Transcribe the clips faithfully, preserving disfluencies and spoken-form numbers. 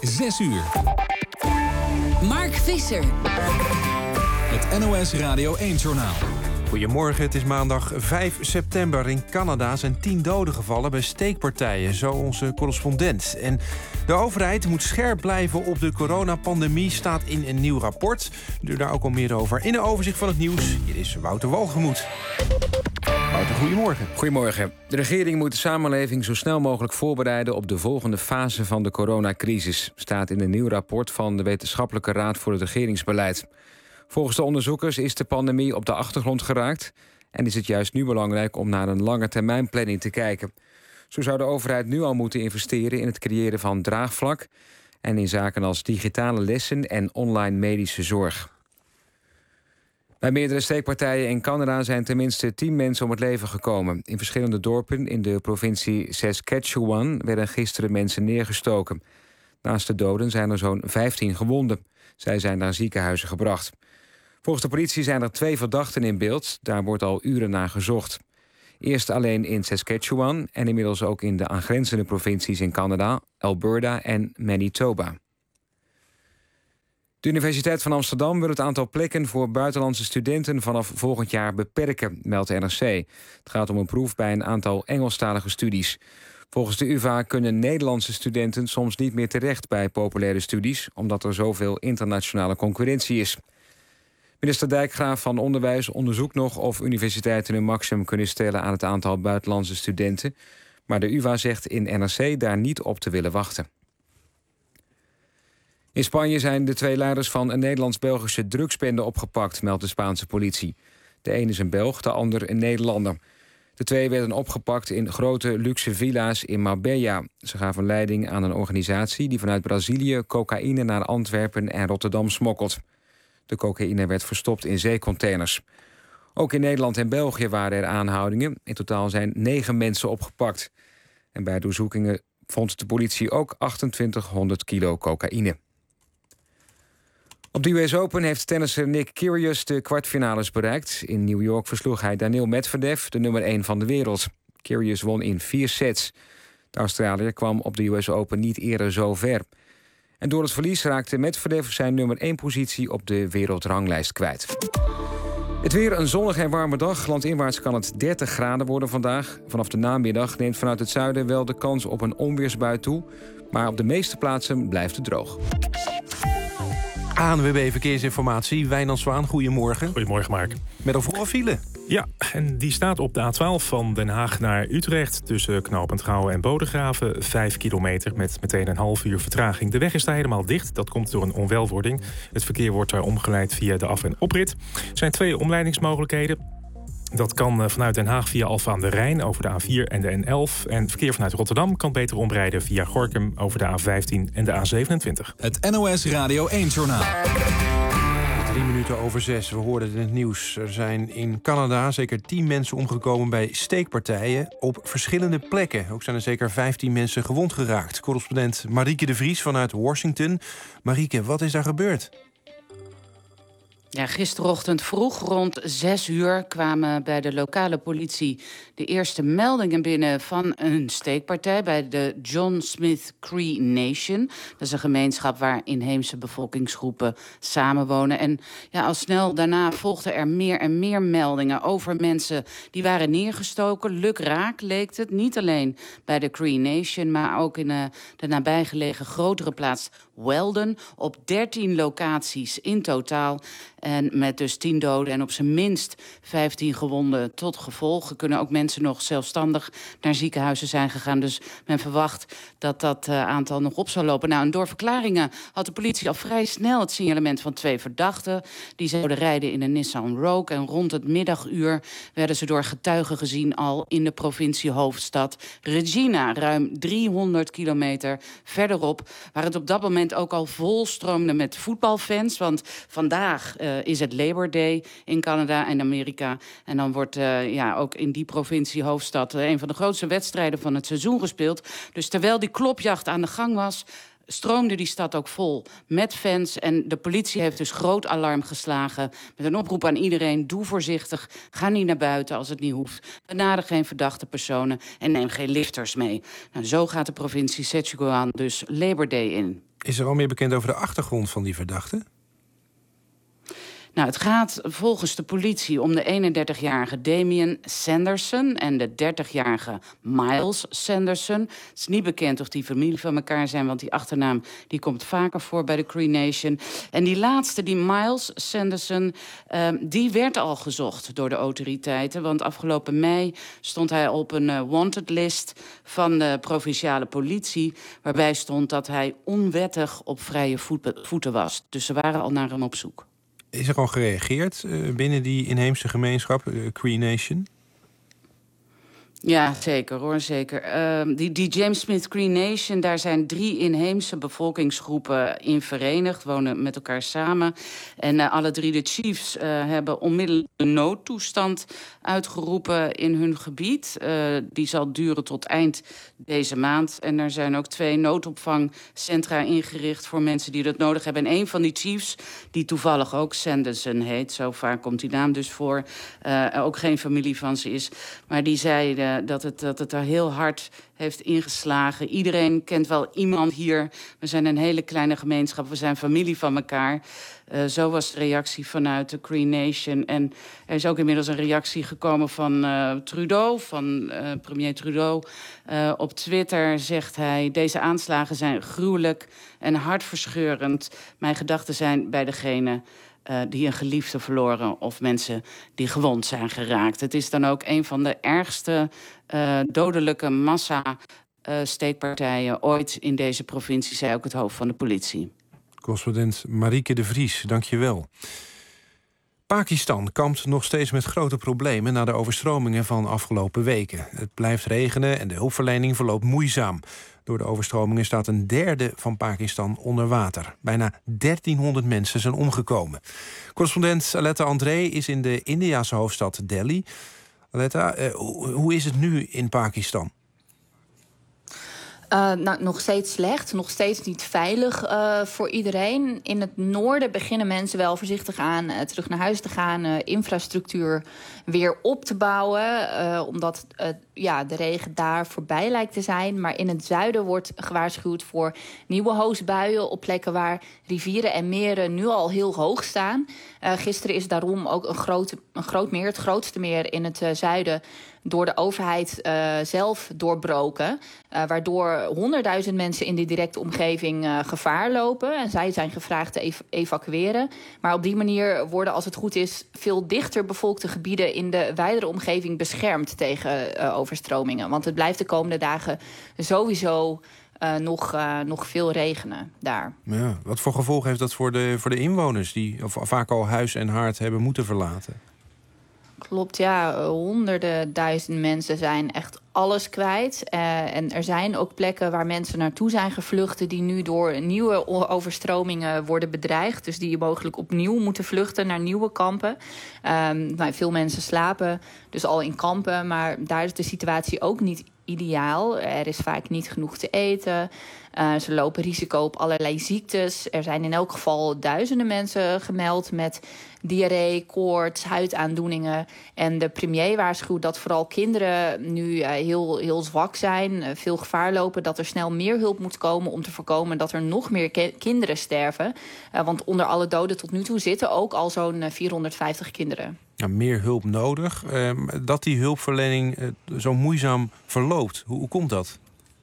zes uur. Mark Visser. Het N O S Radio één-journaal. Goedemorgen, het is maandag vijf september. In Canada zijn tien doden gevallen bij steekpartijen, zo onze correspondent. En de overheid moet scherp blijven op de coronapandemie, staat in een nieuw rapport. Nu daar ook al meer over in een overzicht van het nieuws. Hier is Wouter Walgemoed. Wouter, goedemorgen. Goedemorgen. De regering moet de samenleving zo snel mogelijk voorbereiden op de volgende fase van de coronacrisis, staat in een nieuw rapport van de Wetenschappelijke Raad voor het Regeringsbeleid. Volgens de onderzoekers is de pandemie op de achtergrond geraakt en is het juist nu belangrijk om naar een langetermijnplanning te kijken. Zo zou de overheid nu al moeten investeren in het creëren van draagvlak en in zaken als digitale lessen en online medische zorg. Bij meerdere steekpartijen in Canada zijn tenminste tien mensen om het leven gekomen. In verschillende dorpen in de provincie Saskatchewan werden gisteren mensen neergestoken. Naast de doden zijn er zo'n vijftien gewonden. Zij zijn naar ziekenhuizen gebracht. Volgens de politie zijn er twee verdachten in beeld. Daar wordt al uren naar gezocht. Eerst alleen in Saskatchewan en inmiddels ook in de aangrenzende provincies in Canada, Alberta en Manitoba. De Universiteit van Amsterdam wil het aantal plekken voor buitenlandse studenten vanaf volgend jaar beperken, meldt de N R C. Het gaat om een proef bij een aantal Engelstalige studies. Volgens de U vA kunnen Nederlandse studenten soms niet meer terecht bij populaire studies, omdat er zoveel internationale concurrentie is. Minister Dijkgraaf van Onderwijs onderzoekt nog of universiteiten een maximum kunnen stellen aan het aantal buitenlandse studenten. Maar de U vA zegt in N R C daar niet op te willen wachten. In Spanje zijn de twee leiders van een Nederlands-Belgische drugsbende opgepakt, meldt de Spaanse politie. De een is een Belg, de ander een Nederlander. De twee werden opgepakt in grote luxe villa's in Marbella. Ze gaven leiding aan een organisatie die vanuit Brazilië cocaïne naar Antwerpen en Rotterdam smokkelt. De cocaïne werd verstopt in zeecontainers. Ook in Nederland en België waren er aanhoudingen. In totaal zijn negen mensen opgepakt. En bij doorzoekingen vond de politie ook achtentwintighonderd kilo cocaïne. Op de U S Open heeft tennisser Nick Kyrgios de kwartfinales bereikt. In New York versloeg hij Daniil Medvedev, de nummer één van de wereld. Kyrgios won in vier sets. De Australiër kwam op de U S Open niet eerder zo ver. En door het verlies raakte Medvedev zijn nummer één positie op de wereldranglijst kwijt. Het weer een zonnige en warme dag. Landinwaarts kan het dertig graden worden vandaag. Vanaf de namiddag neemt vanuit het zuiden wel de kans op een onweersbui toe. Maar op de meeste plaatsen blijft het droog. A N W B Verkeersinformatie, Wijnand Zwaan, goedemorgen. Goedemorgen, Mark. Met een volle file. Ja, en die staat op de A twaalf van Den Haag naar Utrecht, tussen knooppunt Gouwen en Bodegraven, vijf kilometer met meteen een half uur vertraging. De weg is daar helemaal dicht, dat komt door een onwelwording. Het verkeer wordt daar omgeleid via de af- en oprit. Er zijn twee omleidingsmogelijkheden. Dat kan vanuit Den Haag via Alphen aan de Rijn over de A vier en de N elf. En verkeer vanuit Rotterdam kan beter omrijden via Gorinchem over de A vijftien en de A zevenentwintig. Het N O S Radio één-journaal. Drie minuten over zes, we hoorden het in het nieuws. Er zijn in Canada zeker tien mensen omgekomen bij steekpartijen op verschillende plekken. Ook zijn er zeker vijftien mensen gewond geraakt. Correspondent Marieke de Vries vanuit Washington. Marieke, wat is daar gebeurd? Ja, gisterochtend vroeg rond zes uur kwamen bij de lokale politie de eerste meldingen binnen van een steekpartij bij de John Smith Cree Nation. Dat is een gemeenschap waar inheemse bevolkingsgroepen samenwonen. En ja, al snel daarna volgden er meer en meer meldingen over mensen die waren neergestoken. Lukraak leek het, niet alleen bij de Cree Nation, maar ook in uh, de nabijgelegen grotere plaats Weldon, op dertien locaties in totaal. En met dus tien doden en op zijn minst vijftien gewonden tot gevolg. Er kunnen ook mensen nog zelfstandig naar ziekenhuizen zijn gegaan. Dus men verwacht dat dat uh, aantal nog op zal lopen. Nou, en door verklaringen had de politie al vrij snel het signalement van twee verdachten. Die zouden rijden in een Nissan Rogue. En rond het middaguur werden ze door getuigen gezien al in de provinciehoofdstad Regina. Ruim driehonderd kilometer verderop. Waar het op dat moment ook al vol stroomde met voetbalfans. Want vandaag uh, is het Labor Day in Canada en Amerika. En dan wordt uh, ja, ook in die provinciehoofdstad uh, een van de grootste wedstrijden van het seizoen gespeeld. Dus terwijl die klopjacht aan de gang was, stroomde die stad ook vol met fans. En de politie heeft dus groot alarm geslagen met een oproep aan iedereen: doe voorzichtig, ga niet naar buiten als het niet hoeft. Benader geen verdachte personen en neem geen lifters mee. Nou, zo gaat de provincie Sichuan dus Labor Day in. Is er al meer bekend over de achtergrond van die verdachte? Nou, het gaat volgens de politie om de eenendertigjarige Damien Sanderson en de dertigjarige Miles Sanderson. Het is niet bekend of die familie van elkaar zijn, want die achternaam die komt vaker voor bij de Cree Nation. En die laatste, die Miles Sanderson, uh, die werd al gezocht door de autoriteiten. Want afgelopen mei stond hij op een uh, wanted list van de provinciale politie, waarbij stond dat hij onwettig op vrije voeten was. Dus ze waren al naar hem op zoek. Is er al gereageerd uh, binnen die inheemse gemeenschap, uh, Cree Nation? Ja, zeker hoor, zeker. Uh, die, die James Smith Cree Nation, daar zijn drie inheemse bevolkingsgroepen in verenigd, wonen met elkaar samen. En uh, alle drie de chiefs uh, hebben onmiddellijk een noodtoestand uitgeroepen in hun gebied. Uh, die zal duren tot eind deze maand. En er zijn ook twee noodopvangcentra ingericht voor mensen die dat nodig hebben. En een van die chiefs, die toevallig ook Sanderson heet, zo vaak komt die naam dus voor, uh, ook geen familie van ze is, maar die zei uh, dat het, dat het er heel hard heeft ingeslagen. Iedereen kent wel iemand hier. We zijn een hele kleine gemeenschap. We zijn familie van elkaar. Uh, zo was de reactie vanuit de Cree Nation. En er is ook inmiddels een reactie gekomen van uh, Trudeau, van uh, premier Trudeau. Uh, op Twitter zegt hij: deze aanslagen zijn gruwelijk en hartverscheurend. Mijn gedachten zijn bij degene Uh, die een geliefde verloren of mensen die gewond zijn geraakt. Het is dan ook een van de ergste uh, dodelijke massa-steekpartijen uh, ooit in deze provincie, zei ook het hoofd van de politie. Correspondent Marieke de Vries, dank je wel. Pakistan kampt nog steeds met grote problemen na de overstromingen van afgelopen weken. Het blijft regenen en de hulpverlening verloopt moeizaam. Door de overstromingen staat een derde van Pakistan onder water. Bijna dertienhonderd mensen zijn omgekomen. Correspondent Aletta André is in de Indiase hoofdstad Delhi. Aletta, uh, hoe is het nu in Pakistan? Uh, nou, nog steeds slecht, nog steeds niet veilig uh, voor iedereen. In het noorden beginnen mensen wel voorzichtig aan uh, terug naar huis te gaan, uh, infrastructuur weer op te bouwen, uh, omdat uh, ja, de regen daar voorbij lijkt te zijn. Maar in het zuiden wordt gewaarschuwd voor nieuwe hoosbuien op plekken waar rivieren en meren nu al heel hoog staan. Uh, gisteren is daarom ook een, grote, een groot meer, het grootste meer in het uh, zuiden, door de overheid uh, zelf doorbroken. Uh, waardoor honderdduizend mensen in de directe omgeving uh, gevaar lopen. En zij zijn gevraagd te ev- evacueren. Maar op die manier worden, als het goed is, veel dichter bevolkte gebieden in de wijdere omgeving beschermd tegen uh, overstromingen. Want het blijft de komende dagen sowieso uh, nog, uh, nog veel regenen daar. Ja, wat voor gevolgen heeft dat voor de, voor de inwoners die vaak al huis en haard hebben moeten verlaten? Klopt, ja. Honderden duizend mensen zijn echt alles kwijt. Uh, en er zijn ook plekken waar mensen naartoe zijn gevlucht die nu door nieuwe overstromingen worden bedreigd. Dus die mogelijk opnieuw moeten vluchten naar nieuwe kampen. Um, nou, veel mensen slapen dus al in kampen, maar daar is de situatie ook niet ideaal. Er is vaak niet genoeg te eten. Uh, ze lopen risico op allerlei ziektes. Er zijn in elk geval duizenden mensen gemeld met diarree, koorts, huidaandoeningen. En de premier waarschuwt dat vooral kinderen nu uh, heel, heel zwak zijn, uh, veel gevaar lopen, dat er snel meer hulp moet komen om te voorkomen dat er nog meer ke- kinderen sterven. Uh, want onder alle doden tot nu toe zitten ook al zo'n uh, vierhonderdvijftig kinderen. Ja, meer hulp nodig. Uh, dat die hulpverlening uh, zo moeizaam verloopt. Hoe, hoe komt dat?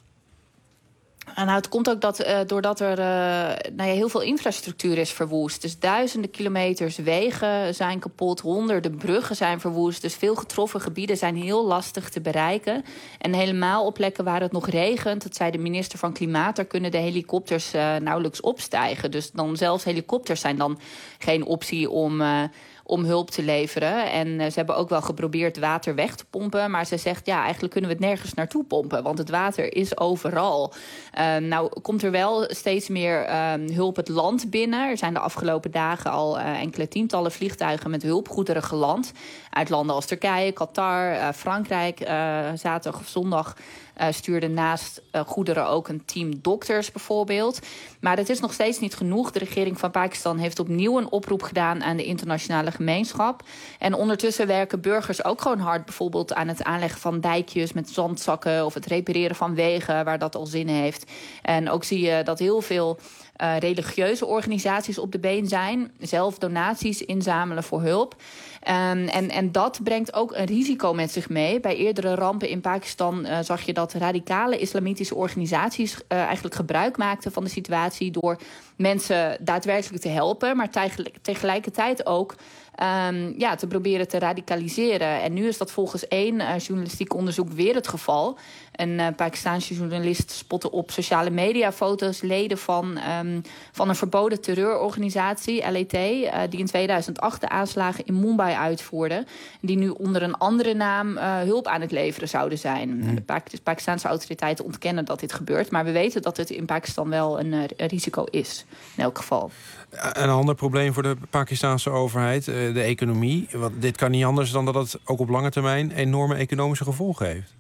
Nou, het komt ook dat, uh, doordat er uh, nou ja, heel veel infrastructuur is verwoest. Dus duizenden kilometers wegen zijn kapot, honderden bruggen zijn verwoest. Dus veel getroffen gebieden zijn heel lastig te bereiken. En helemaal op plekken waar het nog regent, dat zei de minister van Klimaat, daar kunnen de helikopters uh, nauwelijks opstijgen. Dus dan zelfs helikopters zijn dan geen optie om Uh, om hulp te leveren. En uh, ze hebben ook wel geprobeerd water weg te pompen, maar ze zegt, ja, eigenlijk kunnen we het nergens naartoe pompen, want het water is overal. Uh, nou komt er wel steeds meer uh, hulp het land binnen. Er zijn de afgelopen dagen al uh, enkele tientallen vliegtuigen met hulpgoederen geland uit landen als Turkije, Qatar, uh, Frankrijk. Uh, zaterdag of zondag Uh, stuurde naast uh, goederen ook een team dokters bijvoorbeeld. Maar het is nog steeds niet genoeg. De regering van Pakistan heeft opnieuw een oproep gedaan aan de internationale gemeenschap. En ondertussen werken burgers ook gewoon hard, bijvoorbeeld aan het aanleggen van dijkjes met zandzakken of het repareren van wegen waar dat al zin heeft. En ook zie je dat heel veel uh, religieuze organisaties op de been zijn. Zelf donaties inzamelen voor hulp. Um, en, en dat brengt ook een risico met zich mee. Bij eerdere rampen in Pakistan uh, zag je dat radicale islamitische organisaties uh, eigenlijk gebruik maakten van de situatie door mensen daadwerkelijk te helpen, maar tegelijkertijd ook Um, ja, te proberen te radicaliseren. En nu is dat volgens één uh, journalistiek onderzoek weer het geval. Een uh, Pakistaanse journalist spotte op sociale media foto's leden van, um, van een verboden terreurorganisatie, L E T, uh, die in tweeduizend acht de aanslagen in Mumbai uitvoerde. Die nu onder een andere naam uh, hulp aan het leveren zouden zijn. Mm. De Pak- Pakistaanse autoriteiten ontkennen dat dit gebeurt, maar we weten dat het in Pakistan wel een, uh, een risico is, in elk geval. Een ander probleem voor de Pakistanse overheid, de economie. Want dit kan niet anders dan dat het ook op lange termijn enorme economische gevolgen heeft.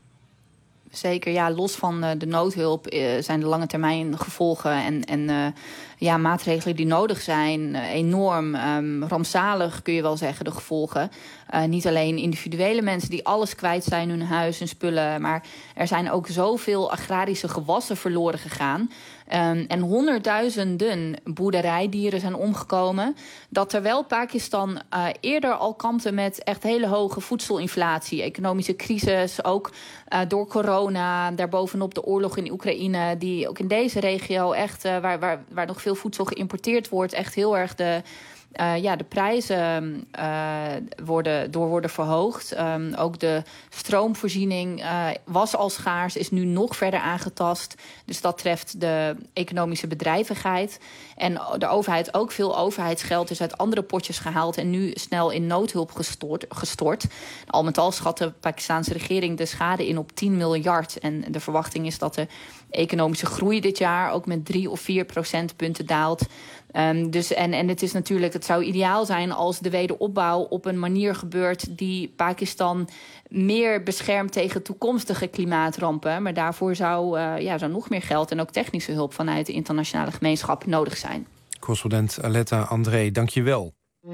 Zeker, ja, los van uh, de noodhulp uh, zijn de lange termijn gevolgen en, en uh, ja, maatregelen die nodig zijn uh, enorm. Um, rampzalig kun je wel zeggen, de gevolgen. Uh, niet alleen individuele mensen die alles kwijt zijn, hun huis en spullen, maar er zijn ook zoveel agrarische gewassen verloren gegaan. Um, en honderdduizenden boerderijdieren zijn omgekomen. Dat terwijl Pakistan uh, eerder al kampte met echt hele hoge voedselinflatie, economische crisis, ook uh, door corona, daarbovenop de oorlog in Oekraïne, die ook in deze regio echt, uh, waar, waar, waar nog veel voedsel geïmporteerd wordt, echt heel erg de Uh, ja, de prijzen uh, worden, door worden verhoogd. Um, ook de stroomvoorziening uh, was al schaars, is nu nog verder aangetast. Dus dat treft de economische bedrijvigheid. En de overheid ook veel overheidsgeld is uit andere potjes gehaald en nu snel in noodhulp gestort. gestort. Al met al schat de Pakistaanse regering de schade in op tien miljard. En de verwachting is dat de economische groei dit jaar ook met drie of vier procentpunten daalt. Um, dus en, en het is natuurlijk, het zou ideaal zijn als de wederopbouw op een manier gebeurt die Pakistan meer beschermt tegen toekomstige klimaatrampen. Maar daarvoor zou, uh, ja, zou nog meer geld en ook technische hulp vanuit de internationale gemeenschap nodig zijn. Correspondent Aletta André, dank je wel.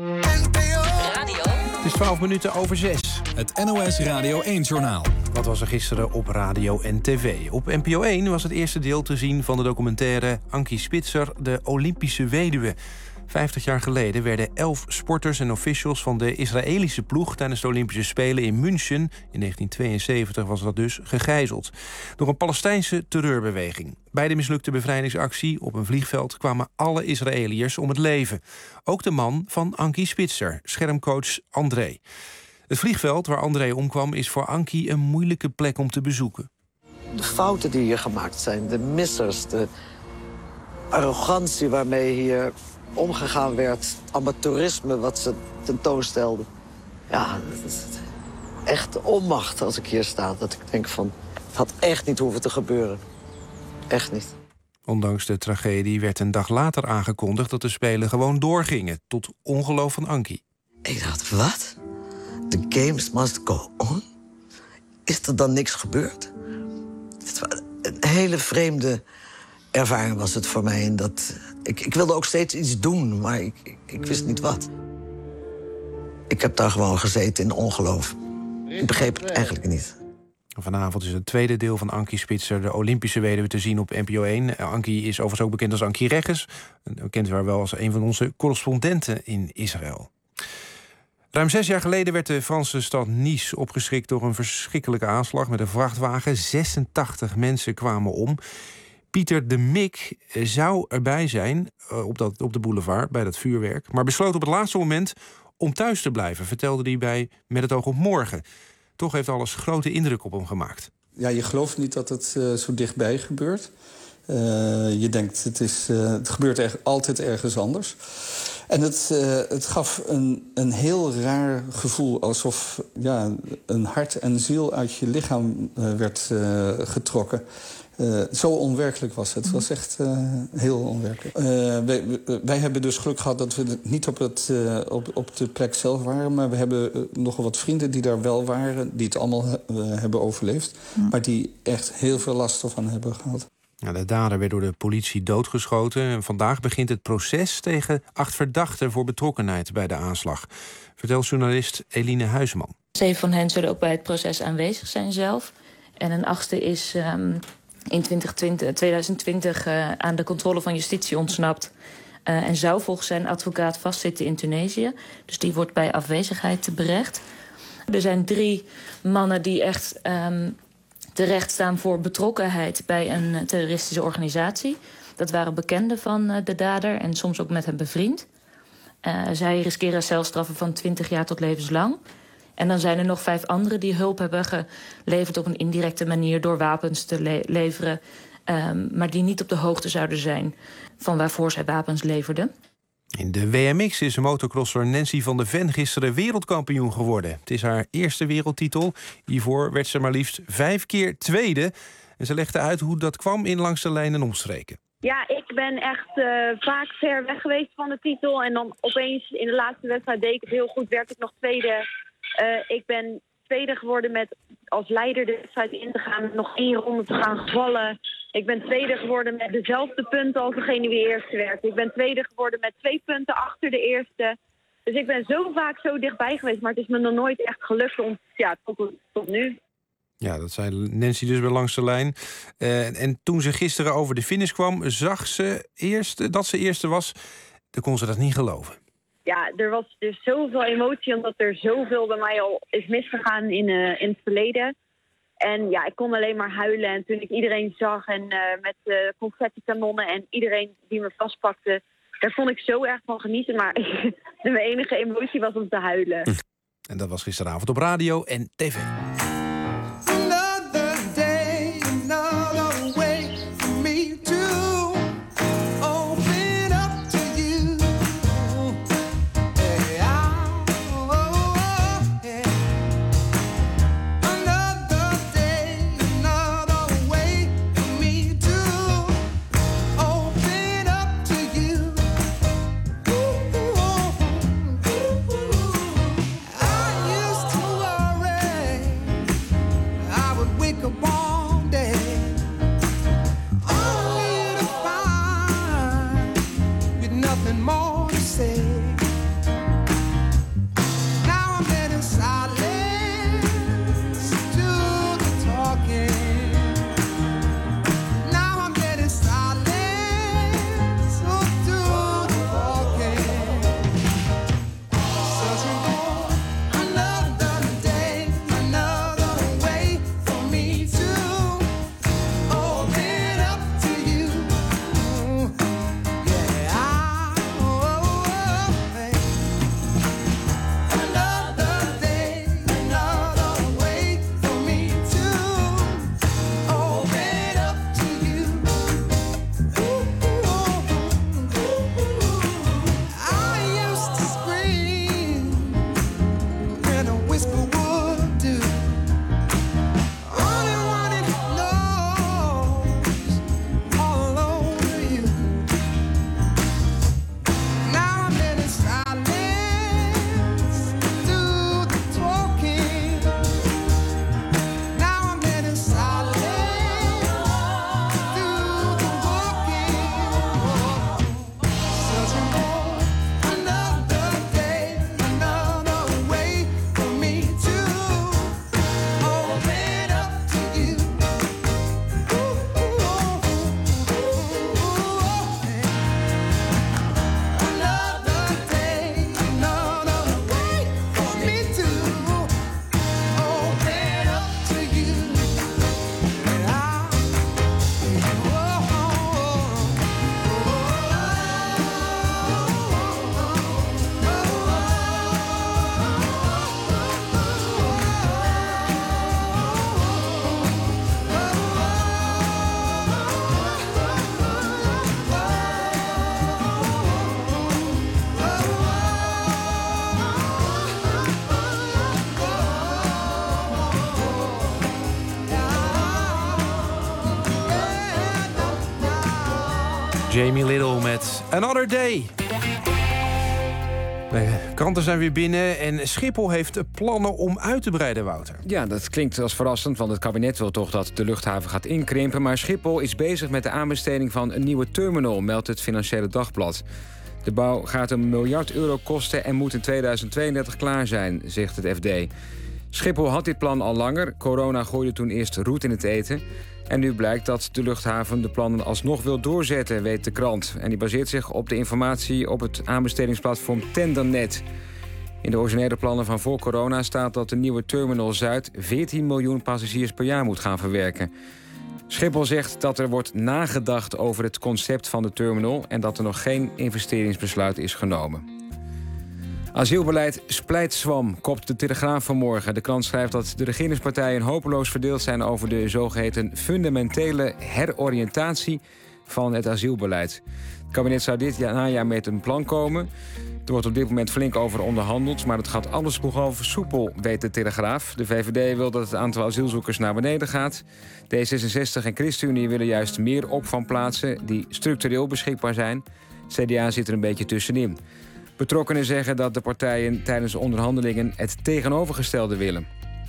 Het is twaalf minuten over zes. Het N O S Radio één-journaal. Wat was er gisteren op radio en tv? Op N P O één was het eerste deel te zien van de documentaire Ankie Spitzer, de Olympische weduwe. Vijftig jaar geleden werden elf sporters en officials van de Israëlische ploeg tijdens de Olympische Spelen in München, in negentien tweeënzeventig was dat dus, gegijzeld door een Palestijnse terreurbeweging. Bij de mislukte bevrijdingsactie op een vliegveld kwamen alle Israëliërs om het leven. Ook de man van Ankie Spitzer, schermcoach André. Het vliegveld waar André omkwam is voor Ankie een moeilijke plek om te bezoeken. De fouten die hier gemaakt zijn, de missers, de arrogantie waarmee hier omgegaan werd, amateurisme wat ze tentoonstelden. Ja, dat is echt onmacht als ik hier sta. Dat ik denk van, het had echt niet hoeven te gebeuren. Echt niet. Ondanks de tragedie werd een dag later aangekondigd dat de Spelen gewoon doorgingen, tot ongeloof van Ankie. Ik dacht, wat? The games must go on? Is er dan niks gebeurd? Het was een hele vreemde ervaring was het voor mij. En dat, ik, ik wilde ook steeds iets doen, maar ik, ik, ik wist niet wat. Ik heb daar gewoon gezeten in ongeloof. Ik begreep het eigenlijk niet. Vanavond is het tweede deel van Ankie Spitzer, de Olympische weduwe, te zien op N P O één. Ankie is overigens ook bekend als Ankie Regges. U kent haar wel als een van onze correspondenten in Israël. Ruim zes jaar geleden werd de Franse stad Nice opgeschrikt door een verschrikkelijke aanslag met een vrachtwagen. zesentachtig mensen kwamen om. Pieter de Mik zou erbij zijn op, dat, op de boulevard bij dat vuurwerk, maar besloot op het laatste moment om thuis te blijven, vertelde hij bij Met het oog op morgen. Toch heeft alles grote indruk op hem gemaakt. Ja, je gelooft niet dat het uh, zo dichtbij gebeurt. Uh, je denkt, het, is, uh, het gebeurt er, altijd ergens anders. En het, uh, het gaf een, een heel raar gevoel, alsof ja, een hart en ziel uit je lichaam uh, werd uh, getrokken. Uh, zo onwerkelijk was het. Het was echt uh, heel onwerkelijk. Uh, wij, wij hebben dus geluk gehad dat we niet op, het, uh, op, op de plek zelf waren, maar we hebben uh, nogal wat vrienden die daar wel waren, die het allemaal uh, hebben overleefd, mm. maar die echt heel veel last ervan hebben gehad. Ja, de dader werd door de politie doodgeschoten. En vandaag begint het proces tegen acht verdachten voor betrokkenheid bij de aanslag, vertelt journalist Eline Huisman. Zeven van hen zullen ook bij het proces aanwezig zijn zelf. En een achtste is um, in twintig twintig uh, aan de controle van justitie ontsnapt. Uh, en zou volgens zijn advocaat vastzitten in Tunesië. Dus die wordt bij afwezigheid berecht. Er zijn drie mannen die echt um, terecht staan voor betrokkenheid bij een terroristische organisatie. Dat waren bekenden van uh, de dader en soms ook met hem bevriend. Uh, zij riskeren celstraffen van twintig jaar tot levenslang. En dan zijn er nog vijf anderen die hulp hebben geleverd op een indirecte manier door wapens te le- leveren. Um, maar die niet op de hoogte zouden zijn van waarvoor zij wapens leverden. In de W M X is motocrosser Nancy van de Ven gisteren wereldkampioen geworden. Het is haar eerste wereldtitel. Hiervoor werd ze maar liefst vijf keer tweede. En ze legde uit hoe dat kwam in Langs de Lijn en omstreken. Ja, ik ben echt uh, vaak ver weg geweest van de titel. En dan opeens in de laatste wedstrijd deed ik het heel goed, werd ik nog tweede. Uh, ik ben tweede geworden met als leider de wedstrijd in te gaan, met nog één ronde te gaan gevallen. Ik ben tweede geworden met dezelfde punten als degene die eerste werd. Ik ben tweede geworden met twee punten achter de eerste. Dus ik ben zo vaak zo dichtbij geweest, maar het is me nog nooit echt gelukt om, ja, tot, tot nu. Ja, dat zei Nancy dus bij Langs de Lijn. Uh, en toen ze gisteren over de finish kwam, zag ze eerst dat ze eerste was. Dan kon ze dat niet geloven. Ja, er was dus zoveel emotie, omdat er zoveel bij mij al is misgegaan in, uh, in het verleden. En ja, ik kon alleen maar huilen. En toen ik iedereen zag en uh, met uh, confetti-kanonnen en iedereen die me vastpakte, daar vond ik zo erg van genieten. Maar de enige emotie was om te huilen. En dat was gisteravond op radio en tv. Jamie Little met Another Day. De kranten zijn weer binnen en Schiphol heeft plannen om uit te breiden, Wouter. Ja, dat klinkt als verrassend, want het kabinet wil toch dat de luchthaven gaat inkrimpen. Maar Schiphol is bezig met de aanbesteding van een nieuwe terminal, meldt het Financiële Dagblad. De bouw gaat een miljard euro kosten en moet in tweeduizend tweeëndertig klaar zijn, zegt het F D. Schiphol had dit plan al langer. Corona gooide toen eerst roet in het eten. En nu blijkt dat de luchthaven de plannen alsnog wil doorzetten, weet de krant. En die baseert zich op de informatie op het aanbestedingsplatform Tendernet. In de originele plannen van voor corona staat dat de nieuwe Terminal Zuid veertien miljoen passagiers per jaar moet gaan verwerken. Schiphol zegt dat er wordt nagedacht over het concept van de terminal en dat er nog geen investeringsbesluit is genomen. Asielbeleid splijtswam, kopt de Telegraaf vanmorgen. De krant schrijft dat de regeringspartijen hopeloos verdeeld zijn over de zogeheten fundamentele heroriëntatie van het asielbeleid. Het kabinet zou dit najaar met een plan komen. Er wordt op dit moment flink over onderhandeld, maar het gaat alles behalve soepel, weet de Telegraaf. De V V D wil dat het aantal asielzoekers naar beneden gaat. D zesenzestig en ChristenUnie willen juist meer opvangplaatsen die structureel beschikbaar zijn. C D A zit er een beetje tussenin. Betrokkenen zeggen dat de partijen tijdens de onderhandelingen het tegenovergestelde willen.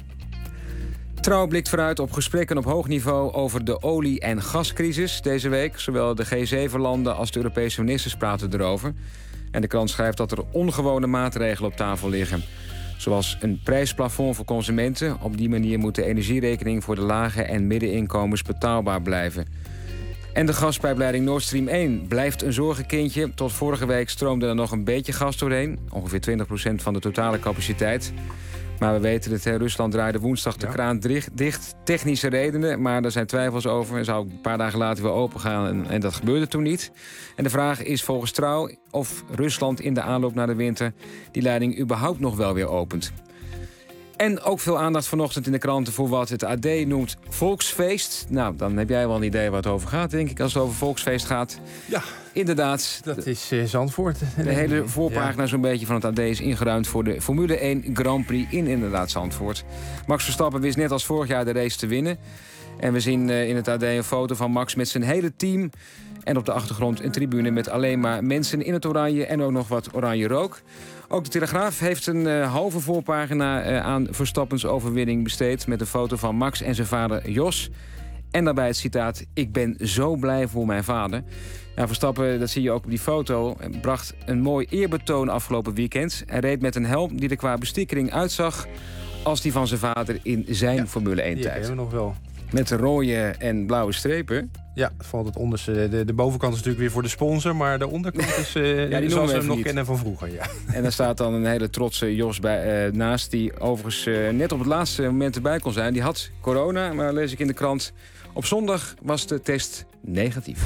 Trouw blikt vooruit op gesprekken op hoog niveau over de olie- en gascrisis deze week. Zowel de G zeven landen als de Europese ministers praten erover. En de krant schrijft dat er ongewone maatregelen op tafel liggen. Zoals een prijsplafond voor consumenten. Op die manier moet de energierekening voor de lage en middeninkomens betaalbaar blijven. En de gaspijpleiding Nord Stream één blijft een zorgenkindje. Tot vorige week stroomde er nog een beetje gas doorheen. Ongeveer twintig procent van de totale capaciteit. Maar we weten dat Rusland draaide woensdag de ja. kraan dicht. Technische redenen, maar er zijn twijfels over. En zou een paar dagen later weer open gaan en, en dat gebeurde toen niet. En de vraag is volgens Trouw of Rusland in de aanloop naar de winter die leiding überhaupt nog wel weer opent. En ook veel aandacht vanochtend in de kranten voor wat het A D noemt volksfeest. Nou, dan heb jij wel een idee waar het over gaat, denk ik, als het over volksfeest gaat. Ja, inderdaad. Dat is uh, Zandvoort. De hele voorpagina ja. zo'n beetje van het A D is ingeruimd voor de Formule één Grand Prix in inderdaad Zandvoort. Max Verstappen wist net als vorig jaar de race te winnen. En we zien uh, in het A D een foto van Max met zijn hele team. En op de achtergrond een tribune met alleen maar mensen in het oranje en ook nog wat oranje rook. Ook de Telegraaf heeft een uh, halve voorpagina uh, aan Verstappens overwinning besteed met een foto van Max en zijn vader Jos. En daarbij het citaat: "Ik ben zo blij voor mijn vader." Nou, Verstappen, dat zie je ook op die foto, bracht een mooi eerbetoon afgelopen weekend. Hij reed met een helm die er qua bestikkering uitzag als die van zijn vader in zijn ja, Formule één tijd. Die hebben we nog wel. Met rode en blauwe strepen. Ja, het valt het onderste. De, de bovenkant is natuurlijk weer voor de sponsor, maar de onderkant is uh, ja, die zoals we hem nog niet kennen van vroeger. Ja. En daar staat dan een hele trotse Jos bij, uh, naast, die overigens uh, net op het laatste moment erbij kon zijn. Die had corona, maar lees ik in de krant. Op zondag was de test negatief.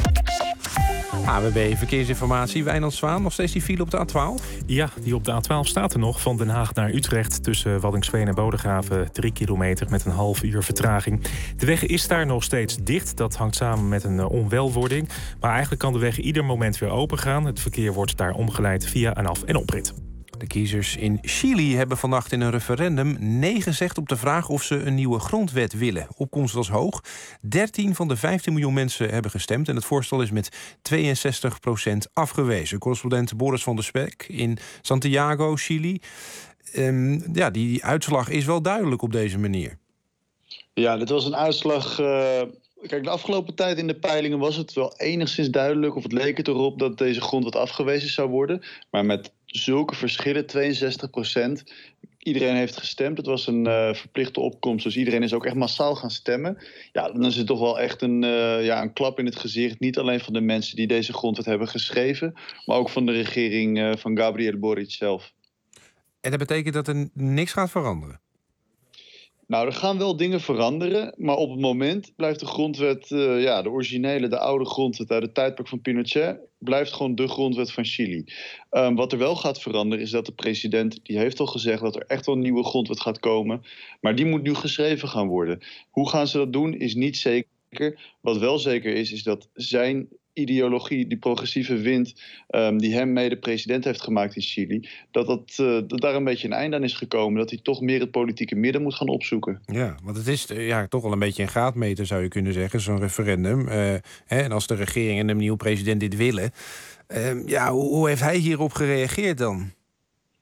A W B Verkeersinformatie, Wijnand Zwaan. Nog steeds die file op de A twaalf? Ja, die op de A twaalf staat er nog. Van Den Haag naar Utrecht tussen Waddinxveen en Bodegraven. Drie kilometer met een half uur vertraging. De weg is daar nog steeds dicht. Dat hangt samen met een onwelwording. Maar eigenlijk kan de weg ieder moment weer open gaan. Het verkeer wordt daar omgeleid via een af- en oprit. De kiezers in Chili hebben vannacht in een referendum nee gezegd op de vraag of ze een nieuwe grondwet willen. Opkomst was hoog. dertien van de vijftien miljoen mensen hebben gestemd en het voorstel is met tweeënzestig procent afgewezen. Correspondent Boris van der Spek in Santiago, Chili. Um, ja, die, die uitslag is wel duidelijk op deze manier. Ja, dit was een uitslag. Uh... Kijk, de afgelopen tijd in de peilingen was het wel enigszins duidelijk, of het leek het erop dat deze grondwet afgewezen zou worden. Maar met zulke verschillen, tweeënzestig procent, iedereen heeft gestemd. Het was een uh, verplichte opkomst, dus iedereen is ook echt massaal gaan stemmen. Ja, dan is het toch wel echt een, uh, ja, een klap in het gezicht. Niet alleen van de mensen die deze grondwet hebben geschreven, maar ook van de regering uh, van Gabriel Boric zelf. En dat betekent dat er niks gaat veranderen? Nou, er gaan wel dingen veranderen, maar op het moment blijft de grondwet, uh, ja, de originele, de oude grondwet uit het tijdperk van Pinochet, blijft gewoon de grondwet van Chili. Um, wat er wel gaat veranderen is dat de president, die heeft al gezegd dat er echt wel een nieuwe grondwet gaat komen, maar die moet nu geschreven gaan worden. Hoe gaan ze dat doen is niet zeker. Wat wel zeker is, is dat zijn ideologie, die progressieve wind, um, die hem mede president heeft gemaakt in Chili, dat, dat, uh, dat daar een beetje een einde aan is gekomen. Dat hij toch meer het politieke midden moet gaan opzoeken. Ja, want het is uh, ja, toch wel een beetje een graadmeter, zou je kunnen zeggen, zo'n referendum. Uh, hè, en als de regering en de nieuwe president dit willen, uh, ja, hoe, hoe heeft hij hierop gereageerd dan?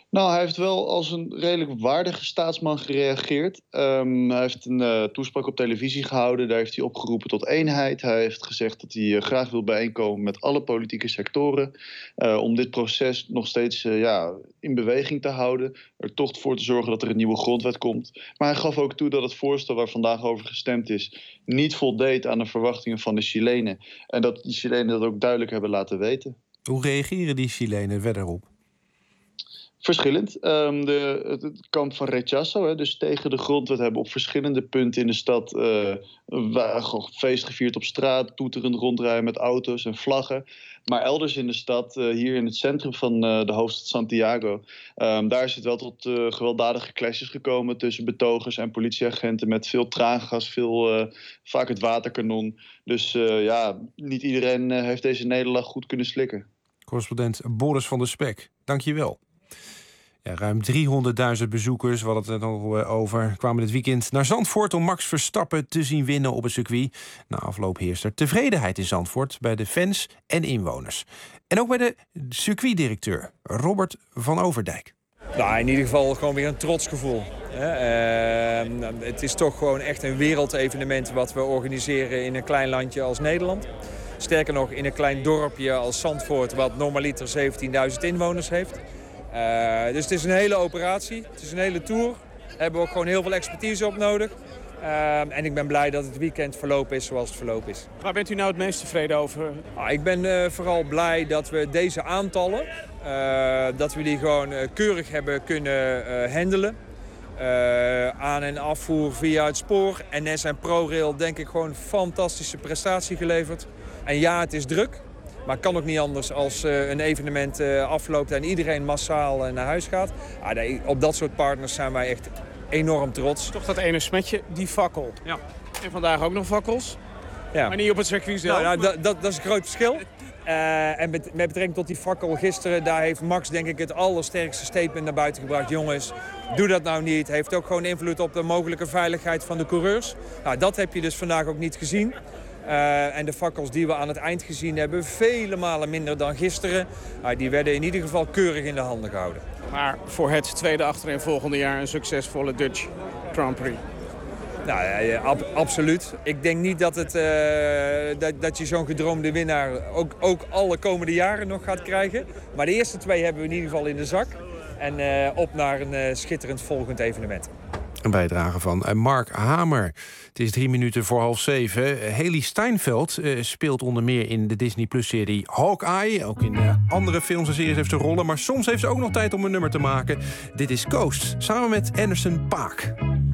Nou, hij heeft wel als een redelijk waardige staatsman gereageerd. Um, hij heeft een uh, toespraak op televisie gehouden. Daar heeft hij opgeroepen tot eenheid. Hij heeft gezegd dat hij uh, graag wil bijeenkomen met alle politieke sectoren. Uh, om dit proces nog steeds uh, ja, in beweging te houden. Er toch voor te zorgen dat er een nieuwe grondwet komt. Maar hij gaf ook toe dat het voorstel waar vandaag over gestemd is niet voldeed aan de verwachtingen van de Chilenen. En dat de Chilenen dat ook duidelijk hebben laten weten. Hoe reageren die Chilenen verder op? Verschillend. Um, de, het kamp van Rechazo, hè, dus tegen de grondwet, hebben op verschillende punten in de stad uh, feest gevierd op straat, toeterend rondrijden met auto's en vlaggen. Maar elders in de stad, uh, hier in het centrum van uh, de hoofdstad Santiago, um, daar is het wel tot uh, gewelddadige clashes gekomen tussen betogers en politieagenten met veel traangas, veel, uh, vaak het waterkanon. Dus uh, ja, niet iedereen uh, heeft deze nederlaag goed kunnen slikken. Correspondent Boris van der Spek, dank je wel. Ja, ruim driehonderdduizend bezoekers, we hadden het er nog over, kwamen dit weekend naar Zandvoort om Max Verstappen te zien winnen op het circuit. Na afloop heerst er tevredenheid in Zandvoort bij de fans en inwoners. En ook bij de circuitdirecteur Robert van Overdijk. Nou, in ieder geval gewoon weer een trots gevoel. Uh, het is toch gewoon echt een wereldevenement wat we organiseren in een klein landje als Nederland. Sterker nog, in een klein dorpje als Zandvoort, wat normaliter zeventienduizend inwoners heeft. Uh, dus het is een hele operatie, het is een hele tour. Daar hebben we ook gewoon heel veel expertise op nodig. Uh, en ik ben blij dat het weekend verlopen is zoals het verlopen is. Waar bent u nou het meest tevreden over? Uh, ik ben uh, vooral blij dat we deze aantallen, uh, dat we die gewoon uh, keurig hebben kunnen uh, handelen. Uh, aan- en afvoer via het spoor. N S en ProRail denk ik gewoon een fantastische prestatie geleverd. En ja, het is druk. Maar het kan ook niet anders als uh, een evenement uh, afloopt en iedereen massaal uh, naar huis gaat. Ah, nee, op dat soort partners zijn wij echt enorm trots. Toch dat ene smetje, die fakkel. Ja. En vandaag ook nog fakkels. Ja. Maar niet op het circuit zelf. Nou, nou, dat, dat is een groot verschil. Uh, en met, met betrekking tot die fakkel gisteren, daar heeft Max denk ik het allersterkste statement naar buiten gebracht. Jongens, doe dat nou niet. Heeft ook gewoon invloed op de mogelijke veiligheid van de coureurs. Nou, dat heb je dus vandaag ook niet gezien. Uh, en de fakkels die we aan het eind gezien hebben, vele malen minder dan gisteren. Uh, die werden in ieder geval keurig in de handen gehouden. Maar voor het tweede achtereenvolgende jaar een succesvolle Dutch Grand Prix. Nou ja, ja ab absoluut. Ik denk niet dat, het, uh, dat, dat je zo'n gedroomde winnaar ook, ook alle komende jaren nog gaat krijgen. Maar de eerste twee hebben we in ieder geval in de zak. En uh, op naar een uh, schitterend volgend evenement. Een bijdrage van Mark Hamer. Het is drie minuten voor half zeven. Haley Steinfeld uh, speelt onder meer in de Disney Plus-serie Hawkeye. Ook in uh, andere films en series heeft ze rollen. Maar soms heeft ze ook nog tijd om een nummer te maken. Dit is Ghost, samen met Anderson .Paak.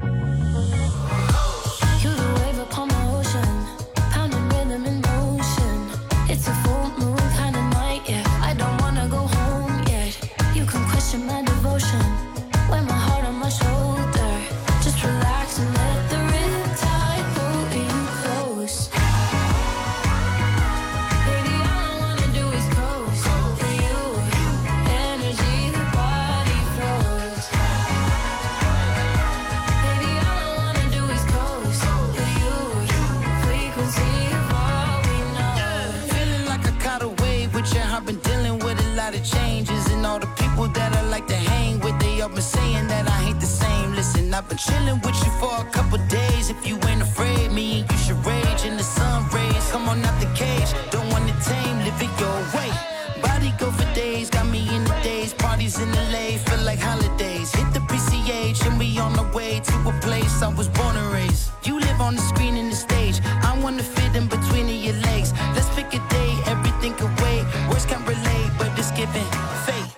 I've been chilling with you for a couple days. If you ain't afraid, me and you should rage in the sun rays. Come on out the cage, don't want it tame, live it your way. Body go for days, got me in the days. Parties in L A, feel like holidays. Hit the P C H and we on the way to a place I was born and raised. You live on the screen and the stage. I wanna fit in between of your legs. Let's pick a day, everything can wait. Words can't relate, but it's giving fate.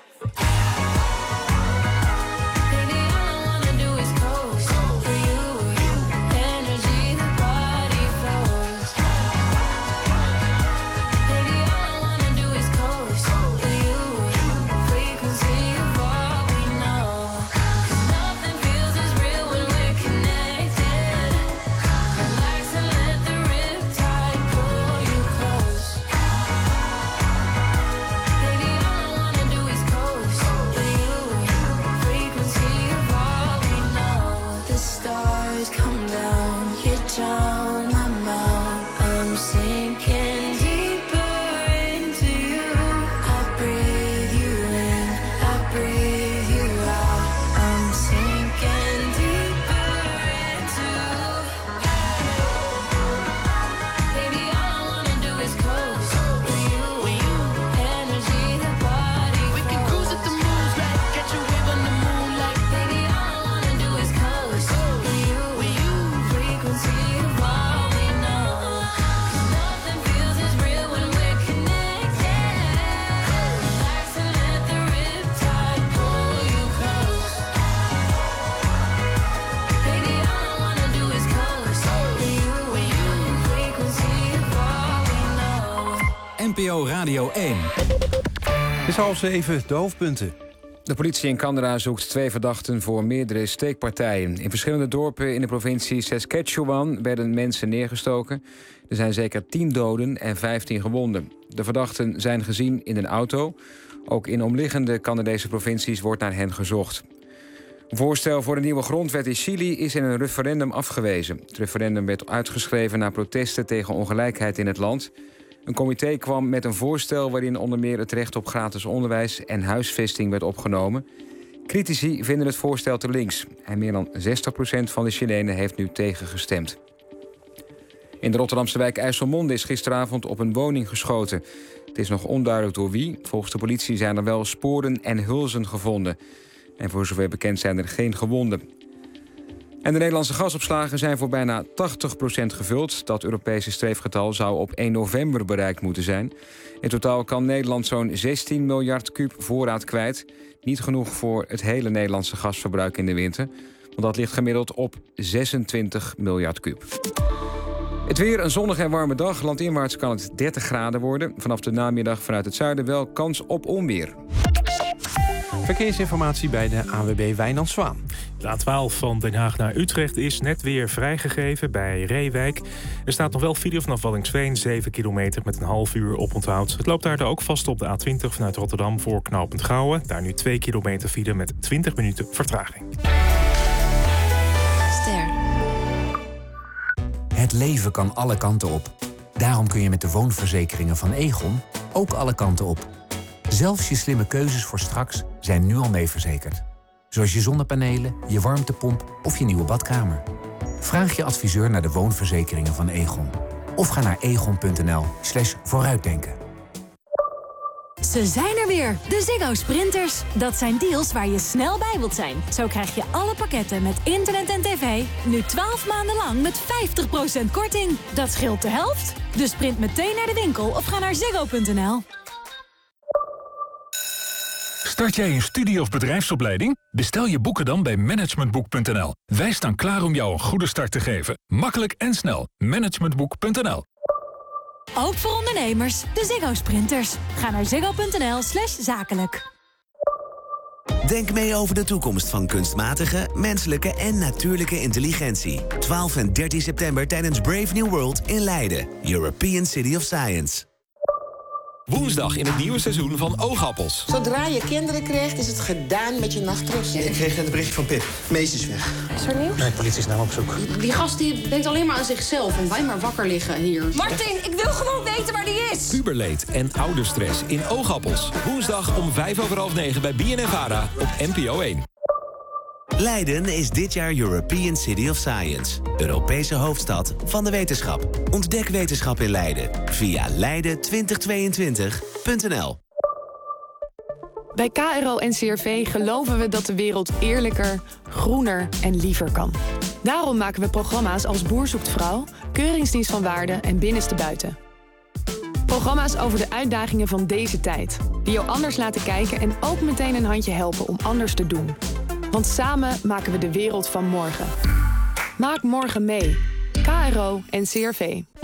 N-O-S Radio één. Het is half zeven, de hoofdpunten. De politie in Canada zoekt twee verdachten voor meerdere steekpartijen. In verschillende dorpen in de provincie Saskatchewan werden mensen neergestoken. Er zijn zeker tien doden en vijftien gewonden. De verdachten zijn gezien in een auto. Ook in omliggende Canadese provincies wordt naar hen gezocht. Een voorstel voor een nieuwe grondwet in Chili is in een referendum afgewezen. Het referendum werd uitgeschreven na protesten tegen ongelijkheid in het land. Een comité kwam met een voorstel waarin onder meer het recht op gratis onderwijs en huisvesting werd opgenomen. Critici vinden het voorstel te links. En meer dan zestig procent van de Chilenen heeft nu tegengestemd. In de Rotterdamse wijk IJsselmonde is gisteravond op een woning geschoten. Het is nog onduidelijk door wie. Volgens de politie zijn er wel sporen en hulzen gevonden. En voor zover bekend zijn er geen gewonden. En de Nederlandse gasopslagen zijn voor bijna tachtig procent gevuld. Dat Europese streefgetal zou op één november bereikt moeten zijn. In totaal kan Nederland zo'n zestien miljard kuub voorraad kwijt. Niet genoeg voor het hele Nederlandse gasverbruik in de winter. Want dat ligt gemiddeld op zesentwintig miljard kuub. Het weer, een zonnige en warme dag. Landinwaarts kan het dertig graden worden. Vanaf de namiddag vanuit het zuiden wel kans op onweer. Verkeersinformatie bij de A W B Wijnand Zwaan. De A twaalf van Den Haag naar Utrecht is net weer vrijgegeven bij Reewijk. Er staat nog wel file vanaf Waddinxveen, zeven kilometer met een half uur oponthoud. Het loopt daar ook vast op de A twintig vanuit Rotterdam voor knooppunt Gouwen. Daar nu twee kilometer file met twintig minuten vertraging. Ster. Het leven kan alle kanten op. Daarom kun je met de woonverzekeringen van Egon ook alle kanten op. Zelfs je slimme keuzes voor straks zijn nu al mee verzekerd. Zoals je zonnepanelen, je warmtepomp of je nieuwe badkamer. Vraag je adviseur naar de woonverzekeringen van Egon. Of ga naar egon.nl slash vooruitdenken. Ze zijn er weer, de Ziggo Sprinters. Dat zijn deals waar je snel bij wilt zijn. Zo krijg je alle pakketten met internet en tv nu twaalf maanden lang met vijftig procent korting. Dat scheelt de helft. Dus sprint meteen naar de winkel of ga naar ziggo punt n l. Start jij een studie- of bedrijfsopleiding? Bestel je boeken dan bij managementboek punt n l. Wij staan klaar om jou een goede start te geven. Makkelijk en snel. managementboek punt n l. Ook voor ondernemers, de Ziggo Sprinters. Ga naar ziggo punt n l slash zakelijk. Denk mee over de toekomst van kunstmatige, menselijke en natuurlijke intelligentie. twaalf en dertien september tijdens Brave New World in Leiden. European City of Science. Woensdag in het nieuwe seizoen van Oogappels. Zodra je kinderen krijgt, is het gedaan met je nachtrust. Ik kreeg een berichtje van Pip. Mees is weg. Is er nieuws? Nee, de politie is naar hem op zoek. Die gast die denkt alleen maar aan zichzelf en wij maar wakker liggen hier. Martin, ik wil gewoon weten waar die is. Puberleed en ouderstress in Oogappels. Woensdag om vijf over half negen bij B N N Vara op N P O één. Leiden is dit jaar European City of Science. Europese hoofdstad van de wetenschap. Ontdek wetenschap in Leiden via leiden twintig tweeëntwintig punt n l. Bij K R O en C R V geloven we dat de wereld eerlijker, groener en liever kan. Daarom maken we programma's als Boer zoekt vrouw, Keuringsdienst van Waarde en Binnenste Buiten. Programma's over de uitdagingen van deze tijd. Die jou anders laten kijken en ook meteen een handje helpen om anders te doen. Want samen maken we de wereld van morgen. Maak morgen mee. K R O en C R V.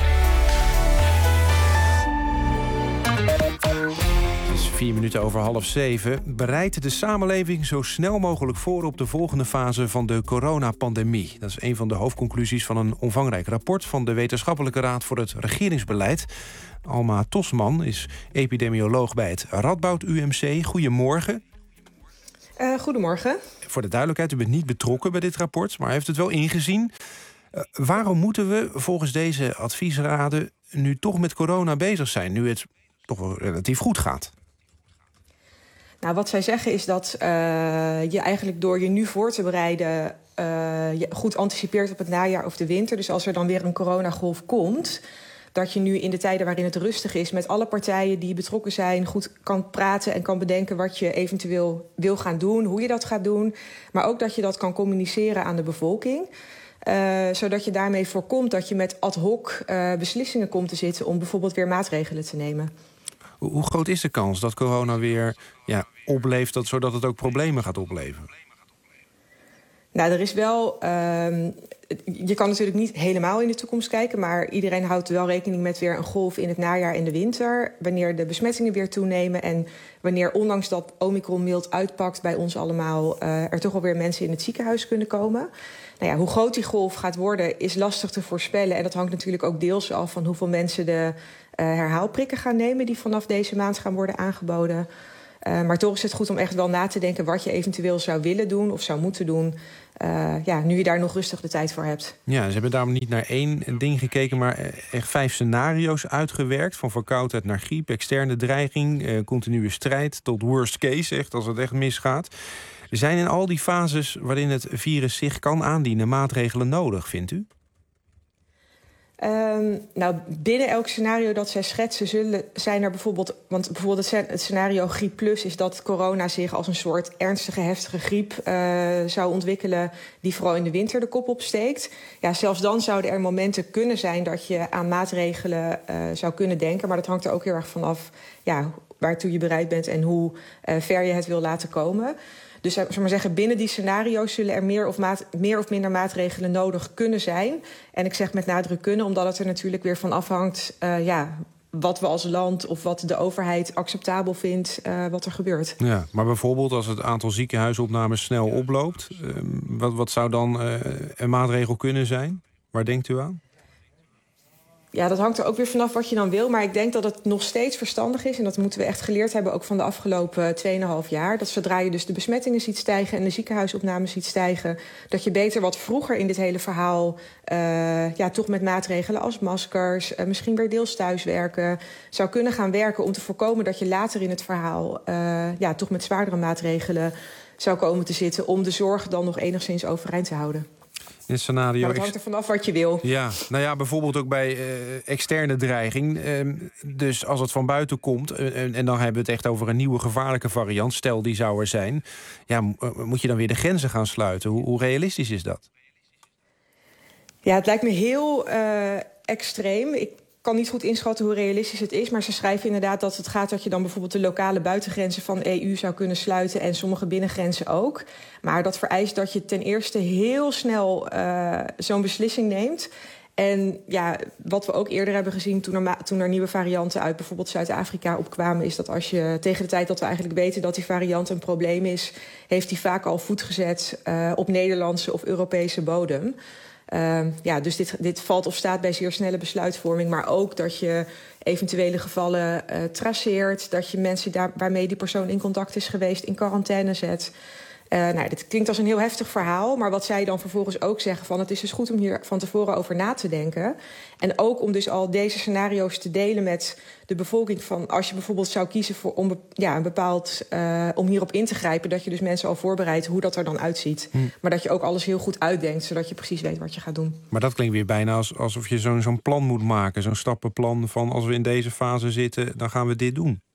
Het is vier minuten over half zeven. Bereidt de samenleving zo snel mogelijk voor op de volgende fase van de coronapandemie. Dat is een van de hoofdconclusies van een omvangrijk rapport van de Wetenschappelijke Raad voor het Regeringsbeleid. Alma Tosman is epidemioloog bij het Radboud U M C. Goedemorgen. Uh, goedemorgen. Voor de duidelijkheid, u bent niet betrokken bij dit rapport, maar heeft het wel ingezien. Uh, waarom moeten we volgens deze adviesraden nu toch met corona bezig zijn, nu het toch wel relatief goed gaat? Nou, wat zij zeggen is dat uh, je eigenlijk door je nu voor te bereiden uh, je goed anticipeert op het najaar of de winter. Dus als er dan weer een coronagolf komt, dat je nu in de tijden waarin het rustig is met alle partijen die betrokken zijn goed kan praten en kan bedenken wat je eventueel wil gaan doen, hoe je dat gaat doen. Maar ook dat je dat kan communiceren aan de bevolking. Uh, zodat je daarmee voorkomt dat je met ad hoc uh, beslissingen komt te zitten om bijvoorbeeld weer maatregelen te nemen. Hoe, hoe groot is de kans dat corona weer ja, opleeft, dat, zodat het ook problemen gaat opleveren? Nou, er is wel... Uh, je kan natuurlijk niet helemaal in de toekomst kijken, maar iedereen houdt wel rekening met weer een golf in het najaar en de winter, wanneer de besmettingen weer toenemen en wanneer, ondanks dat Omicron mild uitpakt bij ons allemaal, uh, er toch wel weer mensen in het ziekenhuis kunnen komen. Nou ja, hoe groot die golf gaat worden is lastig te voorspellen. En dat hangt natuurlijk ook deels af van hoeveel mensen de uh, herhaalprikken gaan nemen die vanaf deze maand gaan worden aangeboden. Uh, maar toch is het goed om echt wel na te denken wat je eventueel zou willen doen of zou moeten doen. Uh, ja, nu je daar nog rustig de tijd voor hebt. Ja, ze hebben daarom niet naar één ding gekeken, maar echt vijf scenario's uitgewerkt. Van verkoudheid naar griep, externe dreiging, uh, continue strijd tot worst case, echt als het echt misgaat. Zijn in al die fases waarin het virus zich kan aandienen maatregelen nodig, vindt u? Um, nou, binnen elk scenario dat zij schetsen zullen zijn er bijvoorbeeld... want bijvoorbeeld het scenario griep plus is dat corona zich als een soort ernstige, heftige griep uh, zou ontwikkelen die vooral in de winter de kop opsteekt. Ja, zelfs dan zouden er momenten kunnen zijn dat je aan maatregelen uh, zou kunnen denken. Maar dat hangt er ook heel erg vanaf ja, waartoe je bereid bent en hoe uh, ver je het wil laten komen. Dus zou maar zeggen, binnen die scenario's zullen er meer of, maat, meer of minder maatregelen nodig kunnen zijn. En ik zeg met nadruk kunnen, omdat het er natuurlijk weer van afhangt uh, ja, wat we als land of wat de overheid acceptabel vindt, uh, wat er gebeurt. Ja, maar bijvoorbeeld als het aantal ziekenhuisopnames snel oploopt, uh, wat, wat zou dan uh, een maatregel kunnen zijn? Waar denkt u aan? Ja, dat hangt er ook weer vanaf wat je dan wil. Maar ik denk dat het nog steeds verstandig is, en dat moeten we echt geleerd hebben ook van de afgelopen twee en een half jaar, dat zodra je dus de besmettingen ziet stijgen en de ziekenhuisopnames ziet stijgen, dat je beter wat vroeger in dit hele verhaal uh, ja, toch met maatregelen als maskers, uh, misschien weer deels thuiswerken, zou kunnen gaan werken om te voorkomen dat je later in het verhaal uh, ja, toch met zwaardere maatregelen zou komen te zitten om de zorg dan nog enigszins overeind te houden. In het scenario. Maar het hangt er vanaf wat je wil. Ja, nou ja, bijvoorbeeld ook bij uh, externe dreiging. Uh, dus als het van buiten komt, uh, en, en dan hebben we het echt over een nieuwe gevaarlijke variant, stel die zou er zijn, ja, uh, moet je dan weer de grenzen gaan sluiten? Hoe, hoe realistisch is dat? Ja, het lijkt me heel uh, extreem. Ik kan niet goed inschatten hoe realistisch het is, maar ze schrijven inderdaad dat het gaat dat je dan bijvoorbeeld de lokale buitengrenzen van de E U zou kunnen sluiten en sommige binnengrenzen ook. Maar dat vereist dat je ten eerste heel snel uh, zo'n beslissing neemt. En ja, wat we ook eerder hebben gezien toen er, toen er nieuwe varianten uit bijvoorbeeld Zuid-Afrika opkwamen, is dat als je tegen de tijd dat we eigenlijk weten dat die variant een probleem is, heeft die vaak al voet gezet uh, op Nederlandse of Europese bodem. Uh, ja, dus dit, dit valt of staat bij zeer snelle besluitvorming. Maar ook dat je eventuele gevallen uh, traceert, dat je mensen daar, waarmee die persoon in contact is geweest in quarantaine zet. Uh, nou, dit klinkt als een heel heftig verhaal, maar wat zij dan vervolgens ook zeggen van het is dus goed om hier van tevoren over na te denken. En ook om dus al deze scenario's te delen met de bevolking van als je bijvoorbeeld zou kiezen voor om ja, een bepaald uh, om hierop in te grijpen, dat je dus mensen al voorbereidt hoe dat er dan uitziet. Hm. Maar dat je ook alles heel goed uitdenkt, zodat je precies weet wat je gaat doen. Maar dat klinkt weer bijna als, alsof je zo'n zo'n plan moet maken, zo'n stappenplan van als we in deze fase zitten, dan gaan we dit doen.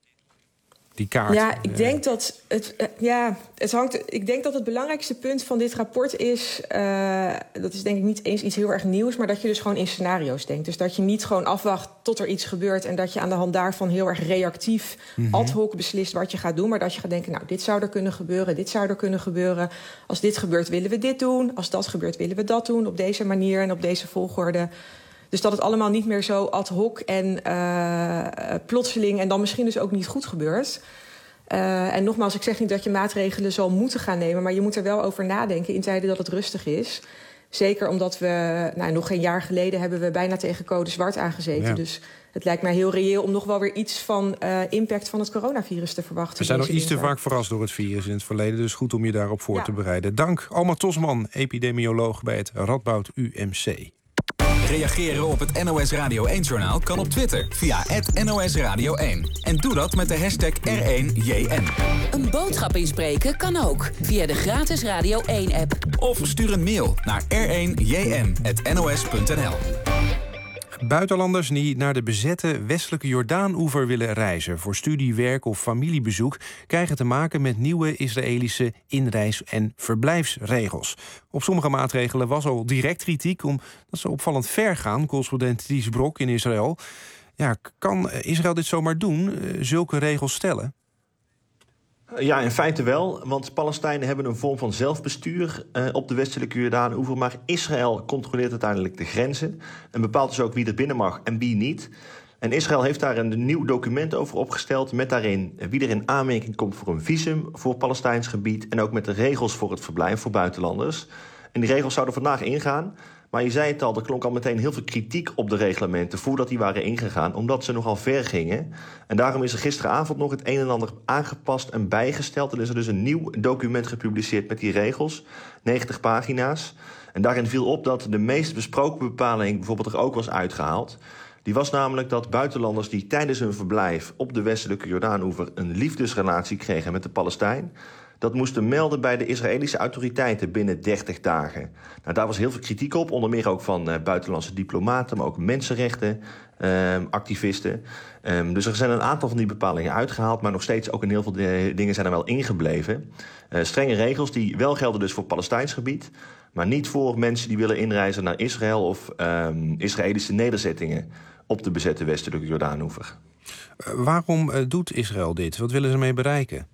Die kaart. Ja, ik denk dat het, uh, ja, het hangt. Ik denk dat het belangrijkste punt van dit rapport is, uh, dat is denk ik niet eens iets heel erg nieuws, maar dat je dus gewoon in scenario's denkt. Dus dat je niet gewoon afwacht tot er iets gebeurt en dat je aan de hand daarvan heel erg reactief, mm-hmm. ad hoc beslist wat je gaat doen, maar dat je gaat denken, nou, dit zou er kunnen gebeuren, dit zou er kunnen gebeuren. Als dit gebeurt, willen we dit doen. Als dat gebeurt, willen we dat doen. Op deze manier en op deze volgorde. Dus dat het allemaal niet meer zo ad hoc en uh, plotseling en dan misschien dus ook niet goed gebeurt. Uh, en nogmaals, ik zeg niet dat je maatregelen zal moeten gaan nemen, maar je moet er wel over nadenken in tijden dat het rustig is. Zeker omdat we, nou, nog geen jaar geleden hebben we bijna tegen code zwart aangezeten. Ja. Dus het lijkt mij heel reëel om nog wel weer iets van uh, impact van het coronavirus te verwachten. We zijn nog iets te vaak verrast door het virus in het verleden, dus goed om je daarop voor ja. te bereiden. Dank, Alma Tosman, epidemioloog bij het Radboud U M C. Reageren op het N O S Radio één-journaal kan op Twitter via at N O S Radio één. En doe dat met de hashtag R één J N. Een boodschap inspreken kan ook via de gratis Radio één-app. Of stuur een mail naar r één j n at n o s punt n l. Buitenlanders die naar de bezette westelijke Jordaan-oever willen reizen voor studie, werk of familiebezoek krijgen te maken met nieuwe Israëlische inreis- en verblijfsregels. Op sommige maatregelen was al direct kritiek omdat ze opvallend ver gaan. Correspondent Ties Brok in Israël. Ja, kan Israël dit zomaar doen, zulke regels stellen? Ja, in feite wel, want Palestijnen hebben een vorm van zelfbestuur uh, op de westelijke Jordaanoever, maar Israël controleert uiteindelijk de grenzen en bepaalt dus ook wie er binnen mag en wie niet. En Israël heeft daar een nieuw document over opgesteld met daarin wie er in aanmerking komt voor een visum voor Palestijns gebied en ook met de regels voor het verblijf voor buitenlanders. En die regels zouden vandaag ingaan. Maar je zei het al, er klonk al meteen heel veel kritiek op de reglementen voordat die waren ingegaan, omdat ze nogal ver gingen. En daarom is er gisteravond nog het een en ander aangepast en bijgesteld. En is er dus een nieuw document gepubliceerd met die regels, negentig pagina's. En daarin viel op dat de meest besproken bepaling bijvoorbeeld er ook was uitgehaald. Die was namelijk dat buitenlanders die tijdens hun verblijf op de westelijke Jordaanoever een liefdesrelatie kregen met de Palestijn, dat moesten melden bij de Israëlische autoriteiten binnen dertig dagen. Nou, daar was heel veel kritiek op, onder meer ook van uh, buitenlandse diplomaten, maar ook mensenrechtenactivisten. Uh, um, dus er zijn een aantal van die bepalingen uitgehaald, maar nog steeds ook in heel veel de, dingen zijn er wel ingebleven. Uh, strenge regels die wel gelden dus voor Palestijns gebied, maar niet voor mensen die willen inreizen naar Israël of um, Israëlische nederzettingen op de bezette westelijke Jordaanoever. Uh, waarom uh, doet Israël dit? Wat willen ze mee bereiken?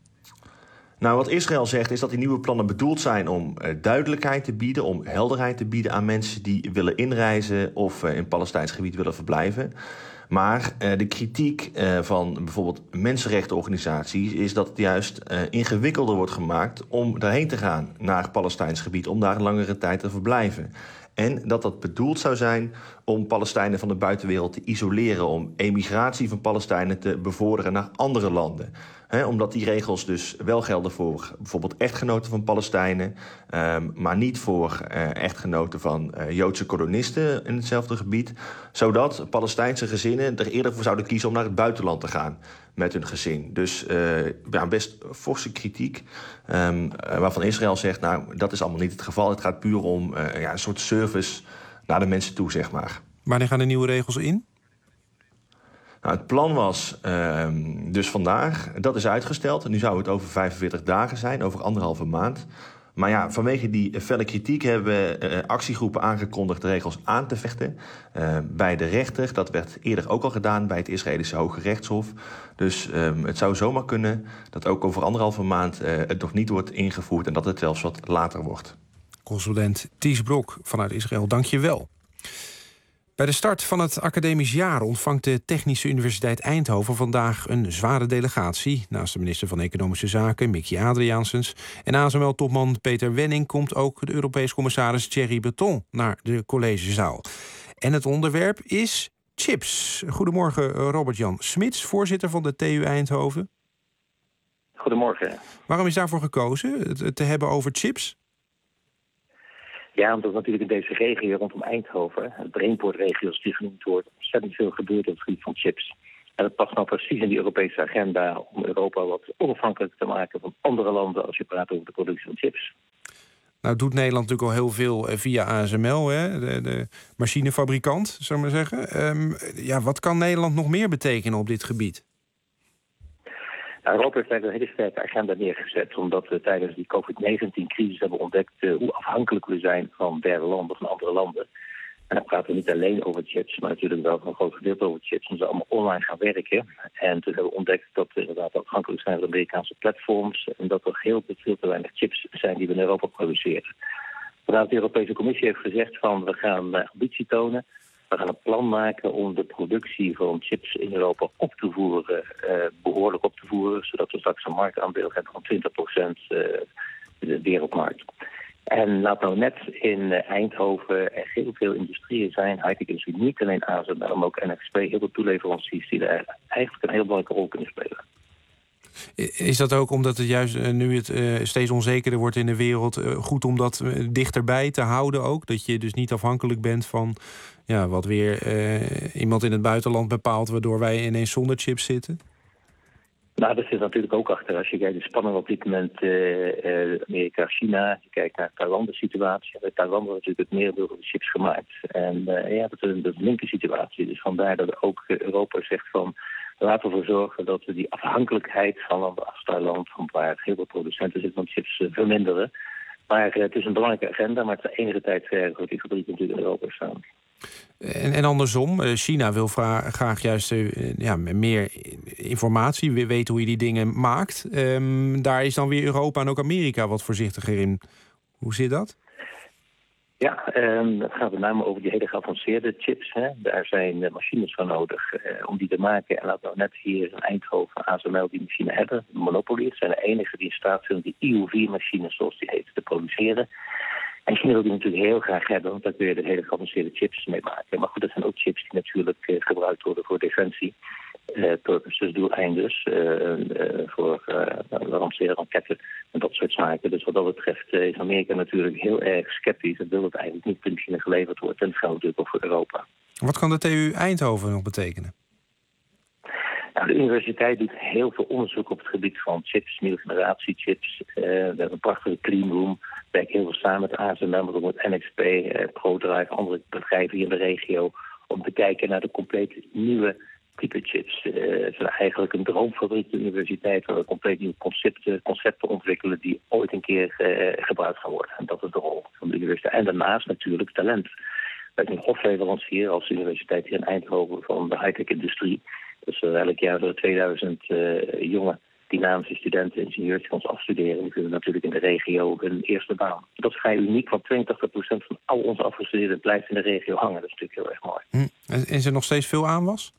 Nou, wat Israël zegt is dat die nieuwe plannen bedoeld zijn om uh, duidelijkheid te bieden, om helderheid te bieden aan mensen die willen inreizen of uh, in Palestijns gebied willen verblijven. Maar uh, de kritiek uh, van bijvoorbeeld mensenrechtenorganisaties is dat het juist uh, ingewikkelder wordt gemaakt om daarheen te gaan naar Palestijns gebied, om daar een langere tijd te verblijven. En dat dat bedoeld zou zijn om Palestijnen van de buitenwereld te isoleren, om emigratie van Palestijnen te bevorderen naar andere landen. He, omdat die regels dus wel gelden voor bijvoorbeeld echtgenoten van Palestijnen, um, maar niet voor uh, echtgenoten van uh, Joodse kolonisten in hetzelfde gebied. Zodat Palestijnse gezinnen er eerder voor zouden kiezen om naar het buitenland te gaan met hun gezin. Dus uh, ja, best forse kritiek, um, uh, waarvan Israël zegt, nou, dat is allemaal niet het geval. Het gaat puur om uh, ja, een soort service naar de mensen toe, zeg maar. Wanneer gaan de nieuwe regels in? Nou, het plan was uh, dus vandaag, dat is uitgesteld. Nu zou het over vijfenveertig dagen zijn, over anderhalve maand. Maar ja, vanwege die felle kritiek hebben uh, actiegroepen aangekondigd de regels aan te vechten uh, bij de rechter. Dat werd eerder ook al gedaan bij het Israëlische Hoge Rechtshof. Dus um, het zou zomaar kunnen dat ook over anderhalve maand uh, het nog niet wordt ingevoerd en dat het zelfs wat later wordt. Correspondent Ties Blok vanuit Israël, dank je wel. Bij de start van het academisch jaar ontvangt de Technische Universiteit Eindhoven vandaag een zware delegatie. Naast de minister van Economische Zaken, Mickey Adriaansens, en A S M L-topman Peter Wenning komt ook de Europees commissaris Thierry Breton naar de collegezaal. En het onderwerp is chips. Goedemorgen, Robert-Jan Smits, voorzitter van de T U Eindhoven. Goedemorgen. Waarom is daarvoor gekozen, het te hebben over chips? Ja, omdat natuurlijk in deze regio rondom Eindhoven, de Brainport-regio die genoemd wordt, ontzettend veel gebeurt op het gebied van chips. En dat past nou precies in die Europese agenda om Europa wat onafhankelijk te maken van andere landen als je praat over de productie van chips. Nou doet Nederland natuurlijk al heel veel via A S M L, hè, de, de machinefabrikant, zou ik maar zeggen. Um, ja, wat kan Nederland nog meer betekenen op dit gebied? Europa heeft een hele sterke agenda neergezet, omdat we tijdens die covid negentien-crisis hebben ontdekt uh, hoe afhankelijk we zijn van derde landen, van andere landen. En dan praten we niet alleen over chips, maar natuurlijk wel van een groot gedeelte over chips. En ze allemaal online gaan werken. En toen hebben we ontdekt dat we inderdaad afhankelijk zijn van de Amerikaanse platforms en dat er heel, veel te weinig chips zijn die we in Europa produceren. Vandaar de Europese Commissie heeft gezegd van we gaan uh, ambitie tonen. We gaan een plan maken om de productie van chips in Europa op te voeren, uh, behoorlijk op te voeren, zodat we straks een marktaandeel hebben van twintig procent uh, de wereldmarkt. En laat nou net in uh, Eindhoven er heel veel industrieën zijn, high-tech industrie, niet alleen A S M L, maar ook N X P, heel veel toeleveranciers die daar eigenlijk een heel belangrijke rol kunnen spelen. Is dat ook omdat het juist uh, nu het uh, steeds onzekerder wordt in de wereld, uh, goed om dat uh, dichterbij te houden ook? Dat je dus niet afhankelijk bent van ja, wat weer uh, iemand in het buitenland bepaalt, waardoor wij ineens zonder chips zitten? Nou, dat zit natuurlijk ook achter. Als je kijkt de spanning op dit moment uh, uh, Amerika-China, je kijkt naar Taiwan de situatie. Bij Taiwan wordt natuurlijk het merendeel van de chips gemaakt. En uh, ja, dat is een, een linker situatie. Dus vandaar dat ook uh, Europa zegt van laten we ervoor zorgen dat we die afhankelijkheid van landen als Thailand, van waar heel veel producenten zitten van chips, uh, verminderen. Maar uh, het is een belangrijke agenda, maar het is de enige tijd ver dat die fabrieken natuurlijk in Europa staan. En, en andersom, China wil vra- graag juist uh, ja, meer informatie, we weten hoe je die dingen maakt. Um, daar is dan weer Europa en ook Amerika wat voorzichtiger in. Hoe zit dat? Ja, um, het gaat met name over die hele geavanceerde chips. Hè. Daar zijn uh, machines voor nodig uh, om die te maken. En laten we net hier in Eindhoven A S M L die machine hebben. Monopoly, het zijn de enigen die in staat zijn die I O vier-machines, zoals die heet, te produceren. En China wil die natuurlijk heel graag hebben, want daar kun je de hele geavanceerde chips mee maken. Maar goed, dat zijn ook chips die natuurlijk uh, gebruikt worden voor defensie. Uh, purposes, doeleindes, uh, uh, voor uh, lanceren raketten en dat soort zaken. Dus wat dat betreft uh, is Amerika natuurlijk heel erg sceptisch en wil het eigenlijk niet in China geleverd wordt. En dat geldt natuurlijk ook voor Europa. Wat kan de T U Eindhoven nog betekenen? Nou, de universiteit doet heel veel onderzoek op het gebied van chips, nieuwe generatie chips. Uh, we hebben een prachtige cleanroom. We werken heel veel samen met A S M L, maar ook met N X P, uh, ProDrive, andere bedrijven hier in de regio, om te kijken naar de complete nieuwe type chips. Uh, het is eigenlijk een droomfabriek, de universiteit, waar we compleet nieuwe concepten, concepten ontwikkelen die ooit een keer uh, gebruikt gaan worden. En dat is de rol van de universiteit. En daarnaast natuurlijk talent. Wij zijn een hofleverancier als universiteit hier in Eindhoven van de high-tech industrie. Dus uh, elk jaar door tweeduizend uh, jonge dynamische studenten, ingenieurs die ons afstuderen. Die kunnen natuurlijk in de regio hun eerste baan. Dat is vrij uniek, want tweeëntachtig procent van al onze afgestudeerden blijft in de regio hangen. Dat is natuurlijk heel erg mooi. Hm. En is er nog steeds veel aanwas?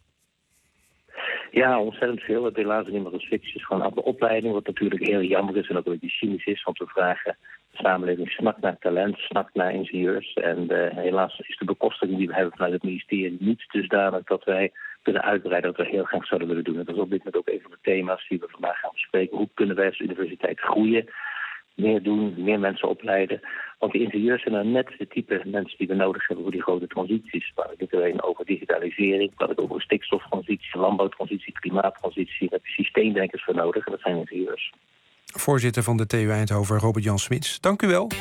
Ja, ontzettend veel. Het helaas niet meer restricties gewoon aan de opleiding, wat natuurlijk heel jammer is en ook een beetje cynisch is, want we vragen de samenleving snakt naar talent, snakt naar ingenieurs. En uh, helaas is de bekostiging die we hebben vanuit het ministerie niet dusdanig dat wij kunnen uitbreiden wat we heel graag zouden willen doen. En dat is op dit moment ook een van de thema's die we vandaag gaan bespreken. Hoe kunnen wij als universiteit groeien, meer doen, meer mensen opleiden? Want die ingenieurs zijn dan net de type mensen die we nodig hebben voor die grote transities. Waar ik niet alleen over digitalisering, waar ik over stikstoftransitie, landbouwtransitie, klimaattransitie. Daar heb je systeemdenkers voor nodig en dat zijn ingenieurs. Voorzitter van de T U Eindhoven, Robert-Jan Smits. Dank u wel.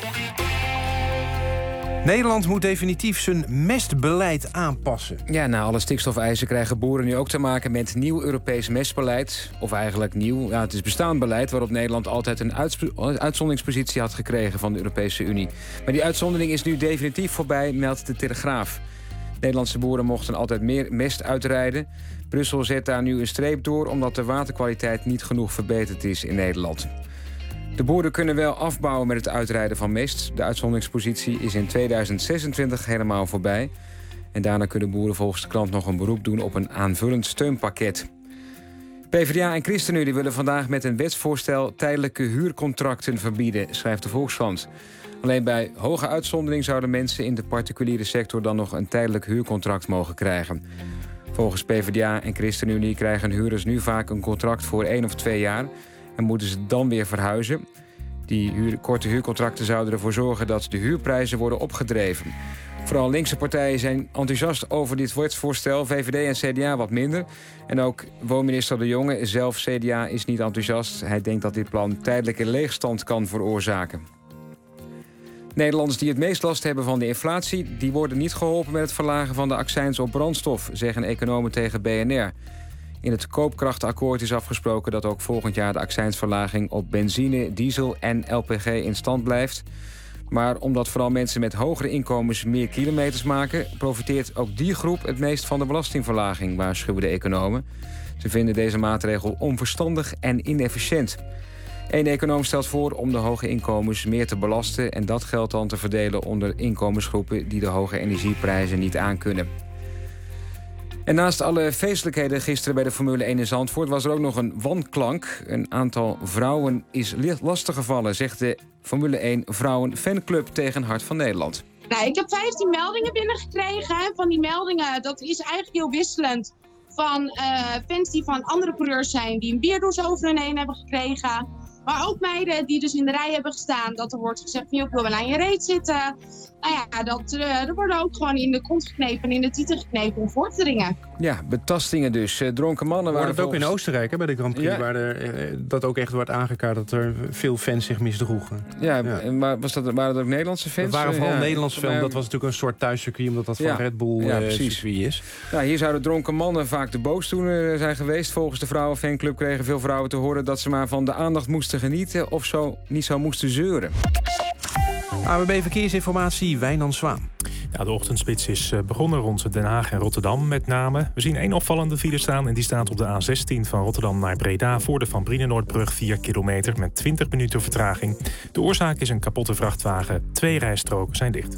Nederland moet definitief zijn mestbeleid aanpassen. Ja, na alle stikstofeisen krijgen boeren nu ook te maken met nieuw Europees mestbeleid. Of eigenlijk nieuw, ja, het is bestaand beleid waarop Nederland altijd een uitzonderingspositie had gekregen van de Europese Unie. Maar die uitzondering is nu definitief voorbij, meldt de Telegraaf. Nederlandse boeren mochten altijd meer mest uitrijden. Brussel zet daar nu een streep door omdat de waterkwaliteit niet genoeg verbeterd is in Nederland. De boeren kunnen wel afbouwen met het uitrijden van mest. De uitzonderingspositie is in tweeduizend zesentwintig helemaal voorbij. En daarna kunnen boeren volgens de krant nog een beroep doen op een aanvullend steunpakket. PvdA en ChristenUnie willen vandaag met een wetsvoorstel tijdelijke huurcontracten verbieden, schrijft de Volkskrant. Alleen bij hoge uitzondering zouden mensen in de particuliere sector dan nog een tijdelijk huurcontract mogen krijgen. Volgens PvdA en ChristenUnie krijgen huurders nu vaak een contract voor één of twee jaar en moeten ze dan weer verhuizen. Die huur, korte huurcontracten zouden ervoor zorgen dat de huurprijzen worden opgedreven. Vooral linkse partijen zijn enthousiast over dit wetsvoorstel, V V D en C D A wat minder. En ook woonminister De Jonge, zelf C D A, is niet enthousiast. Hij denkt dat dit plan tijdelijke leegstand kan veroorzaken. Nederlanders die het meest last hebben van de inflatie, die worden niet geholpen met het verlagen van de accijns op brandstof, zeggen economen tegen B N R. In het koopkrachtakkoord is afgesproken dat ook volgend jaar de accijnsverlaging op benzine, diesel en L P G in stand blijft. Maar omdat vooral mensen met hogere inkomens meer kilometers maken, profiteert ook die groep het meest van de belastingverlaging, waarschuwen de economen. Ze vinden deze maatregel onverstandig en inefficiënt. Eén econoom stelt voor om de hoge inkomens meer te belasten en dat geld dan te verdelen onder inkomensgroepen die de hoge energieprijzen niet aankunnen. En naast alle feestelijkheden gisteren bij de Formule één in Zandvoort was er ook nog een wanklank. Een aantal vrouwen is lastiggevallen, zegt de Formule één Vrouwen Fanclub tegen Hart van Nederland. Nou, ik heb vijftien meldingen binnengekregen. Van die meldingen, dat is eigenlijk heel wisselend. Van uh, fans die van andere coureurs zijn, die een bierdoos over hun heen hebben gekregen. Maar ook meiden die dus in de rij hebben gestaan. Dat er wordt gezegd van, joh, ik wil wel aan je reet zitten. Nou ja, dat, uh, er worden ook gewoon in de kont geknepen en in de tieten geknepen om voor te dringen. Ja, betastingen dus. Uh, dronken mannen waren Wordt het volgens... ook in Oostenrijk, hè, bij de Grand Prix, ja, waar er, uh, dat ook echt wordt aangekaart dat er veel fans zich misdroegen. Ja, ja. Maar was dat, waren dat ook Nederlandse fans? Dat waren vooral ja, Nederlandse fans. Dat was natuurlijk een soort thuiscircuit, omdat dat van ja, Red Bull ja, uh, circuit is. Ja, hier zouden dronken mannen vaak de boosdoener zijn geweest. Volgens de Vrouwenfanclub kregen veel vrouwen te horen dat ze maar van de aandacht moesten genieten of zo niet zo moesten zeuren. A W B Verkeersinformatie, Wijnand Zwaan. Ja, de ochtendspits is begonnen rond Den Haag en Rotterdam met name. We zien één opvallende file staan en die staat op de A zestien van Rotterdam naar Breda... voor de Van Brienenoordbrug vier kilometer met twintig minuten vertraging. De oorzaak is een kapotte vrachtwagen. Twee rijstroken zijn dicht.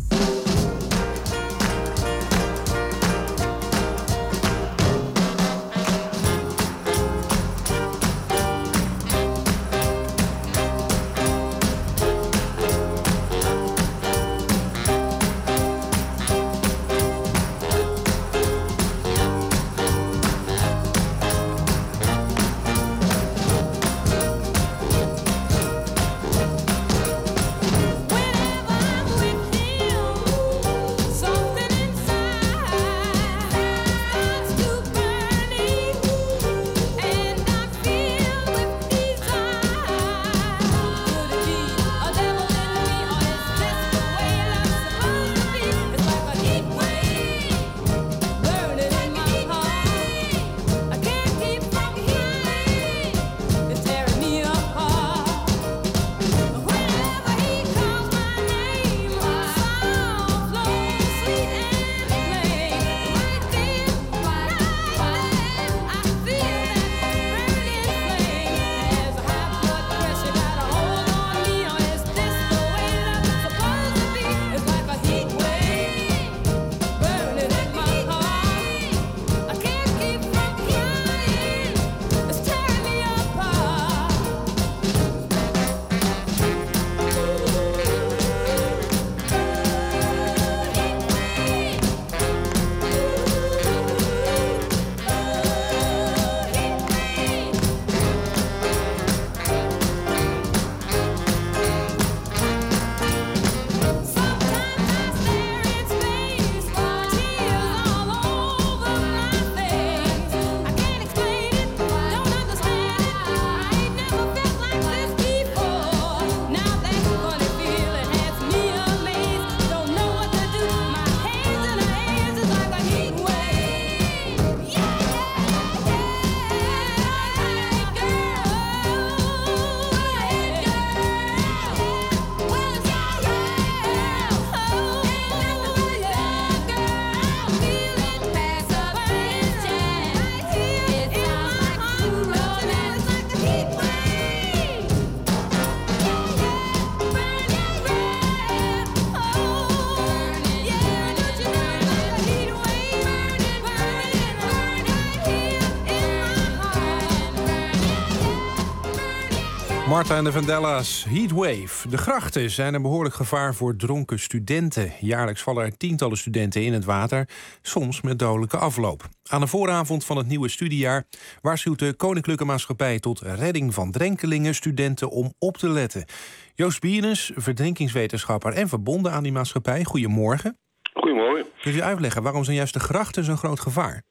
Marta en de Vandellas, Heatwave. De grachten zijn een behoorlijk gevaar voor dronken studenten. Jaarlijks vallen er tientallen studenten in het water, soms met dodelijke afloop. Aan de vooravond van het nieuwe studiejaar waarschuwt de Koninklijke Maatschappij tot redding van drenkelingen studenten om op te letten. Joost Bierens, verdrinkingswetenschapper en verbonden aan die maatschappij. Goedemorgen. Goedemorgen. Kunt u uitleggen waarom zijn juist de grachten zo'n groot gevaar?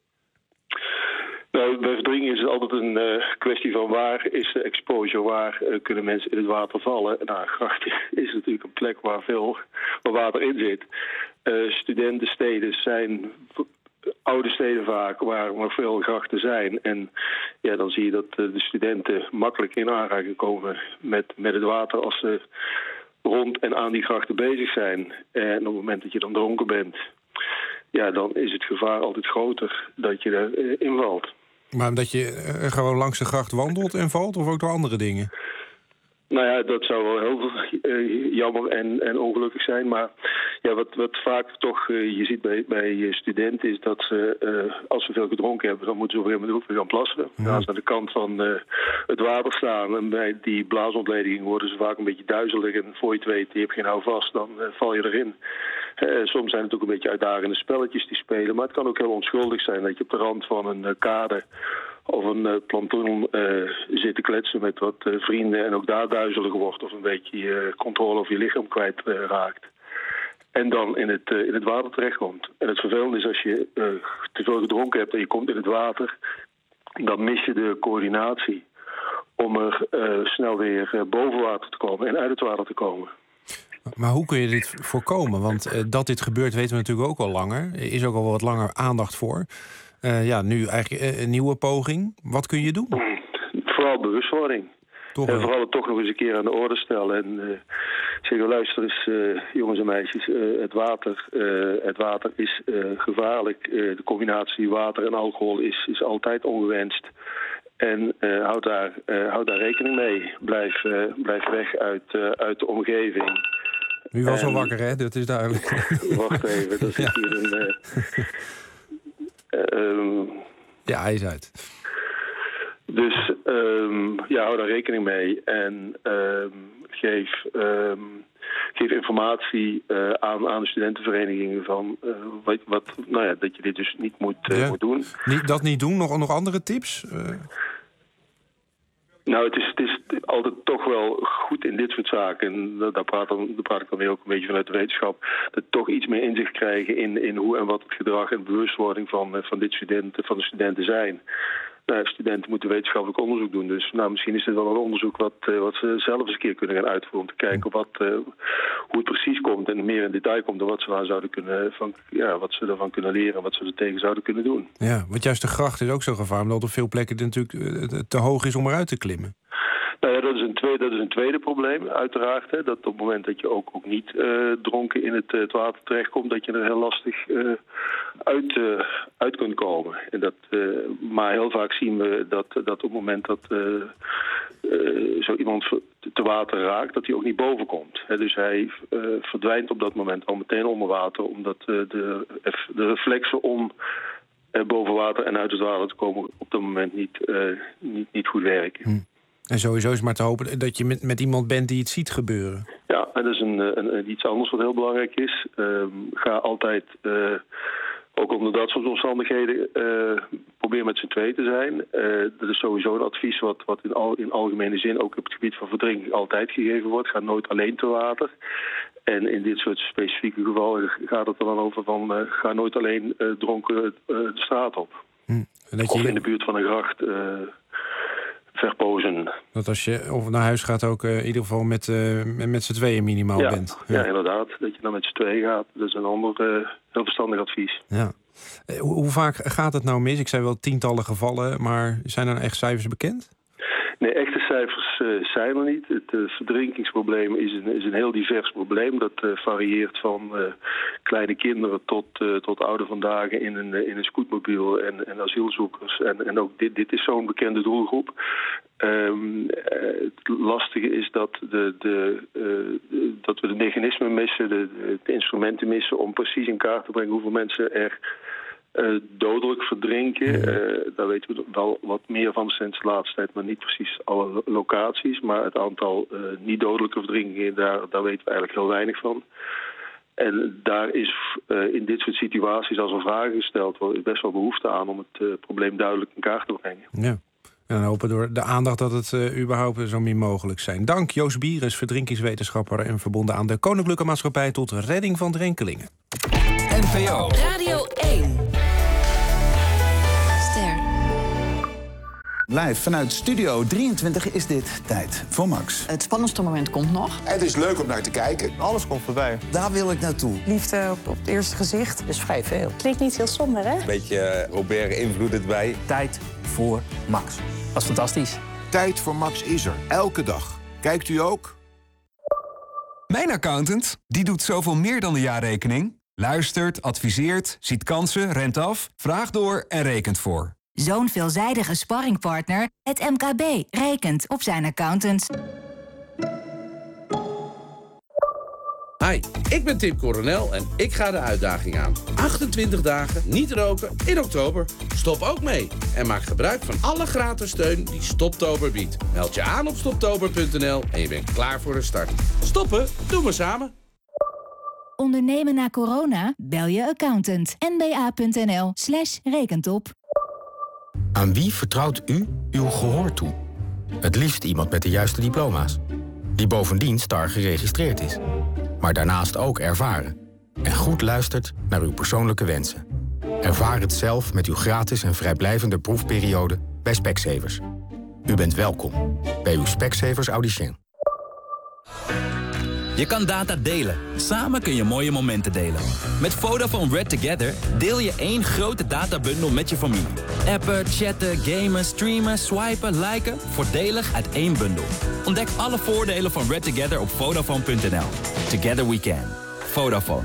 Nou, bij verdrinking is het altijd een uh, kwestie van waar is de exposure, waar uh, kunnen mensen in het water vallen. Nou, grachten is natuurlijk een plek waar veel waar water in zit. Uh, studentensteden zijn oude steden vaak waar, waar veel grachten zijn. En ja, dan zie je dat uh, de studenten makkelijk in aanraking komen met, met het water als ze rond en aan die grachten bezig zijn. En op het moment dat je dan dronken bent, ja, dan is het gevaar altijd groter dat je erin uh, valt. Maar omdat je uh, gewoon langs de gracht wandelt en valt, of ook door andere dingen? Nou ja, dat zou wel heel uh, jammer en, en ongelukkig zijn. Maar ja, wat, wat vaak toch uh, je ziet bij, bij studenten is dat ze, uh, als ze veel gedronken hebben, dan moeten ze op een gegeven moment ook weer gaan plassen. Dan gaan ze aan de kant van uh, het water staan. En bij die blaasontleding worden ze vaak een beetje duizelig. En voor je het weet, je hebt geen houvast, dan uh, val je erin. Uh, soms zijn het ook een beetje uitdagende spelletjes die spelen. Maar het kan ook heel onschuldig zijn dat je op de rand van een uh, kade of een uh, planton uh, zit te kletsen met wat uh, vrienden en ook daar duizelig wordt of een beetje uh, controle over je lichaam kwijt uh, raakt. En dan in het, uh, in het water terechtkomt. En het vervelende is als je uh, te veel gedronken hebt en je komt in het water, dan mis je de coördinatie om er uh, snel weer uh, boven water te komen en uit het water te komen. Maar hoe kun je dit voorkomen? Want uh, dat dit gebeurt weten we natuurlijk ook al langer. Er is ook al wat langer aandacht voor. Uh, ja, nu eigenlijk uh, een nieuwe poging. Wat kun je doen? Vooral bewustwording. toch en wel. vooral het toch nog eens een keer aan de orde stellen. En uh, zeggen, luister eens, uh, jongens en meisjes, uh, het water, uh, het water is uh, gevaarlijk. Uh, de combinatie water en alcohol is, is altijd ongewenst. En uh, houd, daar, uh, houd daar rekening mee. Blijf, uh, blijf weg uit, uh, uit de omgeving. U was al wakker, hè? Dat is duidelijk. Wacht even, dat is ja. hier een... Uh, um, ja, hij is uit. Dus um, ja, hou daar rekening mee. En um, geef, um, geef informatie uh, aan, aan de studentenverenigingen van uh, wat, wat, nou ja, dat je dit dus niet moet, uh, ja. moet doen. Niet, dat niet doen? Nog, nog andere tips? Uh... Nou, het is, het is altijd toch wel goed in dit soort zaken. En daar praat, dan, daar praat ik dan weer ook een beetje vanuit de wetenschap. Dat toch iets meer inzicht krijgen in, in hoe en wat het gedrag en bewustwording van, van, dit studenten, van de studenten zijn. Nou, studenten moeten wetenschappelijk onderzoek doen. Dus nou, misschien is dit wel een onderzoek wat, uh, wat ze zelf eens een keer kunnen gaan uitvoeren. Om te kijken wat, uh, hoe het precies komt en meer in detail komt. En wat ze, zouden kunnen, van, ja, wat ze ervan kunnen leren en wat ze er tegen zouden kunnen doen. Ja, want juist de gracht is ook zo gevaarlijk. Omdat op veel plekken het natuurlijk te hoog is om eruit te klimmen. Nou ja, dat is een tweede, dat is een tweede probleem, uiteraard. Hè, dat op het moment dat je ook, ook niet uh, dronken in het, uh, het water terechtkomt, dat je er heel lastig uh, uit, uh, uit kunt komen. En dat, uh, maar heel vaak zien we dat, dat op het moment dat uh, uh, zo iemand te water raakt, dat hij ook niet boven komt. Hè, dus hij uh, verdwijnt op dat moment al meteen onder water, omdat uh, de, de reflexen om uh, boven water en uit het water te komen op dat moment niet, uh, niet, niet goed werken. Hm. En sowieso is maar te hopen dat je met, met iemand bent die het ziet gebeuren. Ja, en dat is een, een, een iets anders wat heel belangrijk is. Um, ga altijd, uh, ook onder dat soort omstandigheden, uh, probeer met z'n twee te zijn. Uh, dat is sowieso een advies wat, wat in, al, in algemene zin ook op het gebied van verdrinking altijd gegeven wordt. Ga nooit alleen te water. En in dit soort specifieke gevallen gaat het er dan over van uh, ga nooit alleen uh, dronken uh, de straat op. Hm. Dat je... Of in de buurt van een gracht... Uh, verpozen. Dat als je of naar huis gaat ook uh, in ieder geval met, uh, met, met z'n tweeën minimaal ja, bent. Ja. ja, inderdaad. Dat je dan met z'n tweeën gaat. Dat is een ander uh, heel verstandig advies. Ja. Uh, hoe, hoe vaak gaat het nou mis? Ik zei wel tientallen gevallen, maar zijn er echt cijfers bekend? Nee, echte cijfers uh, zijn er niet. Het uh, verdrinkingsprobleem is een, is een heel divers probleem. Dat uh, varieert van uh, kleine kinderen tot, uh, tot oude vandaag in een, uh, in een scootmobiel en, en asielzoekers. En, en ook dit, dit is zo'n bekende doelgroep. Um, uh, het lastige is dat, de, de, uh, dat we de mechanismen missen, de, de instrumenten missen om precies in kaart te brengen hoeveel mensen er Uh, dodelijk verdrinken. Uh, daar weten we wel wat meer van sinds de laatste tijd, maar niet precies alle locaties. Maar het aantal uh, niet-dodelijke verdrinkingen, daar, daar weten we eigenlijk heel weinig van. En daar is uh, in dit soort situaties, als er vragen gesteld worden, best wel behoefte aan om het uh, probleem duidelijk in kaart te brengen. Ja. En dan hopen door de aandacht dat het uh, überhaupt zo min mogelijk zijn. Dank Joost Bieres, verdrinkingswetenschapper en verbonden aan de Koninklijke Maatschappij tot redding van drenkelingen. N P O Radio één. Live vanuit Studio drieëntwintig is dit Tijd voor Max. Het spannendste moment komt nog. Het is leuk om naar te kijken. Alles komt voorbij. Daar wil ik naartoe. Liefde op, op het eerste gezicht. Dat is vrij veel. Klinkt niet heel somber, hè? Een beetje Robert invloed het bij. Tijd voor Max. Dat is fantastisch. Tijd voor Max is er. Elke dag. Kijkt u ook? Mijn accountant, die doet zoveel meer dan de jaarrekening. Luistert, adviseert, ziet kansen, rent af, vraagt door en rekent voor. Zo'n veelzijdige sparringpartner, het M K B, rekent op zijn accountants. Hi, ik ben Tim Coronel en ik ga de uitdaging aan. achtentwintig dagen niet roken in oktober. Stop ook mee en maak gebruik van alle gratis steun die Stoptober biedt. Meld je aan op stoptober punt n l en je bent klaar voor de start. Stoppen, doen we samen. Ondernemen na corona? Bel je accountant. n b a punt n l slash rekentop. Aan wie vertrouwt u uw gehoor toe? Het liefst iemand met de juiste diploma's. Die bovendien STAR geregistreerd is. Maar daarnaast ook ervaren. En goed luistert naar uw persoonlijke wensen. Ervaar het zelf met uw gratis en vrijblijvende proefperiode bij Je kan data delen. Samen kun je mooie momenten delen. Met Vodafone Red Together deel je één grote databundel met je familie. Appen, chatten, gamen, streamen, swipen, liken. Voordelig uit één bundel. Ontdek alle voordelen van Red Together op Vodafone punt n l. Together we can. Vodafone.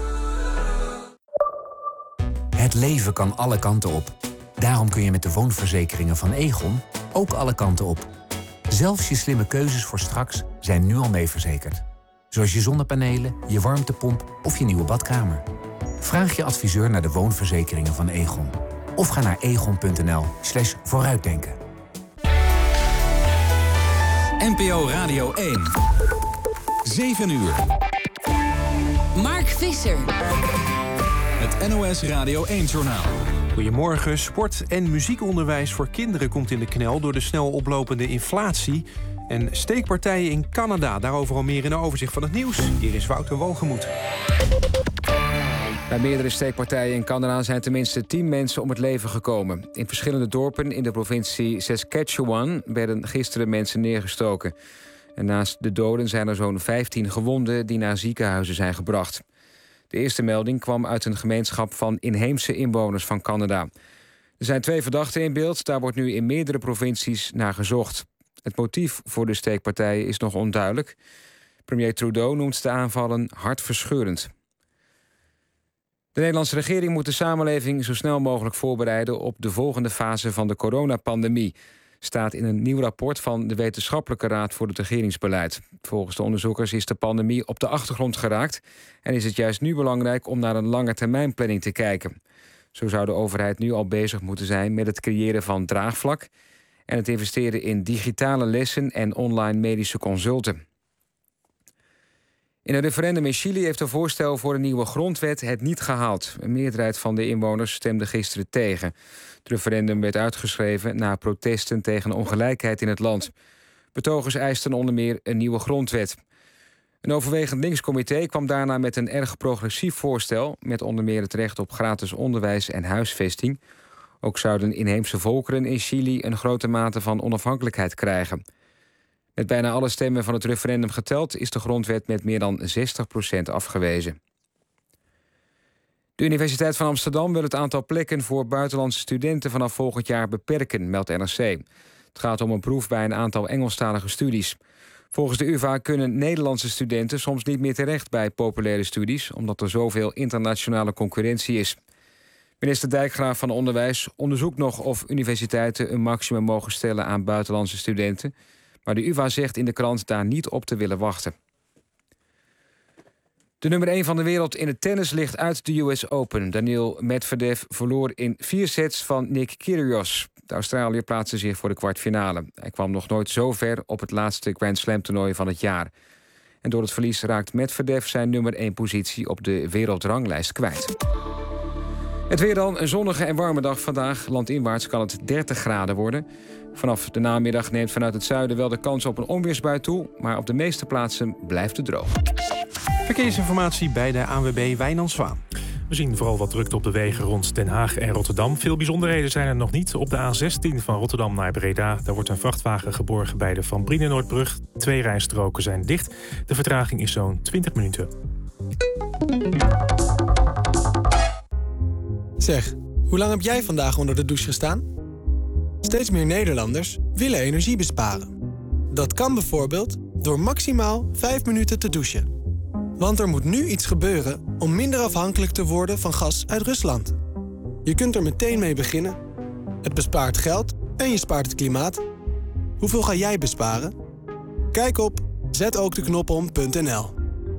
Het leven kan alle kanten op. Daarom kun je met de woonverzekeringen van Egon ook alle kanten op. Zelfs je slimme keuzes voor straks zijn nu al mee verzekerd. Zoals je zonnepanelen, je warmtepomp of je nieuwe badkamer. Vraag je adviseur naar de woonverzekeringen van Egon. Of ga naar egon punt n l slash vooruitdenken. N P O Radio één. zeven uur. Mark Visser. Het N O S Radio één-journaal. Goedemorgen. Sport- en muziekonderwijs voor kinderen komt in de knel door de snel oplopende inflatie. En steekpartijen in Canada. Daarover al meer in een overzicht van het nieuws. Hier is Wouter Wogemoed. Bij meerdere steekpartijen in Canada zijn tenminste tien mensen om het leven gekomen. In verschillende dorpen in de provincie Saskatchewan werden gisteren mensen neergestoken. En naast de doden zijn er zo'n vijftien gewonden die naar ziekenhuizen zijn gebracht. De eerste melding kwam uit een gemeenschap van inheemse inwoners van Canada. Er zijn twee verdachten in beeld. Daar wordt nu in meerdere provincies naar gezocht. Het motief voor de steekpartijen is nog onduidelijk. Premier Trudeau noemt de aanvallen hartverscheurend. De Nederlandse regering moet de samenleving zo snel mogelijk voorbereiden op de volgende fase van de coronapandemie, staat in een nieuw rapport van de Wetenschappelijke Raad voor het Regeringsbeleid. Volgens de onderzoekers is de pandemie op de achtergrond geraakt en is het juist nu belangrijk om naar een langetermijnplanning te kijken. Zo zou de overheid nu al bezig moeten zijn met het creëren van draagvlak en het investeren in digitale lessen en online medische consulten. In een referendum in Chili heeft een voorstel voor een nieuwe grondwet het niet gehaald. Een meerderheid van de inwoners stemde gisteren tegen. Het referendum werd uitgeschreven na protesten tegen ongelijkheid in het land. Betogers eisten onder meer een nieuwe grondwet. Een overwegend linkscomité kwam daarna met een erg progressief voorstel, met onder meer het recht op gratis onderwijs en huisvesting. Ook zouden inheemse volkeren in Chili een grote mate van onafhankelijkheid krijgen. Met bijna alle stemmen van het referendum geteld is de grondwet met meer dan zestig procent afgewezen. De Universiteit van Amsterdam wil het aantal plekken voor buitenlandse studenten vanaf volgend jaar beperken, meldt N R C. Het gaat om een proef bij een aantal Engelstalige studies. Volgens de U vA kunnen Nederlandse studenten soms niet meer terecht bij populaire studies, omdat er zoveel internationale concurrentie is. Minister Dijkgraaf van Onderwijs onderzoekt nog of universiteiten een maximum mogen stellen aan buitenlandse studenten. Maar de U vA zegt in de krant daar niet op te willen wachten. De nummer één van de wereld in het tennis ligt uit de U S Open. Daniil Medvedev verloor in vier sets van Nick Kyrgios. De Australiër plaatste zich voor de kwartfinale. Hij kwam nog nooit zo ver op het laatste Grand Slam toernooi van het jaar. En door het verlies raakt Medvedev zijn nummer één positie op de wereldranglijst kwijt. Het weer dan, een zonnige en warme dag vandaag. Landinwaarts kan het dertig graden worden. Vanaf de namiddag neemt vanuit het zuiden wel de kans op een onweersbui toe, maar op de meeste plaatsen blijft het droog. Verkeersinformatie bij de A N W B Wijnand Zwaan. We zien vooral wat drukte op de wegen rond Den Haag en Rotterdam. Veel bijzonderheden zijn er nog niet. Op de A zestien van Rotterdam naar Breda. Daar wordt een vrachtwagen geborgen bij de Van Brienenoordbrug. Twee rijstroken zijn dicht. De vertraging is zo'n twintig minuten. Zeg, hoe lang heb jij vandaag onder de douche gestaan? Steeds meer Nederlanders willen energie besparen. Dat kan bijvoorbeeld door maximaal vijf minuten te douchen. Want er moet nu iets gebeuren om minder afhankelijk te worden van gas uit Rusland. Je kunt er meteen mee beginnen. Het bespaart geld en je spaart het klimaat. Hoeveel ga jij besparen? Kijk op zet ook de knop om punt n l.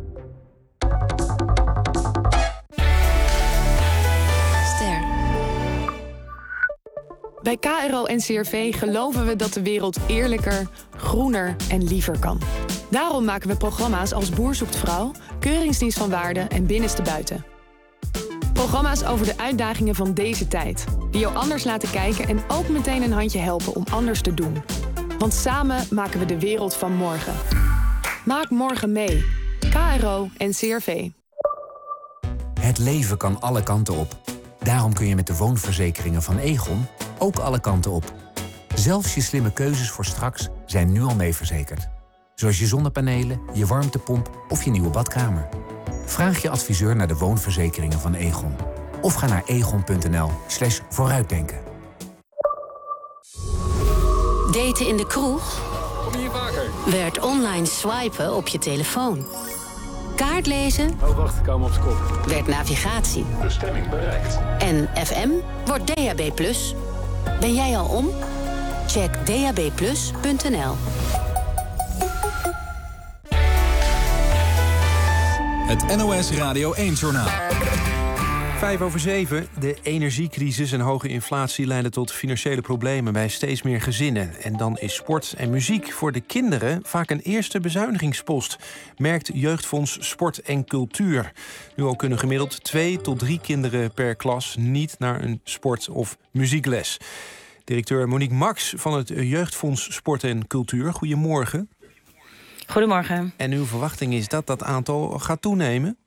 Bij K R O en C R V geloven we dat de wereld eerlijker, groener en liever kan. Daarom maken we programma's als Boer zoekt vrouw, Keuringsdienst van Waarde en Binnenste Buiten. Programma's over de uitdagingen van deze tijd, die jou anders laten kijken en ook meteen een handje helpen om anders te doen. Want samen maken we de wereld van morgen. Maak morgen mee. K R O en C R V. Het leven kan alle kanten op. Daarom kun je met de woonverzekeringen van Egon ook alle kanten op. Zelfs je slimme keuzes voor straks zijn nu al mee verzekerd. Zoals je zonnepanelen, je warmtepomp of je nieuwe badkamer. Vraag je adviseur naar de woonverzekeringen van Egon. Of ga naar egon.nl slash vooruitdenken. Daten in de kroeg? Kom hier vaker. Werd online swipen op je telefoon. Kaartlezen? Oh, wacht, ik kom op z'n kop. Werd navigatie. Bestemming bereikt. En F M wordt D A B plus. Ben jij al om? Check d a b plus punt n l. Het N O S Radio één-journaal. Vijf over zeven. De energiecrisis en hoge inflatie leiden tot financiële problemen bij steeds meer gezinnen. En dan is sport en muziek voor de kinderen vaak een eerste bezuinigingspost, merkt Jeugdfonds Sport en Cultuur. Nu al kunnen gemiddeld twee tot drie kinderen per klas niet naar een sport- of muziekles. Directeur Monique Max van het Jeugdfonds Sport en Cultuur. Goedemorgen. Goedemorgen. En uw verwachting is dat dat aantal gaat toenemen?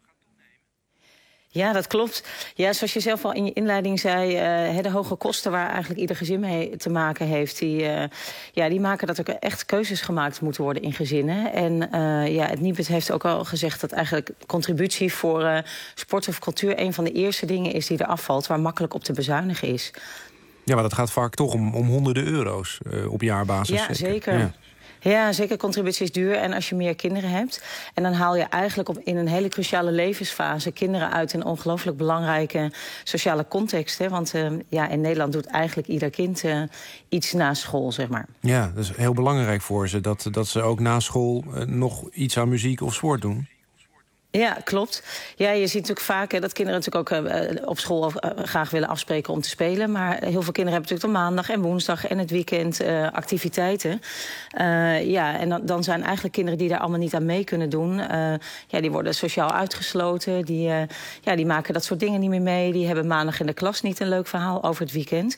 Ja, dat klopt. Ja, zoals je zelf al in je inleiding zei, uh, de hoge kosten waar eigenlijk ieder gezin mee te maken heeft, die, uh, ja, die maken dat er echt keuzes gemaakt moeten worden in gezinnen. En uh, ja, het Nibud heeft ook al gezegd dat eigenlijk contributie voor uh, sport of cultuur een van de eerste dingen is die er afvalt, waar makkelijk op te bezuinigen is. Ja, maar dat gaat vaak toch om, om honderden euro's uh, op jaarbasis. Ja, zeker. Ja. Ja, zeker. Contributie is duur. En als je meer kinderen hebt, en dan haal je eigenlijk op, in een hele cruciale levensfase kinderen uit een ongelooflijk belangrijke sociale context. Hè? Want uh, ja, in Nederland doet eigenlijk ieder kind uh, iets na school, zeg maar. Ja, dat is heel belangrijk voor ze. Dat, dat ze ook na school uh, nog iets aan muziek of sport doen. Ja, klopt. Ja, je ziet natuurlijk vaak hè, dat kinderen natuurlijk ook uh, op school uh, graag willen afspreken om te spelen. Maar heel veel kinderen hebben natuurlijk op maandag en woensdag en het weekend uh, activiteiten. Uh, ja, en dan, dan zijn eigenlijk kinderen die daar allemaal niet aan mee kunnen doen. Uh, ja, die worden sociaal uitgesloten. Die, uh, ja, die maken dat soort dingen niet meer mee. Die hebben maandag in de klas niet een leuk verhaal over het weekend.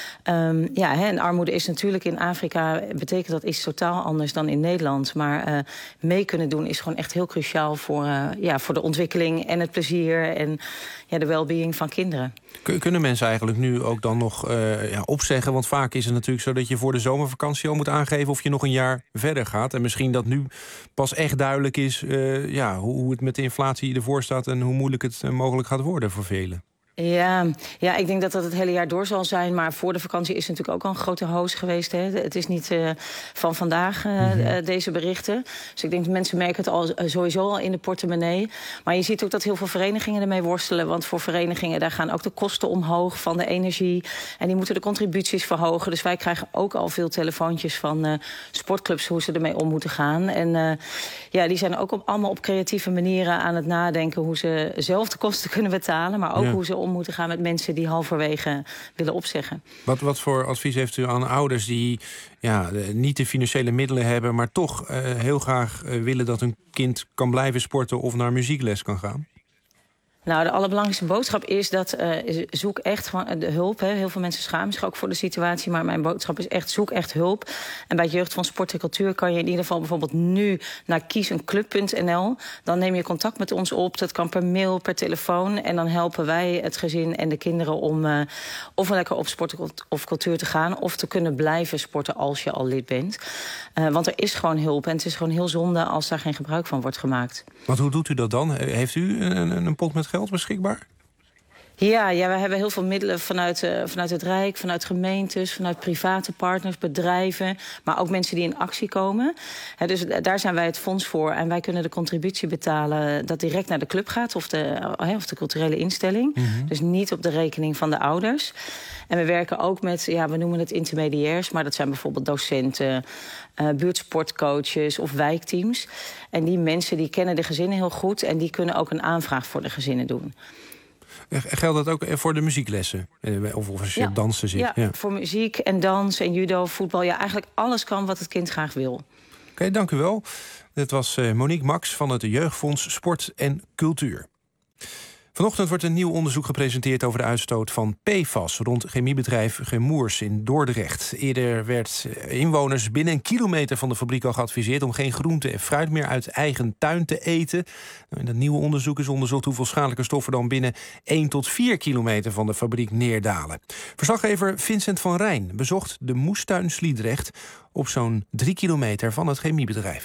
Um, ja, hè, en armoede is natuurlijk in Afrika, betekent dat iets totaal anders dan in Nederland. Maar uh, mee kunnen doen is gewoon echt heel cruciaal voor, uh, ja, voor de ontwikkeling en het plezier en ja, de well-being van kinderen. Kunnen mensen eigenlijk nu ook dan nog uh, ja, opzeggen? Want vaak is het natuurlijk zo dat je voor de zomervakantie al moet aangeven of je nog een jaar verder gaat. En misschien dat nu pas echt duidelijk is uh, ja, hoe, hoe het met de inflatie ervoor staat en hoe moeilijk het uh, mogelijk gaat worden voor velen. Ja, ja, ik denk dat dat het hele jaar door zal zijn. Maar voor de vakantie is natuurlijk ook al een grote hoos geweest. Hè. Het is niet uh, van vandaag, uh, mm-hmm. uh, deze berichten. Dus ik denk dat mensen merken het al, uh, sowieso al in de portemonnee. Maar je ziet ook dat heel veel verenigingen ermee worstelen. Want voor verenigingen daar gaan ook de kosten omhoog van de energie. En die moeten de contributies verhogen. Dus wij krijgen ook al veel telefoontjes van uh, sportclubs hoe ze ermee om moeten gaan. En uh, ja, die zijn ook op, allemaal op creatieve manieren aan het nadenken hoe ze zelf de kosten kunnen betalen. Maar ook ja. hoe ze om moeten gaan met mensen die halverwege willen opzeggen. Wat, wat voor advies heeft u aan ouders die ja, niet de financiële middelen hebben, maar toch uh, heel graag uh, willen dat hun kind kan blijven sporten of naar muziekles kan gaan? Nou, de allerbelangrijkste boodschap is dat uh, zoek echt gewoon de hulp. Hè. Heel veel mensen schamen zich ook voor de situatie, maar mijn boodschap is echt zoek echt hulp. En bij het Jeugdfonds Sport en Cultuur kan je in ieder geval bijvoorbeeld nu naar kies een club punt n l. Dan neem je contact met ons op. Dat kan per mail, per telefoon. En dan helpen wij het gezin en de kinderen om uh, of lekker op sport of cultuur te gaan, of te kunnen blijven sporten als je al lid bent. Uh, want er is gewoon hulp en het is gewoon heel zonde als daar geen gebruik van wordt gemaakt. Want hoe doet u dat dan? Heeft u een, een pot met geld beschikbaar? Ja, ja, we hebben heel veel middelen vanuit, uh, vanuit het Rijk, vanuit gemeentes, vanuit private partners, bedrijven, maar ook mensen die in actie komen. He, dus daar zijn wij het fonds voor. En wij kunnen de contributie betalen dat direct naar de club gaat of de, uh, of de culturele instelling. Mm-hmm. Dus niet op de rekening van de ouders. En we werken ook met, ja, we noemen het intermediairs, maar dat zijn bijvoorbeeld docenten, uh, buurtsportcoaches of wijkteams. En die mensen die kennen de gezinnen heel goed en die kunnen ook een aanvraag voor de gezinnen doen. Geldt dat ook voor de muzieklessen? Of als je ja. op dansen zit? Ja, ja, voor muziek en dans en judo, voetbal. Ja, eigenlijk alles kan wat het kind graag wil. Oké, okay, dank u wel. Dit was Monique Max van het Jeugdfonds Sport en Cultuur. Vanochtend wordt een nieuw onderzoek gepresenteerd over de uitstoot van P F A S rond chemiebedrijf Chemours in Dordrecht. Eerder werd inwoners binnen een kilometer van de fabriek al geadviseerd om geen groente en fruit meer uit eigen tuin te eten. Nou, in dat nieuwe onderzoek is onderzocht hoeveel schadelijke stoffen dan binnen één tot vier kilometer van de fabriek neerdalen. Verslaggever Vincent van Rijn bezocht de moestuin Sliedrecht op zo'n drie kilometer van het chemiebedrijf.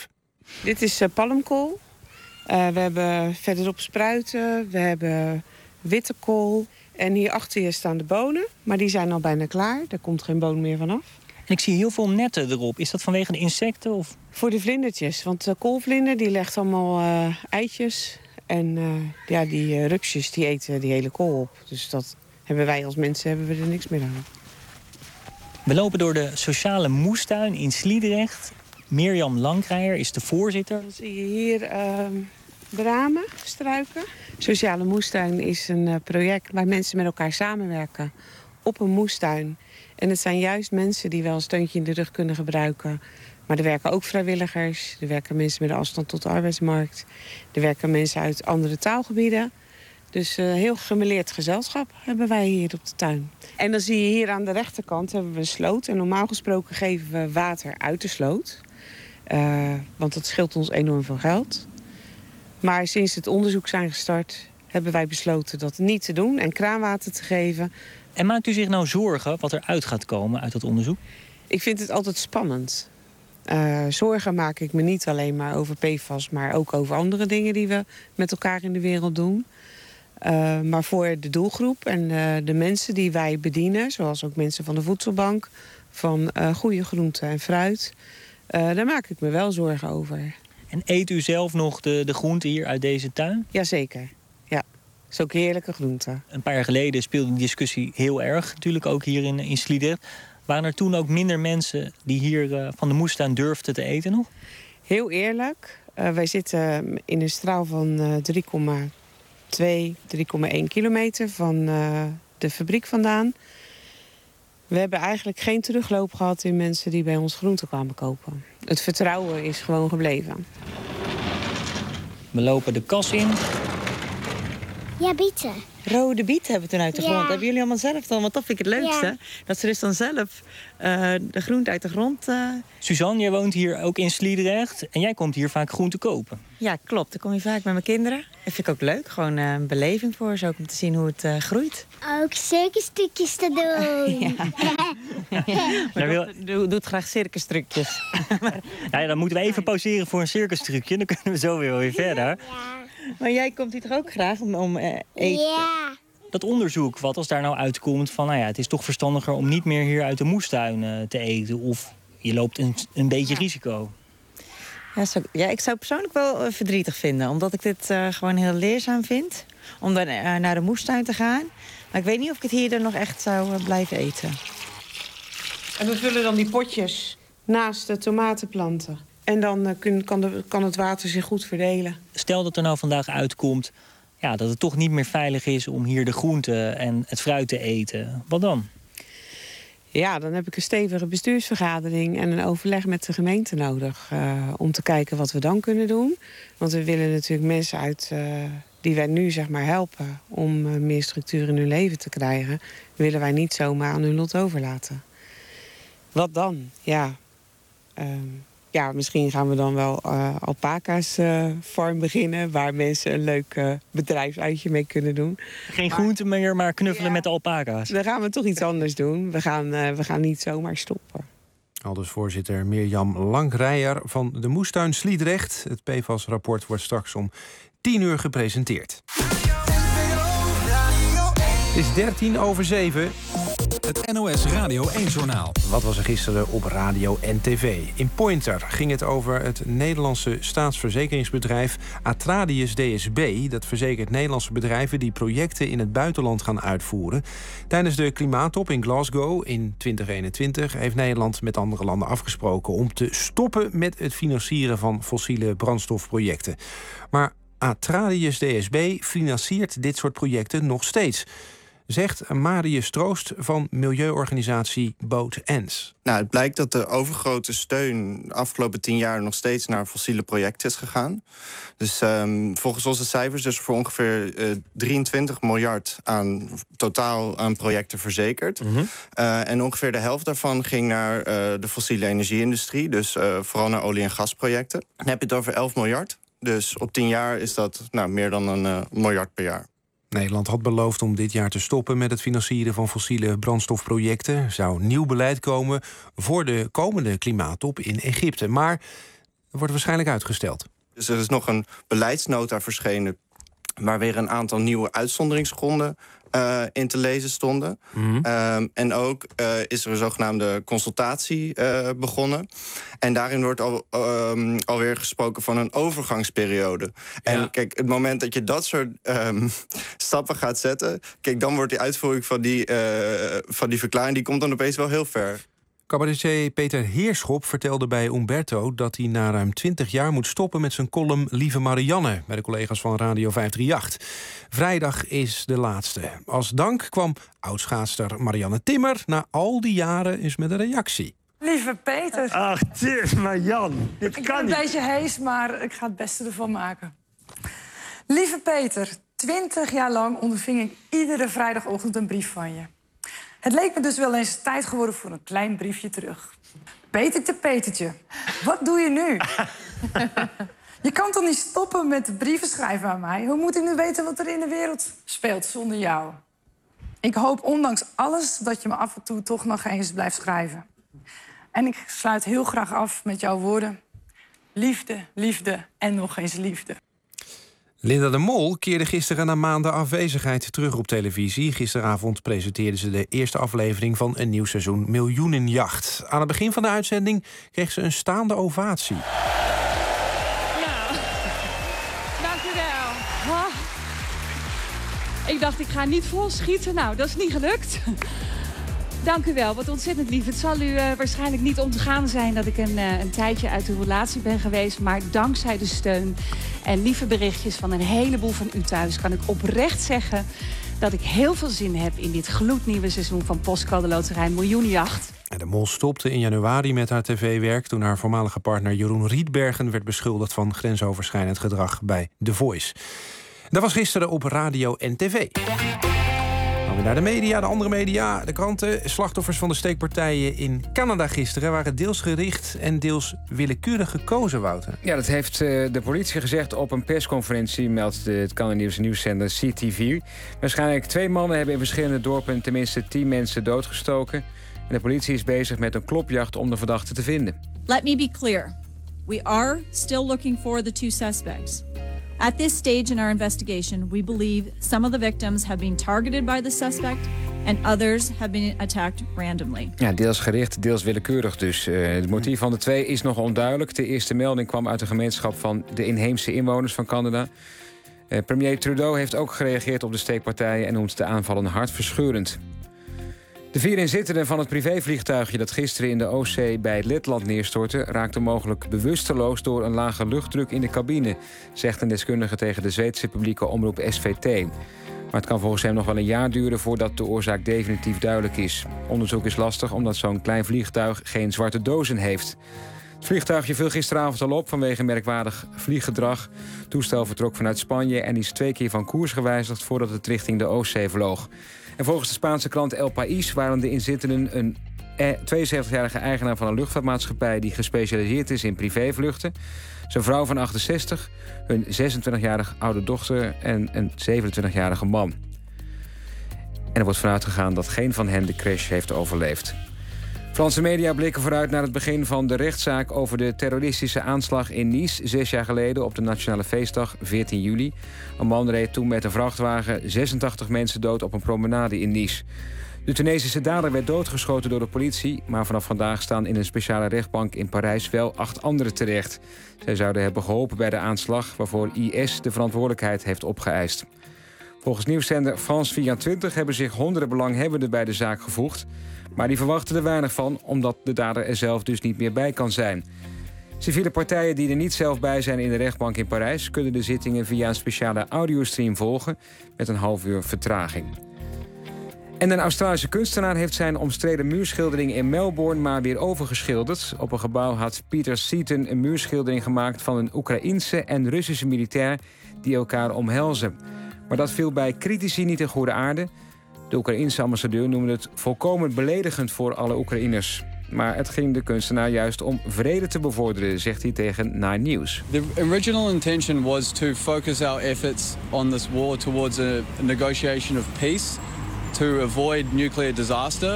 Dit is uh, palmkool. Uh, we hebben verderop spruiten. We hebben witte kool. En hier achter je staan de bonen. Maar die zijn al bijna klaar. Daar komt geen boon meer vanaf. En ik zie heel veel netten erop. Is dat vanwege de insecten? Of? Voor de vlindertjes. Want de koolvlinder die legt allemaal uh, eitjes. En uh, ja, die uh, rupsjes die eten die hele kool op. Dus dat hebben wij als mensen hebben we er niks meer aan. We lopen door de sociale moestuin in Sliedrecht. Mirjam Langreijer is de voorzitter. Dan zie je hier uh, bramen, struiken. Sociale moestuin is een uh, project waar mensen met elkaar samenwerken op een moestuin. En het zijn juist mensen die wel een steuntje in de rug kunnen gebruiken. Maar er werken ook vrijwilligers. Er werken mensen met een afstand tot de arbeidsmarkt. Er werken mensen uit andere taalgebieden. Dus een uh, heel gemêleerd gezelschap hebben wij hier op de tuin. En dan zie je hier aan de rechterkant hebben we een sloot. En normaal gesproken geven we water uit de sloot. Uh, want dat scheelt ons enorm veel geld. Maar sinds het onderzoek zijn gestart hebben wij besloten dat niet te doen en kraanwater te geven. En maakt u zich nou zorgen wat er uit gaat komen uit dat onderzoek? Ik vind het altijd spannend. Uh, zorgen maak ik me niet alleen maar over P F A S, maar ook over andere dingen die we met elkaar in de wereld doen. Uh, maar voor de doelgroep en uh, de mensen die wij bedienen, zoals ook mensen van de voedselbank, van uh, goede groenten en fruit, uh, daar maak ik me wel zorgen over. En eet u zelf nog de, de groenten hier uit deze tuin? Jazeker, ja. Dat is ook heerlijke groenten. Een paar jaar geleden speelde die discussie heel erg, natuurlijk ook hier in, in Sliedrecht. Waren er toen ook minder mensen die hier uh, van de moestuin durfden te eten nog? Heel eerlijk, uh, wij zitten in een straal van uh, drie komma twee, drie komma één kilometer van uh, de fabriek vandaan. We hebben eigenlijk geen terugloop gehad in mensen die bij ons groenten kwamen kopen. Het vertrouwen is gewoon gebleven. We lopen de kas in. Ja, bieten. Rode bieten hebben we toen uit de grond. Ja. Dat hebben jullie allemaal zelf dan? Want dat vind ik het leukste. Ja. Dat ze dus dan zelf uh, de groente uit de grond... Uh... Suzanne, jij woont hier ook in Sliedrecht. En jij komt hier vaak groente kopen. Ja, klopt. Dan kom je vaak met mijn kinderen. Dat vind ik ook leuk. Gewoon uh, een beleving voor ze ook om te zien hoe het uh, groeit. Ook circustukjes te doen. ja. Maar wil... doet, doet graag circustrucjes. maar... nou ja, dan moeten we even pauzeren voor een circustrucje. Dan kunnen we zo weer, weer verder. Ja. Maar jij komt hier toch ook graag om, om uh, eten? Ja. Dat onderzoek, wat als daar nou uitkomt van... nou ja, het is toch verstandiger om niet meer hier uit de moestuin uh, te eten... of je loopt een, een beetje risico. Ja, zo, ja, ik zou persoonlijk wel uh, verdrietig vinden. Omdat ik dit uh, gewoon heel leerzaam vind. Om dan uh, naar de moestuin te gaan. Maar ik weet niet of ik het hier dan nog echt zou uh, blijven eten. En we vullen dan die potjes naast de tomatenplanten. En dan uh, kun, kan, de, kan het water zich goed verdelen. Stel dat er nou vandaag uitkomt... Ja, dat het toch niet meer veilig is om hier de groenten en het fruit te eten. Wat dan? Ja, dan heb ik een stevige bestuursvergadering en een overleg met de gemeente nodig. Uh, om te kijken wat we dan kunnen doen. Want we willen natuurlijk mensen uit uh, die wij nu zeg maar helpen... om uh, meer structuur in hun leven te krijgen... willen wij niet zomaar aan hun lot overlaten. Wat dan? Ja... Uh, Ja, misschien gaan we dan wel uh, alpaca's uh, farm beginnen... waar mensen een leuk uh, bedrijfsuitje mee kunnen doen. Geen maar, groenten meer, maar knuffelen ja, met de alpaca's. Dan gaan we toch iets anders doen. We gaan, uh, we gaan niet zomaar stoppen. Aldus voorzitter Mirjam Langreijer van de Moestuin Sliedrecht. Het P F A S-rapport wordt straks om tien uur gepresenteerd. Het is dertien over zeven. Het N O S Radio één-journaal. Wat was er gisteren op radio en tv? In Pointer ging het over het Nederlandse staatsverzekeringsbedrijf Atradius D S B. Dat verzekert Nederlandse bedrijven die projecten in het buitenland gaan uitvoeren. Tijdens de klimaattop in Glasgow in twintig eenentwintig heeft Nederland met andere landen afgesproken om te stoppen met het financieren van fossiele brandstofprojecten. Maar Atradius D S B financiert dit soort projecten nog steeds, zegt Marius Troost van milieuorganisatie Boat Ends. Nou, het blijkt dat de overgrote steun de afgelopen tien jaar nog steeds naar fossiele projecten is gegaan. Dus um, volgens onze cijfers is er voor ongeveer uh, drieëntwintig miljard aan totaal aan projecten verzekerd. Mm-hmm. Uh, en ongeveer de helft daarvan ging naar uh, de fossiele energie-industrie, dus uh, vooral naar olie- en gasprojecten. Dan heb je het over elf miljard. Dus op tien jaar is dat nou, meer dan een uh, miljard per jaar. Nederland had beloofd om dit jaar te stoppen met het financieren van fossiele brandstofprojecten. Er zou nieuw beleid komen voor de komende klimaattop in Egypte. Maar wordt waarschijnlijk uitgesteld. Dus er is nog een beleidsnota verschenen waar weer een aantal nieuwe uitzonderingsgronden uh, in te lezen stonden. Mm-hmm. Um, en ook uh, is er een zogenaamde consultatie uh, begonnen. En daarin wordt al, um, alweer gesproken van een overgangsperiode. Ja. En kijk, het moment dat je dat soort um, stappen gaat zetten, kijk, dan wordt die uitvoering van die, uh, van die verklaring, die komt dan opeens wel heel ver. Cabaretier Peter Heerschop vertelde bij Umberto dat hij na ruim twintig jaar moet stoppen met zijn column Lieve Marianne bij de collega's van Radio vijf drie acht. Vrijdag is de laatste. Als dank kwam oudschaatster Marianne Timmer na al die jaren eens met een reactie. Lieve Peter. Ach, tjus, Marianne. Dit ik kan ben niet. een beetje hees, maar ik ga het beste ervan maken. Lieve Peter, twintig jaar lang ontving ik iedere vrijdagochtend een brief van je. Het leek me dus wel eens tijd geworden voor een klein briefje terug. Petertje, Petertje, wat doe je nu? Je kan toch niet stoppen met brieven schrijven aan mij? Hoe moet ik nu weten wat er in de wereld speelt zonder jou? Ik hoop ondanks alles dat je me af en toe toch nog eens blijft schrijven. En ik sluit heel graag af met jouw woorden. Liefde, liefde en nog eens liefde. Linda de Mol keerde gisteren na maanden afwezigheid terug op televisie. Gisteravond presenteerde ze de eerste aflevering van een nieuw seizoen Miljoenenjacht. Aan het begin van de uitzending kreeg ze een staande ovatie. Nou, dank u wel. Oh. Ik dacht, ik ga niet vol schieten. Nou, dat is niet gelukt. Dank u wel, wat ontzettend lief. Het zal u uh, waarschijnlijk niet ontgaan zijn dat ik een, uh, een tijdje uit de relatie ben geweest. Maar dankzij de steun en lieve berichtjes van een heleboel van u thuis kan ik oprecht zeggen dat ik heel veel zin heb in dit gloednieuwe seizoen van Postcode Loterij Miljoenenjacht. De Mol stopte in januari met haar tv-werk toen haar voormalige partner Jeroen Rietbergen werd beschuldigd van grensoverschrijdend gedrag bij The Voice. Dat was gisteren op radio en tv. Dan weer naar de media, de andere media, de kranten. Slachtoffers van de steekpartijen in Canada gisteren waren deels gericht en deels willekeurig gekozen, Wouter. Ja, dat heeft uh, de politie gezegd op een persconferentie, meldt de, het Canadese nieuwszender C T V. Waarschijnlijk twee mannen hebben in verschillende dorpen tenminste tien mensen doodgestoken. En de politie is bezig met een klopjacht om de verdachten te vinden. Let me be clear. We are still looking for the two suspects. At this stage in our investigation, we believe some of the victims have been targeted by the suspect and others have been attacked randomly. Ja, deels gericht, deels willekeurig dus. Uh, het motief van de twee is nog onduidelijk. De eerste melding kwam uit de gemeenschap van de inheemse inwoners van Canada. Uh, premier Trudeau heeft ook gereageerd op de steekpartijen en noemt de aanvallen hartverscheurend. De vier inzittenden van het privévliegtuigje dat gisteren in de Oostzee bij Letland neerstortte raakten mogelijk bewusteloos door een lage luchtdruk in de cabine, zegt een deskundige tegen de Zweedse publieke omroep S V T. Maar het kan volgens hem nog wel een jaar duren voordat de oorzaak definitief duidelijk is. Onderzoek is lastig omdat zo'n klein vliegtuig geen zwarte dozen heeft. Het vliegtuigje viel gisteravond al op vanwege merkwaardig vlieggedrag. Het toestel vertrok vanuit Spanje en is twee keer van koers gewijzigd voordat het richting de Oostzee vloog. En volgens de Spaanse krant El País waren de inzittenden een tweeënzeventigjarige eigenaar van een luchtvaartmaatschappij die gespecialiseerd is in privévluchten, zijn vrouw van achtenzestig, hun zesentwintigjarige oude dochter en een zevenentwintigjarige man. En er wordt vanuit gegaan dat geen van hen de crash heeft overleefd. Franse media blikken vooruit naar het begin van de rechtszaak over de terroristische aanslag in Nice zes jaar geleden op de nationale feestdag veertien juli. Een man reed toen met een vrachtwagen zesentachtig mensen dood op een promenade in Nice. De Tunesische dader werd doodgeschoten door de politie, maar vanaf vandaag staan in een speciale rechtbank in Parijs wel acht anderen terecht. Zij zouden hebben geholpen bij de aanslag, waarvoor I S de verantwoordelijkheid heeft opgeëist. Volgens nieuwszender France vierentwintig hebben zich honderden belanghebbenden bij de zaak gevoegd, maar die verwachten er weinig van, omdat de dader er zelf dus niet meer bij kan zijn. Civiele partijen die er niet zelf bij zijn in de rechtbank in Parijs kunnen de zittingen via een speciale audiostream volgen met een half uur vertraging. En een Australische kunstenaar heeft zijn omstreden muurschildering in Melbourne maar weer overgeschilderd. Op een gebouw had Peter Seaton een muurschildering gemaakt van een Oekraïense en Russische militair die elkaar omhelzen. Maar dat viel bij critici niet in goede aarde. De Oekraïense ambassadeur noemde het volkomen beledigend voor alle Oekraïners. Maar het ging de kunstenaar juist om vrede te bevorderen, zegt hij tegen Nine News. The original intention was to focus our efforts on this war towards a negotiation of peace, to avoid nuclear disaster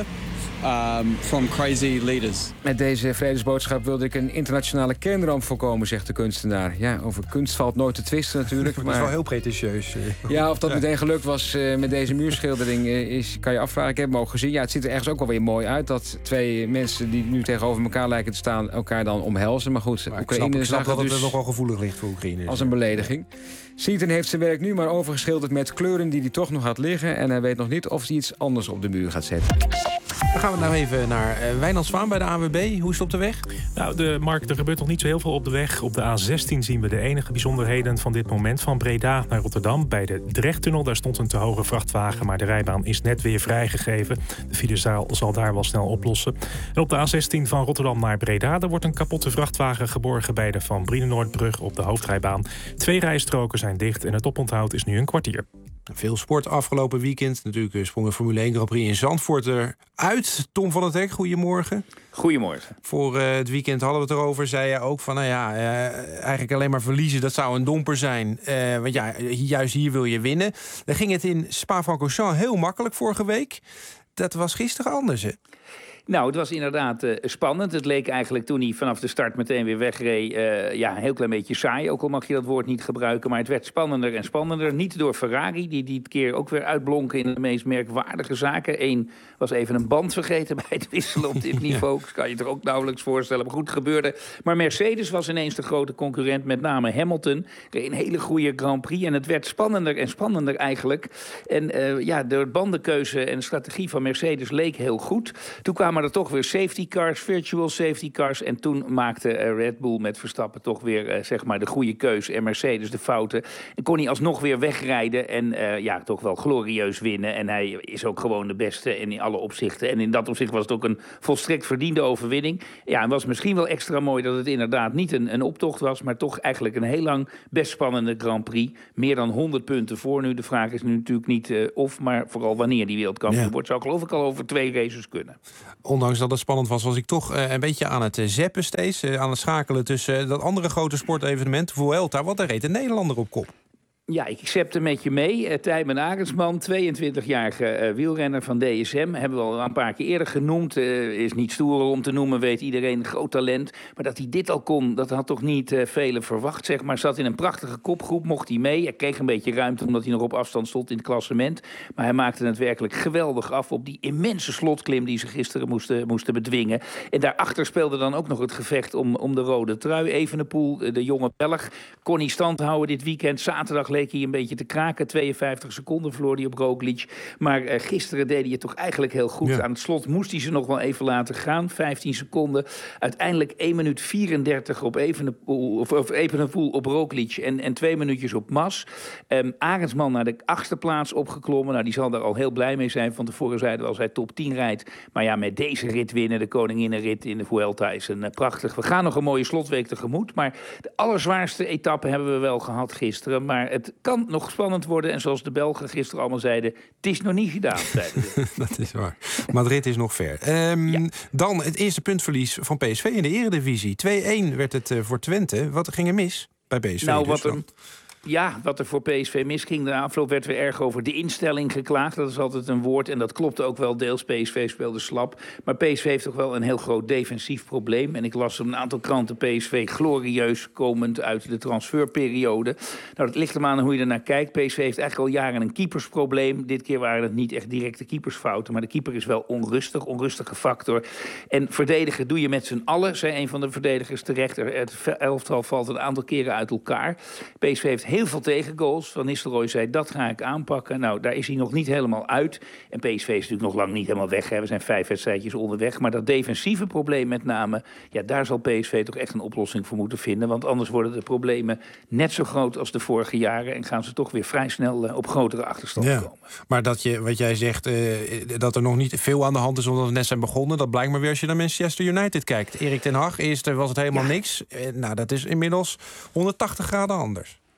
um, from crazy leaders. Met deze vredesboodschap wilde ik een internationale kernramp voorkomen, zegt de kunstenaar. Ja, over kunst valt nooit te twisten natuurlijk. Maar maar... dat is wel heel pretentieus. Ja, of dat ja. meteen gelukt was uh, met deze muurschildering, uh, is, kan je afvragen. Ik heb hem ook gezien. Ja, het ziet er ergens ook wel weer mooi uit dat twee mensen die nu tegenover elkaar lijken te staan, elkaar dan omhelzen. Maar goed, maar Oekraïne ik snap, ik snap zag dat het dus het nog wel gevoelig ligt voor Oekraïne. als een belediging. Seaton heeft zijn werk nu maar overgeschilderd met kleuren die hij toch nog had liggen. En hij weet nog niet of hij iets anders op de muur gaat zetten. Dan gaan we nou even naar uh, Wijnand Zwaan bij de A N W B. Hoe is het op de weg? Nou, de Mark, er gebeurt nog niet zo heel veel op de weg. Op de A zestien zien we de enige bijzonderheden van dit moment. Van Breda naar Rotterdam bij de Drechttunnel. Daar stond een te hoge vrachtwagen, maar de rijbaan is net weer vrijgegeven. De filezaal zal daar wel snel oplossen. En op de A zestien van Rotterdam naar Breda... daar wordt een kapotte vrachtwagen geborgen bij de Van Brienenoordbrug op de hoofdrijbaan. Twee rijstroken zijn dicht en het oponthoud is nu een kwartier. Veel sport afgelopen weekend. Natuurlijk sprong de Formule één Grand Prix in Zandvoort eruit. Tom van het Hek, goedemorgen. Goedemorgen. Voor uh, het weekend hadden we het erover. Zei je ook van, nou ja, uh, eigenlijk alleen maar verliezen, dat zou een domper zijn. Uh, want ja, juist hier wil je winnen. Dan ging het in Spa-Francorchamps heel makkelijk vorige week. Dat was gisteren anders, hè? Nou, het was inderdaad uh, spannend. Het leek eigenlijk toen hij vanaf de start meteen weer wegreed... Uh, ja, een heel klein beetje saai, ook al mag je dat woord niet gebruiken. Maar het werd spannender en spannender. Niet door Ferrari, die die keer ook weer uitblonken in de meest merkwaardige zaken. Eén was even een band vergeten bij het wisselen op dit niveau. Dat kan je toch ook nauwelijks voorstellen, maar goed gebeurde. Maar Mercedes was ineens de grote concurrent, met name Hamilton. Reed een hele goede Grand Prix en het werd spannender en spannender eigenlijk. En uh, ja, de bandenkeuze en de strategie van Mercedes leek heel goed. Toen kwamen er toch weer safety cars, virtual safety cars. En toen maakte uh, Red Bull met Verstappen toch weer uh, zeg maar de goede keuze en Mercedes de fouten. En kon hij alsnog weer wegrijden en uh, ja, toch wel glorieus winnen. En hij is ook gewoon de beste en in alle opzichten. En in dat opzicht was het ook een volstrekt verdiende overwinning. Ja, en was misschien wel extra mooi dat het inderdaad niet een, een optocht was, maar toch eigenlijk een heel lang best spannende Grand Prix. Meer dan honderd punten voor nu. De vraag is nu natuurlijk niet uh, of, maar vooral wanneer die wereldkampioen ja. wordt. Zou geloof ik al over twee races kunnen. Ondanks dat het spannend was, was ik toch uh, een beetje aan het uh, zappen steeds. Uh, aan het schakelen tussen uh, dat andere grote sportevenement, Vuelta. Want daar reed een Nederlander op kop. Ja, ik zepte met je mee. Uh, Tijmen Arendsman, tweeëntwintigjarige uh, wielrenner van D S M. Hebben we al een paar keer eerder genoemd. Uh, is niet stoer om te noemen, weet iedereen. Groot talent. Maar dat hij dit al kon, dat had toch niet uh, velen verwacht, zeg maar. Zat in een prachtige kopgroep, mocht hij mee. Hij kreeg een beetje ruimte omdat hij nog op afstand stond in het klassement. Maar hij maakte het werkelijk geweldig af op die immense slotklim die ze gisteren moesten, moesten bedwingen. En daarachter speelde dan ook nog het gevecht om, om de rode trui. Evenepoel, de jonge Belg, kon hij stand houden dit weekend. Zaterdag leek hij een beetje te kraken. tweeënvijftig seconden verloor hij op Roglic. Maar uh, gisteren deed hij het toch eigenlijk heel goed. Ja. Aan het slot moest hij ze nog wel even laten gaan. vijftien seconden. Uiteindelijk één minuut vierendertig op Evenepoel, of, of Evenepoel op Roglic en, en twee minuutjes op Mas. Um, Arendsman naar de achtste plaats opgeklommen. Nou, die zal daar al heel blij mee zijn. Van tevoren zeiden we als hij top tien rijdt. Maar ja, met deze rit winnen, de koninginnenrit in de Vuelta, is een uh, prachtig. We gaan nog een mooie slotweek tegemoet. Maar de allerzwaarste etappe hebben we wel gehad gisteren. Maar het kan nog spannend worden. En zoals de Belgen gisteren allemaal zeiden, het is nog niet gedaan. Dat is waar. Madrid is nog ver. Um, ja. Dan het eerste puntverlies van P S V in de Eredivisie. twee-één werd het uh, voor Twente. Wat ging er mis bij P S V? Nou, dus wat er... Ja, wat er voor P S V misging. De afloop werd weer erg over de instelling geklaagd. Dat is altijd een woord en dat klopte ook wel deels. P S V speelde slap. Maar P S V heeft toch wel een heel groot defensief probleem. En ik las op een aantal kranten P S V glorieus komend uit de transferperiode. Nou, dat ligt er aan hoe je ernaar kijkt. P S V heeft eigenlijk al jaren een keepersprobleem. Dit keer waren het niet echt directe keepersfouten. Maar de keeper is wel onrustig, onrustige factor. En verdedigen doe je met z'n allen, zei een van de verdedigers terecht. Het elftal valt een aantal keren uit elkaar. P S V heeft heel veel tegengoals. Van Nistelrooy zei, dat ga ik aanpakken. Nou, daar is hij nog niet helemaal uit. En P S V is natuurlijk nog lang niet helemaal weg. Hè. We zijn vijf wedstrijdjes onderweg. Maar dat defensieve probleem met name, ja, daar zal P S V toch echt een oplossing voor moeten vinden. Want anders worden de problemen net zo groot als de vorige jaren. En gaan ze toch weer vrij snel uh, op grotere achterstand ja, komen. Maar dat je, wat jij zegt, uh, dat er nog niet veel aan de hand is omdat we net zijn begonnen, dat blijkt maar weer als je naar Manchester United kijkt. Erik ten Hag, eerst was het helemaal ja. niks. Uh, nou, dat is inmiddels honderdtachtig graden anders.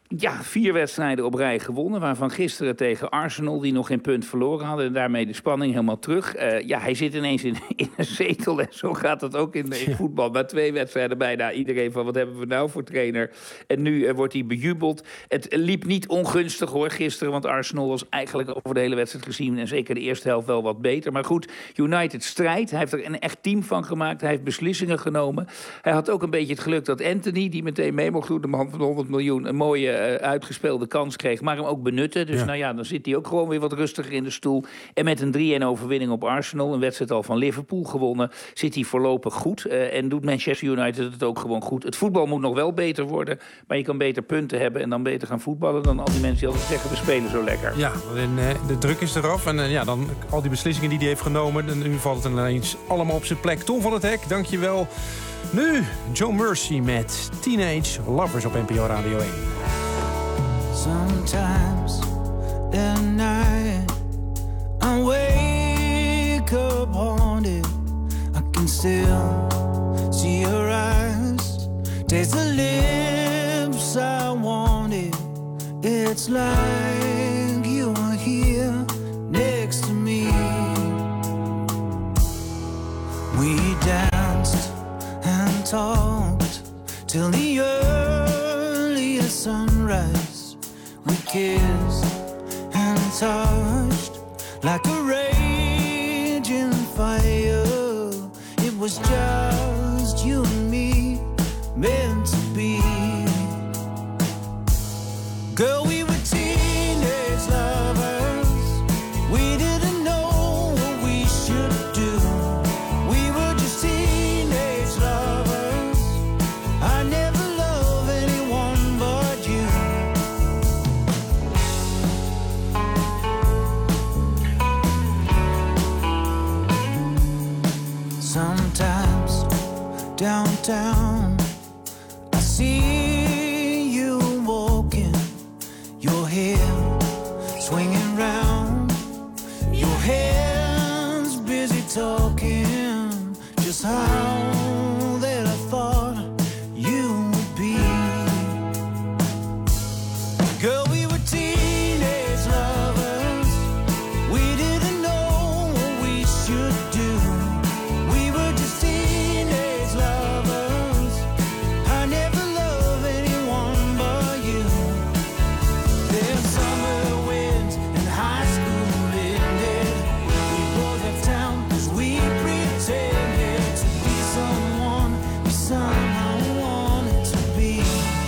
Ja, vier wedstrijden op rij gewonnen. Waarvan gisteren tegen Arsenal, die nog geen punt verloren hadden. En daarmee de spanning helemaal terug. Uh, ja, hij zit ineens in, in een zetel. En zo gaat het ook in, in voetbal. Maar twee wedstrijden bijna. Iedereen van, wat hebben we nou voor trainer? En nu uh, wordt hij bejubeld. Het liep niet ongunstig hoor, gisteren. Want Arsenal was eigenlijk over de hele wedstrijd gezien. En zeker de eerste helft wel wat beter. Maar goed, United strijdt. Hij heeft er een echt team van gemaakt. Hij heeft beslissingen genomen. Hij had ook een beetje het geluk dat Anthony, die meteen mee mocht doen, de man van honderd miljoen, een mooie uh, uitgespeelde kans kreeg, maar hem ook benutten. Dus ja. nou ja, dan zit hij ook gewoon weer wat rustiger in de stoel. En met een drie-een overwinning op Arsenal, een wedstrijd al van Liverpool gewonnen, zit hij voorlopig goed. Uh, en doet Manchester United het ook gewoon goed. Het voetbal moet nog wel beter worden, maar je kan beter punten hebben en dan beter gaan voetballen dan al die mensen die altijd zeggen, we spelen zo lekker. Ja, en uh, de druk is eraf. En uh, ja, dan al die beslissingen die hij heeft genomen, en nu valt het ineens allemaal op zijn plek. Tom van het Hek, dankjewel. Nu Joe Mercy met Teenage Lovers op N P O Radio één. Sometimes at night I wake up haunted. I can still see your eyes, taste the lips I wanted. It's like you are here next to me. We danced and talked till the earliest sunrise. We kissed and touched like a raging fire. It was just you and me, meant to be. Girl, we were teenage lovers. We didn't know what we should do. We were just teenage lovers. I never loved anyone but you. Sometimes downtown I see you walking, your hair swinging round, your hands busy talking, just how that I thought you would be. Girl, we were teenage lovers. We didn't know what we should do. We were just teenage lovers. I never loved anyone but you. There's summer winds and high school ended. We both left town 'cause we pretended to be someone we somehow wanted to be.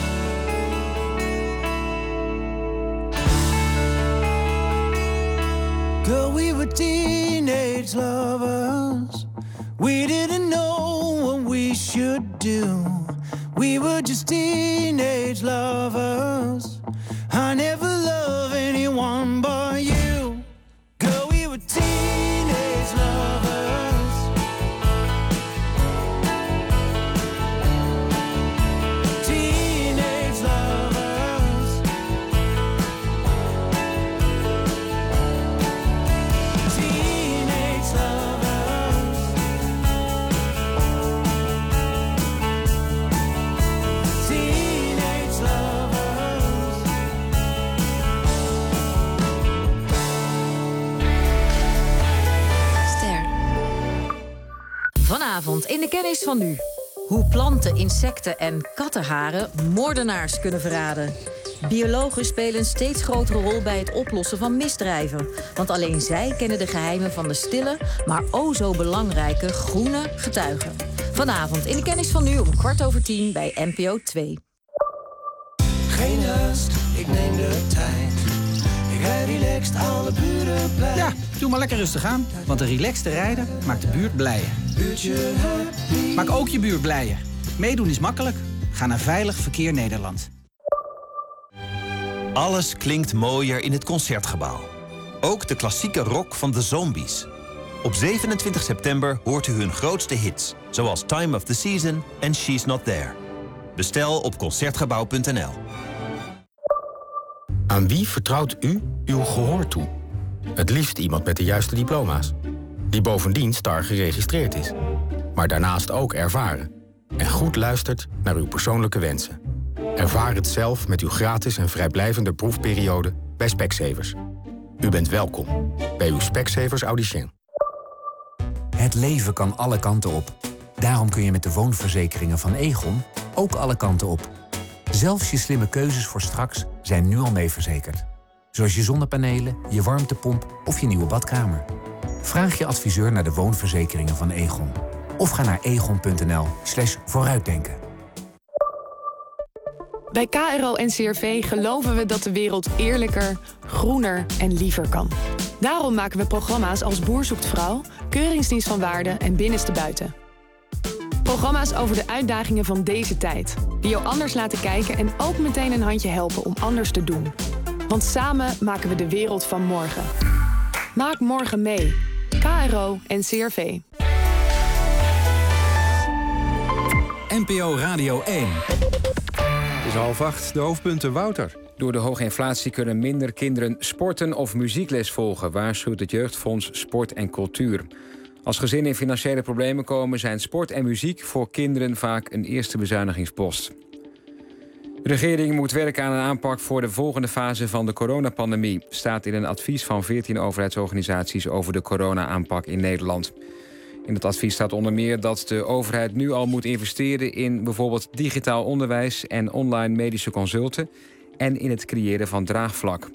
Girl, we were teenage lovers. We didn't know what we should do. We were just teenage lovers. I never loved anyone but you. Girl, we were teenage lovers. Teenage lovers. Teenage lovers. Teenage lovers. Ster. Vanavond in de kennis van nu. Hoe planten, insecten en kattenharen moordenaars kunnen verraden. Biologen spelen een steeds grotere rol bij het oplossen van misdrijven. Want alleen zij kennen de geheimen van de stille, maar o zo belangrijke groene getuigen. Vanavond in de kennis van nu om kwart over tien bij N P O twee. Geen haast, ik neem de tijd. Ik rijd relaxed, alle buren blij. Ja, doe maar lekker rustig aan. Want een relaxte rijder maakt de buurt blijer. Buurtje happy. Maak ook je buurt blijer. Meedoen is makkelijk. Ga naar Veilig Verkeer Nederland. Alles klinkt mooier in het Concertgebouw. Ook de klassieke rock van de Zombies. Op zevenentwintig september hoort u hun grootste hits, zoals Time of the Season en She's Not There. Bestel op concertgebouw punt n l. Aan wie vertrouwt u uw gehoor toe? Het liefst iemand met de juiste diploma's. Die bovendien STAR geregistreerd is. Maar daarnaast ook ervaren. En goed luistert naar uw persoonlijke wensen. Ervaar het zelf met uw gratis en vrijblijvende proefperiode bij Specsavers. U bent welkom bij uw Specsavers Audicien. Het leven kan alle kanten op. Daarom kun je met de woonverzekeringen van Egon ook alle kanten op. Zelfs je slimme keuzes voor straks zijn nu al mee verzekerd. Zoals je zonnepanelen, je warmtepomp of je nieuwe badkamer. Vraag je adviseur naar de woonverzekeringen van Egon. Of ga naar egon.nl slash vooruitdenken. Bij K R O en C R V geloven we dat de wereld eerlijker, groener en liever kan. Daarom maken we programma's als Boer zoekt vrouw, Keuringsdienst van Waarde en Binnenste Buiten. Programma's over de uitdagingen van deze tijd. Die jou anders laten kijken en ook meteen een handje helpen om anders te doen. Want samen maken we de wereld van morgen. Maak morgen mee. K R O en C R V. N P O Radio één. Het is half acht, de hoofdpunten, Wouter. Door de hoge inflatie kunnen minder kinderen sporten of muziekles volgen, waarschuwt het Jeugdfonds Sport en Cultuur. Als gezinnen in financiële problemen komen, zijn sport en muziek voor kinderen vaak een eerste bezuinigingspost. De regering moet werken aan een aanpak voor de volgende fase van de coronapandemie, staat in een advies van veertien overheidsorganisaties over de corona-aanpak in Nederland. In het advies staat onder meer dat de overheid nu al moet investeren in bijvoorbeeld digitaal onderwijs en online medische consulten en in het creëren van draagvlak.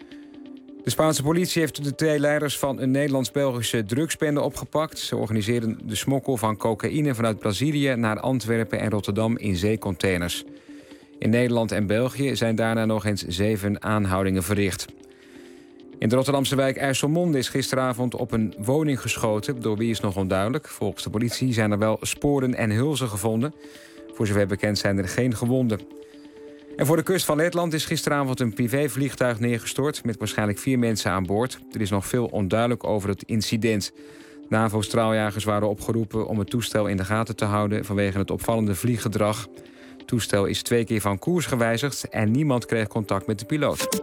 De Spaanse politie heeft de twee leiders van een Nederlands-Belgische drugsbende opgepakt. Ze organiseerden de smokkel van cocaïne vanuit Brazilië naar Antwerpen en Rotterdam in zeecontainers. In Nederland en België zijn daarna nog eens zeven aanhoudingen verricht. In de Rotterdamse wijk IJsselmonde is gisteravond op een woning geschoten. Door wie is nog onduidelijk. Volgens de politie zijn er wel sporen en hulzen gevonden. Voor zover bekend zijn er geen gewonden. En voor de kust van Letland is gisteravond een privévliegtuig neergestort met waarschijnlijk vier mensen aan boord. Er is nog veel onduidelijk over het incident. NAVO-straaljagers waren opgeroepen om het toestel in de gaten te houden vanwege het opvallende vlieggedrag. Het toestel is twee keer van koers gewijzigd en niemand kreeg contact met de piloot.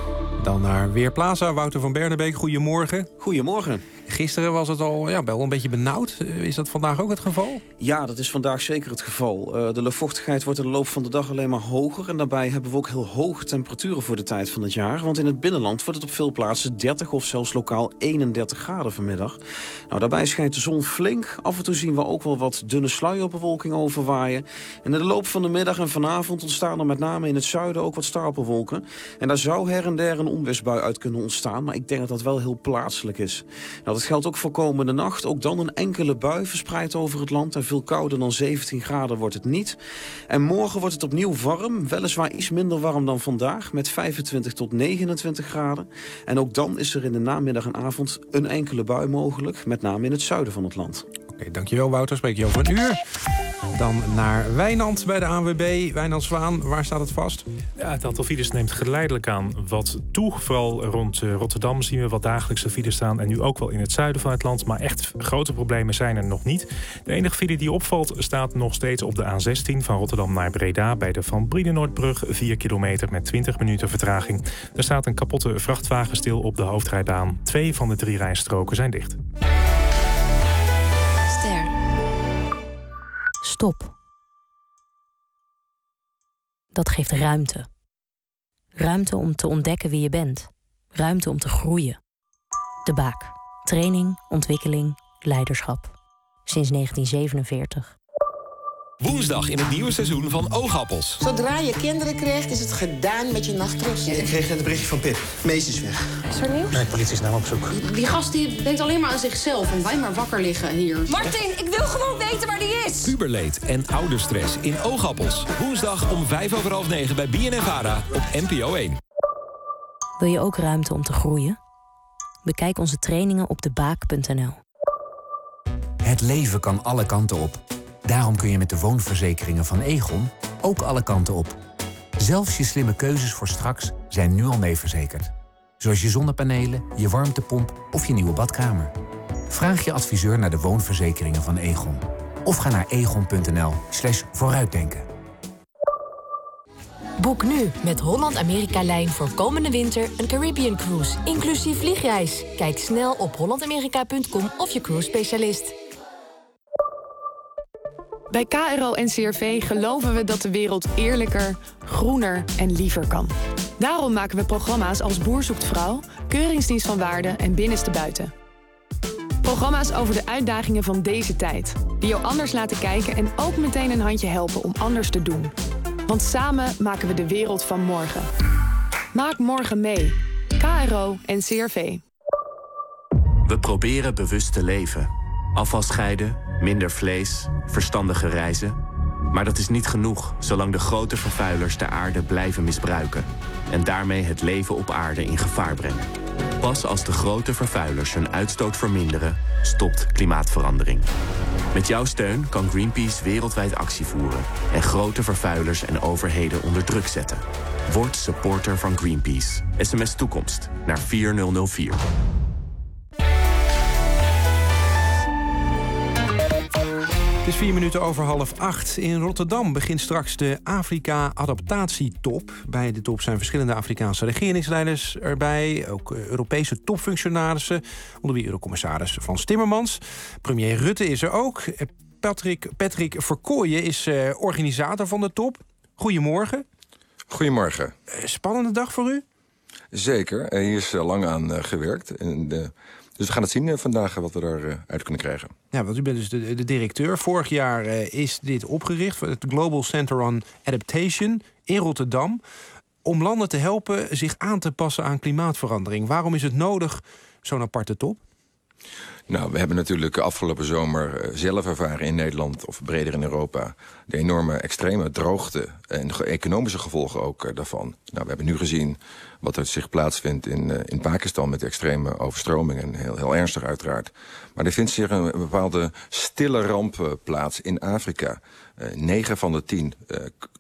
Dan naar Weerplaza, Wouter van Bernebeek, goedemorgen. Goedemorgen. Gisteren was het al ja, wel een beetje benauwd. Is dat vandaag ook het geval? Ja, dat is vandaag zeker het geval. Uh, de luchtvochtigheid wordt in de loop van de dag alleen maar hoger. En daarbij hebben we ook heel hoge temperaturen voor de tijd van het jaar. Want in het binnenland wordt het op veel plaatsen dertig of zelfs lokaal eenendertig graden vanmiddag. Nou, daarbij schijnt de zon flink. Af en toe zien we ook wel wat dunne sluierbewolking overwaaien. En in de loop van de middag en vanavond ontstaan er met name in het zuiden ook wat stapelwolken. En daar zou her en der een onweersbui uit kunnen ontstaan. Maar ik denk dat dat wel heel plaatselijk is. Nou, dat geldt ook voor komende nacht. Ook dan een enkele bui verspreid over het land. En veel kouder dan zeventien graden wordt het niet. En morgen wordt het opnieuw warm. Weliswaar iets minder warm dan vandaag. Met vijfentwintig tot negenentwintig graden. En ook dan is er in de namiddag en avond een enkele bui mogelijk. Met name in het zuiden van het land. Oké, okay, dankjewel Wouter. Spreek je over een uur. Dan naar Wijnand bij de A N W B. Wijnand Zwaan, waar staat het vast? Ja, het aantal files neemt geleidelijk aan wat toe. Vooral rond uh, Rotterdam zien we wat dagelijkse files staan. En nu ook wel in het zuiden van het land. Maar echt grote problemen zijn er nog niet. De enige file die opvalt staat nog steeds op de A zestien... van Rotterdam naar Breda bij de Van Brienenoordbrug. vier kilometer met twintig minuten vertraging. Er staat een kapotte vrachtwagen stil op de hoofdrijbaan. Twee van de drie rijstroken zijn dicht. Ster. Stop. Dat geeft ruimte. Ruimte om te ontdekken wie je bent. Ruimte om te groeien. De Baak. Training, ontwikkeling, leiderschap. Sinds negentien zevenenveertig. Woensdag in het nieuwe seizoen van Oogappels. Zodra je kinderen krijgt, is het gedaan met je nachtrust. Ik kreeg net een berichtje van Pip. Mees is weg. Is er nieuws? Nee, de politie is naar hem op zoek. Die, die gast die denkt alleen maar aan zichzelf en wij maar wakker liggen hier. Martin, ik wil gewoon weten waar die is! Puberleed en ouderstress in Oogappels. Woensdag om vijf over half negen bij B N N Vara op N P O één. Wil je ook ruimte om te groeien? Bekijk onze trainingen op de baak punt n l. Het leven kan alle kanten op. Daarom kun je met de woonverzekeringen van Egon ook alle kanten op. Zelfs je slimme keuzes voor straks zijn nu al mee verzekerd. Zoals je zonnepanelen, je warmtepomp of je nieuwe badkamer. Vraag je adviseur naar de woonverzekeringen van Egon. Of ga naar egon.nl slash vooruitdenken. Boek nu met Holland-Amerika-lijn voor komende winter een Caribbean Cruise, inclusief vliegreis. Kijk snel op holland amerika punt com of je cruise specialist. Bij K R O en C R V geloven we dat de wereld eerlijker, groener en liever kan. Daarom maken we programma's als Boer zoekt vrouw, Keuringsdienst van Waarde en Binnenste Buiten. Programma's over de uitdagingen van deze tijd. Die jou anders laten kijken en ook meteen een handje helpen om anders te doen. Want samen maken we de wereld van morgen. Maak morgen mee. K R O en C R V. We proberen bewust te leven. Afval scheiden, minder vlees, verstandige reizen. Maar dat is niet genoeg, zolang de grote vervuilers de aarde blijven misbruiken. En daarmee het leven op aarde in gevaar brengen. Pas als de grote vervuilers hun uitstoot verminderen, stopt klimaatverandering. Met jouw steun kan Greenpeace wereldwijd actie voeren en grote vervuilers en overheden onder druk zetten. Word supporter van Greenpeace. S M S toekomst naar vier nul nul vier. Het is vier minuten over half acht. In Rotterdam begint straks de Afrika-adaptatietop. Bij de top zijn verschillende Afrikaanse regeringsleiders erbij. Ook Europese topfunctionarissen, onder wie Eurocommissaris Frans Timmermans. Premier Rutte is er ook. Patrick, Patrick Verkooyen is uh, organisator van de top. Goedemorgen. Goedemorgen. Uh, spannende dag voor u? Zeker. Hier is lang aan uh, gewerkt. En de... Dus we gaan het zien uh, vandaag wat we eruit uh, kunnen krijgen. Ja, want u bent dus de, de directeur. Vorig jaar uh, is dit opgericht, het Global Center on Adaptation in Rotterdam, om landen te helpen zich aan te passen aan klimaatverandering. Waarom is het nodig, zo'n aparte top? Nou, we hebben natuurlijk afgelopen zomer zelf ervaren in Nederland, of breder in Europa, de enorme extreme droogte en de economische gevolgen ook daarvan. Nou, we hebben nu gezien wat er zich plaatsvindt in, in Pakistan met extreme overstromingen, heel, heel ernstig uiteraard. Maar er vindt zich een bepaalde stille ramp plaats in Afrika. Negen van de tien uh,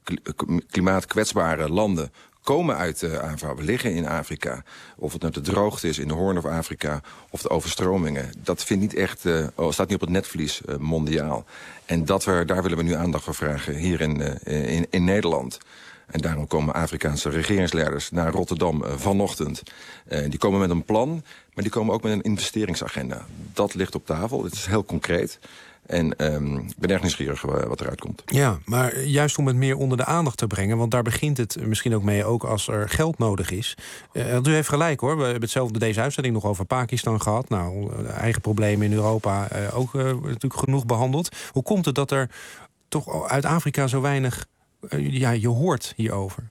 klimaatkwetsbare landen komen uit uh, Afrika, we liggen in Afrika. Of het nou de droogte is in de Horn of Afrika of de overstromingen. Dat vindt niet echt, uh, oh, staat niet op het netvlies uh, mondiaal. En dat we, daar willen we nu aandacht voor vragen hier in, uh, in, in Nederland. En daarom komen Afrikaanse regeringsleiders naar Rotterdam uh, vanochtend. Uh, die komen met een plan, maar die komen ook met een investeringsagenda. Dat ligt op tafel, het is heel concreet. En um, ik ben erg nieuwsgierig wat eruit komt. Ja, maar juist om het meer onder de aandacht te brengen, want daar begint het misschien ook mee, ook als er geld nodig is. Uh, u heeft gelijk hoor, we hebben hetzelfde deze uitzending nog over Pakistan gehad. Nou, eigen problemen in Europa uh, ook uh, natuurlijk genoeg behandeld. Hoe komt het dat er toch uit Afrika zo weinig uh, ja, je hoort hierover?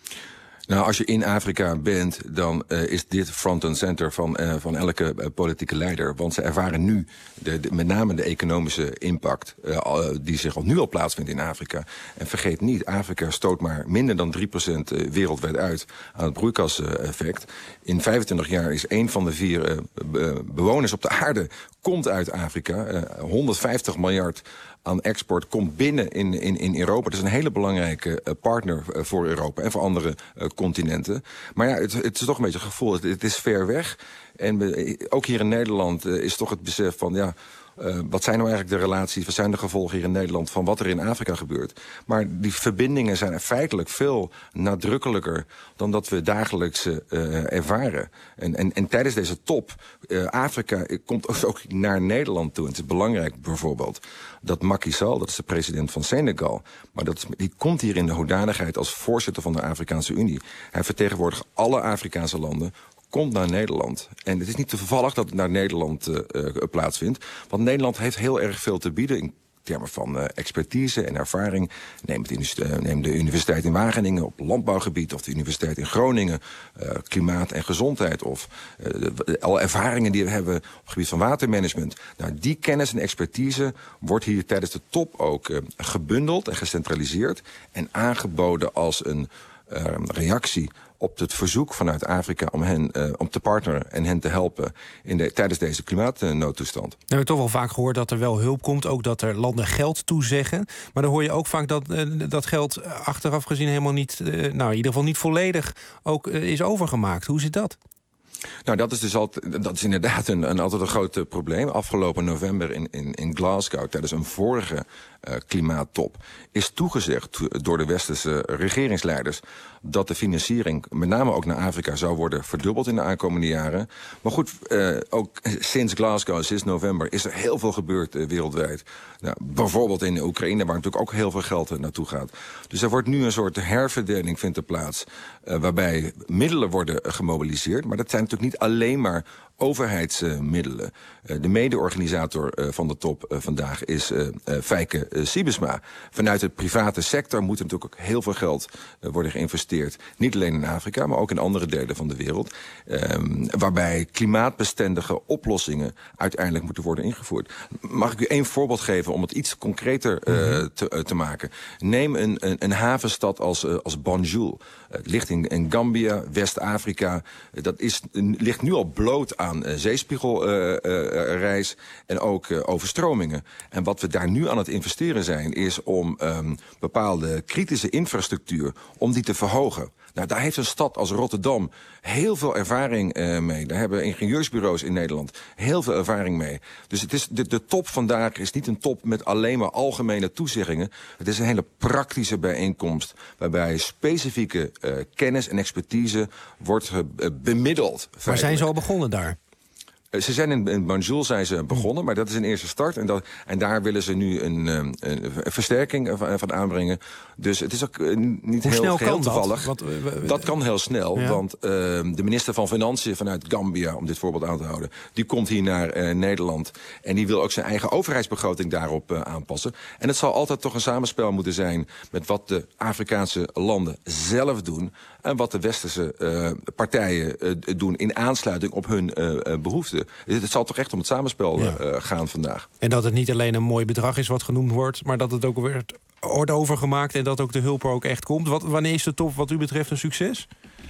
Nou, als je in Afrika bent, dan uh, is dit front and center van, uh, van elke uh, politieke leider. Want ze ervaren nu de, de, met name de economische impact uh, die zich al nu al plaatsvindt in Afrika. En vergeet niet, Afrika stoot maar minder dan drie procent wereldwijd uit aan het broeikaseffect. In vijfentwintig jaar is één van de vier uh, bewoners op de aarde komt uit Afrika. Uh, honderdvijftig miljard aan export komt binnen in, in, in Europa. Dat is een hele belangrijke uh, partner uh, voor Europa en voor andere uh, continenten. Maar ja, het, het is toch een beetje het gevoel, het, het is ver weg. En we, ook hier in Nederland uh, is toch het besef van, ja, Uh, wat zijn nou eigenlijk de relaties, wat zijn de gevolgen hier in Nederland van wat er in Afrika gebeurt. Maar die verbindingen zijn feitelijk veel nadrukkelijker dan dat we dagelijks uh, ervaren. En, en, en tijdens deze top, uh, Afrika komt ook naar Nederland toe. En het is belangrijk bijvoorbeeld dat Macky Sall, dat is de president van Senegal, maar dat is, die komt hier in de hoedanigheid als voorzitter van de Afrikaanse Unie. Hij vertegenwoordigt alle Afrikaanse landen, komt naar Nederland. En het is niet toevallig dat het naar Nederland uh, uh, plaatsvindt. Want Nederland heeft heel erg veel te bieden in termen van uh, expertise en ervaring. Neem, het, uh, neem de Universiteit in Wageningen op landbouwgebied, of de Universiteit in Groningen, uh, klimaat en gezondheid, of uh, de, alle ervaringen die we hebben op het gebied van watermanagement. Nou, die kennis en expertise wordt hier tijdens de top ook uh, gebundeld en gecentraliseerd en aangeboden als een uh, reactie op het verzoek vanuit Afrika om hen uh, om te partneren en hen te helpen in de, tijdens deze klimaatnoodtoestand. We hebben toch wel vaak gehoord dat er wel hulp komt, ook dat er landen geld toezeggen. Maar dan hoor je ook vaak dat uh, dat geld achteraf gezien helemaal niet, uh, nou in ieder geval niet volledig ook uh, is overgemaakt. Hoe zit dat? Nou, dat is dus altijd, dat is inderdaad een, een, altijd een groot uh, probleem. Afgelopen november in, in, in Glasgow, tijdens een vorige uh, klimaattop, is toegezegd to, door de westerse regeringsleiders dat de financiering, met name ook naar Afrika, zou worden verdubbeld in de aankomende jaren. Maar goed, uh, ook sinds Glasgow, sinds november, is er heel veel gebeurd uh, wereldwijd. Nou, bijvoorbeeld in Oekraïne, waar natuurlijk ook heel veel geld uh, naartoe gaat. Dus er wordt nu een soort herverdeling vindt er plaats, uh, waarbij middelen worden uh, gemobiliseerd. Maar dat zijn natuurlijk niet alleen maar overheidsmiddelen. Uh, de mede-organisator uh, van de top uh, vandaag is uh, uh, Fijke uh, Siebesma. Vanuit de private sector moet er natuurlijk ook heel veel geld uh, worden geïnvesteerd. Niet alleen in Afrika, maar ook in andere delen van de wereld. Um, waarbij klimaatbestendige oplossingen uiteindelijk moeten worden ingevoerd. Mag ik u één voorbeeld geven om het iets concreter uh, mm-hmm. te, uh, te maken? Neem een, een, een havenstad als, uh, als Banjul. Uh, het ligt in, in Gambia, West-Afrika. Uh, dat is, uh, ligt nu al bloot aan uh, zeespiegelreis uh, uh, en ook uh, overstromingen. En wat we daar nu aan het investeren zijn, is om um, bepaalde kritische infrastructuur, om die te verhogen. Nou, daar heeft een stad als Rotterdam heel veel ervaring uh, mee. Daar hebben ingenieursbureaus in Nederland heel veel ervaring mee. Dus het is, de, de top vandaag is niet een top met alleen maar algemene toezeggingen. Het is een hele praktische bijeenkomst, waarbij specifieke uh, kennis en expertise wordt uh, bemiddeld. Maar zijn ze al begonnen daar? Ze zijn in, in Banjul zijn ze begonnen, maar dat is een eerste start. En, dat, en daar willen ze nu een, een, een versterking van, van aanbrengen. Dus het is ook uh, niet Hoe heel, snel heel kan toevallig. Dat? Wat, uh, uh, dat kan heel snel, ja. want uh, de minister van Financiën vanuit Gambia, om dit voorbeeld aan te houden, die komt hier naar uh, Nederland. En die wil ook zijn eigen overheidsbegroting daarop uh, aanpassen. En het zal altijd toch een samenspel moeten zijn met wat de Afrikaanse landen zelf doen en wat de westerse uh, partijen uh, doen in aansluiting op hun uh, behoeften. Het zal toch echt om het samenspel ja. uh, gaan vandaag. En dat het niet alleen een mooi bedrag is wat genoemd wordt, maar dat het ook wordt, wordt overgemaakt en dat ook de hulp er ook echt komt. Wat, wanneer is de top wat u betreft een succes?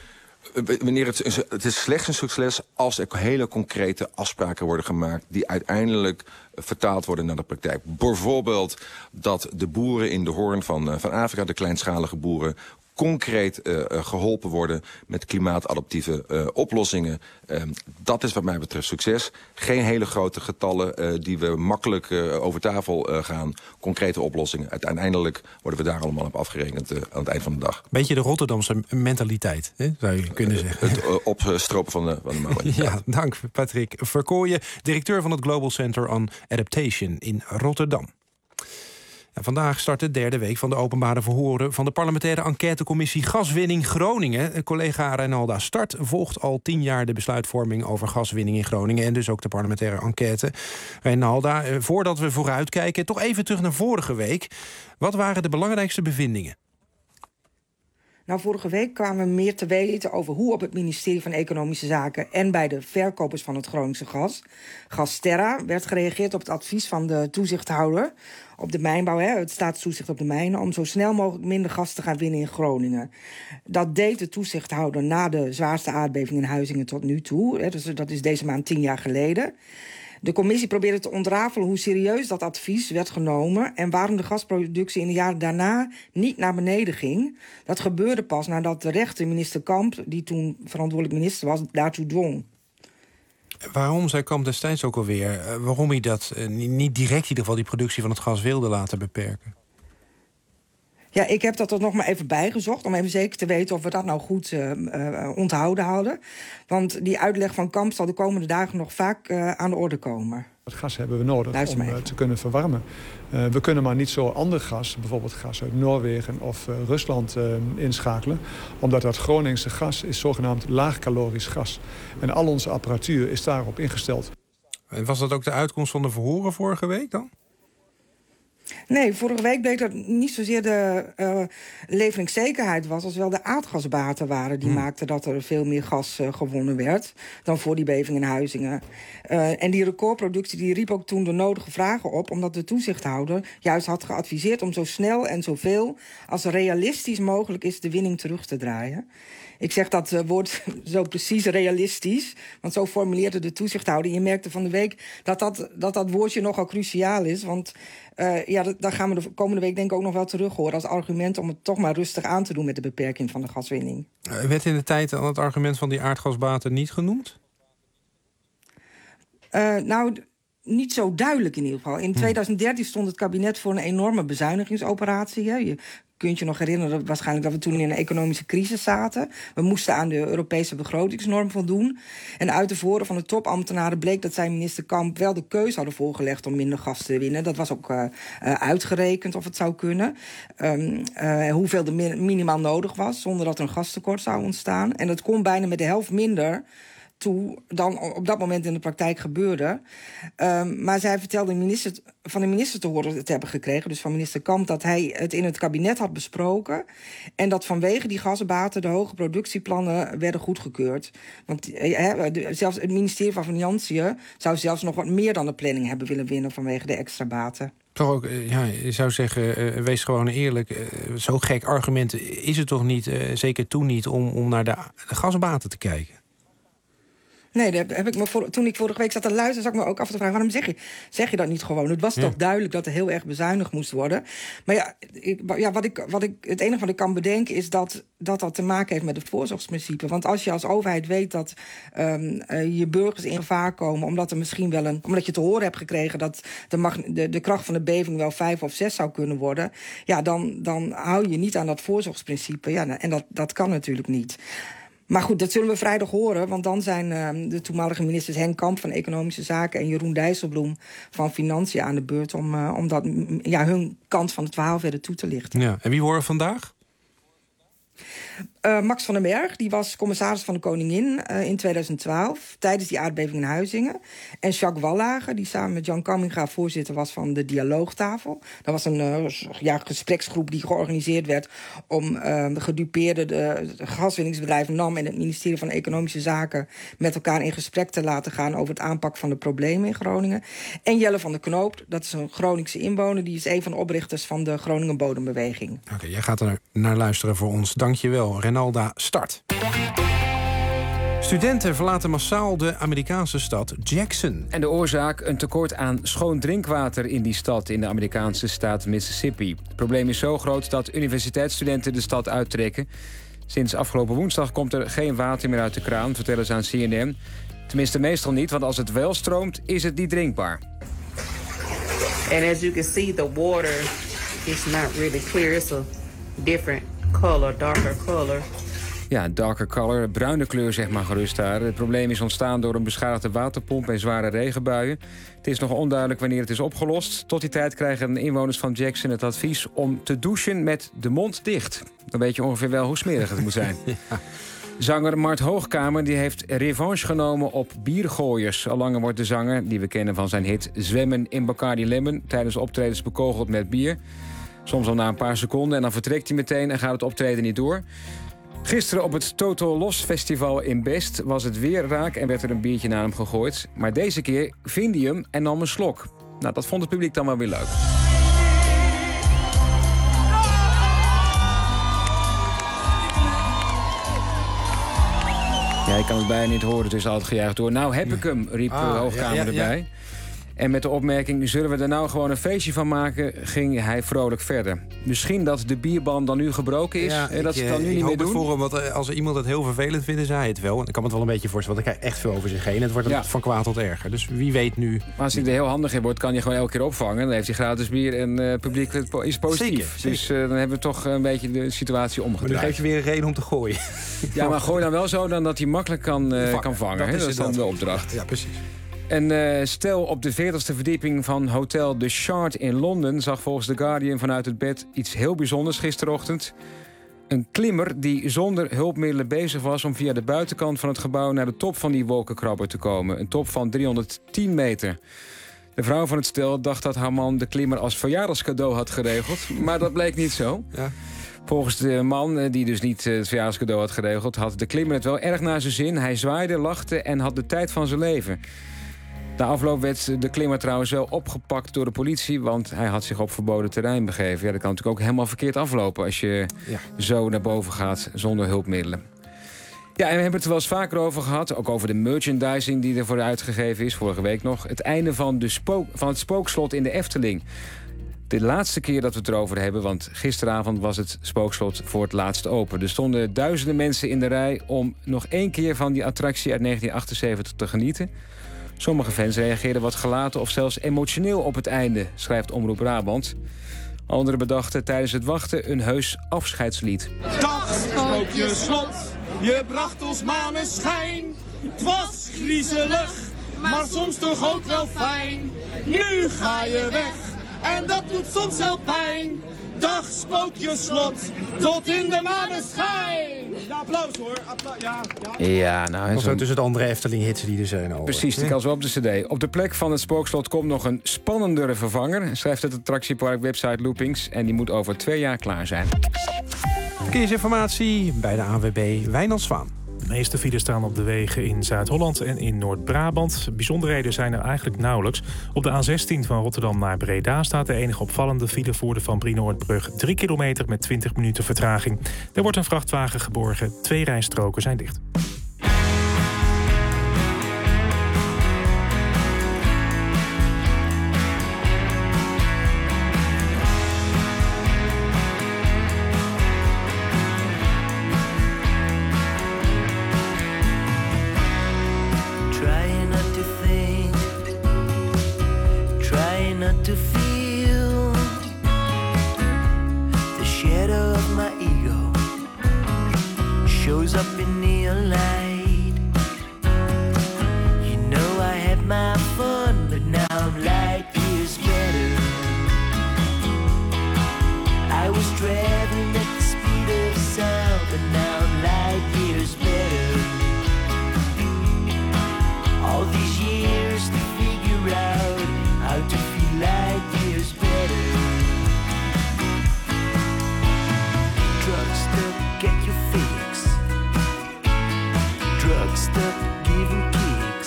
Wanneer het, het is slechts een succes als er hele concrete afspraken worden gemaakt die uiteindelijk vertaald worden naar de praktijk. Bijvoorbeeld dat de boeren in de Hoorn van, van Afrika, de kleinschalige boeren, concreet uh, geholpen worden met klimaatadaptieve uh, oplossingen. Uh, dat is wat mij betreft succes. Geen hele grote getallen uh, die we makkelijk uh, over tafel uh, gaan. Concrete oplossingen. Uiteindelijk worden we daar allemaal op afgerekend uh, aan het eind van de dag. Beetje de Rotterdamse mentaliteit, hè, zou je kunnen zeggen. Uh, het uh, opstropen van de, van de mouwen. Ja, dank Patrick Verkooyen, directeur van het Global Center on Adaptation in Rotterdam. Ja, vandaag start de derde week van de openbare verhoren van de parlementaire enquêtecommissie Gaswinning Groningen. Collega Reinalda Start volgt al tien jaar de besluitvorming over gaswinning in Groningen en dus ook de parlementaire enquête. Reinalda, voordat we vooruitkijken, toch even terug naar vorige week. Wat waren de belangrijkste bevindingen? Nou, vorige week kwamen we meer te weten over hoe op het ministerie van Economische Zaken en bij de verkopers van het Groningse gas, Gasterra, werd gereageerd op het advies van de toezichthouder op de mijnbouw, hè, het staatstoezicht op de mijnen, om zo snel mogelijk minder gas te gaan winnen in Groningen. Dat deed de toezichthouder na de zwaarste aardbeving in Huizingen tot nu toe. Hè, dus dat is deze maand tien jaar geleden. De commissie probeerde te ontrafelen hoe serieus dat advies werd genomen en waarom de gasproductie in de jaren daarna niet naar beneden ging. Dat gebeurde pas nadat de rechter, minister Kamp, die toen verantwoordelijk minister was, daartoe dwong. Waarom zei Kamp destijds ook alweer? Uh, waarom hij dat uh, niet direct in ieder geval die productie van het gas wilde laten beperken? Ja, ik heb dat er nog maar even bijgezocht om even zeker te weten of we dat nou goed uh, uh, onthouden hadden. Want die uitleg van Kamp zal de komende dagen nog vaak uh, aan de orde komen. Het gas hebben we nodig Luister om uh, te kunnen verwarmen. Uh, we kunnen maar niet zo ander gas, bijvoorbeeld gas uit Noorwegen of uh, Rusland, uh, inschakelen. Omdat dat Groningse gas is zogenaamd laagcalorisch gas. En al onze apparatuur is daarop ingesteld. En was dat ook de uitkomst van de verhoren vorige week dan? Nee, vorige week bleek dat niet zozeer de uh, leveringszekerheid was, als wel de aardgasbaten waren. Die hmm. maakten dat er veel meer gas uh, gewonnen werd dan voor die beving in Huizingen. Uh, en die recordproductie die riep ook toen de nodige vragen op, omdat de toezichthouder juist had geadviseerd om zo snel en zoveel als realistisch mogelijk is de winning terug te draaien. Ik zeg dat uh, woord zo precies realistisch, want zo formuleerde de toezichthouder. Je merkte van de week dat dat, dat, dat woordje nogal cruciaal is, want uh, ja, dat, daar gaan we de komende week denk ik ook nog wel terug horen als argument om het toch maar rustig aan te doen met de beperking van de gaswinning. Uh, werd in de tijd al het argument van die aardgasbaten niet genoemd? Uh, nou, d- niet zo duidelijk in ieder geval. In twintig dertien stond het kabinet voor een enorme bezuinigingsoperatie. Hè. Je kunt je nog herinneren waarschijnlijk dat we toen in een economische crisis zaten. We moesten aan de Europese begrotingsnorm voldoen. En uit de voren van de topambtenaren bleek dat zij minister Kamp wel de keuze hadden voorgelegd om minder gas te winnen. Dat was ook uh, uh, uitgerekend of het zou kunnen. Um, uh, hoeveel er min- minimaal nodig was, zonder dat er een gastekort zou ontstaan. En dat kon bijna met de helft minder toe dan op dat moment in de praktijk gebeurde. Um, maar zij vertelde de minister, van de minister te horen te hebben gekregen, dus van minister Kamp, dat hij het in het kabinet had besproken en dat vanwege die gasbaten de hoge productieplannen werden goedgekeurd. Want he, de, zelfs het ministerie van Financiën zou zelfs nog wat meer dan de planning hebben willen winnen vanwege de extra baten. Toch ook, ja, je zou zeggen, uh, wees gewoon eerlijk. Uh, Zo'n gek argument is het toch niet, uh, zeker toen niet, om, om naar de, de gasbaten te kijken? Nee, dat heb ik me voor, toen ik vorige week zat te luisteren, zat ik me ook af te vragen, waarom zeg je, zeg je dat niet gewoon? Het was ja. toch duidelijk dat er heel erg bezuinigd moest worden. Maar ja, ik, ja wat ik, wat ik, het enige wat ik kan bedenken is dat, dat dat te maken heeft met het voorzorgsprincipe. Want als je als overheid weet dat um, uh, je burgers in gevaar komen, omdat er misschien wel een, omdat je te horen hebt gekregen dat de, mag, de, de kracht van de beving wel vijf of zes zou kunnen worden, ja, dan, dan hou je niet aan dat voorzorgsprincipe. Ja, en dat, dat kan natuurlijk niet. Maar goed, dat zullen we vrijdag horen. Want dan zijn uh, de toenmalige ministers Henk Kamp van Economische Zaken en Jeroen Dijsselbloem van Financiën aan de beurt om, uh, om dat, ja, hun kant van het verhaal verder toe te lichten. Ja. En wie horen we vandaag? Uh, Max van den Berg, die was commissaris van de Koningin uh, in twintig twaalf... tijdens die aardbeving in Huizingen. En Jacques Wallager, die samen met Jan Kamminga voorzitter was van de Dialoogtafel. Dat was een uh, ja, gespreksgroep die georganiseerd werd om uh, gedupeerde de, de gaswinningsbedrijf N A M en het ministerie van Economische Zaken met elkaar in gesprek te laten gaan over het aanpak van de problemen in Groningen. En Jelle van der Knoop, dat is een Groningse inwoner, die is een van de oprichters van de Groningen Bodembeweging. Oké, okay, jij gaat er naar luisteren voor ons. Dank je wel. Renalda Start. Studenten verlaten massaal de Amerikaanse stad Jackson. En de oorzaak een tekort aan schoon drinkwater in die stad in de Amerikaanse staat Mississippi. Het probleem is zo groot dat universiteitsstudenten de stad uittrekken. Sinds afgelopen woensdag komt er geen water meer uit de kraan, vertellen ze aan C N N. Tenminste meestal niet, want als het wel stroomt is het niet drinkbaar. And as you can see, the water is not really clear. It's a different color, darker color. Ja, darker color, bruine kleur zeg maar gerust daar. Het probleem is ontstaan door een beschadigde waterpomp en zware regenbuien. Het is nog onduidelijk wanneer het is opgelost. Tot die tijd krijgen inwoners van Jackson het advies om te douchen met de mond dicht. Dan weet je ongeveer wel hoe smerig het moet zijn. Ja. Zanger Mart Hoogkamer die heeft revanche genomen op biergooiers. Al langer wordt de zanger, die we kennen van zijn hit Zwemmen in Bacardi Lemon, tijdens optredens bekogeld met bier. Soms al na een paar seconden en dan vertrekt hij meteen en gaat het optreden niet door. Gisteren op het Total Los Festival in Best was het weer raak en werd er een biertje naar hem gegooid. Maar deze keer ving hij hem en nam een slok. Nou, dat vond het publiek dan wel weer leuk. Ja, ik kan het bijna niet horen, dus altijd gejuicht door. Nou heb ik hem, riep ah, Hoogkamer ja, ja, erbij. Ja. En met de opmerking, zullen we er nou gewoon een feestje van maken, ging hij vrolijk verder. Misschien dat de bierban dan nu gebroken is ja, en dat ik, ze het dan nu ik niet meer doen. Ik hoop het voor hem, want als iemand het heel vervelend vindt, zei hij het wel. En ik kan me het wel een beetje voorstellen, want hij krijgt echt veel over zich heen. Het wordt ja. van kwaad tot erger. Dus wie weet nu. Maar als hij er heel handig in wordt, kan je gewoon elke keer opvangen. Dan heeft hij gratis bier en uh, publiek is positief. Zeker, dus uh, dan hebben we toch een beetje de situatie omgedraaid. Maar nu geef je weer een reden om te gooien. Ja, maar gooi dan wel zo dan dat hij makkelijk kan, uh, vangen. kan vangen. Dat, hè? Is, dat is dan de opdracht. Ja, precies. Een uh, stel op de veertigste verdieping van Hotel The Shard in Londen zag volgens The Guardian vanuit het bed iets heel bijzonders gisterochtend. Een klimmer die zonder hulpmiddelen bezig was om via de buitenkant van het gebouw naar de top van die wolkenkrabber te komen. Een top van driehonderdtien meter. De vrouw van het stel dacht dat haar man de klimmer als verjaardagscadeau had geregeld, maar dat bleek niet zo. Ja. Volgens de man, die dus niet het verjaardagscadeau had geregeld, had de klimmer het wel erg naar zijn zin. Hij zwaaide, lachte en had de tijd van zijn leven. Na afloop werd de klimmer trouwens wel opgepakt door de politie, want hij had zich op verboden terrein begeven. Ja, dat kan natuurlijk ook helemaal verkeerd aflopen als je ja. zo naar boven gaat zonder hulpmiddelen. Ja, en we hebben het er wel eens vaker over gehad. Ook over de merchandising die ervoor uitgegeven is, vorige week nog. Het einde van, de spook, van het spookslot in de Efteling. De laatste keer dat we het erover hebben, want gisteravond was het spookslot voor het laatst open. Er stonden duizenden mensen in de rij om nog één keer van die attractie uit negentien achtenzeventig te genieten. Sommige fans reageerden wat gelaten of zelfs emotioneel op het einde, schrijft Omroep Brabant. Anderen bedachten tijdens het wachten een heus afscheidslied. Dag, spookje slot, je bracht ons maneschijn. Het was griezelig, maar soms toch ook wel fijn. Nu ga je weg, en dat doet soms wel pijn. Dag, spookje slot, tot in de maneschijn. Ja, applaus hoor. Appla ja, ja. ja, nou... Of zo tussen de andere Efteling-hits die er zijn al. Precies, die kans wel op de cd. Op de plek van het spookslot komt nog een spannendere vervanger, schrijft het attractiepark website Loopings. En die moet over twee jaar klaar zijn. Verkeersinformatie bij de A N W B, Wijnand Zwaan. De meeste files staan op de wegen in Zuid-Holland en in Noord-Brabant. Bijzonderheden zijn er eigenlijk nauwelijks. Op de A zestien van Rotterdam naar Breda staat de enige opvallende file voor de Van Brienoordbrug. drie kilometer met twintig minuten vertraging. Er wordt een vrachtwagen geborgen. Twee rijstroken zijn dicht. To feel the shadow of my ego shows up in neon light. You know I had my fun, but now I'm light years better. I was traveling at the speed of sound, but now I'm light years better. All these years to figure out how to feel light years better. Drugs that get your fix. Drugs that giving kicks.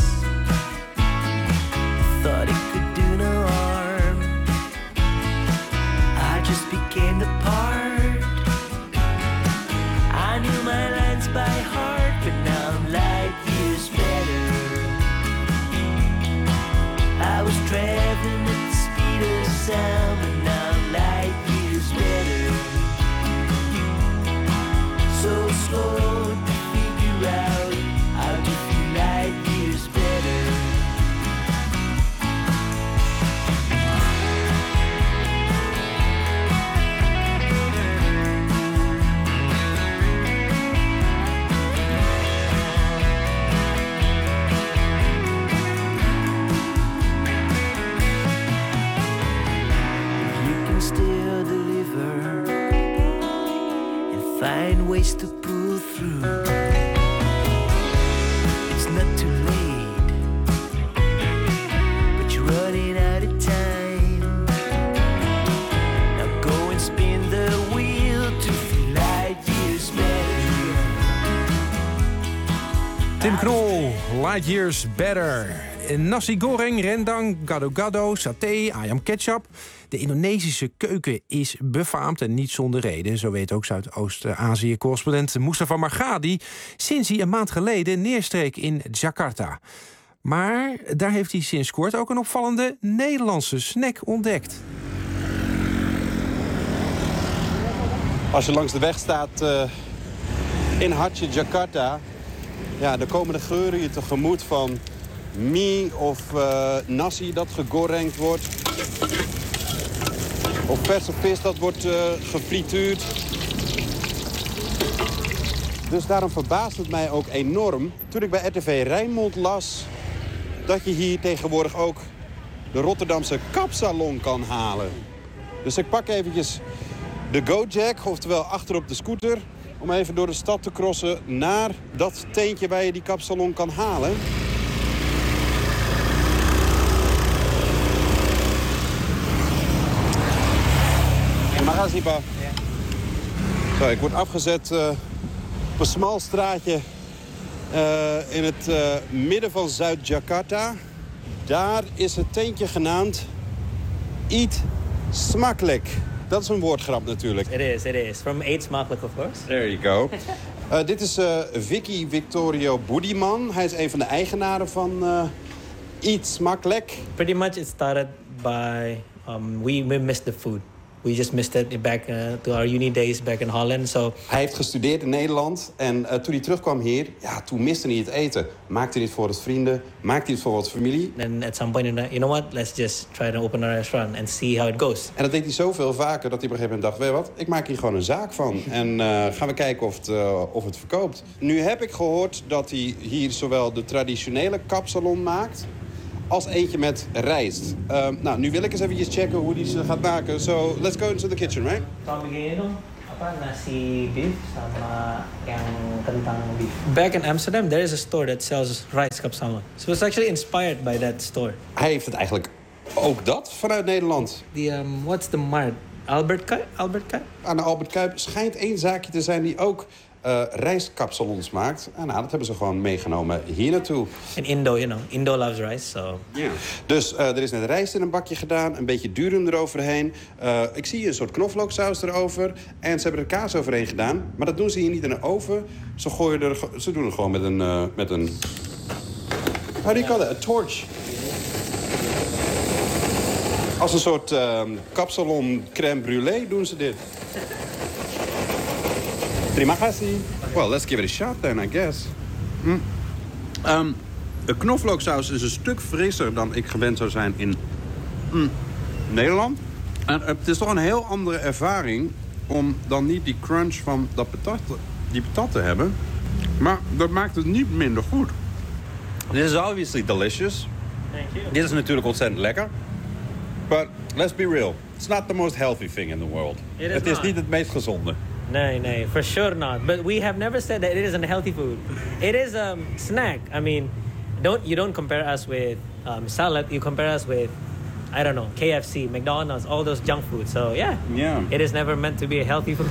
Thought it could do no harm. I just became the part. I knew my lines by heart, but now I'm light years better. I was traveling at the speed of sound, but now I'm light years better. So slow to figure out how to feel light years better. Still deliver and find ways to pull through. It's not too late, but you're running out of time. Now go and spin the wheel to feel light years better. Tim Knol, Light Years Better. Nasi goreng, rendang, gado-gado, saté, ayam ketchup. De Indonesische keuken is befaamd en niet zonder reden. Zo weet ook Zuidoost-Azië-correspondent Mustafa Margadi sinds hij een maand geleden neerstreek in Jakarta. Maar daar heeft hij sinds kort ook een opvallende Nederlandse snack ontdekt. Als je langs de weg staat uh, in hartje Jakarta, ja, dan komen de geuren je tegemoet van mie of uh, nasi dat gegorengd wordt. Of verse vis dat wordt uh, gefrituurd. Dus daarom verbaast het mij ook enorm toen ik bij R T V Rijnmond las dat je hier tegenwoordig ook de Rotterdamse kapsalon kan halen. Dus ik pak eventjes de Gojek, oftewel achterop de scooter, om even door de stad te crossen naar dat tentje waar je die kapsalon kan halen. Makasih, pa. Zo, ik word afgezet uh, op een smal straatje uh, in het uh, midden van Zuid-Jakarta. Daar is het tentje genaamd Eat Smakelijk. Dat is een woordgrap natuurlijk. It is, it is. From Eat Smakelijk, of course. There you go. Uh, dit is uh, Vicky Victorio Boediman. Hij is een van de eigenaren van uh, Eat Smakelijk. Pretty much it started by um, we, we missed the food. we just missed it back uh, to our uni days back in Holland. So Hij heeft gestudeerd in Nederland en uh, toen hij terugkwam hier, ja, toen miste hij het eten. Maakte hij het voor wat vrienden, maakte hij het voor wat familie. And at some point, you know what? Let's just try to open a restaurant and see how it goes. En dat deed hij zoveel vaker dat hij op een gegeven moment dacht, weet je wat, ik maak hier gewoon een zaak van. En uh, gaan we kijken of het, uh, of het verkoopt. Nu heb ik gehoord dat hij hier zowel de traditionele kapsalon maakt als eentje met rijst. Uh, nou, nu wil ik eens eventjes checken hoe die ze gaat maken. So, let's go into the kitchen, right? Apa nasi beef sama yang kentang beef. Back in Amsterdam, there is a store that sells rice kapsalon. So it's actually inspired by that store. Hij heeft het eigenlijk ook dat vanuit Nederland. The um, what's the mart? Albert Kuip? Albert Kuip? Aan de Albert Kuip schijnt één zaakje te zijn die ook uh, rijstkapsalons maakt. En nou, dat hebben ze gewoon meegenomen hier naartoe. In Indo, you know, Indo loves rice, so. Ja. Dus uh, er is net rijst in een bakje gedaan, een beetje durum eroverheen. Uh, ik zie een soort knoflooksaus erover. En ze hebben er kaas overheen gedaan. Maar dat doen ze hier niet in een oven. Ze, gooien er, ze doen het gewoon met een... Uh, met een how do you call it? A torch. Als een soort uh, kapsalon crème brûlée doen ze dit. Terima kasih. Well, let's give it a shot then, I guess. Mm. Um, de knoflooksaus is een stuk frisser dan ik gewend zou zijn in mm, Nederland. En het is toch een heel andere ervaring om dan niet die crunch van dat patat, die patat te hebben. Maar dat maakt het niet minder goed. This is obviously delicious. Thank you. Dit is natuurlijk ontzettend lekker. But let's be real. It's not the most healthy thing in the world. It is het is not. niet het meest gezonde. No, no, for sure not. But we have never said that it isn't healthy food. It is a um, snack. I mean, don't you don't compare us with um, salad. You compare us with, I don't know, K F C, McDonald's, all those junk food. So yeah, yeah. It is never meant to be a healthy food.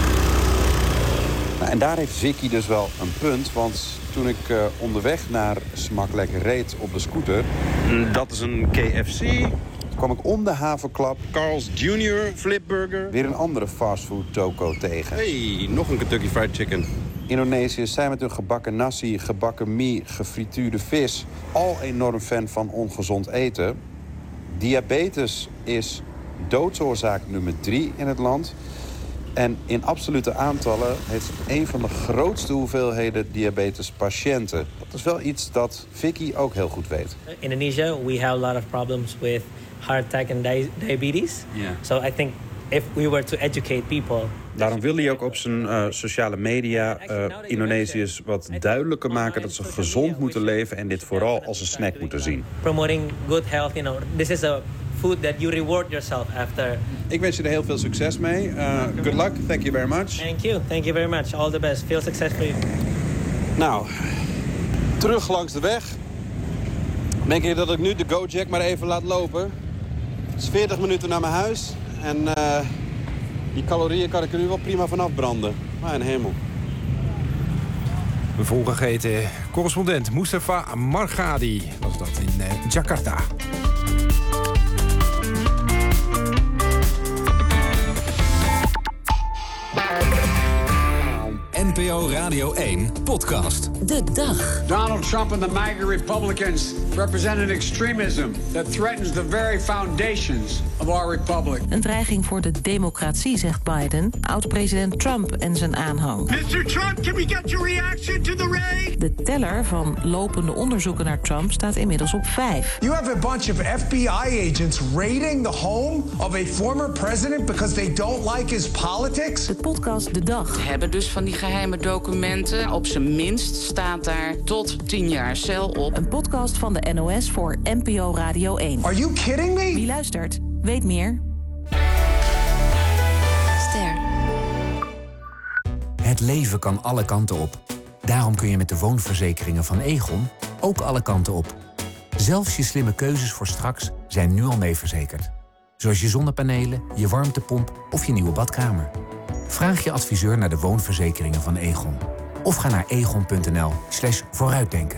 En daar heeft Vicky dus wel een punt. Want toen ik uh, onderweg naar Smakelijk reed op de scooter... Dat is een K F C... kwam ik om de havenklap Carl's junior Flipburger weer een andere fastfood toko tegen. Hey, nog een Kentucky Fried Chicken. Indonesiërs zijn met hun gebakken nasi, gebakken mie, gefrituurde vis... al enorm fan van ongezond eten. Diabetes is doodsoorzaak nummer drie in het land. En in absolute aantallen heeft het een van de grootste hoeveelheden diabetespatiënten. Dat is wel iets dat Vicky ook heel goed weet. In Indonesia, we have a lot of problems with heart attack and di diabetes. Yeah. So I think if we were to educate people... Daarom wil hij ook op zijn uh, sociale media uh, Indonesiërs wat duidelijker maken dat ze gezond moeten leven en dit vooral als een snack moeten zien. Promoting good health, you know, this is a food that you reward yourself after. Ik wens je er heel veel succes mee. Uh, good luck, thank you very much. Thank you, thank you very much. All the best. Veel succes voor je. Nou, terug langs de weg. Denk je dat ik nu de Gojek maar even laat lopen? Het is veertig minuten naar mijn huis. En uh, die calorieën kan ik er nu wel prima vanaf branden. Mijn hemel. We volgegeten correspondent Mustafa Margadi was dat in uh, Jakarta. N P O Radio één podcast. De dag. Donald Trump and the MAGA Republicans represent an extremism that threatens the very foundations of our republic. Een dreiging voor de democratie, zegt Biden. Oud-president Trump en zijn aanhang. mister Trump, can we get your reaction to the raid? De teller van lopende onderzoeken naar Trump staat inmiddels op vijf. You have a bunch of F B I agents raiding the home of a former president because they don't like his politics? De podcast De Dag. We hebben dus van die geheime documenten. Op zijn minst staat daar tot tien jaar cel op. Een podcast van de N O S voor N P O Radio één. Are you kidding me? Wie luistert, weet meer. Ster. Het leven kan alle kanten op. Daarom kun je met de woonverzekeringen van Egon ook alle kanten op. Zelfs je slimme keuzes voor straks zijn nu al mee verzekerd. Zoals je zonnepanelen, je warmtepomp of je nieuwe badkamer. Vraag je adviseur naar de woonverzekeringen van Egon. Of ga naar egon.nl slash vooruitdenken.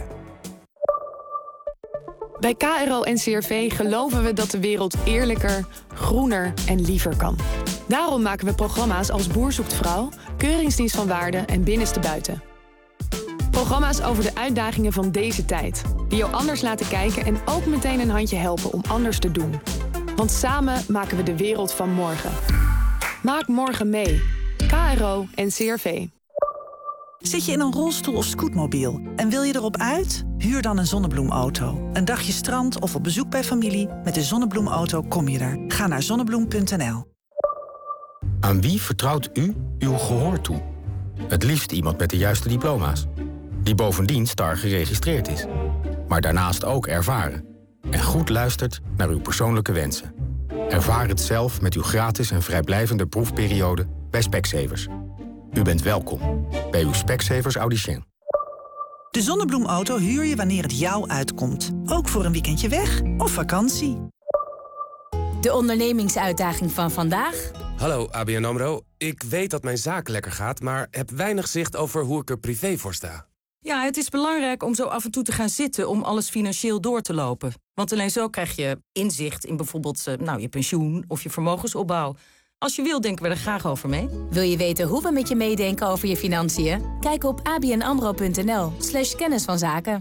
Bij K R O en C R V geloven we dat de wereld eerlijker, groener en liever kan. Daarom maken we programma's als Boer zoekt vrouw, Keuringsdienst van Waarde en Binnenste Buiten. Programma's over de uitdagingen van deze tijd. Die jou anders laten kijken en ook meteen een handje helpen om anders te doen. Want samen maken we de wereld van morgen. Maak morgen mee. K R O en C R V. Zit je in een rolstoel of scootmobiel en wil je erop uit? Huur dan een zonnebloemauto. Een dagje strand of op bezoek bij familie. Met de Zonnebloemauto kom je er. Ga naar zonnebloem punt n l. Aan wie vertrouwt u uw gehoor toe? Het liefst iemand met de juiste diploma's. Die bovendien STAR geregistreerd is. Maar daarnaast ook ervaren. En goed luistert naar uw persoonlijke wensen. Ervaar het zelf met uw gratis en vrijblijvende proefperiode bij Specsavers. U bent welkom bij uw Specsavers Audicien. De Zonnebloemauto huur je wanneer het jou uitkomt. Ook voor een weekendje weg of vakantie. De ondernemingsuitdaging van vandaag. Hallo A B N AMRO. Ik weet dat mijn zaak lekker gaat, maar heb weinig zicht over hoe ik er privé voor sta. Ja, het is belangrijk om zo af en toe te gaan zitten om alles financieel door te lopen. Want alleen zo krijg je inzicht in bijvoorbeeld uh, nou, je pensioen of je vermogensopbouw. Als je wil, denken we er graag over mee. Wil je weten hoe we met je meedenken over je financiën? Kijk op abnamro.nl slash kennis van zaken.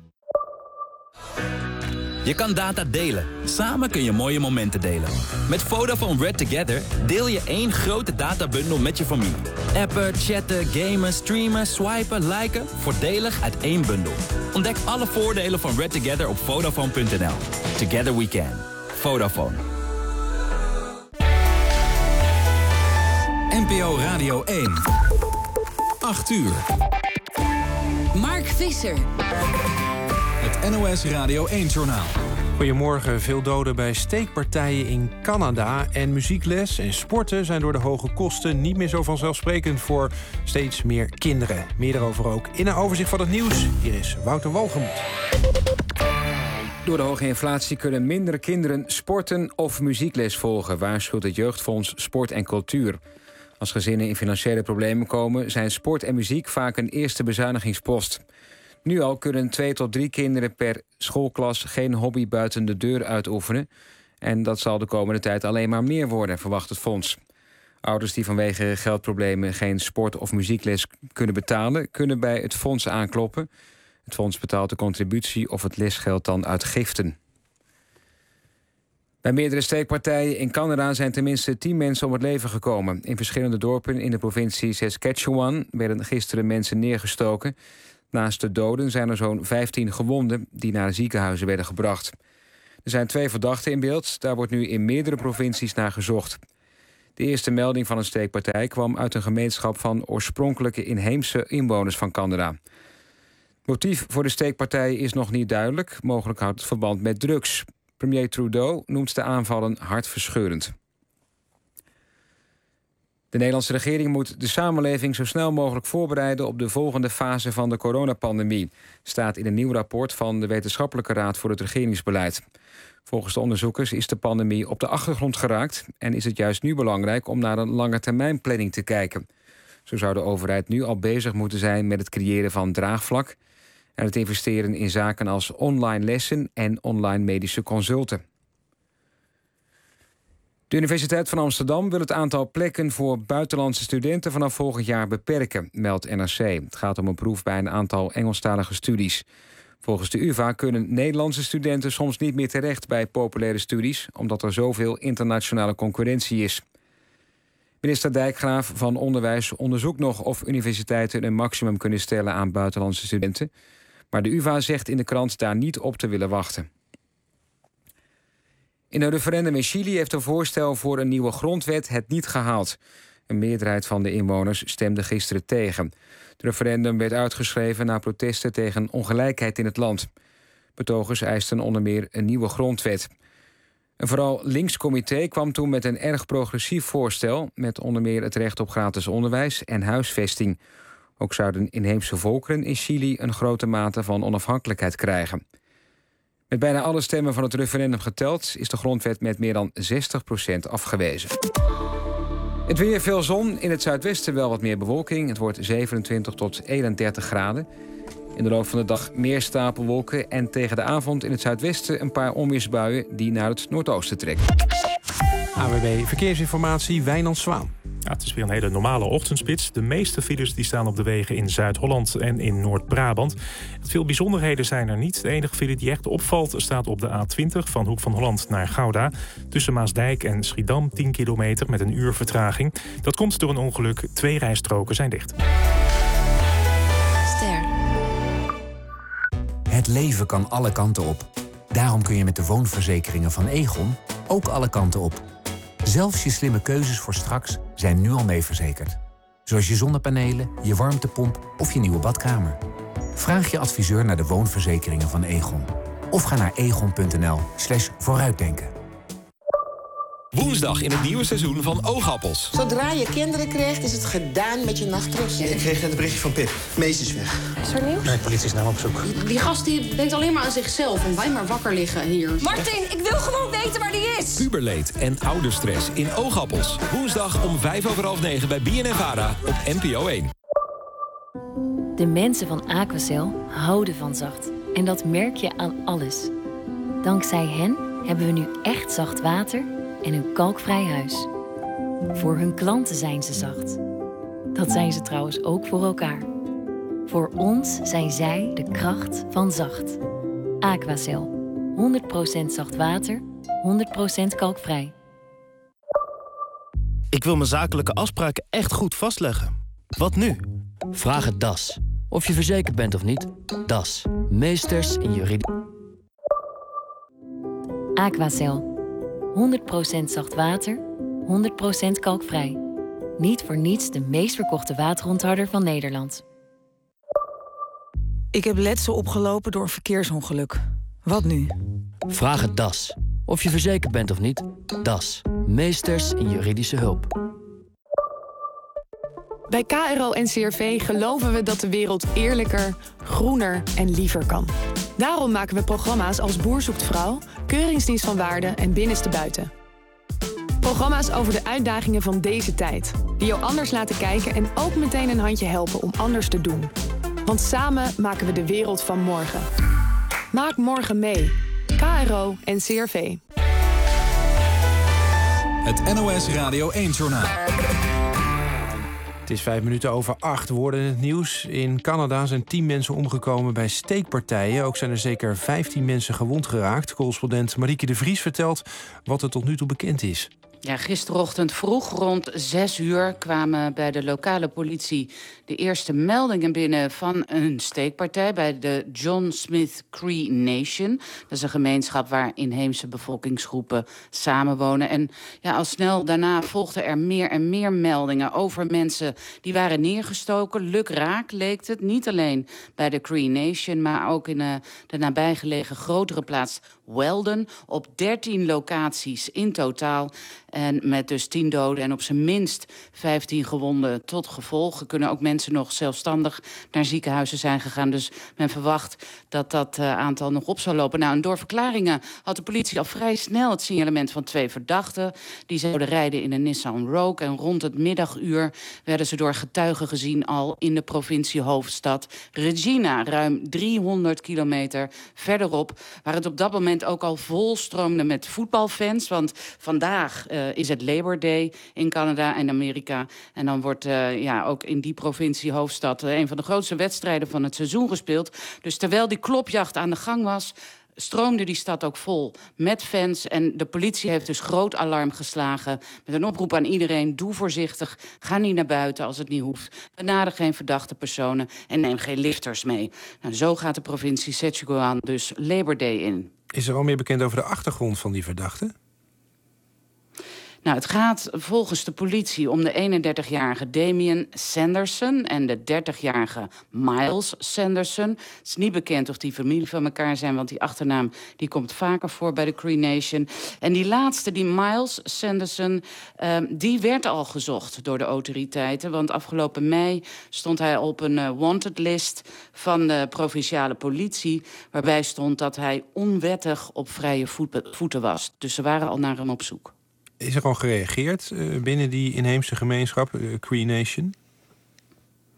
Je kan data delen. Samen kun je mooie momenten delen. Met Vodafone Red Together deel je één grote databundel met je familie. Appen, chatten, gamen, streamen, swipen, liken. Voordelig uit één bundel. Ontdek alle voordelen van Red Together op Vodafone punt n l. Together we can. Vodafone. N P O Radio één. acht uur. Mark Visser. Het N O S Radio één-journaal. Goedemorgen. Veel doden bij steekpartijen in Canada. En muziekles en sporten zijn door de hoge kosten niet meer zo vanzelfsprekend voor steeds meer kinderen. Meer daarover ook in een overzicht van het nieuws. Hier is Wouter Walgemoed. Door de hoge inflatie kunnen minder kinderen sporten of muziekles volgen, waarschuwt het Jeugdfonds Sport en Cultuur. Als gezinnen in financiële problemen komen, zijn sport en muziek vaak een eerste bezuinigingspost. Nu al kunnen twee tot drie kinderen per schoolklas geen hobby buiten de deur uitoefenen. En dat zal de komende tijd alleen maar meer worden, verwacht het fonds. Ouders die vanwege geldproblemen geen sport- of muziekles kunnen betalen, kunnen bij het fonds aankloppen. Het fonds betaalt de contributie of het lesgeld dan uit giften. Bij meerdere steekpartijen in Canada zijn tenminste tien mensen om het leven gekomen. In verschillende dorpen in de provincie Saskatchewan werden gisteren mensen neergestoken. Naast de doden zijn er zo'n vijftien gewonden die naar ziekenhuizen werden gebracht. Er zijn twee verdachten in beeld. Daar wordt nu in meerdere provincies naar gezocht. De eerste melding van een steekpartij kwam uit een gemeenschap van oorspronkelijke inheemse inwoners van Canada. Het motief voor de steekpartij is nog niet duidelijk. Mogelijk houdt het verband met drugs. Premier Trudeau noemt de aanvallen hartverscheurend. De Nederlandse regering moet de samenleving zo snel mogelijk voorbereiden op de volgende fase van de coronapandemie, staat in een nieuw rapport van de Wetenschappelijke Raad voor het Regeringsbeleid. Volgens de onderzoekers is de pandemie op de achtergrond geraakt en is het juist nu belangrijk om naar een langetermijnplanning te kijken. Zo zou de overheid nu al bezig moeten zijn met het creëren van draagvlak en het investeren in zaken als online lessen en online medische consulten. De Universiteit van Amsterdam wil het aantal plekken voor buitenlandse studenten vanaf volgend jaar beperken, meldt N R C. Het gaat om een proef bij een aantal Engelstalige studies. Volgens de U vA kunnen Nederlandse studenten soms niet meer terecht bij populaire studies, omdat er zoveel internationale concurrentie is. Minister Dijkgraaf van Onderwijs onderzoekt nog of universiteiten een maximum kunnen stellen aan buitenlandse studenten. Maar de U vA zegt in de krant daar niet op te willen wachten. In een referendum in Chili heeft een voorstel voor een nieuwe grondwet het niet gehaald. Een meerderheid van de inwoners stemde gisteren tegen. Het referendum werd uitgeschreven na protesten tegen ongelijkheid in het land. Betogers eisten onder meer een nieuwe grondwet. Een vooral links comité kwam toen met een erg progressief voorstel, met onder meer het recht op gratis onderwijs en huisvesting. Ook zouden inheemse volkeren in Chili een grote mate van onafhankelijkheid krijgen. Met bijna alle stemmen van het referendum geteld is de grondwet met meer dan zestig procent afgewezen. Het weer, veel zon, in het zuidwesten wel wat meer bewolking. Het wordt zevenentwintig tot eenendertig graden. In de loop van de dag meer stapelwolken en tegen de avond in het zuidwesten een paar onweersbuien die naar het noordoosten trekken. A W B Verkeersinformatie, Wijnand Zwaan. Ja, het is weer een hele normale ochtendspits. De meeste files die staan op de wegen in Zuid-Holland en in Noord-Brabant. Veel bijzonderheden zijn er niet. De enige file die echt opvalt staat op de A twintig van Hoek van Holland naar Gouda. Tussen Maasdijk en Schiedam tien kilometer met een uur vertraging. Dat komt door een ongeluk. Twee rijstroken zijn dicht. Ster. Het leven kan alle kanten op. Daarom kun je met de woonverzekeringen van Egon ook alle kanten op. Zelfs je slimme keuzes voor straks zijn nu al mee verzekerd. Zoals je zonnepanelen, je warmtepomp of je nieuwe badkamer. Vraag je adviseur naar de woonverzekeringen van Egon. Of ga naar egon.nl slash vooruitdenken. Woensdag in het nieuwe seizoen van Oogappels. Zodra je kinderen krijgt, is het gedaan met je nachtrust. Ja, ik kreeg net een berichtje van Pip. Mees is weg. Is er nieuws? Nee, de politie is naar hem op zoek. Die, die gast die denkt alleen maar aan zichzelf en wij maar wakker liggen hier. Martin, ik wil gewoon weten waar die is. Puberleed en ouderstress in Oogappels. Woensdag om vijf over half negen bij B N N Vara op N P O één. De mensen van Aquacel houden van zacht. En dat merk je aan alles. Dankzij hen hebben we nu echt zacht water en een kalkvrij huis. Voor hun klanten zijn ze zacht. Dat zijn ze trouwens ook voor elkaar. Voor ons zijn zij de kracht van zacht. Aquacel. honderd procent zacht water, honderd procent kalkvrij. Ik wil mijn zakelijke afspraken echt goed vastleggen. Wat nu? Vraag het D A S. Of je verzekerd bent of niet, D A S. Meesters in juridie. Aquacel. honderd procent zacht water, honderd procent kalkvrij. Niet voor niets de meest verkochte waterontharder van Nederland. Ik heb letsel opgelopen door een verkeersongeluk. Wat nu? Vraag het D A S. Of je verzekerd bent of niet, D A S. Meesters in juridische hulp. Bij K R O en C R V geloven we dat de wereld eerlijker, groener en liever kan. Daarom maken we programma's als Boer zoekt vrouw, Keuringsdienst van Waarde en Binnenste Buiten. Programma's over de uitdagingen van deze tijd. Die jou anders laten kijken en ook meteen een handje helpen om anders te doen. Want samen maken we de wereld van morgen. Maak morgen mee. K R O en C R V. Het N O S Radio één-journaal. Het is vijf minuten over acht. Woorden in het nieuws. In Canada zijn tien mensen omgekomen bij steekpartijen. Ook zijn er zeker vijftien mensen gewond geraakt. Correspondent Marieke de Vries vertelt wat er tot nu toe bekend is. Ja, gisterochtend vroeg rond zes uur kwamen bij de lokale politie de eerste meldingen binnen van een steekpartij bij de John Smith Cree Nation. Dat is een gemeenschap waar inheemse bevolkingsgroepen samenwonen. En ja, al snel daarna volgden er meer en meer meldingen over mensen die waren neergestoken. Lukraak leek het, niet alleen bij de Cree Nation, maar ook in uh, de nabijgelegen grotere plaats Weldon, op dertien locaties in totaal. En met dus tien doden en op zijn minst vijftien gewonden tot gevolg. Er kunnen ook mensen nog zelfstandig naar ziekenhuizen zijn gegaan. Dus men verwacht dat dat uh, aantal nog op zal lopen. Nou, en door verklaringen had de politie al vrij snel het signalement van twee verdachten. Die zouden rijden in een Nissan Rogue. En rond het middaguur werden ze door getuigen gezien al in de provinciehoofdstad Regina. Ruim driehonderd kilometer verderop. Waar het op dat moment ook al vol stroomde met voetbalfans. Want vandaag uh, is het Labor Day in Canada en Amerika. En dan wordt uh, ja, ook in die provinciehoofdstad uh, een van de grootste wedstrijden van het seizoen gespeeld. Dus terwijl die klopjacht aan de gang was, stroomde die stad ook vol met fans. En de politie heeft dus groot alarm geslagen met een oproep aan iedereen: doe voorzichtig, ga niet naar buiten als het niet hoeft. Benader geen verdachte personen en neem geen lifters mee. Nou, zo gaat de provincie Sichuan dus Labor Day in. Is er al meer bekend over de achtergrond van die verdachten? Nou, het gaat volgens de politie om de eenendertigjarige Damien Sanderson en de dertigjarige Miles Sanderson. Het is niet bekend of die familie van elkaar zijn, want die achternaam die komt vaker voor bij de Cree Nation. En die laatste, die Miles Sanderson, uh, die werd al gezocht door de autoriteiten. Want afgelopen mei stond hij op een uh, wanted list van de provinciale politie, waarbij stond dat hij onwettig op vrije voeten was. Dus ze waren al naar hem op zoek. Is er al gereageerd uh, binnen die inheemse gemeenschap, uh, Cree Nation?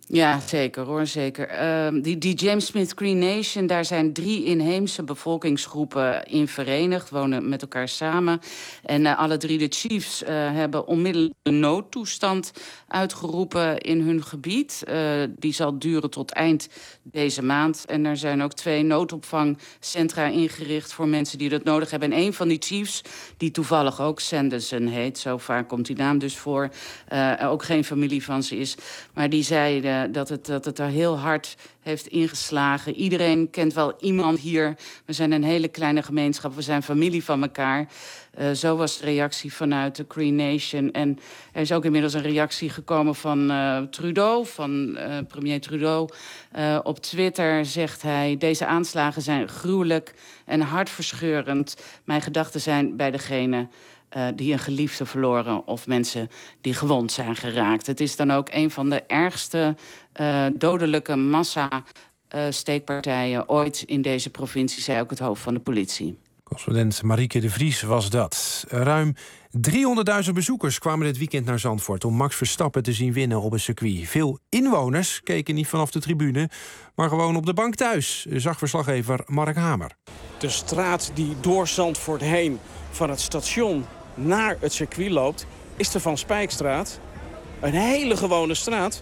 Ja, zeker hoor, zeker. Uh, die, die James Smith Cree Nation, daar zijn drie inheemse bevolkingsgroepen in verenigd, wonen met elkaar samen. En uh, alle drie de chiefs uh, hebben onmiddellijk een noodtoestand uitgeroepen in hun gebied. Uh, die zal duren tot eind deze maand. En er zijn ook twee noodopvangcentra ingericht voor mensen die dat nodig hebben. En een van die chiefs, die toevallig ook Sanderson heet, zo vaak komt die naam dus voor, uh, ook geen familie van ze is, maar die zei uh, dat, het, dat het er heel hard heeft ingeslagen. Iedereen kent wel iemand hier. We zijn een hele kleine gemeenschap. We zijn familie van elkaar. Uh, zo was de reactie vanuit de Cree Nation. En er is ook inmiddels een reactie gekomen van uh, Trudeau, van uh, premier Trudeau. Uh, op Twitter zegt hij: deze aanslagen zijn gruwelijk en hartverscheurend. Mijn gedachten zijn bij degene Uh, die een geliefde verloren of mensen die gewond zijn geraakt. Het is dan ook een van de ergste uh, dodelijke massa-steekpartijen uh, ooit in deze provincie, zei ook het hoofd van de politie. Correspondent Marieke de Vries was dat. Ruim driehonderdduizend bezoekers kwamen dit weekend naar Zandvoort om Max Verstappen te zien winnen op een circuit. Veel inwoners keken niet vanaf de tribune, maar gewoon op de bank thuis, zag verslaggever Mark Hamer. De straat die door Zandvoort heen van het station naar het circuit loopt, is de Van Spijkstraat. Een hele gewone straat.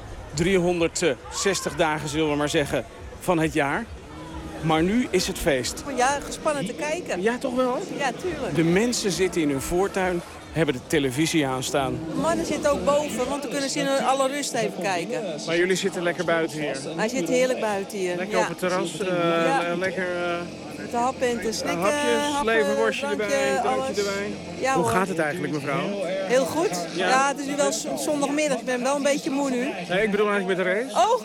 driehonderdzestig dagen, zullen we maar zeggen, van het jaar. Maar nu is het feest. Ja, gespannen te kijken. Ja, toch wel? Ja, tuurlijk. De mensen zitten in hun voortuin, hebben de televisie aanstaan. De mannen zitten ook boven, want dan kunnen ze in alle rust even kijken. Maar jullie zitten lekker buiten hier? Wij zitten heerlijk buiten hier. Lekker ja. op het terras, uh, ja. lekker... Uh... Te happen en te snikken. Hapjes, happen, leverworstje drankje, erbij, drankje alles. erbij. Ja, Hoe hoor. gaat het eigenlijk, mevrouw? Heel goed. Ja, ja het is nu wel zondagmiddag. Ik ben wel een beetje moe nu. Nee, ik bedoel eigenlijk met de race. Oh!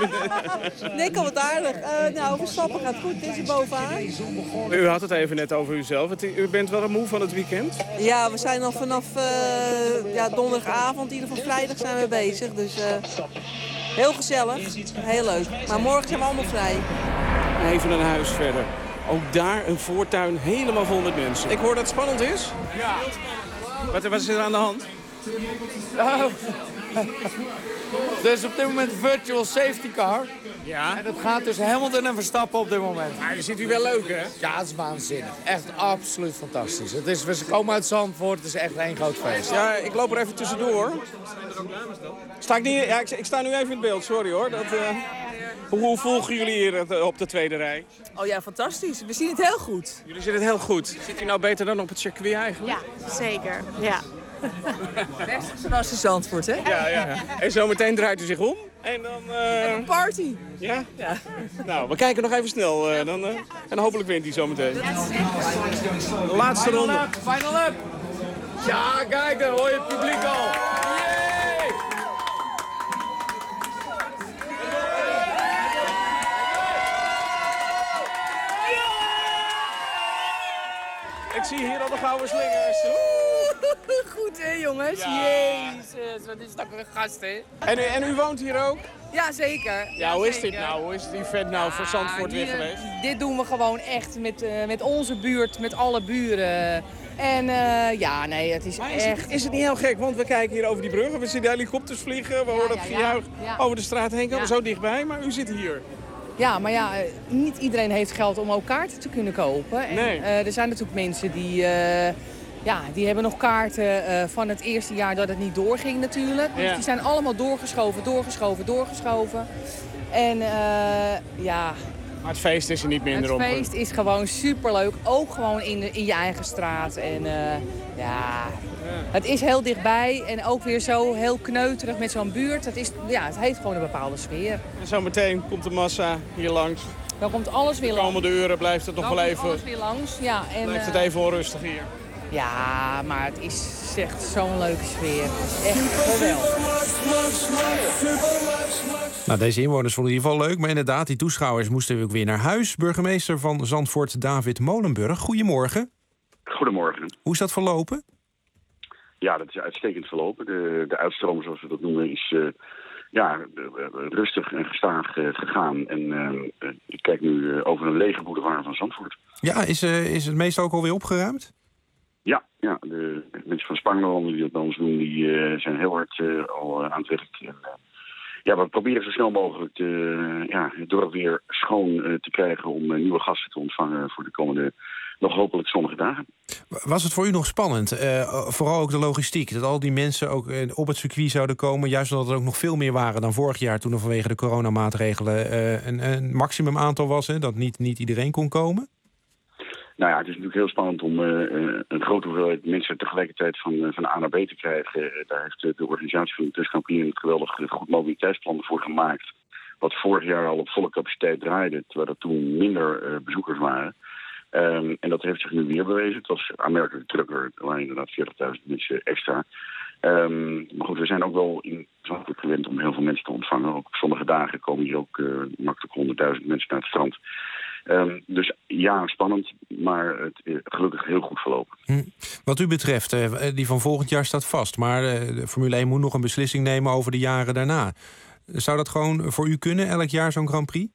Nee, ik had het aardig. Uh, nou, Verstappen gaat goed. Dit is er bovenaan. U had het even net over uzelf. U bent wel moe van het weekend? Ja, we zijn al vanaf uh, ja, donderdagavond, in ieder geval vrijdag zijn we bezig. Dus uh, heel gezellig. Heel leuk. Maar morgen zijn we allemaal vrij. Even een huis verder. Ook daar een voortuin helemaal vol met mensen. Ik hoor dat het spannend is. Ja. Wat, wat is er aan de hand? Oh. Dus op dit moment een virtual safety car. Ja. En dat gaat tussen Hamilton en Verstappen op dit moment. Maar je ziet u wel leuk, hè? Ja, het is waanzinnig. Echt absoluut fantastisch. Het is, we komen uit Zandvoort, het is echt één groot feest. Ja, ik loop er even tussendoor. Sta ik, niet, ja, ik, ik sta nu even in het beeld, sorry hoor. Dat, uh, hoe, hoe volgen jullie hier op de tweede rij? Oh ja, fantastisch. We zien het heel goed. Jullie zien het heel goed. Zit u nou beter dan op het circuit eigenlijk? Ja, zeker. Ja. Zoals in Zandvoort, hè? Ja, ja. En zometeen draait u zich om. En dan... Uh... Een party. Ja? Ja. Nou, we kijken nog even snel. Uh, dan, uh... En hopelijk wint hij zometeen. De laatste final ronde. Up, final up. Ja, kijk, daar hoor je het publiek al. Yay! Ik zie hier al de gouden slingers. Goed, hè, jongens? Ja. Jezus, wat is dat voor een gast, hè? En u, en u woont hier ook? Ja, zeker. Ja, ja, hoe is zeker. dit nou? Hoe is het event nou voor Zandvoort weer hier, geweest? Dit doen we gewoon echt met, uh, met onze buurt, met alle buren. En uh, ja, nee, het is maar is echt... Het, is het niet heel gek? Want we kijken hier over die bruggen, we zien de helikopters vliegen, we horen ja, het ja, gejuich ja. over de straat heen komen, Ja. zo dichtbij, maar u zit hier. Ja, maar ja, niet iedereen heeft geld om ook kaarten te kunnen kopen. En, nee. uh, er zijn natuurlijk mensen die... Uh, Ja, die hebben nog kaarten uh, van het eerste jaar dat het niet doorging natuurlijk. Dus ja. die zijn allemaal doorgeschoven, doorgeschoven, doorgeschoven. En uh, ja... Maar het feest is er niet minder op. Het feest is gewoon superleuk. Ook gewoon in, de, in je eigen straat. En uh, ja, ja, het is heel dichtbij. En ook weer zo heel kneuterig met zo'n buurt. Het, is, ja, het heeft gewoon een bepaalde sfeer. En zometeen komt de massa hier langs. Dan komt alles weer langs. De komende uren blijft het nog Dan wel komt even... alles weer langs, ja. En, blijft het uh, even onrustig hier. Ja, maar het is echt zo'n leuke sfeer. Echt geweldig. Nou, deze inwoners vonden het in ieder geval leuk. Maar inderdaad, die toeschouwers moesten ook weer naar huis. Burgemeester van Zandvoort, David Molenburg. Goedemorgen. Goedemorgen. Hoe is dat verlopen? Ja, dat is uitstekend verlopen. De, de uitstroom, zoals we dat noemen, is uh, ja, rustig en gestaag uh, gegaan. En uh, ik kijk nu uh, over een lege boulevard van Zandvoort. Ja, is, uh, is het meestal ook alweer opgeruimd? Ja, ja, de mensen van Spangenlanden die dat bij ons doen, die uh, zijn heel hard uh, al uh, aan het werk. En, uh, ja, we proberen zo snel mogelijk de, ja, het dorp weer schoon uh, te krijgen om uh, nieuwe gasten te ontvangen voor de komende, nog hopelijk zonnige dagen. Was het voor u nog spannend? Uh, vooral ook de logistiek, dat al die mensen ook uh, op het circuit zouden komen, juist omdat er ook nog veel meer waren dan vorig jaar toen er vanwege de coronamaatregelen uh, een, een maximum aantal was, hè, dat niet, niet iedereen kon komen? Nou ja, het is natuurlijk heel spannend om uh, een grote hoeveelheid mensen tegelijkertijd van, uh, van A naar B te krijgen. Uh, daar heeft uh, de organisatie van de Tussenkampioen een geweldig uh, goed mobiliteitsplan voor gemaakt. Wat vorig jaar al op volle capaciteit draaide, terwijl er toen minder uh, bezoekers waren. Um, en dat heeft zich nu weer bewezen. Het was aanmerkelijk drukker. Er waren inderdaad veertigduizend mensen extra. Um, maar goed, we zijn ook wel in Zandvoort gewend om heel veel mensen te ontvangen. Ook op sommige dagen komen hier ook uh, makkelijk honderdduizend mensen naar het strand. Um, dus ja, spannend, maar het is gelukkig heel goed verlopen. Hm. Wat u betreft, uh, die van volgend jaar staat vast. Maar uh, de Formule één moet nog een beslissing nemen over de jaren daarna. Zou dat gewoon voor u kunnen, elk jaar zo'n Grand Prix?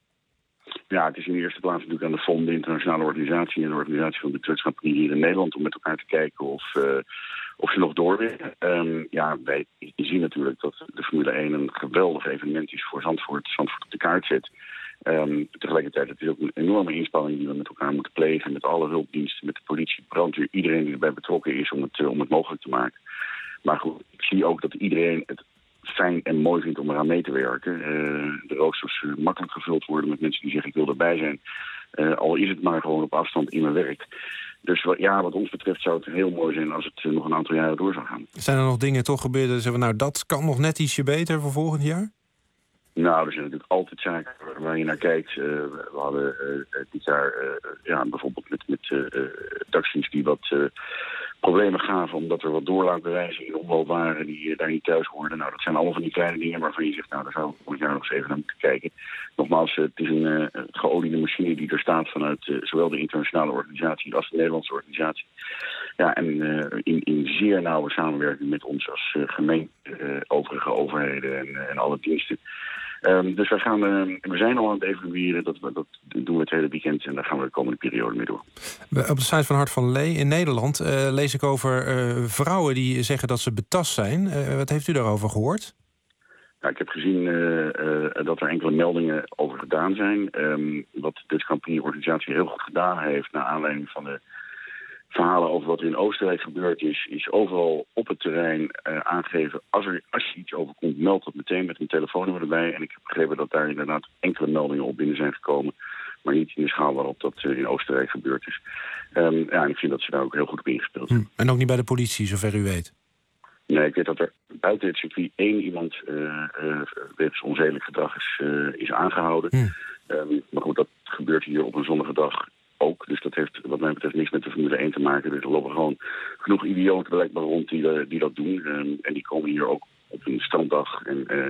Ja, het is in de eerste plaats natuurlijk aan de F O M, de internationale organisatie, en de organisatie van de Dutch Grand Prix hier in Nederland, om met elkaar te kijken of, uh, of ze nog door willen. Um, ja, wij zien natuurlijk dat de Formule één een geweldig evenement is voor Zandvoort. Zandvoort op de kaart zet. Um, tegelijkertijd, het is ook een enorme inspanning die we met elkaar moeten plegen, met alle hulpdiensten, met de politie, brandweer, iedereen die erbij betrokken is om het, uh, om het mogelijk te maken. Maar goed, ik zie ook dat iedereen het fijn en mooi vindt om eraan mee te werken. Uh, de roosters uh, makkelijk gevuld worden met mensen die zeggen ik wil erbij zijn. Uh, al is het maar gewoon op afstand in mijn werk. Dus wat, ja, wat ons betreft zou het heel mooi zijn als het uh, nog een aantal jaren door zou gaan. Zijn er nog dingen toch gebeurd dat zeggen we, nou dat kan nog net ietsje beter voor volgend jaar? Nou, er zijn natuurlijk altijd zaken waar je naar kijkt. Uh, we hadden uh, dit jaar uh, ja, bijvoorbeeld met, met uh, taxis die wat uh, problemen gaven omdat er wat doorlaatbewijzen in omloop waren die uh, daar niet thuis hoorden. Nou, dat zijn allemaal van die kleine dingen waarvan je zegt, nou, daar zouden we volgend jaar nog eens even naar moeten kijken. Nogmaals, uh, het is een uh, geoliede machine die er staat vanuit uh, zowel de internationale organisatie als de Nederlandse organisatie. Ja, en uh, in, in zeer nauwe samenwerking met ons als uh, gemeente, uh, overige overheden en, uh, en alle diensten. Um, dus wij gaan, uh, we zijn al aan het evalueren, dat, dat doen we het hele weekend en daar gaan we de komende periode mee door. Op de site van Hart van Lee in Nederland uh, lees ik over uh, vrouwen die zeggen dat ze betast zijn. Uh, wat heeft u daarover gehoord? Nou, ik heb gezien uh, uh, dat er enkele meldingen over gedaan zijn. Um, wat de Dutch Grand Prix organisatie heel goed gedaan heeft naar aanleiding van de verhalen over wat er in Oostenrijk gebeurd is, is overal op het terrein uh, aangegeven. Als er als je iets overkomt, meld dat meteen met een telefoonnummer erbij. En ik heb begrepen dat daar inderdaad enkele meldingen op binnen zijn gekomen, maar niet in de schaal waarop dat uh, in Oostenrijk gebeurd is. Um, ja, en ik vind dat ze daar ook heel goed op ingespeeld zijn. Hm. En ook niet bij de politie, zover u weet? Nee, ik weet dat er buiten het circuit één iemand uh, uh, wegens onzedelijk gedrag is, uh, is aangehouden. Hm. Um, maar goed, dat gebeurt hier op een zonnige dag ook. Dus dat heeft wat mij betreft niks met de Formule één te maken. Dus er lopen gewoon genoeg idioten blijkbaar rond die, uh, die dat doen. Um, en die komen hier ook op een stranddag. En uh,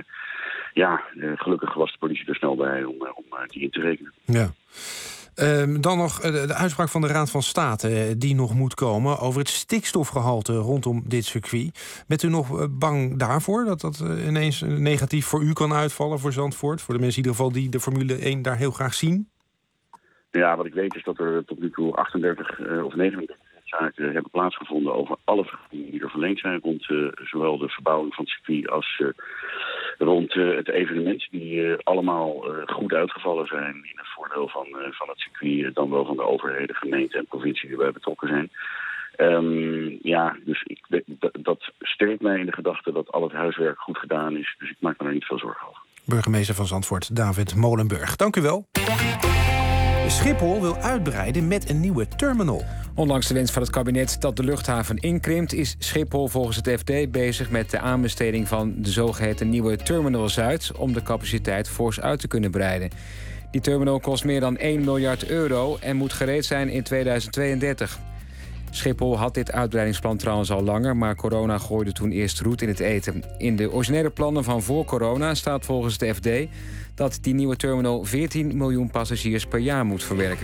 ja, uh, gelukkig was de politie er snel bij om, uh, om uh, die in te rekenen. Ja. Um, dan nog uh, de uitspraak van de Raad van State uh, die nog moet komen over het stikstofgehalte rondom dit circuit. Bent u nog uh, bang daarvoor dat dat uh, ineens negatief voor u kan uitvallen voor Zandvoort? Voor de mensen in ieder geval die de Formule één daar heel graag zien? Ja, wat ik weet is dat er tot nu toe achtendertig uh, of negenendertig zaken hebben plaatsgevonden over alle vergunningen die er verleend zijn rond uh, zowel de verbouwing van het circuit als uh, rond uh, het evenement, die uh, allemaal uh, goed uitgevallen zijn in het voordeel van, uh, van het circuit, uh, dan wel van de overheden, gemeente en provincie die erbij betrokken zijn. Um, ja, dus ik, dat, dat sterkt mij in de gedachte dat al het huiswerk goed gedaan is, dus ik maak me er niet veel zorgen over. Burgemeester van Zandvoort, David Molenburg. Dank u wel. Schiphol wil uitbreiden met een nieuwe terminal. Ondanks de wens van het kabinet dat de luchthaven inkrimpt, is Schiphol volgens het F D bezig met de aanbesteding van de zogeheten nieuwe Terminal Zuid om de capaciteit fors uit te kunnen breiden. Die terminal kost meer dan één miljard euro en moet gereed zijn in tweeduizend tweeëndertig. Schiphol had dit uitbreidingsplan trouwens al langer, maar corona gooide toen eerst roet in het eten. In de originele plannen van voor corona staat volgens de F D dat die nieuwe terminal veertien miljoen passagiers per jaar moet verwerken.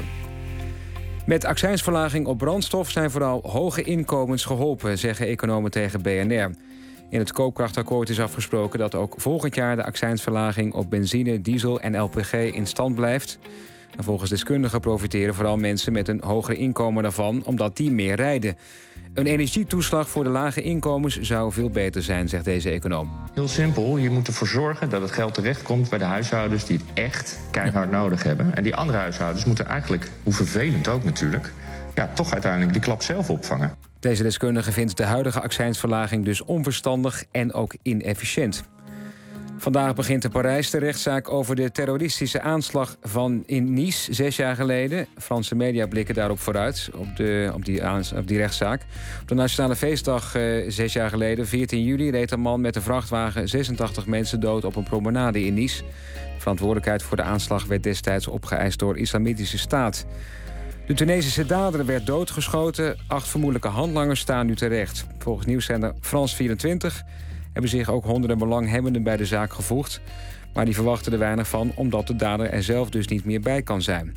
Met accijnsverlaging op brandstof zijn vooral hoge inkomens geholpen, zeggen economen tegen B N R. In het koopkrachtakkoord is afgesproken dat ook volgend jaar de accijnsverlaging op benzine, diesel en L P G in stand blijft. En volgens deskundigen profiteren vooral mensen met een hoger inkomen daarvan, omdat die meer rijden. Een energietoeslag voor de lage inkomens zou veel beter zijn, zegt deze econoom. Heel simpel, je moet ervoor zorgen dat het geld terechtkomt bij de huishoudens die het echt keihard nodig hebben. En die andere huishoudens moeten eigenlijk, hoe vervelend ook natuurlijk, ja, toch uiteindelijk die klap zelf opvangen. Deze deskundige vindt de huidige accijnsverlaging dus onverstandig en ook inefficiënt. Vandaag begint in Parijs de rechtszaak over de terroristische aanslag van in Nice zes jaar geleden. Franse media blikken daarop vooruit, op, de, op, die, op die rechtszaak. Op de Nationale Feestdag uh, zes jaar geleden, veertien juli, reed een man met een vrachtwagen zesentachtig mensen dood op een promenade in Nice. De verantwoordelijkheid voor de aanslag werd destijds opgeëist door Islamitische Staat. De Tunesische dader werd doodgeschoten. Acht vermoedelijke handlangers staan nu terecht. Volgens nieuwszender France vierentwintig hebben zich ook honderden belanghebbenden bij de zaak gevoegd. Maar die verwachten er weinig van, omdat de dader er zelf dus niet meer bij kan zijn.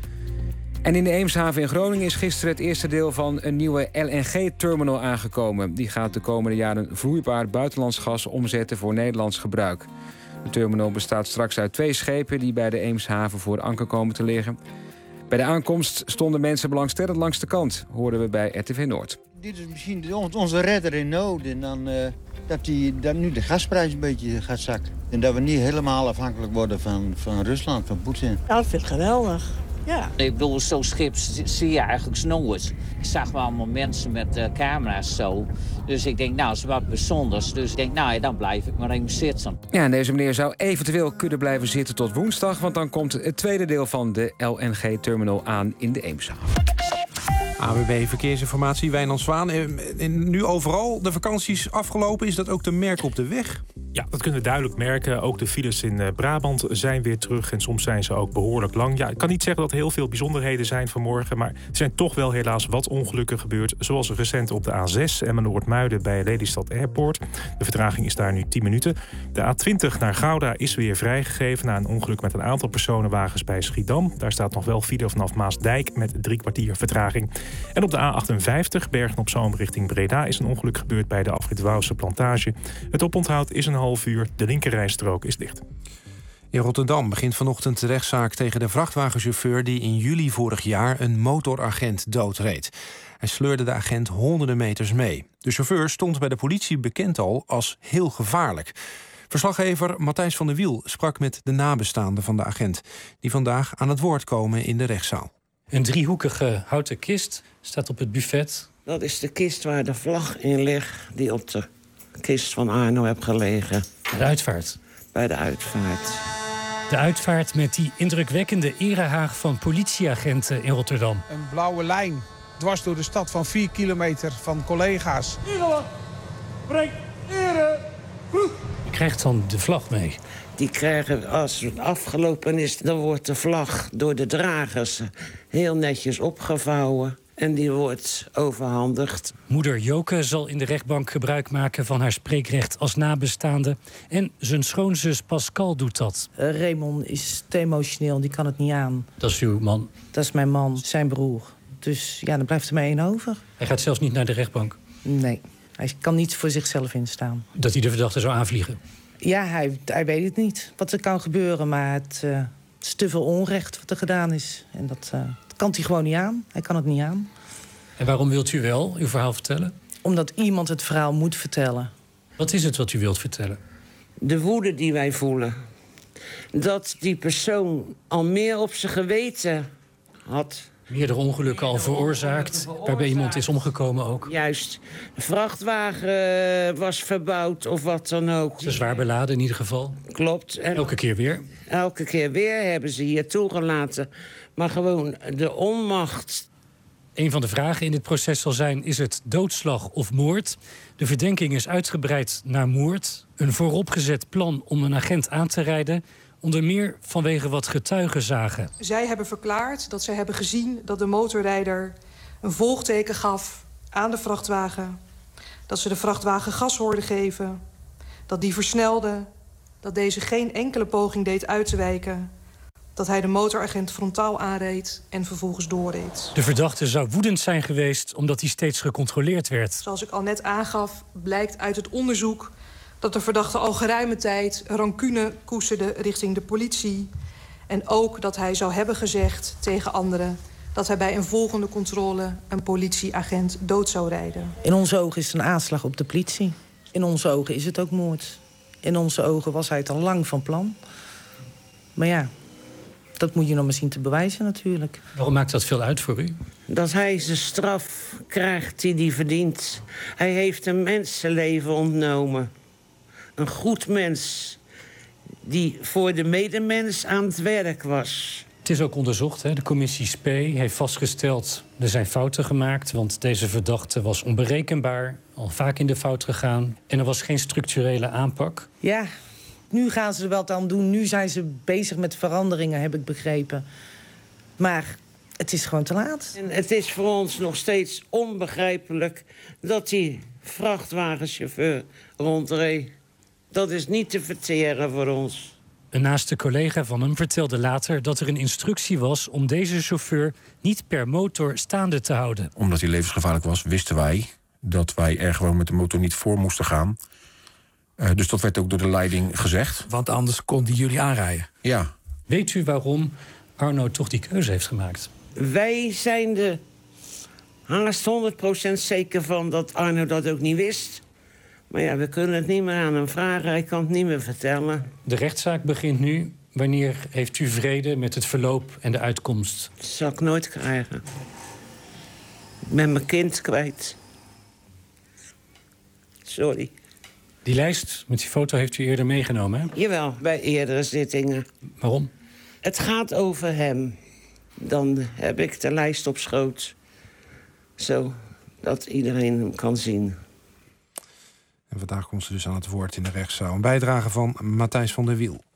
En in de Eemshaven in Groningen is gisteren het eerste deel van een nieuwe L N G-terminal aangekomen. Die gaat de komende jaren vloeibaar buitenlands gas omzetten voor Nederlands gebruik. De terminal bestaat straks uit twee schepen die bij de Eemshaven voor anker komen te liggen. Bij de aankomst stonden mensen belangstellend langs de kant, hoorden we bij R T V Noord. Dit is misschien onze redder in nood. En dan, uh, dat, die, dat nu de gasprijs een beetje gaat zakken. En dat we niet helemaal afhankelijk worden van, van Rusland, van Poetin. Ja, ik vind het geweldig. Ja. Ik bedoel, zo'n schip zie je eigenlijk nooit. Ik zag wel allemaal mensen met uh, camera's zo. Dus ik denk, nou, het is wat bijzonders. Dus ik denk, nou ja, dan blijf ik maar even zitten. Ja, en deze meneer zou eventueel kunnen blijven zitten tot woensdag, want dan komt het tweede deel van de L N G-terminal aan in de Eemshaven. A W B Verkeersinformatie, Wijnand Zwaan. En nu overal de vakanties afgelopen. Is dat ook te merken op de weg? Ja, dat kunnen we duidelijk merken. Ook de files in Brabant zijn weer terug. En soms zijn ze ook behoorlijk lang. Ja, ik kan niet zeggen dat er heel veel bijzonderheden zijn vanmorgen. Maar er zijn toch wel helaas wat ongelukken gebeurd. Zoals recent op de A zes Emmen-Noordmuiden bij Lelystad Airport. De vertraging is daar nu tien minuten. De A twintig naar Gouda is weer vrijgegeven na een ongeluk met een aantal personenwagens bij Schiedam. Daar staat nog wel file vanaf Maasdijk met drie kwartier vertraging. En op de A achtenvijftig Bergen op Zoom richting Breda is een ongeluk gebeurd bij de afrit Wouwse Plantage. Het oponthoud is een half uur, de linkerrijstrook is dicht. In Rotterdam begint vanochtend de rechtszaak tegen de vrachtwagenchauffeur die in juli vorig jaar een motoragent doodreed. Hij sleurde de agent honderden meters mee. De chauffeur stond bij de politie bekend al als heel gevaarlijk. Verslaggever Matthijs van der Wiel sprak met de nabestaanden van de agent, die vandaag aan het woord komen in de rechtszaal. Een driehoekige houten kist staat op het buffet. Dat is de kist waar de vlag in ligt die op de kist van Arno heb gelegen. De uitvaart. Bij de uitvaart. De uitvaart met die indrukwekkende erehaag van politieagenten in Rotterdam. Een blauwe lijn dwars door de stad van vier kilometer van collega's. Nederland, breng ere. Je krijgt dan de vlag mee. Die krijgen, als het afgelopen is, dan wordt de vlag door de dragers heel netjes opgevouwen. En die wordt overhandigd. Moeder Joke zal in de rechtbank gebruik maken van haar spreekrecht als nabestaande. En zijn schoonzus Pascal doet dat. Uh, Raymond is te emotioneel, die kan het niet aan. Dat is uw man? Dat is mijn man, zijn broer. Dus ja, dan blijft er maar één over. Hij gaat zelfs niet naar de rechtbank? Nee, hij kan niet voor zichzelf instaan. Dat hij de verdachte zou aanvliegen? Ja, hij, hij weet het niet wat er kan gebeuren. Maar het, uh, het is te veel onrecht wat er gedaan is. En dat... Uh, kan hij gewoon niet aan. Hij kan het niet aan. En waarom wilt u wel uw verhaal vertellen? Omdat iemand het verhaal moet vertellen. Wat is het wat u wilt vertellen? De woede die wij voelen. Dat die persoon al meer op zijn geweten had. Meerdere ongelukken al veroorzaakt, waarbij iemand is omgekomen ook. Juist. De vrachtwagen was verbouwd of wat dan ook. Ze zwaar beladen in ieder geval. Klopt. En elke keer weer? Elke keer weer hebben ze hier toegelaten. Maar gewoon de onmacht. Een van de vragen in dit proces zal zijn, is het doodslag of moord? De verdenking is uitgebreid naar moord. Een vooropgezet plan om een agent aan te rijden. Onder meer vanwege wat getuigen zagen. Zij hebben verklaard dat zij hebben gezien dat de motorrijder een volgteken gaf aan de vrachtwagen. Dat ze de vrachtwagen gas hoorden geven. Dat die versnelde. Dat deze geen enkele poging deed uit te wijken. Dat hij de motoragent frontaal aanreed en vervolgens doorreed. De verdachte zou woedend zijn geweest omdat hij steeds gecontroleerd werd. Zoals ik al net aangaf, blijkt uit het onderzoek dat de verdachte al geruime tijd rancune koesterde richting de politie. En ook dat hij zou hebben gezegd tegen anderen dat hij bij een volgende controle een politieagent dood zou rijden. In onze ogen is het een aanslag op de politie. In onze ogen is het ook moord. In onze ogen was hij het al lang van plan. Maar ja, dat moet je nog maar zien te bewijzen natuurlijk. Waarom maakt dat veel uit voor u? Dat hij zijn straf krijgt die hij verdient. Hij heeft een mensenleven ontnomen. Een goed mens die voor de medemens aan het werk was. Het is ook onderzocht. Hè? De commissie S P E heeft vastgesteld... er zijn fouten gemaakt, want deze verdachte was onberekenbaar... al vaak in de fout gegaan. En er was geen structurele aanpak. Ja, nu gaan ze er wel aan doen. Nu zijn ze bezig met veranderingen, heb ik begrepen. Maar het is gewoon te laat. En het is voor ons nog steeds onbegrijpelijk... dat die vrachtwagenchauffeur rondreed. Dat is niet te verteren voor ons. Een naaste collega van hem vertelde later dat er een instructie was... om deze chauffeur niet per motor staande te houden. Omdat hij levensgevaarlijk was, wisten wij dat wij er gewoon met de motor niet voor moesten gaan. Uh, dus dat werd ook door de leiding gezegd. Want anders konden jullie aanrijden? Ja. Weet u waarom Arno toch die keuze heeft gemaakt? Wij zijn er haast honderd procent zeker van dat Arno dat ook niet wist... Maar ja, we kunnen het niet meer aan hem vragen. Hij kan het niet meer vertellen. De rechtszaak begint nu. Wanneer heeft u vrede met het verloop en de uitkomst? Dat zal ik nooit krijgen. Ik ben mijn kind kwijt. Sorry. Die lijst met die foto heeft u eerder meegenomen, hè? Jawel, bij eerdere zittingen. Waarom? Het gaat over hem. Dan heb ik de lijst op schoot. Zodat iedereen hem kan zien. En vandaag komt ze dus aan het woord in de rechtszaal. Een bijdrage van Matthijs van der Wiel.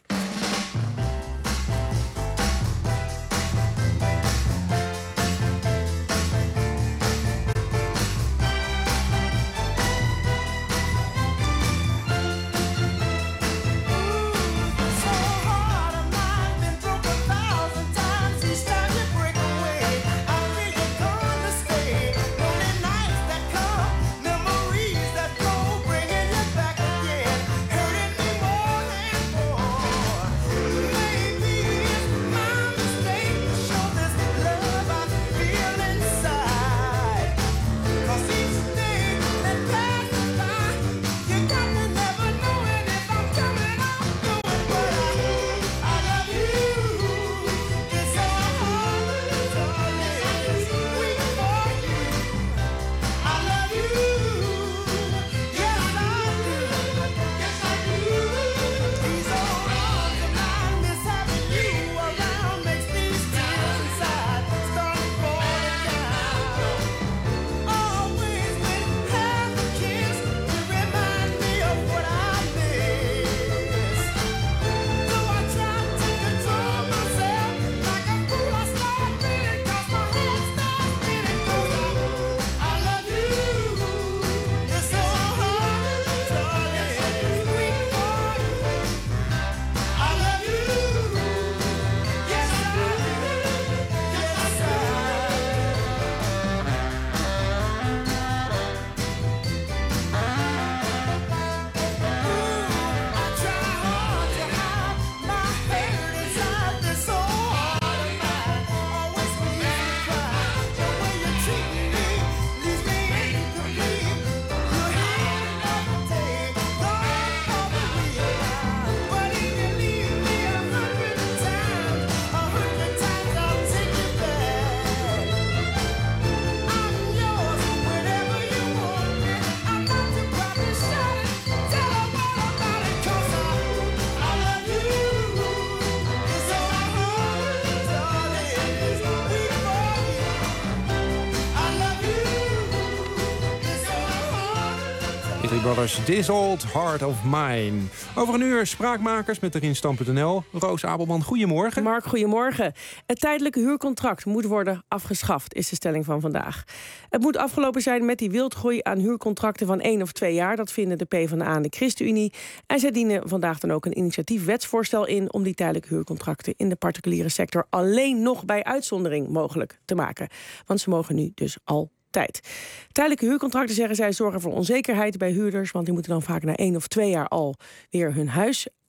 Brothers, This Old Heart of Mine. Over een uur spraakmakers met erin stand punt n l. Roos Abelman, goedemorgen. Mark, goedemorgen. Het tijdelijke huurcontract moet worden afgeschaft, is de stelling van vandaag. Het moet afgelopen zijn met die wildgroei aan huurcontracten van één of twee jaar. Dat vinden de PvdA en de ChristenUnie. En zij dienen vandaag dan ook een initiatief wetsvoorstel in om die tijdelijke huurcontracten in de particuliere sector alleen nog bij uitzondering mogelijk te maken. Want ze mogen nu dus al tijd. Tijdelijke huurcontracten, zeggen zij, zorgen voor onzekerheid bij huurders, want die moeten dan vaak na één of twee jaar al weer hun huis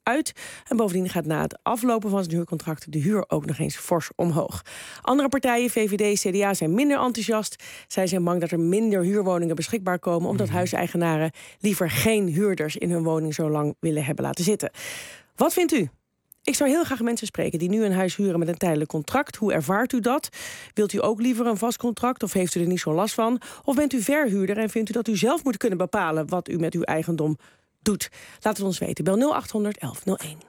uit. En bovendien gaat na het aflopen van zijn huurcontract de huur ook nog eens fors omhoog. Andere partijen, V V D, C D A, zijn minder enthousiast. Zij zijn bang dat er minder huurwoningen beschikbaar komen, omdat huiseigenaren liever geen huurders in hun woning zo lang willen hebben laten zitten. Wat vindt u? Ik zou heel graag mensen spreken die nu een huis huren met een tijdelijk contract. Hoe ervaart u dat? Wilt u ook liever een vast contract of heeft u er niet zo last van? Of bent u verhuurder en vindt u dat u zelf moet kunnen bepalen wat u met uw eigendom doet? Laat het ons weten. Bel nul acht honderd elf nul één.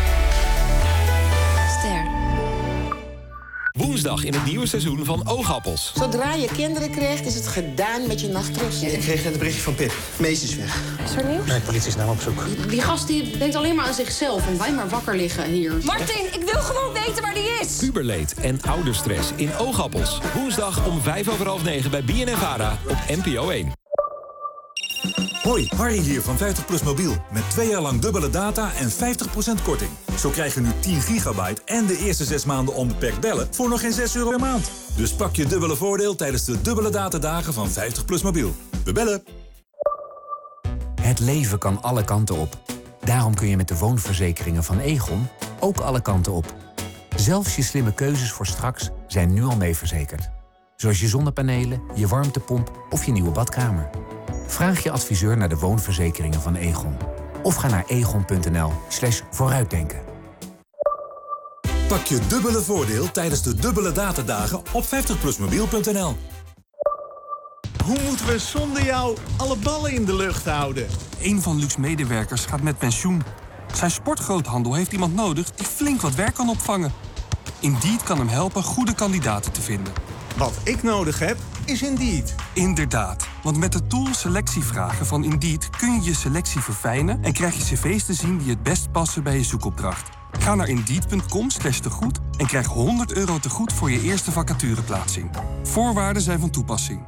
Ster. Woensdag in het nieuwe seizoen van Oogappels. Zodra je kinderen krijgt, is het gedaan met je nachtrust. Ik kreeg net een berichtje van Pip. Mees is weg. Is er nieuws? Nee, de politie is naar hem op zoek. Die, die gast die denkt alleen maar aan zichzelf en wij maar wakker liggen hier. Martin, ik wil gewoon weten waar die is. Puberleed en ouderstress in Oogappels. Woensdag om vijf over half negen bij B N N Vara op N P O één. Hoi, Harry hier van vijftig plus mobiel. Met twee jaar lang dubbele data en vijftig procent korting. Zo krijg je nu tien gigabyte en de eerste zes maanden onbeperkt bellen voor nog geen zes euro per maand. Dus pak je dubbele voordeel tijdens de dubbele datadagen van vijftig plus mobiel. We bellen. Het leven kan alle kanten op. Daarom kun je met de woonverzekeringen van Egon ook alle kanten op. Zelfs je slimme keuzes voor straks zijn nu al mee verzekerd. Zoals je zonnepanelen, je warmtepomp of je nieuwe badkamer. Vraag je adviseur naar de woonverzekeringen van Egon. Of ga naar egon.nl slash vooruitdenken. Pak je dubbele voordeel tijdens de dubbele datadagen op vijftig plus mobiel punt n l. Hoe moeten we zonder jou alle ballen in de lucht houden? Een van Lucs medewerkers gaat met pensioen. Zijn sportgroothandel heeft iemand nodig die flink wat werk kan opvangen. Indeed kan hem helpen goede kandidaten te vinden. Wat ik nodig heb, is Indeed. Inderdaad, want met de tool selectievragen van Indeed kun je je selectie verfijnen en krijg je cv's te zien die het best passen bij je zoekopdracht. Ga naar indeed.com slash tegoed en krijg honderd euro tegoed voor je eerste vacatureplaatsing. Voorwaarden zijn van toepassing.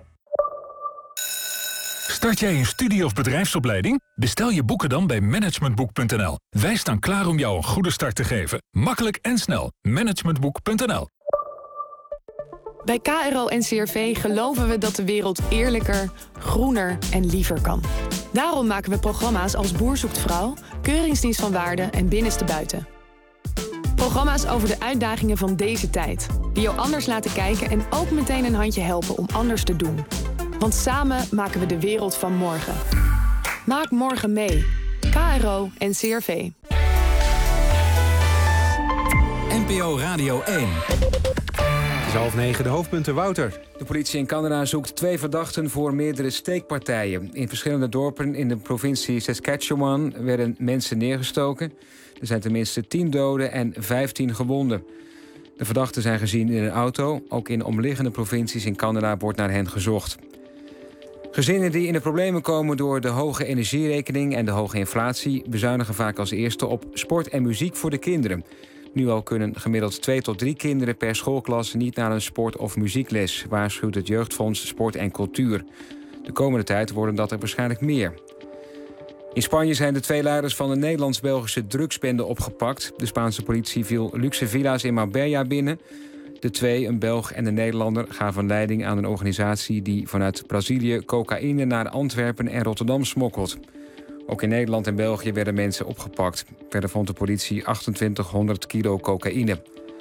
Start jij een studie- of bedrijfsopleiding? Bestel je boeken dan bij managementboek punt n l. Wij staan klaar om jou een goede start te geven. Makkelijk en snel. managementboek punt n l. Bij K R O en C R V geloven we dat de wereld eerlijker, groener en liever kan. Daarom maken we programma's als Boer zoekt vrouw, Keuringsdienst van Waarde en Binnenste Buiten. Programma's over de uitdagingen van deze tijd. Die jou anders laten kijken en ook meteen een handje helpen om anders te doen. Want samen maken we de wereld van morgen. Maak morgen mee. K R O en C R V. N P O Radio één. Het is half negen, de hoofdpunten, Wouter. De politie in Canada zoekt twee verdachten voor meerdere steekpartijen. In verschillende dorpen in de provincie Saskatchewan werden mensen neergestoken. Er zijn tenminste tien doden en vijftien gewonden. De verdachten zijn gezien in een auto. Ook in omliggende provincies in Canada wordt naar hen gezocht. Gezinnen die in de problemen komen door de hoge energierekening en de hoge inflatie bezuinigen vaak als eerste op sport en muziek voor de kinderen. Nu al kunnen gemiddeld twee tot drie kinderen per schoolklas niet naar een sport- of muziekles, waarschuwt het Jeugdfonds Sport en Cultuur. De komende tijd worden dat er waarschijnlijk meer. In Spanje zijn de twee leiders van de Nederlands-Belgische drugsbende opgepakt. De Spaanse politie viel luxe villa's in Marbella binnen. De twee, een Belg en een Nederlander, gaven leiding aan een organisatie die vanuit Brazilië cocaïne naar Antwerpen en Rotterdam smokkelt. Ook in Nederland en België werden mensen opgepakt. Verder vond de politie achtentwintighonderd kilo cocaïne.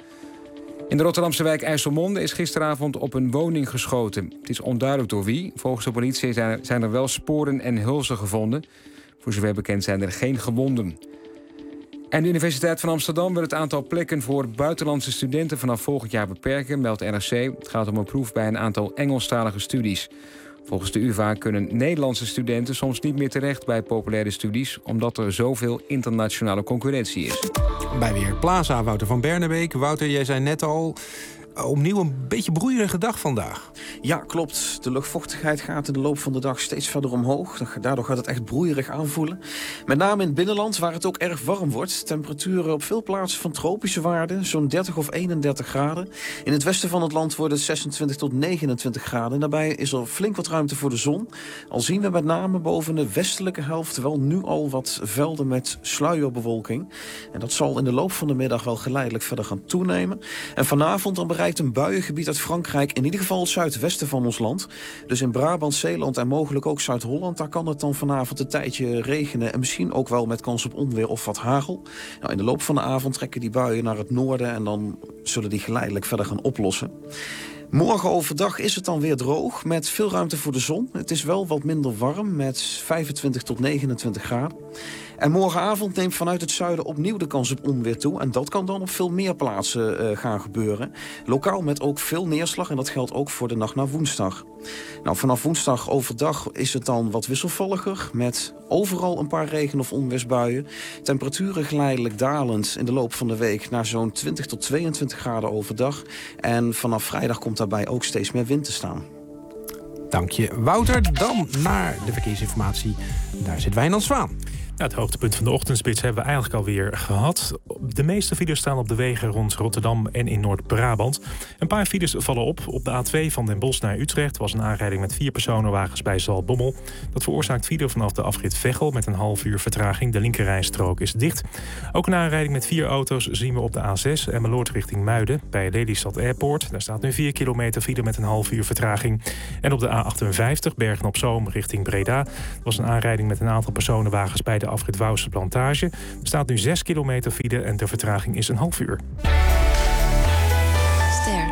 In de Rotterdamse wijk IJsselmonde is gisteravond op een woning geschoten. Het is onduidelijk door wie. Volgens de politie zijn er, zijn er wel sporen en hulzen gevonden. Voor zover bekend zijn er geen gewonden. En de Universiteit van Amsterdam wil het aantal plekken voor buitenlandse studenten vanaf volgend jaar beperken, meldt N R C. Het gaat om een proef bij een aantal Engelstalige studies. Volgens de U vA kunnen Nederlandse studenten soms niet meer terecht bij populaire studies, omdat er zoveel internationale concurrentie is. Bij Weer Plaza, Wouter van Bernebeek. Wouter, jij zei net al, opnieuw een beetje broeierige dag vandaag. Ja, klopt. De luchtvochtigheid gaat in de loop van de dag steeds verder omhoog. Daardoor gaat het echt broeierig aanvoelen. Met name in het binnenland, waar het ook erg warm wordt. Temperaturen op veel plaatsen van tropische waarden, zo'n dertig of eenendertig graden. In het westen van het land wordt het zesentwintig tot negenentwintig graden. Daarbij is er flink wat ruimte voor de zon. Al zien we met name boven de westelijke helft wel nu al wat velden met sluierbewolking. En dat zal in de loop van de middag wel geleidelijk verder gaan toenemen. En vanavond dan bereikt bereikt een buiengebied uit Frankrijk in ieder geval het zuidwesten van ons land. Dus in Brabant, Zeeland en mogelijk ook Zuid-Holland, daar kan het dan vanavond een tijdje regenen en misschien ook wel met kans op onweer of wat hagel. Nou, in de loop van de avond trekken die buien naar het noorden en dan zullen die geleidelijk verder gaan oplossen. Morgen overdag is het dan weer droog, met veel ruimte voor de zon. Het is wel wat minder warm, met vijfentwintig tot negenentwintig graden. En morgenavond neemt vanuit het zuiden opnieuw de kans op onweer toe. En dat kan dan op veel meer plaatsen uh, gaan gebeuren. Lokaal met ook veel neerslag en dat geldt ook voor de nacht naar woensdag. Nou, vanaf woensdag overdag is het dan wat wisselvalliger, met overal een paar regen- of onweersbuien. Temperaturen geleidelijk dalend in de loop van de week naar zo'n twintig tot tweeëntwintig graden overdag. En vanaf vrijdag komt daarbij ook steeds meer wind te staan. Dank je, Wouter. Dan naar de verkeersinformatie. Daar zit Wijnand Zwaan. Ja, het hoogtepunt van de ochtendspits hebben we eigenlijk alweer gehad. De meeste files staan op de wegen rond Rotterdam en in Noord-Brabant. Een paar files vallen op. Op de A twee van Den Bosch naar Utrecht was een aanrijding met vier personenwagens bij Zaltbommel. Dat veroorzaakt file vanaf de afrit Veghel met een half uur vertraging. De linkerrijstrook is dicht. Ook een aanrijding met vier auto's zien we op de A zes Emmeloord richting Muiden bij Lelystad Airport. Daar staat nu vier kilometer file met een half uur vertraging. En op de A achtenvijftig Bergen-op-Zoom richting Breda was een aanrijding met een aantal personenwagens bij de de afrit Wouwse Plantage. Er staat nu zes kilometer file en de vertraging is een half uur. Ster.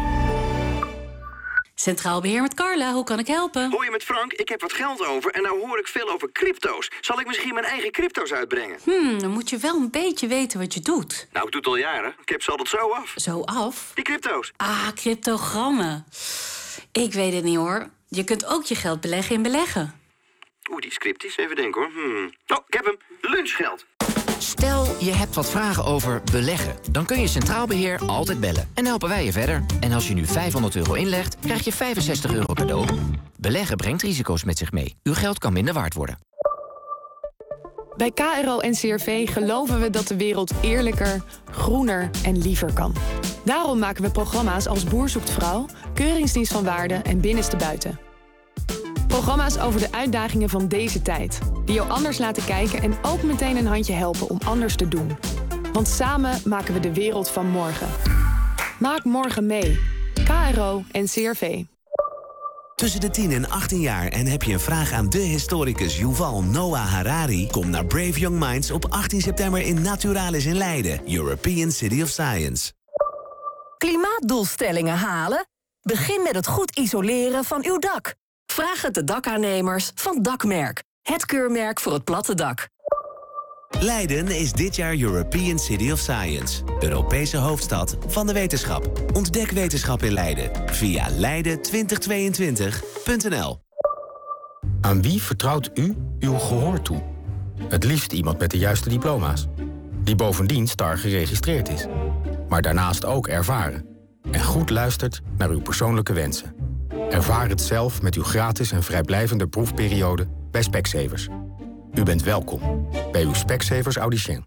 Centraal Beheer met Carla, hoe kan ik helpen? Hoi, met Frank, ik heb wat geld over en nou hoor ik veel over crypto's. Zal ik misschien mijn eigen crypto's uitbrengen? Hmm, dan moet je wel een beetje weten wat je doet. Nou, ik doe het al jaren. Ik heb ze altijd zo af. Zo af? Die crypto's. Ah, cryptogrammen. Ik weet het niet hoor. Je kunt ook je geld beleggen in beleggen. Oeh, die is cryptisch. Even denken hoor. Hmm. Oh, ik heb hem. Lunchgeld. Stel, je hebt wat vragen over beleggen. Dan kun je Centraal Beheer altijd bellen. En helpen wij je verder. En als je nu vijfhonderd euro inlegt, krijg je vijfenzestig euro cadeau. Beleggen brengt risico's met zich mee. Uw geld kan minder waard worden. Bij K R O en C R V geloven we dat de wereld eerlijker, groener en liever kan. Daarom maken we programma's als Boer zoekt vrouw, Keuringsdienst van Waarde en Binnenste Buiten. Programma's over de uitdagingen van deze tijd. Die jou anders laten kijken en ook meteen een handje helpen om anders te doen. Want samen maken we de wereld van morgen. Maak morgen mee. K R O en C R V. Tussen de tien en achttien jaar en heb je een vraag aan de historicus Yuval Noah Harari? Kom naar Brave Young Minds op achttien september in Naturalis in Leiden. European City of Science. Klimaatdoelstellingen halen? Begin met het goed isoleren van uw dak. Vraag het de dakaannemers van Dakmerk. Het keurmerk voor het platte dak. Leiden is dit jaar European City of Science. Europese hoofdstad van de wetenschap. Ontdek wetenschap in Leiden via leiden twintig tweeëntwintig punt n l. Aan wie vertrouwt u uw gehoor toe? Het liefst iemand met de juiste diploma's. Die bovendien star geregistreerd is. Maar daarnaast ook ervaren. En goed luistert naar uw persoonlijke wensen. Ervaar het zelf met uw gratis en vrijblijvende proefperiode bij Specsavers. U bent welkom bij uw Specsavers Audicien.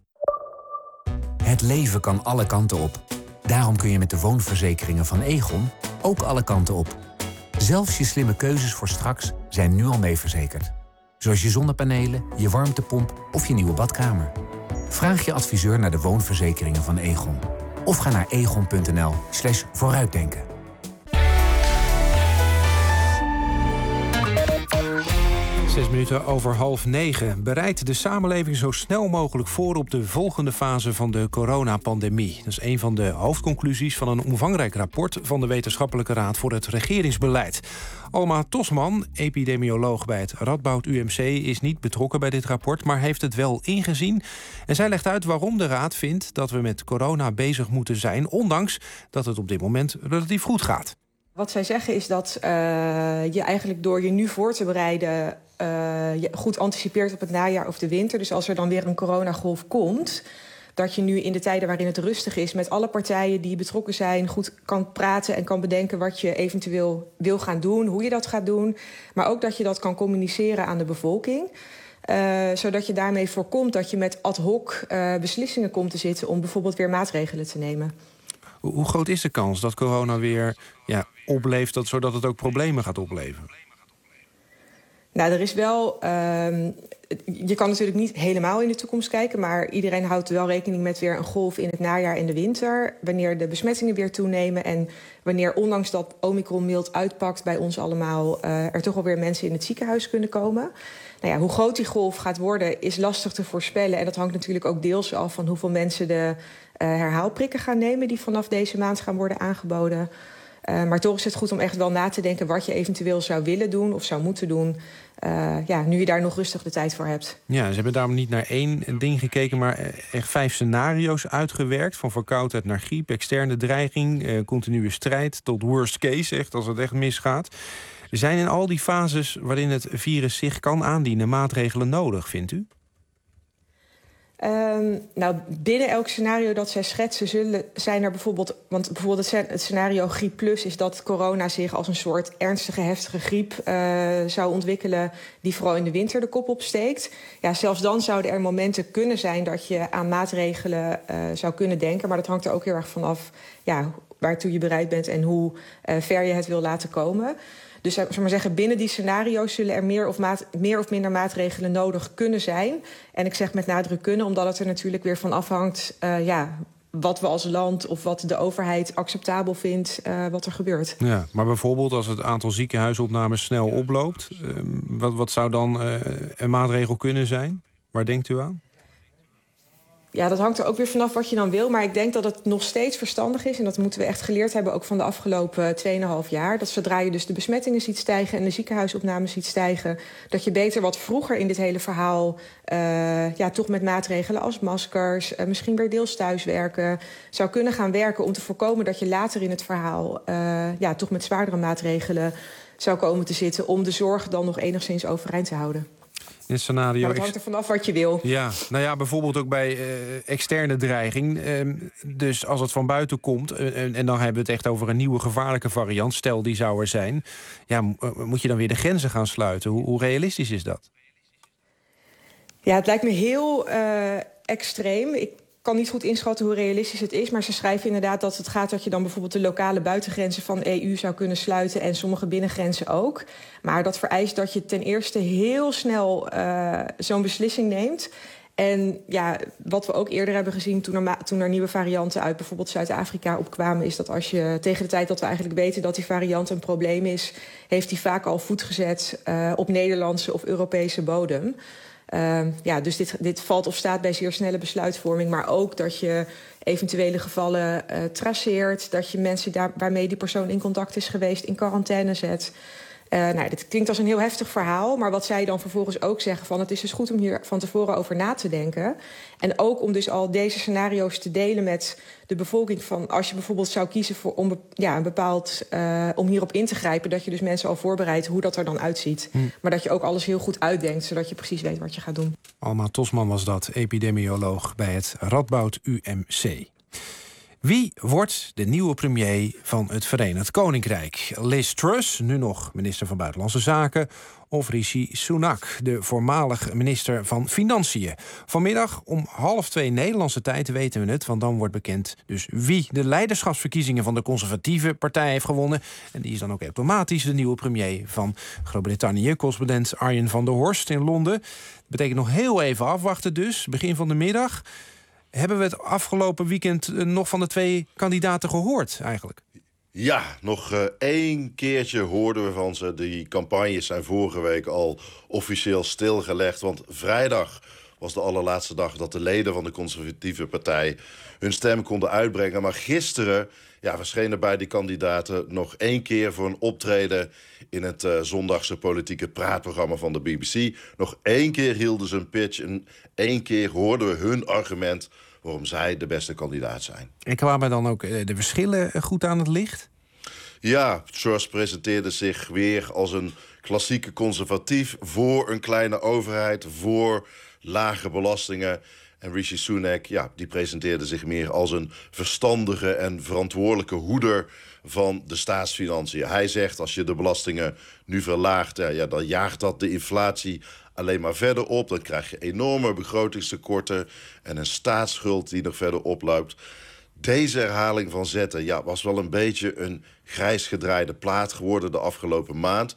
Het leven kan alle kanten op. Daarom kun je met de woonverzekeringen van Egon ook alle kanten op. Zelfs je slimme keuzes voor straks zijn nu al mee verzekerd. Zoals je zonnepanelen, je warmtepomp of je nieuwe badkamer. Vraag je adviseur naar de woonverzekeringen van Egon. Of ga naar egon punt n l slash vooruitdenken. Zes minuten over half negen. Bereidt de samenleving zo snel mogelijk voor op de volgende fase van de coronapandemie. Dat is een van de hoofdconclusies van een omvangrijk rapport van de Wetenschappelijke Raad voor het Regeringsbeleid. Alma Tosman, epidemioloog bij het Radboud U M C, is niet betrokken bij dit rapport, maar heeft het wel ingezien. En zij legt uit waarom de Raad vindt dat we met corona bezig moeten zijn, ondanks dat het op dit moment relatief goed gaat. Wat zij zeggen is dat uh, je eigenlijk door je nu voor te bereiden uh, je goed anticipeert op het najaar of de winter. Dus als er dan weer een coronagolf komt, dat je nu in de tijden waarin het rustig is met alle partijen die betrokken zijn goed kan praten en kan bedenken wat je eventueel wil gaan doen, hoe je dat gaat doen. Maar ook dat je dat kan communiceren aan de bevolking. Uh, zodat je daarmee voorkomt dat je met ad hoc uh, beslissingen komt te zitten om bijvoorbeeld weer maatregelen te nemen. Hoe groot is de kans dat corona weer ja, opleeft, dat, zodat het ook problemen gaat opleveren? Nou, er is wel... Uh, je kan natuurlijk niet helemaal in de toekomst kijken, maar iedereen houdt wel rekening met weer een golf in het najaar en de winter, wanneer de besmettingen weer toenemen en wanneer, ondanks dat Omicron mild uitpakt bij ons allemaal, uh, er toch alweer mensen in het ziekenhuis kunnen komen. Nou ja, hoe groot die golf gaat worden is lastig te voorspellen. En dat hangt natuurlijk ook deels af van hoeveel mensen de uh, herhaalprikken gaan nemen die vanaf deze maand gaan worden aangeboden. Uh, maar toch is het goed om echt wel na te denken wat je eventueel zou willen doen of zou moeten doen. Uh, ja, nu je daar nog rustig de tijd voor hebt. Ja, ze hebben daarom niet naar één ding gekeken, maar echt vijf scenario's uitgewerkt. Van verkoudheid naar griep, externe dreiging, uh, continue strijd tot worst case, echt als het echt misgaat. Zijn in al die fases waarin het virus zich kan aandienen maatregelen nodig, vindt u? Um, nou, binnen elk scenario dat zij schetsen zullen zijn er bijvoorbeeld... want bijvoorbeeld het scenario griep plus is dat corona zich als een soort ernstige, heftige griep uh, zou ontwikkelen die vooral in de winter de kop opsteekt. Ja, zelfs dan zouden er momenten kunnen zijn dat je aan maatregelen uh, zou kunnen denken. Maar dat hangt er ook heel erg vanaf ja, waartoe je bereid bent en hoe uh, ver je het wil laten komen. Dus zou ik maar zeggen, binnen die scenario's zullen er meer of, maat, meer of minder maatregelen nodig kunnen zijn. En ik zeg met nadruk kunnen, omdat het er natuurlijk weer van afhangt uh, ja, wat we als land of wat de overheid acceptabel vindt, uh, wat er gebeurt. Ja, maar bijvoorbeeld als het aantal ziekenhuisopnames snel oploopt, uh, wat, wat zou dan uh, een maatregel kunnen zijn? Waar denkt u aan? Ja, dat hangt er ook weer vanaf wat je dan wil. Maar ik denk dat het nog steeds verstandig is, en dat moeten we echt geleerd hebben ook van de afgelopen twee en een half jaar, dat zodra je dus de besmettingen ziet stijgen en de ziekenhuisopnames ziet stijgen, dat je beter wat vroeger in dit hele verhaal uh, ja, toch met maatregelen als maskers, uh, misschien weer deels thuiswerken, zou kunnen gaan werken om te voorkomen dat je later in het verhaal uh, ja, toch met zwaardere maatregelen zou komen te zitten om de zorg dan nog enigszins overeind te houden. In het scenario. Maar het hangt er vanaf wat je wil. Ja, nou ja, bijvoorbeeld ook bij uh, externe dreiging. Uh, dus als het van buiten komt, uh, en, en dan hebben we het echt over een nieuwe gevaarlijke variant, stel die zou er zijn, ja, uh, moet je dan weer de grenzen gaan sluiten? Hoe, hoe realistisch is dat? Ja, het lijkt me heel uh, extreem. Ik kan niet goed inschatten hoe realistisch het is, maar ze schrijven inderdaad dat het gaat dat je dan bijvoorbeeld de lokale buitengrenzen van de E U zou kunnen sluiten en sommige binnengrenzen ook. Maar dat vereist dat je ten eerste heel snel uh, zo'n beslissing neemt. En ja, wat we ook eerder hebben gezien toen er, toen er nieuwe varianten uit bijvoorbeeld Zuid-Afrika opkwamen, is dat als je tegen de tijd dat we eigenlijk weten dat die variant een probleem is, heeft die vaak al voet gezet uh, op Nederlandse of Europese bodem. Uh, ja, dus dit, dit valt of staat bij zeer snelle besluitvorming. Maar ook dat je eventuele gevallen uh, traceert, dat je mensen daar, waarmee die persoon in contact is geweest in quarantaine zet. Uh, nou, dit klinkt als een heel heftig verhaal, maar wat zij dan vervolgens ook zeggen van het is dus goed om hier van tevoren over na te denken. En ook om dus al deze scenario's te delen met de bevolking van als je bijvoorbeeld zou kiezen voor om, ja, een bepaald, uh, om hierop in te grijpen, dat je dus mensen al voorbereidt hoe dat er dan uitziet. Hm. Maar dat je ook alles heel goed uitdenkt, zodat je precies weet wat je gaat doen. Alma Tosman was dat, epidemioloog bij het Radboud U M C. Wie wordt de nieuwe premier van het Verenigd Koninkrijk? Liz Truss, nu nog minister van Buitenlandse Zaken, of Rishi Sunak, de voormalig minister van Financiën? Vanmiddag om half twee Nederlandse tijd weten we het, want dan wordt bekend dus wie de leiderschapsverkiezingen van de conservatieve partij heeft gewonnen. En die is dan ook automatisch de nieuwe premier van Groot-Brittannië. Correspondent Arjen van der Horst in Londen. Dat betekent nog heel even afwachten dus, begin van de middag. Hebben we het afgelopen weekend nog van de twee kandidaten gehoord eigenlijk? Ja, nog uh, één keertje hoorden we van ze. Die campagnes zijn vorige week al officieel stilgelegd. Want vrijdag was de allerlaatste dag dat de leden van de conservatieve partij hun stem konden uitbrengen. Maar gisteren ja, verschenen bij die kandidaten nog één keer voor een optreden in het uh, zondagse politieke praatprogramma van de B B C. Nog één keer hielden ze een pitch en één keer hoorden we hun argument waarom zij de beste kandidaat zijn. En kwamen dan ook de verschillen goed aan het licht? Ja, Truss presenteerde zich weer als een klassieke conservatief voor een kleine overheid, voor lage belastingen. En Rishi Sunak, ja, die presenteerde zich meer als een verstandige en verantwoordelijke hoeder van de staatsfinanciën. Hij zegt, als je de belastingen nu verlaagt, ja, ja, dan jaagt dat de inflatie alleen maar verder op. Dan krijg je enorme begrotingstekorten en een staatsschuld die nog verder oploopt. Deze herhaling van zetten ja, was wel een beetje een grijs gedraaide plaat geworden de afgelopen maand.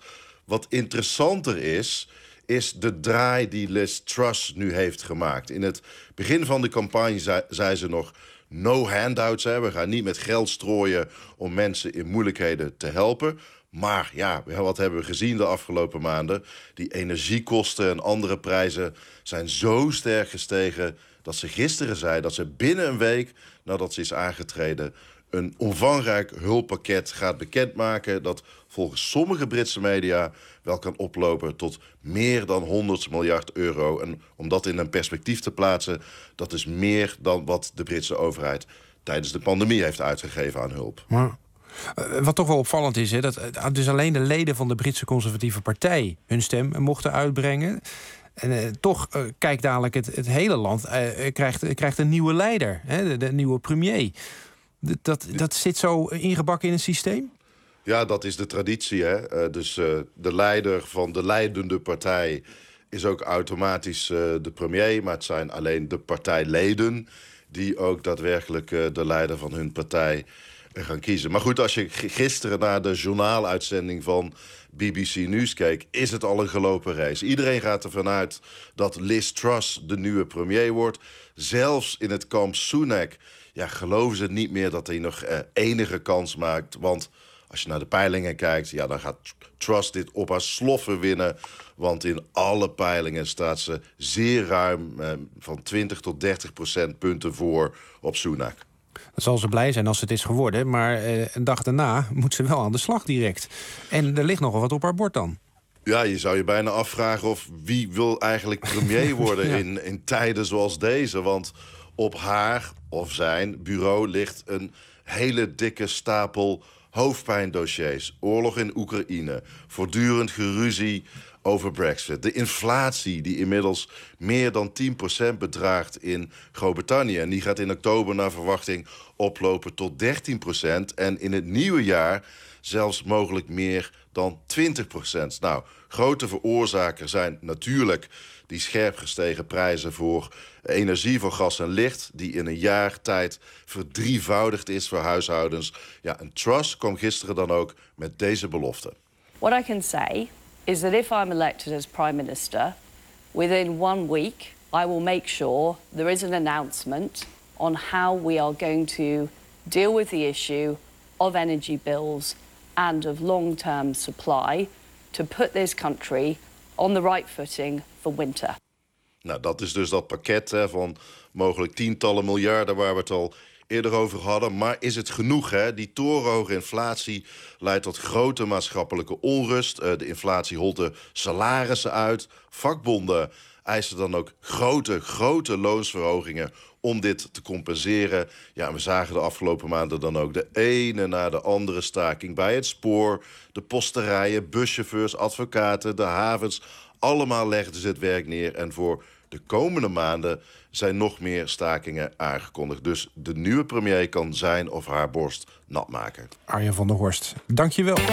Wat interessanter is, is de draai die Liz Truss nu heeft gemaakt. In het begin van de campagne zei, zei ze nog no handouts. Hè. We gaan niet met geld strooien om mensen in moeilijkheden te helpen. Maar ja, wat hebben we gezien de afgelopen maanden? Die energiekosten en andere prijzen zijn zo sterk gestegen dat ze gisteren zei dat ze binnen een week nadat ze is aangetreden een omvangrijk hulppakket gaat bekendmaken dat volgens sommige Britse media wel kan oplopen tot meer dan honderd miljard euro. En om dat in een perspectief te plaatsen, dat is meer dan wat de Britse overheid tijdens de pandemie heeft uitgegeven aan hulp. Maar uh, wat toch wel opvallend is, hè, dat uh, dus alleen de leden van de Britse Conservatieve Partij hun stem mochten uitbrengen. En uh, toch uh, kijkt dadelijk het, het hele land uh, krijgt, krijgt een nieuwe leider, hè, de, de nieuwe premier. Dat, dat zit zo ingebakken in het systeem? Ja, dat is de traditie. Hè? Uh, dus uh, de leider van de leidende partij is ook automatisch uh, de premier. Maar het zijn alleen de partijleden die ook daadwerkelijk uh, de leider van hun partij uh, gaan kiezen. Maar goed, als je g- gisteren naar de journaaluitzending van B B C News keek, is het al een gelopen race. Iedereen gaat ervan uit dat Liz Truss de nieuwe premier wordt. Zelfs in het kamp Sunak, ja, geloven ze niet meer dat hij nog uh, enige kans maakt. Want als je naar de peilingen kijkt, ja, dan gaat Truss dit op haar sloffen winnen. Want in alle peilingen staat ze zeer ruim uh, van twintig tot dertig procent punten voor op Sunak. Dan zal ze blij zijn als het is geworden. Maar uh, een dag daarna moet ze wel aan de slag direct. En er ligt nogal wat op haar bord dan. Ja, je zou je bijna afvragen of wie wil eigenlijk premier worden ja. in, in tijden zoals deze. Want op haar of zijn bureau ligt een hele dikke stapel hoofdpijndossiers. Oorlog in Oekraïne, voortdurend geruzie over Brexit. De inflatie die inmiddels meer dan tien procent bedraagt in Groot-Brittannië. En die gaat in oktober naar verwachting oplopen tot dertien procent. En in het nieuwe jaar zelfs mogelijk meer dan twintig procent. Nou, grote veroorzaker zijn natuurlijk die scherp gestegen prijzen voor energie, voor gas en licht, die in een jaar tijd verdrievoudigd is voor huishoudens. Ja, en Truss kwam gisteren dan ook met deze belofte. What I can say is that if I'm elected as Prime Minister, within one week I will make sure there is an announcement on how we are going to deal with the issue of energy bills and of long-term supply to put this country on the right footing for winter. Nou, dat is dus dat pakket hè, van mogelijk tientallen miljarden waar we het al eerder over hadden. Maar is het genoeg? Hè? Die torenhoge inflatie leidt tot grote maatschappelijke onrust. Uh, de inflatie holt de salarissen uit. Vakbonden eisen dan ook grote, grote loonsverhogingen om dit te compenseren. Ja, we zagen de afgelopen maanden dan ook de ene na de andere staking bij het spoor, de posterijen, buschauffeurs, advocaten, de havens. Allemaal legden ze het werk neer. En voor de komende maanden zijn nog meer stakingen aangekondigd. Dus de nieuwe premier kan zijn of haar borst nat maken. Arjen van der Horst, dank je wel.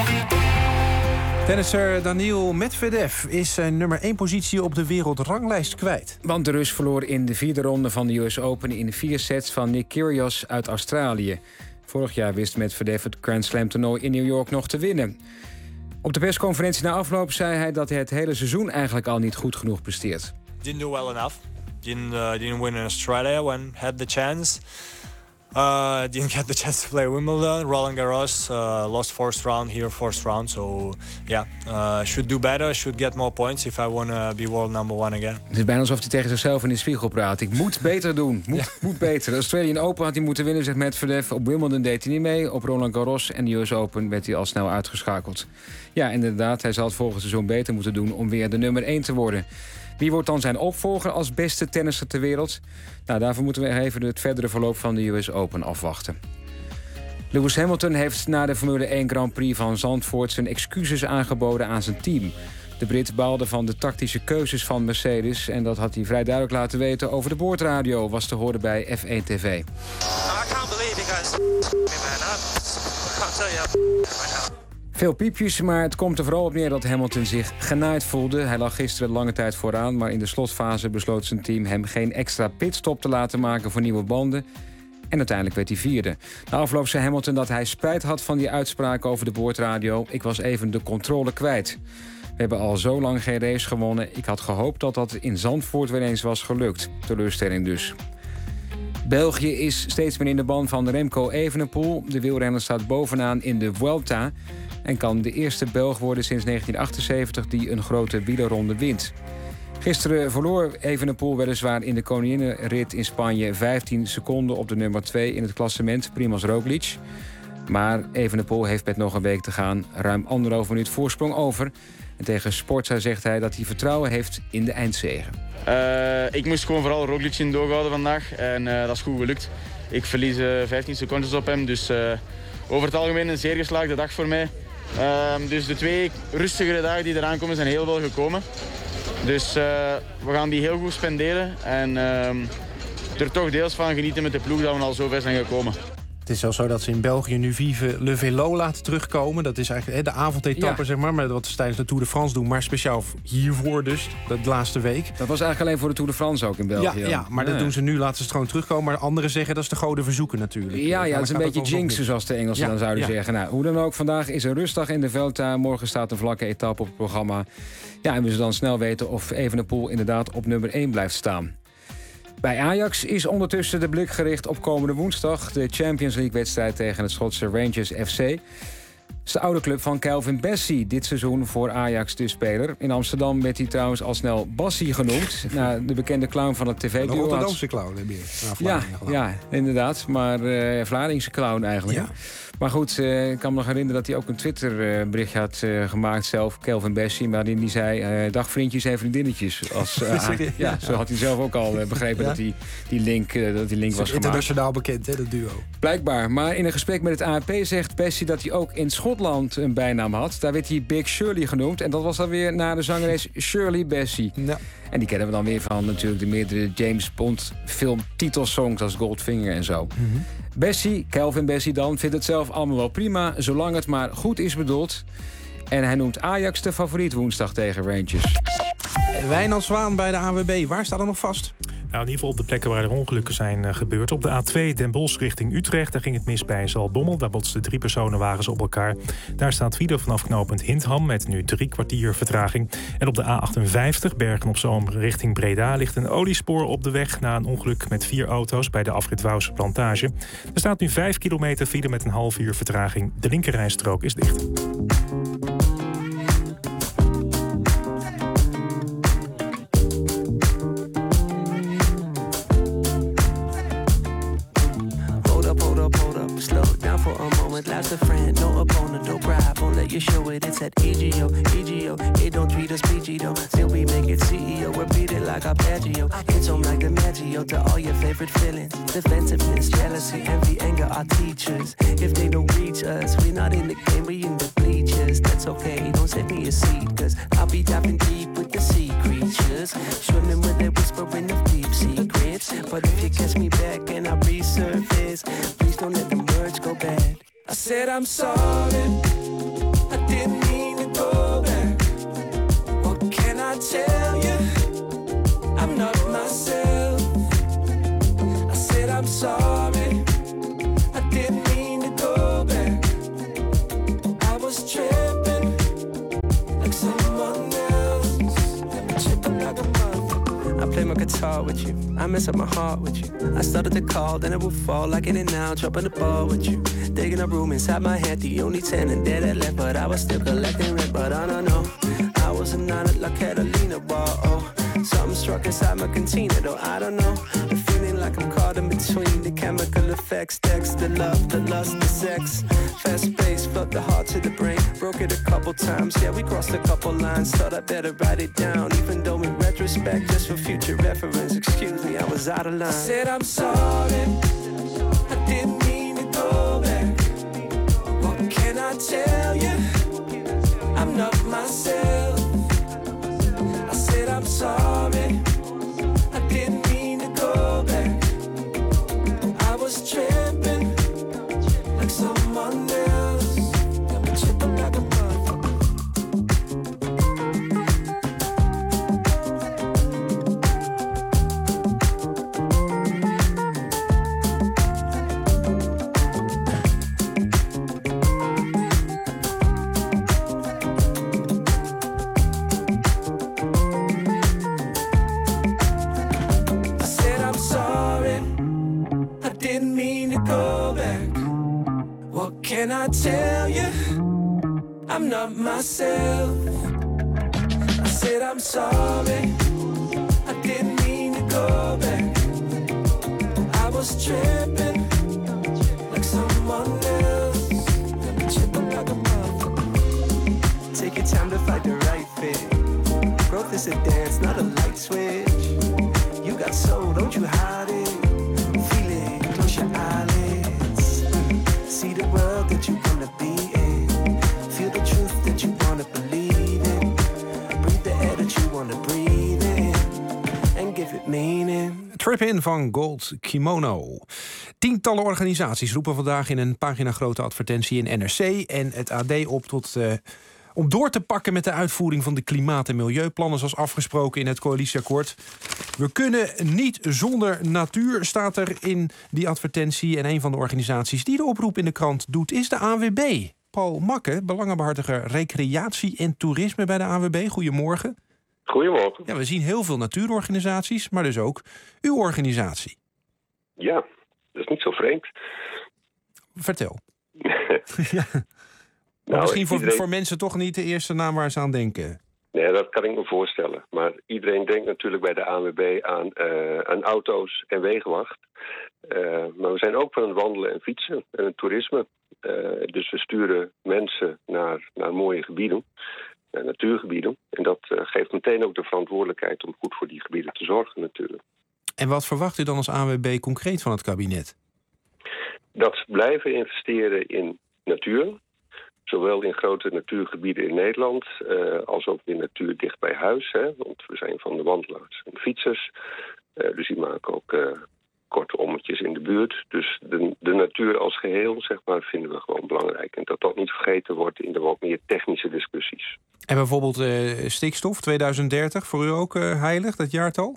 Tennisser Daniil Medvedev is zijn nummer één positie op de wereldranglijst kwijt. Want de Rus verloor in de vierde ronde van de U S Open in vier sets van Nick Kyrgios uit Australië. Vorig jaar wist Medvedev het Grand Slam toernooi in New York nog te winnen. Op de persconferentie na afloop zei hij dat hij het hele seizoen eigenlijk al niet goed genoeg presteert. Didn't do well enough. Didn't uh, didn't win in Australia when had the chance. Uh, didn't get the chance to play Wimbledon, Roland Garros. Uh, lost fourth round here, fourth round. So yeah, uh, should do better. Should get more points if I want to be world number one again. Het is bijna alsof hij tegen zichzelf in de spiegel praat. Ik moet beter doen. Moet, ja. moet beter. De Australian Open had hij moeten winnen, zegt Medvedev. Op Wimbledon deed hij niet mee. Op Roland Garros en de U S Open werd hij al snel uitgeschakeld. Ja, inderdaad. Hij zal het volgend seizoen beter moeten doen om weer de nummer één te worden. Wie wordt dan zijn opvolger als beste tennisser ter wereld? Nou, daarvoor moeten we even het verdere verloop van de U S Open afwachten. Lewis Hamilton heeft na de Formule één Grand Prix van Zandvoort zijn excuses aangeboden aan zijn team. De Brit baalde van de tactische keuzes van Mercedes en dat had hij vrij duidelijk laten weten over de boordradio, was te horen bij F één T V. I can't believe you guys I can't tell you. Veel piepjes, maar het komt er vooral op neer dat Hamilton zich genaaid voelde. Hij lag gisteren lange tijd vooraan, maar in de slotfase besloot zijn team hem geen extra pitstop te laten maken voor nieuwe banden. En uiteindelijk werd hij vierde. Na afloop zei Hamilton dat hij spijt had van die uitspraak over de boordradio. Ik was even de controle kwijt. We hebben al zo lang geen race gewonnen. Ik had gehoopt dat dat in Zandvoort weer eens was gelukt. Teleurstelling dus. België is steeds meer in de ban van Remco Evenepoel. De wielrenner staat bovenaan in de Vuelta en kan de eerste Belg worden sinds negentien achtenzeventig die een grote wielerronde wint. Gisteren verloor Evenepoel weliswaar in de koninginnenrit in Spanje vijftien seconden op de nummer twee in het klassement, Primož Roglič. Maar Evenepoel heeft met nog een week te gaan ruim anderhalf minuut voorsprong over. En tegen Sportza zegt hij dat hij vertrouwen heeft in de eindzege. Uh, ik moest gewoon vooral Roglič in doog houden vandaag en uh, dat is goed gelukt. Ik verlies uh, vijftien seconden op hem, dus uh, over het algemeen een zeer geslaagde dag voor mij. Uh, dus de twee rustigere dagen die eraan komen zijn heel veel gekomen. Dus uh, we gaan die heel goed spenderen en uh, er toch deels van genieten met de ploeg dat we al zo ver zijn gekomen. Het is zelfs zo dat ze in België nu Vive Le Vélo laten terugkomen. Dat is eigenlijk hè, de avondetappe, ja. zeg maar. Maar wat ze tijdens de Tour de France doen. Maar speciaal hiervoor dus, de laatste week. Dat was eigenlijk alleen voor de Tour de France ook in België. Ja, ja maar ja. dat doen ze nu, laten ze het gewoon terugkomen. Maar anderen zeggen dat is de goden verzoeken natuurlijk. Ja, ja, het is een beetje jinxen zoals de Engelsen ja, dan zouden ja. zeggen. Nou, hoe dan ook, vandaag is een rustdag in de Vuelta. Morgen staat een vlakke etappe op het programma. Ja, en we zullen dan snel weten of Evenepoel inderdaad op nummer één blijft staan. Bij Ajax is ondertussen de blik gericht op komende woensdag. De Champions League-wedstrijd tegen het Schotse Rangers F C. Het is de oude club van Calvin Bassey dit seizoen voor Ajax de speler. In Amsterdam werd hij trouwens al snel Bassie genoemd. Nou, de bekende clown van het tv-duo. De Rotterdamse clown heb je. Ja, ja, inderdaad. Maar uh, Vlaardingse clown eigenlijk. Ja. Maar goed, uh, ik kan me nog herinneren dat hij ook een Twitter-berichtje had uh, gemaakt zelf, Calvin Bassey. Maar die, die zei, uh, dag vriendjes en vriendinnetjes. Als, uh, ja, ja, zo had hij zelf ook al uh, begrepen ja. dat die, die link, uh, dat die link was gemaakt. Internationaal bekend, hè, dat duo. Blijkbaar. Maar in een gesprek met het A N P zegt Bassey dat hij ook in Schotland een bijnaam had. Daar werd hij Big Shirley genoemd. En dat was dan weer naar de zangeres Shirley Bassey. Ja. En die kennen we dan weer van natuurlijk de meerdere James Bond film titelsongs als Goldfinger en zo. Mm-hmm. Bassey, Calvin Bassey dan, vindt het zelf allemaal wel prima, zolang het maar goed is bedoeld. En hij noemt Ajax de favoriet woensdag tegen Rangers. Wijnand Zwaan bij de A N W B, waar staat er nog vast? Nou, in ieder geval op de plekken waar er ongelukken zijn uh, gebeurd. Op de A twee Den Bosch richting Utrecht, daar ging het mis bij Zaltbommel. Daar botsten drie personenwagens op elkaar. Daar staat file vanaf knooppunt Hindham met nu drie kwartier vertraging. En op de A achtenvijftig Bergen-op-Zoom richting Breda ligt een oliespoor op de weg na een ongeluk met vier auto's bij de afrit Wouwse Plantage. Er staat nu vijf kilometer file met een half uur vertraging. De linkerrijstrook is dicht. Last a friend, no opponent, no bribe. Won't let you show it. It's at E G O, E G O. It don't treat us P G though. Still we make it C E O. Repeat it like Arpeggio. It's on like the Maggio to all your favorite feelings. Defensiveness, jealousy, envy, anger are teachers. If they don't reach us, we're not in the game, we in the bleachers. That's okay, don't save me a seat, cause I'll be diving deep with the sea creatures. Swimming with a whispering of deep secrets. But if you catch me back and I resurface, please don't let the words go bad. I said I'm sorry, I didn't mean to go back. What can I tell you? I'm not myself. I said I'm sorry, I didn't mean to go back. I was tripping like someone else. Tripping like a motherfucker. I play my guitar with you, I mess up my heart with you. I started to call, then it would fall like in and out, dropping the ball with you. Digging a room inside my head, the only tenant there that left, but I was still collecting rent, but I don't know. I was a nine at La Catalina bar, oh. Something struck inside my cantina, though I don't know. The feeling like I'm caught in between the chemical effects, text, the love, the lust, the sex. Fast pace, felt the heart to the brain, broke it a couple times, yeah, we crossed a couple lines, thought I better write it down, even though in retrospect, just for future reference, excuse me, I was out of line. I said I'm sorry, I didn't mean to go back. What can I tell you? I'm not myself. I said I'm sorry, I didn't mean to go back. I was tripping like someone else. Got me tripping like a motherfucker. Can I tell you, I'm not myself. I said I'm sorry, I didn't mean to go back. I was tripping like someone else. Tripping like a motherfucker. Take your time to find the right fit. Growth is a dance, not a light switch. You got soul, don't you hide it. Feel it, close your eyelids. See the world that you wanna be in. Feel the truth that you wanna believe in. Breathe the air that you wanna breathe in. And give it meaning. Trip In van Gold Kimono. Tientallen organisaties roepen vandaag in een paginagrote advertentie in N R C en het A D op tot... Uh, om door te pakken met de uitvoering van de klimaat- en milieuplannen... zoals afgesproken in het coalitieakkoord. We kunnen niet zonder natuur, staat er in die advertentie. En een van de organisaties die de oproep in de krant doet... is de A N W B. Paul Makke, belangenbehartiger recreatie en toerisme bij de A N W B. Goedemorgen. Goedemorgen. Ja, we zien heel veel natuurorganisaties, maar dus ook uw organisatie. Ja, dat is niet zo vreemd. Vertel. ja. Nou, misschien voor, iedereen... voor mensen toch niet de eerste naam waar ze aan denken. Nee, dat kan ik me voorstellen. Maar iedereen denkt natuurlijk bij de A N W B aan, uh, aan auto's en wegenwacht. Uh, maar we zijn ook van het wandelen en fietsen en het toerisme. Uh, dus we sturen mensen naar, naar mooie gebieden, naar natuurgebieden. En dat uh, geeft meteen ook de verantwoordelijkheid om goed voor die gebieden te zorgen natuurlijk. En wat verwacht u dan als A N W B concreet van het kabinet? Dat ze blijven investeren in natuur. Zowel in grote natuurgebieden in Nederland uh, als ook in natuur dicht bij huis. Hè? Want we zijn van de wandelaars en fietsers. Uh, dus die maken ook uh, korte ommetjes in de buurt. Dus de, de natuur als geheel, zeg maar, vinden we gewoon belangrijk. En dat dat niet vergeten wordt in de wat meer technische discussies. En bijvoorbeeld uh, stikstof tweeduizend dertig, voor u ook uh, heilig, dat jaartal?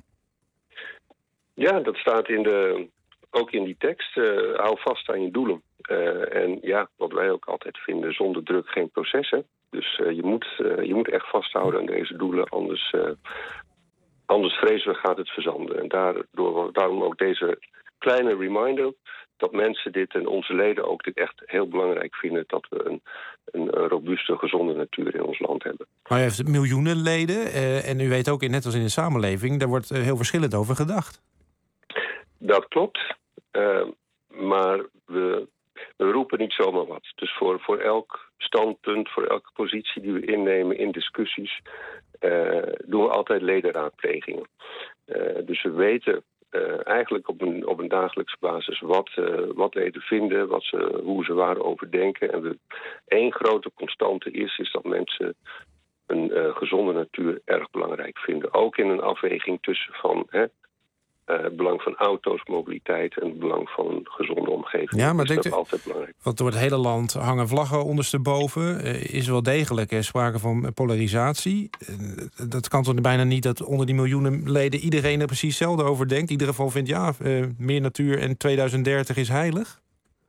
Ja, dat staat in de, ook in die tekst. Uh, hou vast aan je doelen. Uh, en ja, wat wij ook altijd vinden, zonder druk geen processen. Dus uh, je, moet, uh, je moet echt vasthouden aan deze doelen, anders, uh, anders vrezen we gaat het verzanden. En daardoor, daarom ook deze kleine reminder dat mensen dit en onze leden ook dit echt heel belangrijk vinden, dat we een, een robuuste, gezonde natuur in ons land hebben. Maar u heeft miljoenen leden uh, en u weet ook, net als in de samenleving, daar wordt uh, heel verschillend over gedacht. Dat klopt, uh, maar we... We roepen niet zomaar wat. Dus voor, voor elk standpunt, voor elke positie die we innemen in discussies, uh, doen we altijd ledenraadplegingen. Uh, dus we weten uh, eigenlijk op een, op een dagelijkse basis wat, uh, wat leden vinden, wat ze, hoe ze waarover denken. En we, één grote constante is, is dat mensen een uh, gezonde natuur erg belangrijk vinden. Ook in een afweging tussen van... Hè, Uh, het belang van auto's, mobiliteit en het belang van een gezonde omgeving. Ja, maar dus dat is u, altijd belangrijk. Want door het hele land hangen vlaggen ondersteboven. Uh, is wel degelijk uh, sprake van polarisatie. Uh, dat kan toch bijna niet dat onder die miljoenen leden iedereen er precies hetzelfde over denkt. Ieder geval vindt ja, uh, meer natuur en tweeduizend dertig is heilig.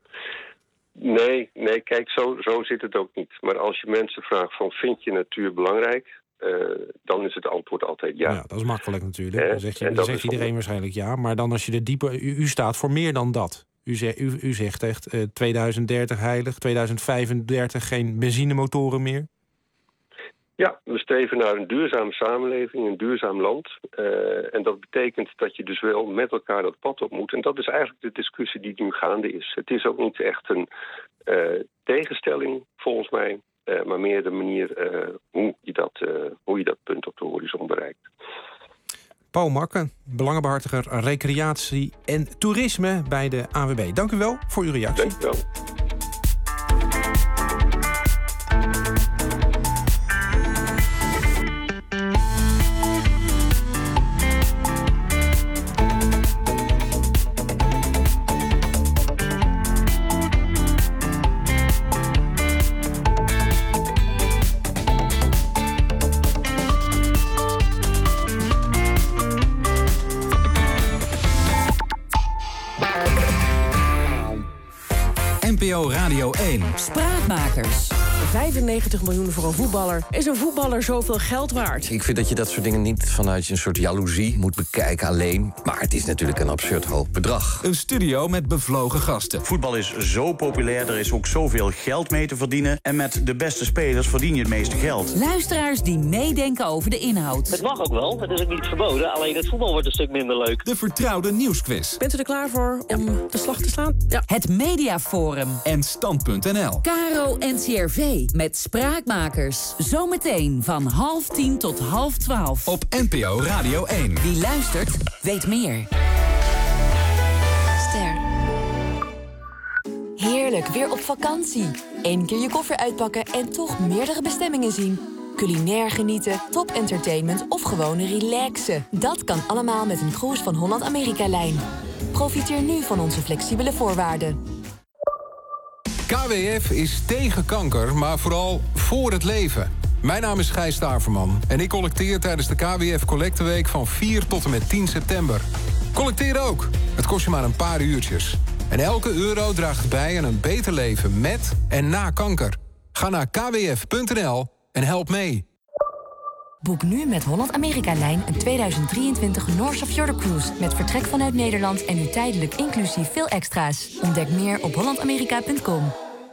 Nee, nee, kijk, zo, zo zit het ook niet. Maar als je mensen vraagt van vind je natuur belangrijk? Uh, dan is het antwoord altijd ja. Ja, dat is makkelijk natuurlijk. Eh, Dan zegt, je, dan zegt iedereen van... waarschijnlijk ja. Maar dan als je er dieper... U, u staat voor meer dan dat. U, zegt, u, u zegt echt uh, tweeduizend dertig heilig, tweeduizend vijfendertig geen benzinemotoren meer. Ja, we streven naar een duurzame samenleving, een duurzaam land. Uh, en dat betekent dat je dus wel met elkaar dat pad op moet. En dat is eigenlijk de discussie die nu gaande is. Het is ook niet echt een uh, tegenstelling, volgens mij. Uh, maar meer de manier uh, hoe, je dat, uh, hoe je dat punt op de horizon bereikt. Paul Makke, belangenbehartiger recreatie en toerisme bij de A N W B. Dank u wel voor uw reactie. Dank u wel. N P O Radio één. Spraakmakers. vijfennegentig miljoen voor een voetballer. Is een voetballer zoveel geld waard? Ik vind dat je dat soort dingen niet vanuit een soort jaloezie moet bekijken alleen. Maar het is natuurlijk een absurd hoog bedrag. Een studio met bevlogen gasten. Voetbal is zo populair, er is ook zoveel geld mee te verdienen. En met de beste spelers verdien je het meeste geld. Luisteraars die meedenken over de inhoud. Het mag ook wel, het is ook niet verboden. Alleen het voetbal wordt een stuk minder leuk. De vertrouwde nieuwsquiz. Bent u er klaar voor om de slag te slaan? Ja. Het Mediaforum. En stand punt n l. Caro en C R V met Spraakmakers. Zometeen van half tien tot half twaalf. Op N P O Radio één. Wie luistert, weet meer. Ster. Heerlijk, weer op vakantie. Eén keer je koffer uitpakken en toch meerdere bestemmingen zien. Culinair genieten, top entertainment of gewoon relaxen. Dat kan allemaal met een cruise van Holland-Amerika-lijn. Profiteer nu van onze flexibele voorwaarden. K W F is tegen kanker, maar vooral voor het leven. Mijn naam is Gijs Staverman en ik collecteer tijdens de K W F Collecteweek van vier tot en met tien september. Collecteer ook. Het kost je maar een paar uurtjes. En elke euro draagt bij aan een beter leven met en na kanker. Ga naar k w f punt n l en help mee. Boek nu met Holland-Amerika-lijn een tweeduizend drieëntwintig North of Fjord Cruise... met vertrek vanuit Nederland en nu tijdelijk inclusief veel extra's. Ontdek meer op holland amerika punt com.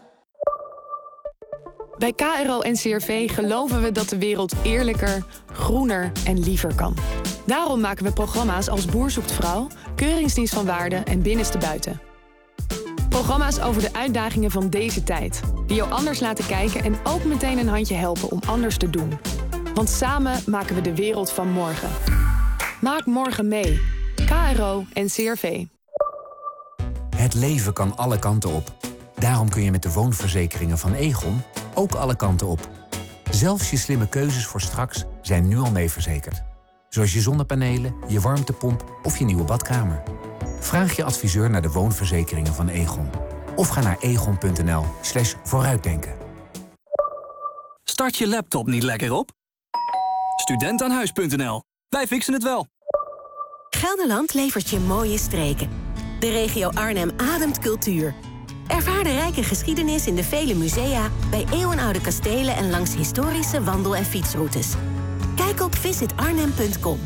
Bij K R O en C R V geloven we dat de wereld eerlijker, groener en liever kan. Daarom maken we programma's als Boer zoekt vrouw, Keuringsdienst van Waarde en Binnenste Buiten. Programma's over de uitdagingen van deze tijd. Die jou anders laten kijken en ook meteen een handje helpen om anders te doen. Want samen maken we de wereld van morgen. Maak morgen mee. K R O en C R V. Het leven kan alle kanten op. Daarom kun je met de woonverzekeringen van Egon ook alle kanten op. Zelfs je slimme keuzes voor straks zijn nu al mee verzekerd. Zoals je zonnepanelen, je warmtepomp of je nieuwe badkamer. Vraag je adviseur naar de woonverzekeringen van Egon. Of ga naar egon punt n l slash vooruitdenken. Start je laptop niet lekker op? Studentaanhuis punt n l. Wij fixen het wel. Gelderland levert je mooie streken. De regio Arnhem ademt cultuur. Ervaar de rijke geschiedenis in de vele musea... bij eeuwenoude kastelen en langs historische wandel- en fietsroutes. Kijk op visit arnhem punt com.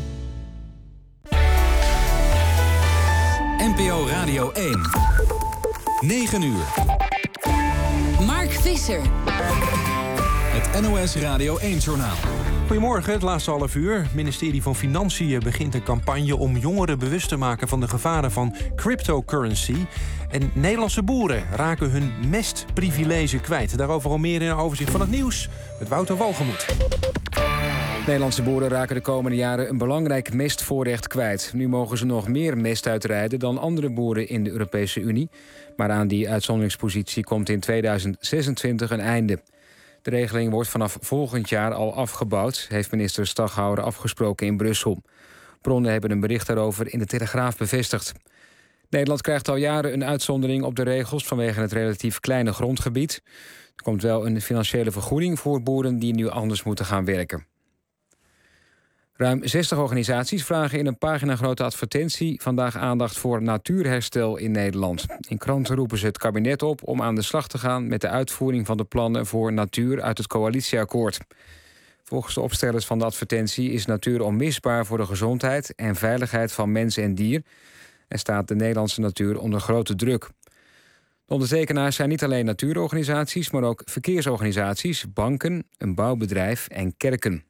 N P O Radio één. negen uur. Mark Visser. Het N O S Radio één-journaal. Goedemorgen, het laatste half uur. Het ministerie van Financiën begint een campagne om jongeren bewust te maken van de gevaren van cryptocurrency. En Nederlandse boeren raken hun mestprivilege kwijt. Daarover al meer in een overzicht van het nieuws met Wouter Walgemoed. Nederlandse boeren raken de komende jaren een belangrijk mestvoorrecht kwijt. Nu mogen ze nog meer mest uitrijden dan andere boeren in de Europese Unie. Maar aan die uitzonderingspositie komt in tweeduizend zesentwintig een einde. De regeling wordt vanaf volgend jaar al afgebouwd, heeft minister Staghouwer afgesproken in Brussel. Bronnen hebben een bericht daarover in de Telegraaf bevestigd. Nederland krijgt al jaren een uitzondering op de regels vanwege het relatief kleine grondgebied. Er komt wel een financiële vergoeding voor boeren die nu anders moeten gaan werken. Ruim zestig organisaties vragen in een paginagrote advertentie vandaag aandacht voor natuurherstel in Nederland. In kranten roepen ze het kabinet op om aan de slag te gaan met de uitvoering van de plannen voor natuur uit het coalitieakkoord. Volgens de opstellers van de advertentie is natuur onmisbaar voor de gezondheid en veiligheid van mens en dier en staat de Nederlandse natuur onder grote druk. De ondertekenaars zijn niet alleen natuurorganisaties, maar ook verkeersorganisaties, banken, een bouwbedrijf en kerken.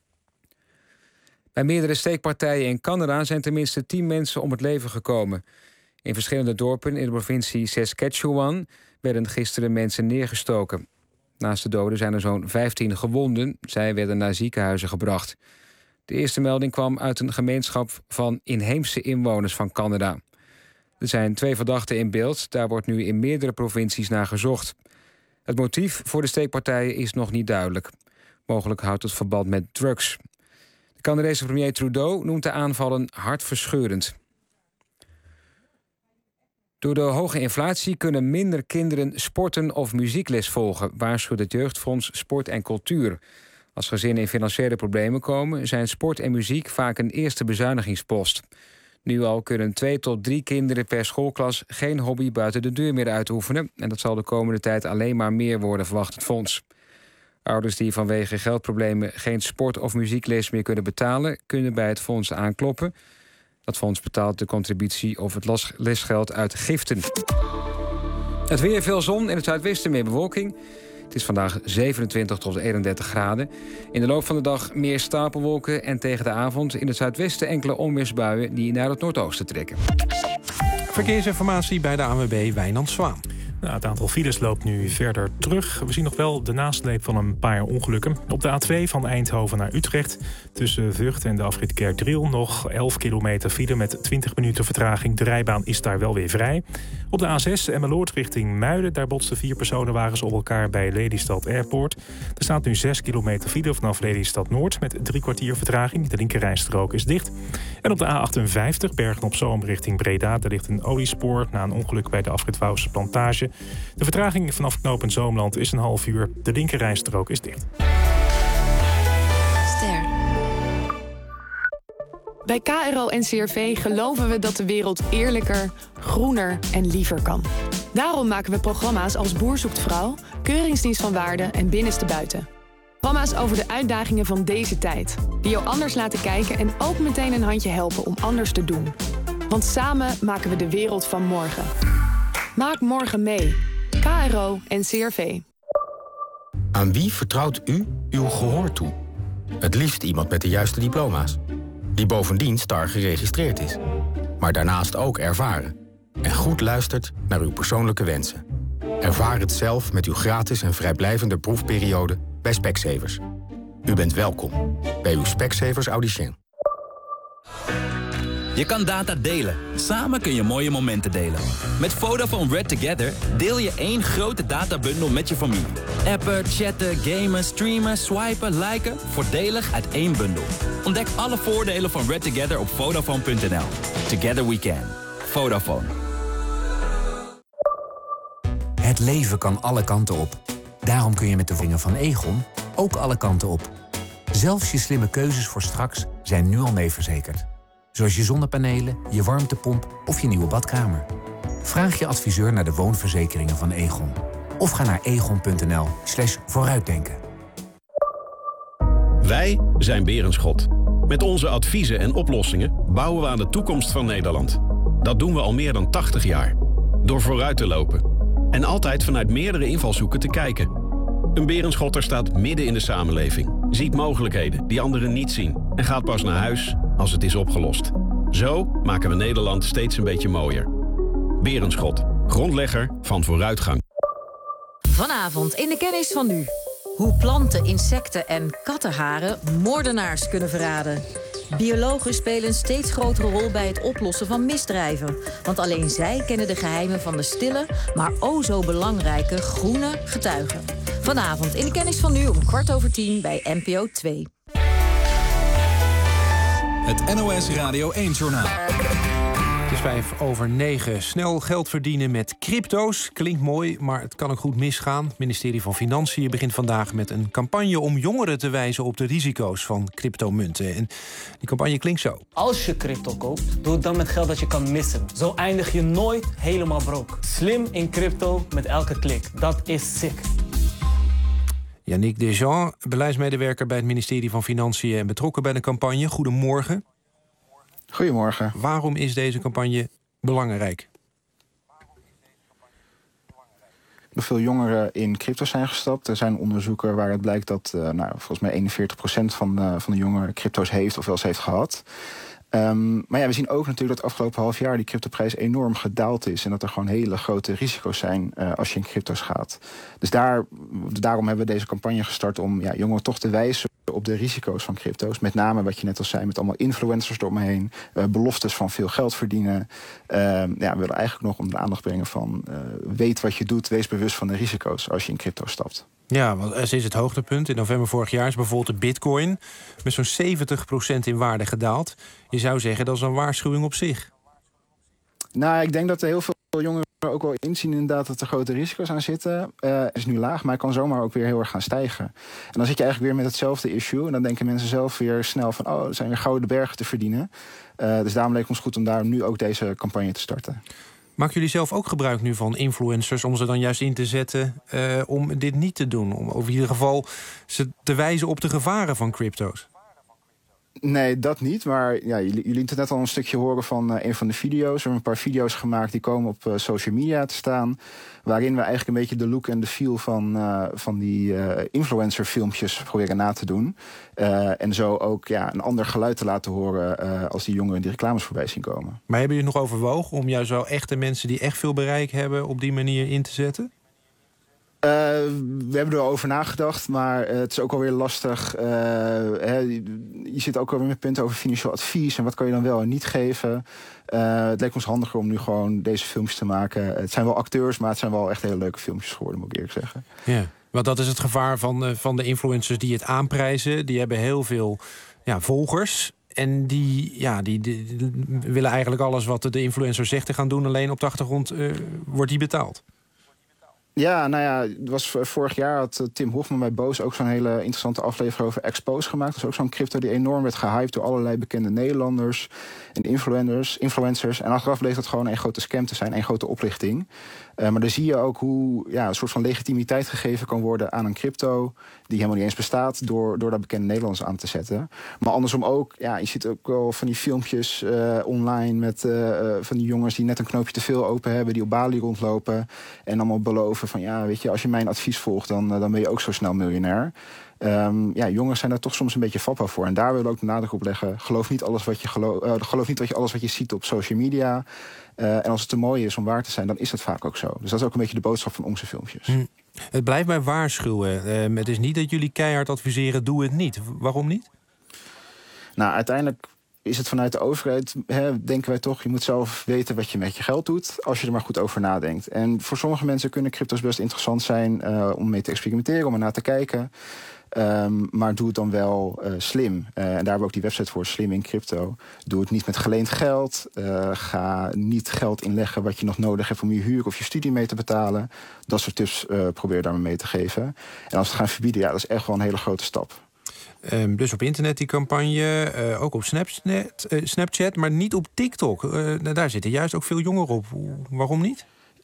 Bij meerdere steekpartijen in Canada zijn tenminste tien mensen om het leven gekomen. In verschillende dorpen in de provincie Saskatchewan werden gisteren mensen neergestoken. Naast de doden zijn er zo'n vijftien gewonden. Zij werden naar ziekenhuizen gebracht. De eerste melding kwam uit een gemeenschap van inheemse inwoners van Canada. Er zijn twee verdachten in beeld. Daar wordt nu in meerdere provincies naar gezocht. Het motief voor de steekpartijen is nog niet duidelijk. Mogelijk houdt het verband met drugs. De Canadese premier Trudeau noemt de aanvallen hartverscheurend. Door de hoge inflatie kunnen minder kinderen sporten of muziekles volgen, waarschuwt het Jeugdfonds Sport en Cultuur. Als gezinnen in financiële problemen komen, zijn sport en muziek vaak een eerste bezuinigingspost. Nu al kunnen twee tot drie kinderen per schoolklas geen hobby buiten de deur meer uitoefenen. En dat zal de komende tijd alleen maar meer worden, verwacht het fonds. Ouders die vanwege geldproblemen geen sport- of muziekles meer kunnen betalen, kunnen bij het fonds aankloppen. Dat fonds betaalt de contributie of het lesgeld uit giften. Het weer, veel zon, in het zuidwesten meer bewolking. Het is vandaag zevenentwintig tot eenendertig graden. In de loop van de dag meer stapelwolken en tegen de avond in het zuidwesten enkele onweersbuien die naar het noordoosten trekken. Verkeersinformatie bij de A N W B Wijnand Zwaan. Nou, het aantal files loopt nu verder terug. We zien nog wel de nasleep van een paar ongelukken. Op de A twee van Eindhoven naar Utrecht, tussen Vught en de afrit Kerkdriel, nog elf kilometer file met twintig minuten vertraging. De rijbaan is daar wel weer vrij. Op de A zes Emmeloord richting Muiden, daar botsten vier personenwagens op elkaar bij Lelystad Airport. Er staat nu zes kilometer file vanaf Lelystad Noord met drie kwartier vertraging. De linkerrijstrook is dicht. En op de A achtenvijftig Bergen-op-Zoom richting Breda, daar ligt een oliespoor na een ongeluk bij de afrit Wouwse Plantage. De vertraging vanaf knooppunt Zoomland is een half uur. De linkerrijstrook is dicht. Ster. Bij K R O en C R V geloven we dat de wereld eerlijker, groener en liever kan. Daarom maken we programma's als Boer zoekt vrouw, Keuringsdienst van Waarde en Binnenste Buiten. Programma's over de uitdagingen van deze tijd. Die jou anders laten kijken en ook meteen een handje helpen om anders te doen. Want samen maken we de wereld van morgen. Maak morgen mee. K R O en C R V. Aan wie vertrouwt u uw gehoor toe? Het liefst iemand met de juiste diploma's. Die bovendien STAR geregistreerd is. Maar daarnaast ook ervaren. En goed luistert naar uw persoonlijke wensen. Ervaar het zelf met uw gratis en vrijblijvende proefperiode bij Specsavers. U bent welkom bij uw Specsavers Audition. Je kan data delen. Samen kun je mooie momenten delen. Met Vodafone Red Together deel je één grote databundel met je familie. Appen, chatten, gamen, streamen, swipen, liken. Voordelig uit één bundel. Ontdek alle voordelen van Red Together op Vodafone punt n l. Together we can. Vodafone. Het leven kan alle kanten op. Daarom kun je met de vingen van Egon ook alle kanten op. Zelfs je slimme keuzes voor straks zijn nu al mee verzekerd. Zoals je zonnepanelen, je warmtepomp of je nieuwe badkamer. Vraag je adviseur naar de woonverzekeringen van Egon. Of ga naar egon punt n l slash vooruitdenken. Wij zijn Berenschot. Met onze adviezen en oplossingen bouwen we aan de toekomst van Nederland. Dat doen we al meer dan tachtig jaar. Door vooruit te lopen. En altijd vanuit meerdere invalshoeken te kijken. Een Berenschotter staat midden in de samenleving. Ziet mogelijkheden die anderen niet zien. En gaat pas naar huis als het is opgelost. Zo maken we Nederland steeds een beetje mooier. Berenschot, grondlegger van vooruitgang. Vanavond in de kennis van nu. Hoe planten, insecten en kattenharen moordenaars kunnen verraden. Biologen spelen een steeds grotere rol bij het oplossen van misdrijven. Want alleen zij kennen de geheimen van de stille, maar o zo belangrijke groene getuigen. Vanavond in de kennis van nu om kwart over tien bij N P O twee. Het N O S Radio één-journaal. Het is vijf over negen. Snel geld verdienen met crypto's. Klinkt mooi, maar het kan ook goed misgaan. Het ministerie van Financiën begint vandaag met een campagne om jongeren te wijzen op de risico's van cryptomunten. En die campagne klinkt zo. Als je crypto koopt, doe het dan met geld dat je kan missen. Zo eindig je nooit helemaal broke. Slim in crypto met elke klik. Dat is sick. Yannick Dejean, beleidsmedewerker bij het ministerie van Financiën en betrokken bij de campagne. Goedemorgen. Goedemorgen. Waarom is deze campagne belangrijk? Er veel jongeren in crypto zijn gestapt. Er zijn onderzoeken waar het blijkt dat uh, nou, volgens mij eenenveertig procent van, uh, van de jongeren crypto's heeft of wel eens heeft gehad. Um, maar ja, we zien ook natuurlijk dat afgelopen half jaar die cryptoprijs enorm gedaald is. En dat er gewoon hele grote risico's zijn uh, als je in crypto's gaat. Dus daar, daarom hebben we deze campagne gestart om ja, jongeren toch te wijzen op de risico's van crypto's. Met name wat je net al zei, met allemaal influencers door me heen. Uh, beloftes van veel geld verdienen. Uh, ja, we willen eigenlijk nog onder de aandacht brengen van uh, weet wat je doet, wees bewust van de risico's als je in crypto stapt. Ja, want het is het hoogtepunt. In november vorig jaar is bijvoorbeeld de bitcoin met zo'n zeventig procent in waarde gedaald. Je zou zeggen dat is een waarschuwing op zich. Nou, ik denk dat er heel veel jongeren ook wel inzien inderdaad dat er grote risico's aan zitten. Uh, het is nu laag, maar het kan zomaar ook weer heel erg gaan stijgen. En dan zit je eigenlijk weer met hetzelfde issue. En dan denken mensen zelf weer snel van, oh, er zijn weer gouden bergen te verdienen. Uh, dus daarom leek ons goed om daar nu ook deze campagne te starten. Maken jullie zelf ook gebruik nu van influencers om ze dan juist in te zetten uh, om dit niet te doen? Om in ieder geval ze te wijzen op de gevaren van crypto's? Nee, dat niet. Maar ja, jullie, jullie lieten net al een stukje horen van uh, een van de video's. We hebben een paar video's gemaakt die komen op uh, social media te staan. Waarin we eigenlijk een beetje de look en de feel van, uh, van die uh, influencer filmpjes proberen na te doen. Uh, en zo ook ja, een ander geluid te laten horen uh, als die jongeren die reclames voorbij zien komen. Maar hebben jullie nog overwogen om juist wel echte mensen die echt veel bereik hebben op die manier in te zetten? Uh, we hebben er over nagedacht, maar uh, het is ook alweer lastig. Uh, hè, je zit ook alweer met punten over financieel advies en wat kan je dan wel en niet geven. Uh, het leek ons handiger om nu gewoon deze filmpjes te maken. Het zijn wel acteurs, maar het zijn wel echt hele leuke filmpjes geworden, moet ik eerlijk zeggen. Ja, want dat is het gevaar van, uh, van de influencers die het aanprijzen. Die hebben heel veel ja, volgers. En die, ja, die, die, die willen eigenlijk alles wat de influencer zegt te gaan doen. Alleen op de achtergrond uh, wordt die betaald. Ja, nou ja, het was vorig jaar had Tim Hofman bij Boos ook zo'n hele interessante aflevering over Expose gemaakt. Dat is ook zo'n crypto die enorm werd gehyped door allerlei bekende Nederlanders en influencers. influencers. En achteraf bleek dat gewoon een grote scam te zijn, een grote oplichting. Uh, maar dan zie je ook hoe ja, een soort van legitimiteit gegeven kan worden aan een crypto die helemaal niet eens bestaat door, door daar bekende Nederlanders aan te zetten. Maar andersom ook, ja, je ziet ook wel van die filmpjes uh, online met uh, van die jongens die net een knoopje te veel open hebben, die op Bali rondlopen en allemaal beloven van ja, weet je, als je mijn advies volgt, dan, uh, dan ben je ook zo snel miljonair. Um, ja, jongens zijn daar toch soms een beetje vatbaar voor. En daar willen we ook de nadruk op leggen. Geloof niet alles wat je geloof, uh, geloof niet wat je, alles wat je ziet op social media. Uh, en als het te mooi is om waar te zijn, dan is het vaak ook zo. Dus dat is ook een beetje de boodschap van onze filmpjes. Hm. Het blijft mij waarschuwen. Uh, het is niet dat jullie keihard adviseren, doe het niet. Waarom niet? Nou, uiteindelijk is het vanuit de overheid, hè, denken wij toch, je moet zelf weten wat je met je geld doet, als je er maar goed over nadenkt. En voor sommige mensen kunnen crypto's best interessant zijn uh, om mee te experimenteren, om er naar te kijken. Um, maar doe het dan wel uh, slim. Uh, en daar hebben we ook die website voor, Slim in Crypto. Doe het niet met geleend geld. Uh, ga niet geld inleggen wat je nog nodig hebt om je huur of je studie mee te betalen. Dat soort tips uh, probeer daar maar mee te geven. En als we het gaan verbieden, ja, dat is echt wel een hele grote stap. Um, dus op internet die campagne, uh, ook op Snapchat, uh, Snapchat, maar niet op TikTok. Uh, daar zitten juist ook veel jongeren op. Waarom niet?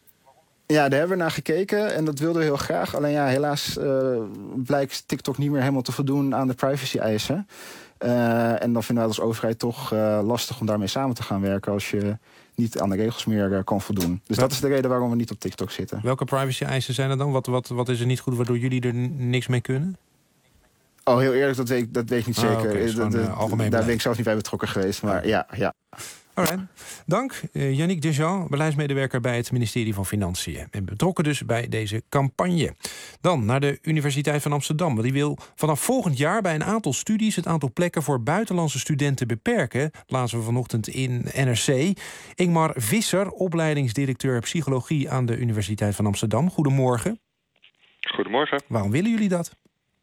Ja, daar hebben we naar gekeken en dat wilden we heel graag. Alleen ja, helaas uh, blijkt TikTok niet meer helemaal te voldoen aan de privacy-eisen. Uh, en dan vinden wij als overheid toch uh, lastig om daarmee samen te gaan werken als je niet aan de regels meer uh, kan voldoen. Dus dat is de reden waarom we niet op TikTok zitten. Welke privacy-eisen zijn er dan? Wat, wat, wat is er niet goed waardoor jullie er niks mee kunnen? Oh, heel eerlijk, dat weet ik, dat weet ik niet ah, zeker. Okay, de, de, uh, algemeen daar ben ik zelf niet bij betrokken geweest, maar ja, ja. Alright. Dank, uh, Yannick Dejean, beleidsmedewerker bij het ministerie van Financiën. En betrokken dus bij deze campagne. Dan naar de Universiteit van Amsterdam. Want die wil vanaf volgend jaar bij een aantal studies het aantal plekken voor buitenlandse studenten beperken. Dat lazen we vanochtend in N R C. Ingmar Visser, opleidingsdirecteur psychologie aan de Universiteit van Amsterdam. Goedemorgen. Goedemorgen. Waarom willen jullie dat?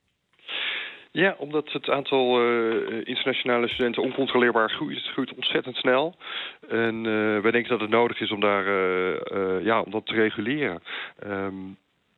Ja, omdat het aantal uh, internationale studenten oncontroleerbaar groeit. Het groeit ontzettend snel. En uh, wij denken dat het nodig is om, daar, uh, uh, ja, om dat te reguleren. Um,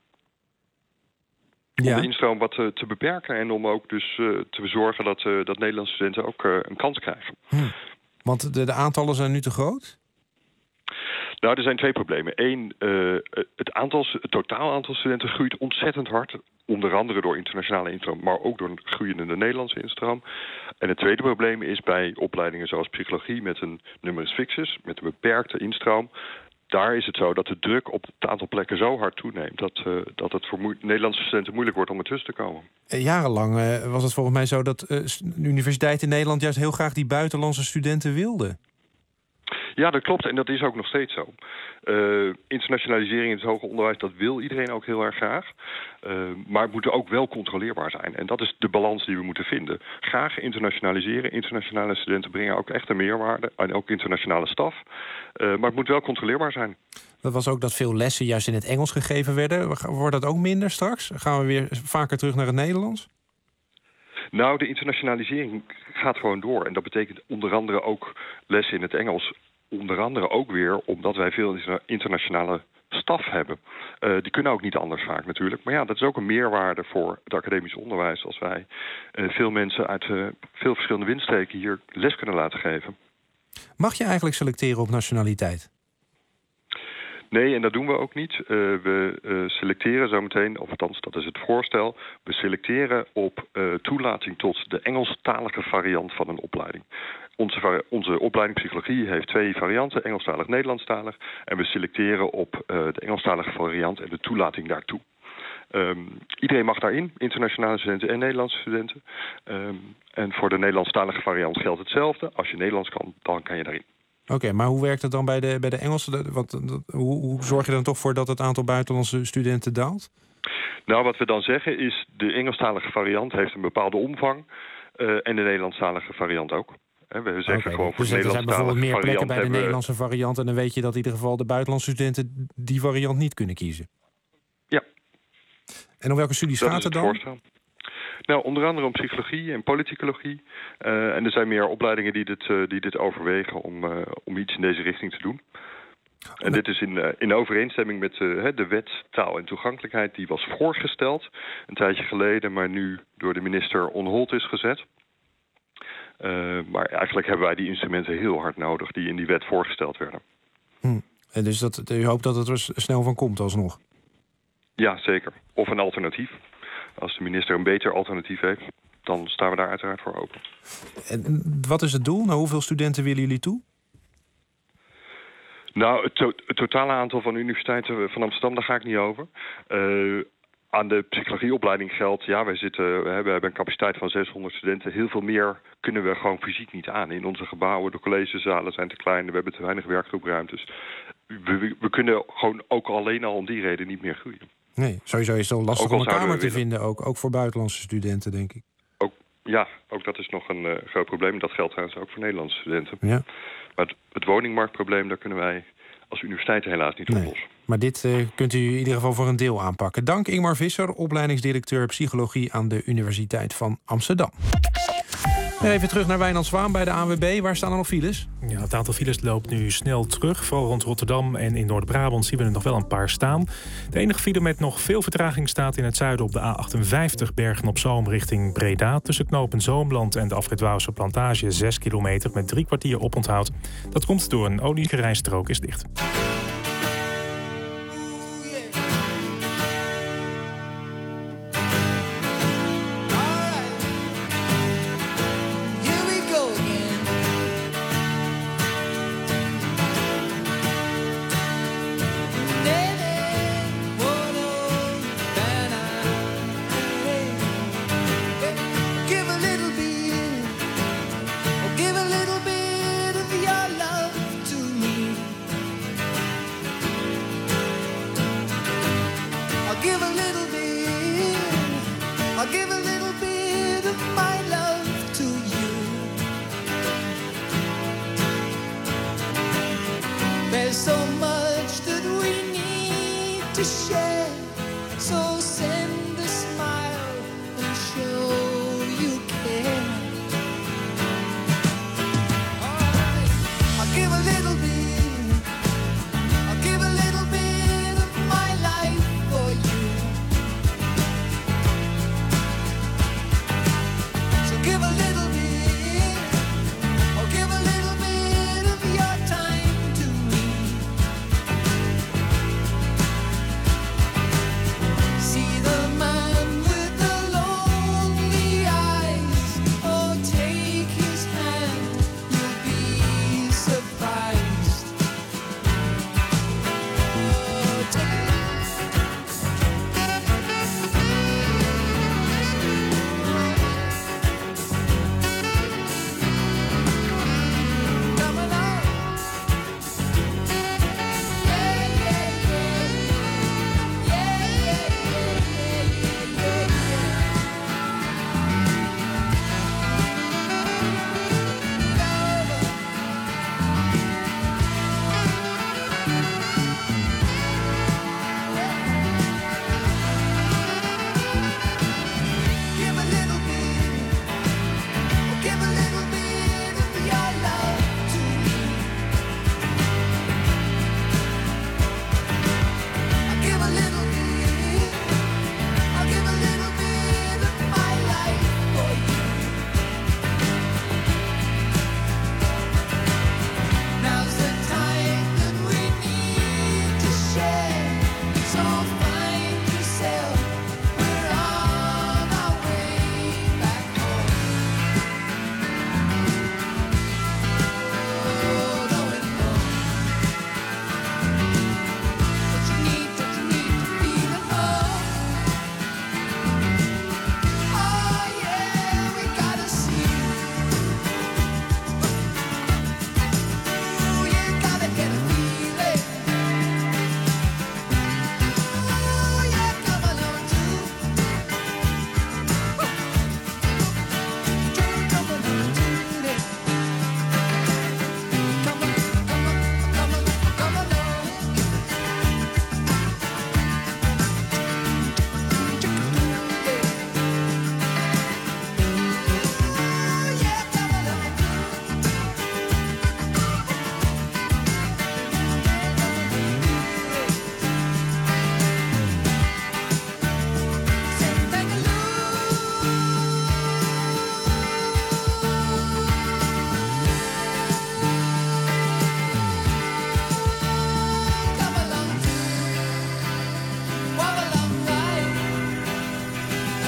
ja. Om de instroom wat te, te beperken. En om ook dus uh, te bezorgen dat, uh, dat Nederlandse studenten ook uh, een kans krijgen. Hm. Want de, de aantallen zijn nu te groot? Nou, er zijn twee problemen. Eén, uh, het, aantal, het totaal aantal studenten groeit ontzettend hard. Onder andere door internationale instroom, maar ook door een groeiende Nederlandse instroom. En het tweede probleem is bij opleidingen zoals psychologie met een numerus fixus, met een beperkte instroom. Daar is het zo dat de druk op het aantal plekken zo hard toeneemt dat, uh, dat het voor mo- Nederlandse studenten moeilijk wordt om ertussen te komen. Jarenlang uh, was het volgens mij zo dat uh, universiteiten in Nederland juist heel graag die buitenlandse studenten wilden. Ja, dat klopt. En dat is ook nog steeds zo. Uh, internationalisering in het hoger onderwijs, dat wil iedereen ook heel erg graag. Uh, maar het moet ook wel controleerbaar zijn. En dat is de balans die we moeten vinden. Graag internationaliseren. Internationale studenten brengen ook echt een meerwaarde. En ook internationale staf. Uh, maar het moet wel controleerbaar zijn. Dat was ook dat veel lessen juist in het Engels gegeven werden. Wordt dat ook minder straks? Gaan we weer vaker terug naar het Nederlands? Nou, de internationalisering gaat gewoon door. En dat betekent onder andere ook lessen in het Engels. Onder andere ook weer omdat wij veel internationale staf hebben. Uh, die kunnen ook niet anders vaak natuurlijk. Maar ja, dat is ook een meerwaarde voor het academisch onderwijs als wij uh, veel mensen uit uh, veel verschillende windstreken hier les kunnen laten geven. Mag je eigenlijk selecteren op nationaliteit? Nee, en dat doen we ook niet. Uh, we uh, selecteren zometeen, of althans dat is het voorstel... we selecteren op uh, toelating tot de Engelstalige variant van een opleiding. Onze, onze opleiding psychologie heeft twee varianten, Engelstalig, Nederlandstalig. En we selecteren op uh, de Engelstalige variant en de toelating daartoe. Um, iedereen mag daarin, internationale studenten en Nederlandse studenten. Um, en voor de Nederlandstalige variant geldt hetzelfde. Als je Nederlands kan, dan kan je daarin. Oké, okay, maar hoe werkt het dan bij de, bij de Engelse? Wat, hoe, hoe zorg je dan toch voor dat het aantal buitenlandse studenten daalt? Nou, wat we dan zeggen is, de Engelstalige variant heeft een bepaalde omvang. Uh, en de Nederlandstalige variant ook. We zeggen okay, gewoon voor dus er zijn bijvoorbeeld meer plekken bij de we... Nederlandse variant... en dan weet je dat in ieder geval de buitenlandse studenten die variant niet kunnen kiezen. Ja. En om welke studies dat gaat het dan? Voorstel. Nou, onder andere om psychologie en politicologie. Uh, en er zijn meer opleidingen die dit, uh, die dit overwegen om, uh, om iets in deze richting te doen. En dit is in, uh, in overeenstemming met uh, de wet taal en toegankelijkheid... die was voorgesteld een tijdje geleden... maar nu door de minister on hold is gezet. Uh, maar eigenlijk hebben wij die instrumenten heel hard nodig... die in die wet voorgesteld werden. Hm. En dus dat, u hoopt dat het er snel van komt alsnog? Ja, zeker. Of een alternatief. Als de minister een beter alternatief heeft... dan staan we daar uiteraard voor open. En wat is het doel? Naar hoeveel studenten willen jullie toe? Nou, het, to- het totale aantal van universiteiten van Amsterdam... daar ga ik niet over. Uh, aan de psychologieopleiding geldt... ja, wij zitten, we hebben een capaciteit van zeshonderd studenten. Heel veel meer kunnen we gewoon fysiek niet aan. In onze gebouwen, de collegezalen zijn te klein... we hebben te weinig werkgroepruimtes. We, we, we kunnen gewoon ook alleen al om die reden niet meer groeien. Nee, sowieso is het al lastig om een kamer te vinden, ook, ook voor buitenlandse studenten, denk ik. Ook, ja, ook dat is nog een uh, groot probleem. Dat geldt trouwens ook voor Nederlandse studenten. Ja. Maar het, het woningmarktprobleem, daar kunnen wij als universiteit helaas niet nee. oplossen. Maar dit uh, kunt u in ieder geval voor een deel aanpakken. Dank Ingmar Visser, opleidingsdirecteur psychologie aan de Universiteit van Amsterdam. Even terug naar Wijnand Zwaan bij de A N W B. Waar staan er nog files? Ja, het aantal files loopt nu snel terug. Vooral rond Rotterdam en in Noord-Brabant zien we er nog wel een paar staan. De enige file met nog veel vertraging staat in het zuiden op de A achtenvijftig Bergen-op-Zoom richting Breda. Tussen knooppunt Zoomland en de afrit Wouwse Plantage zes kilometer met drie kwartier oponthoud. Dat komt door een olierijstrook is dicht.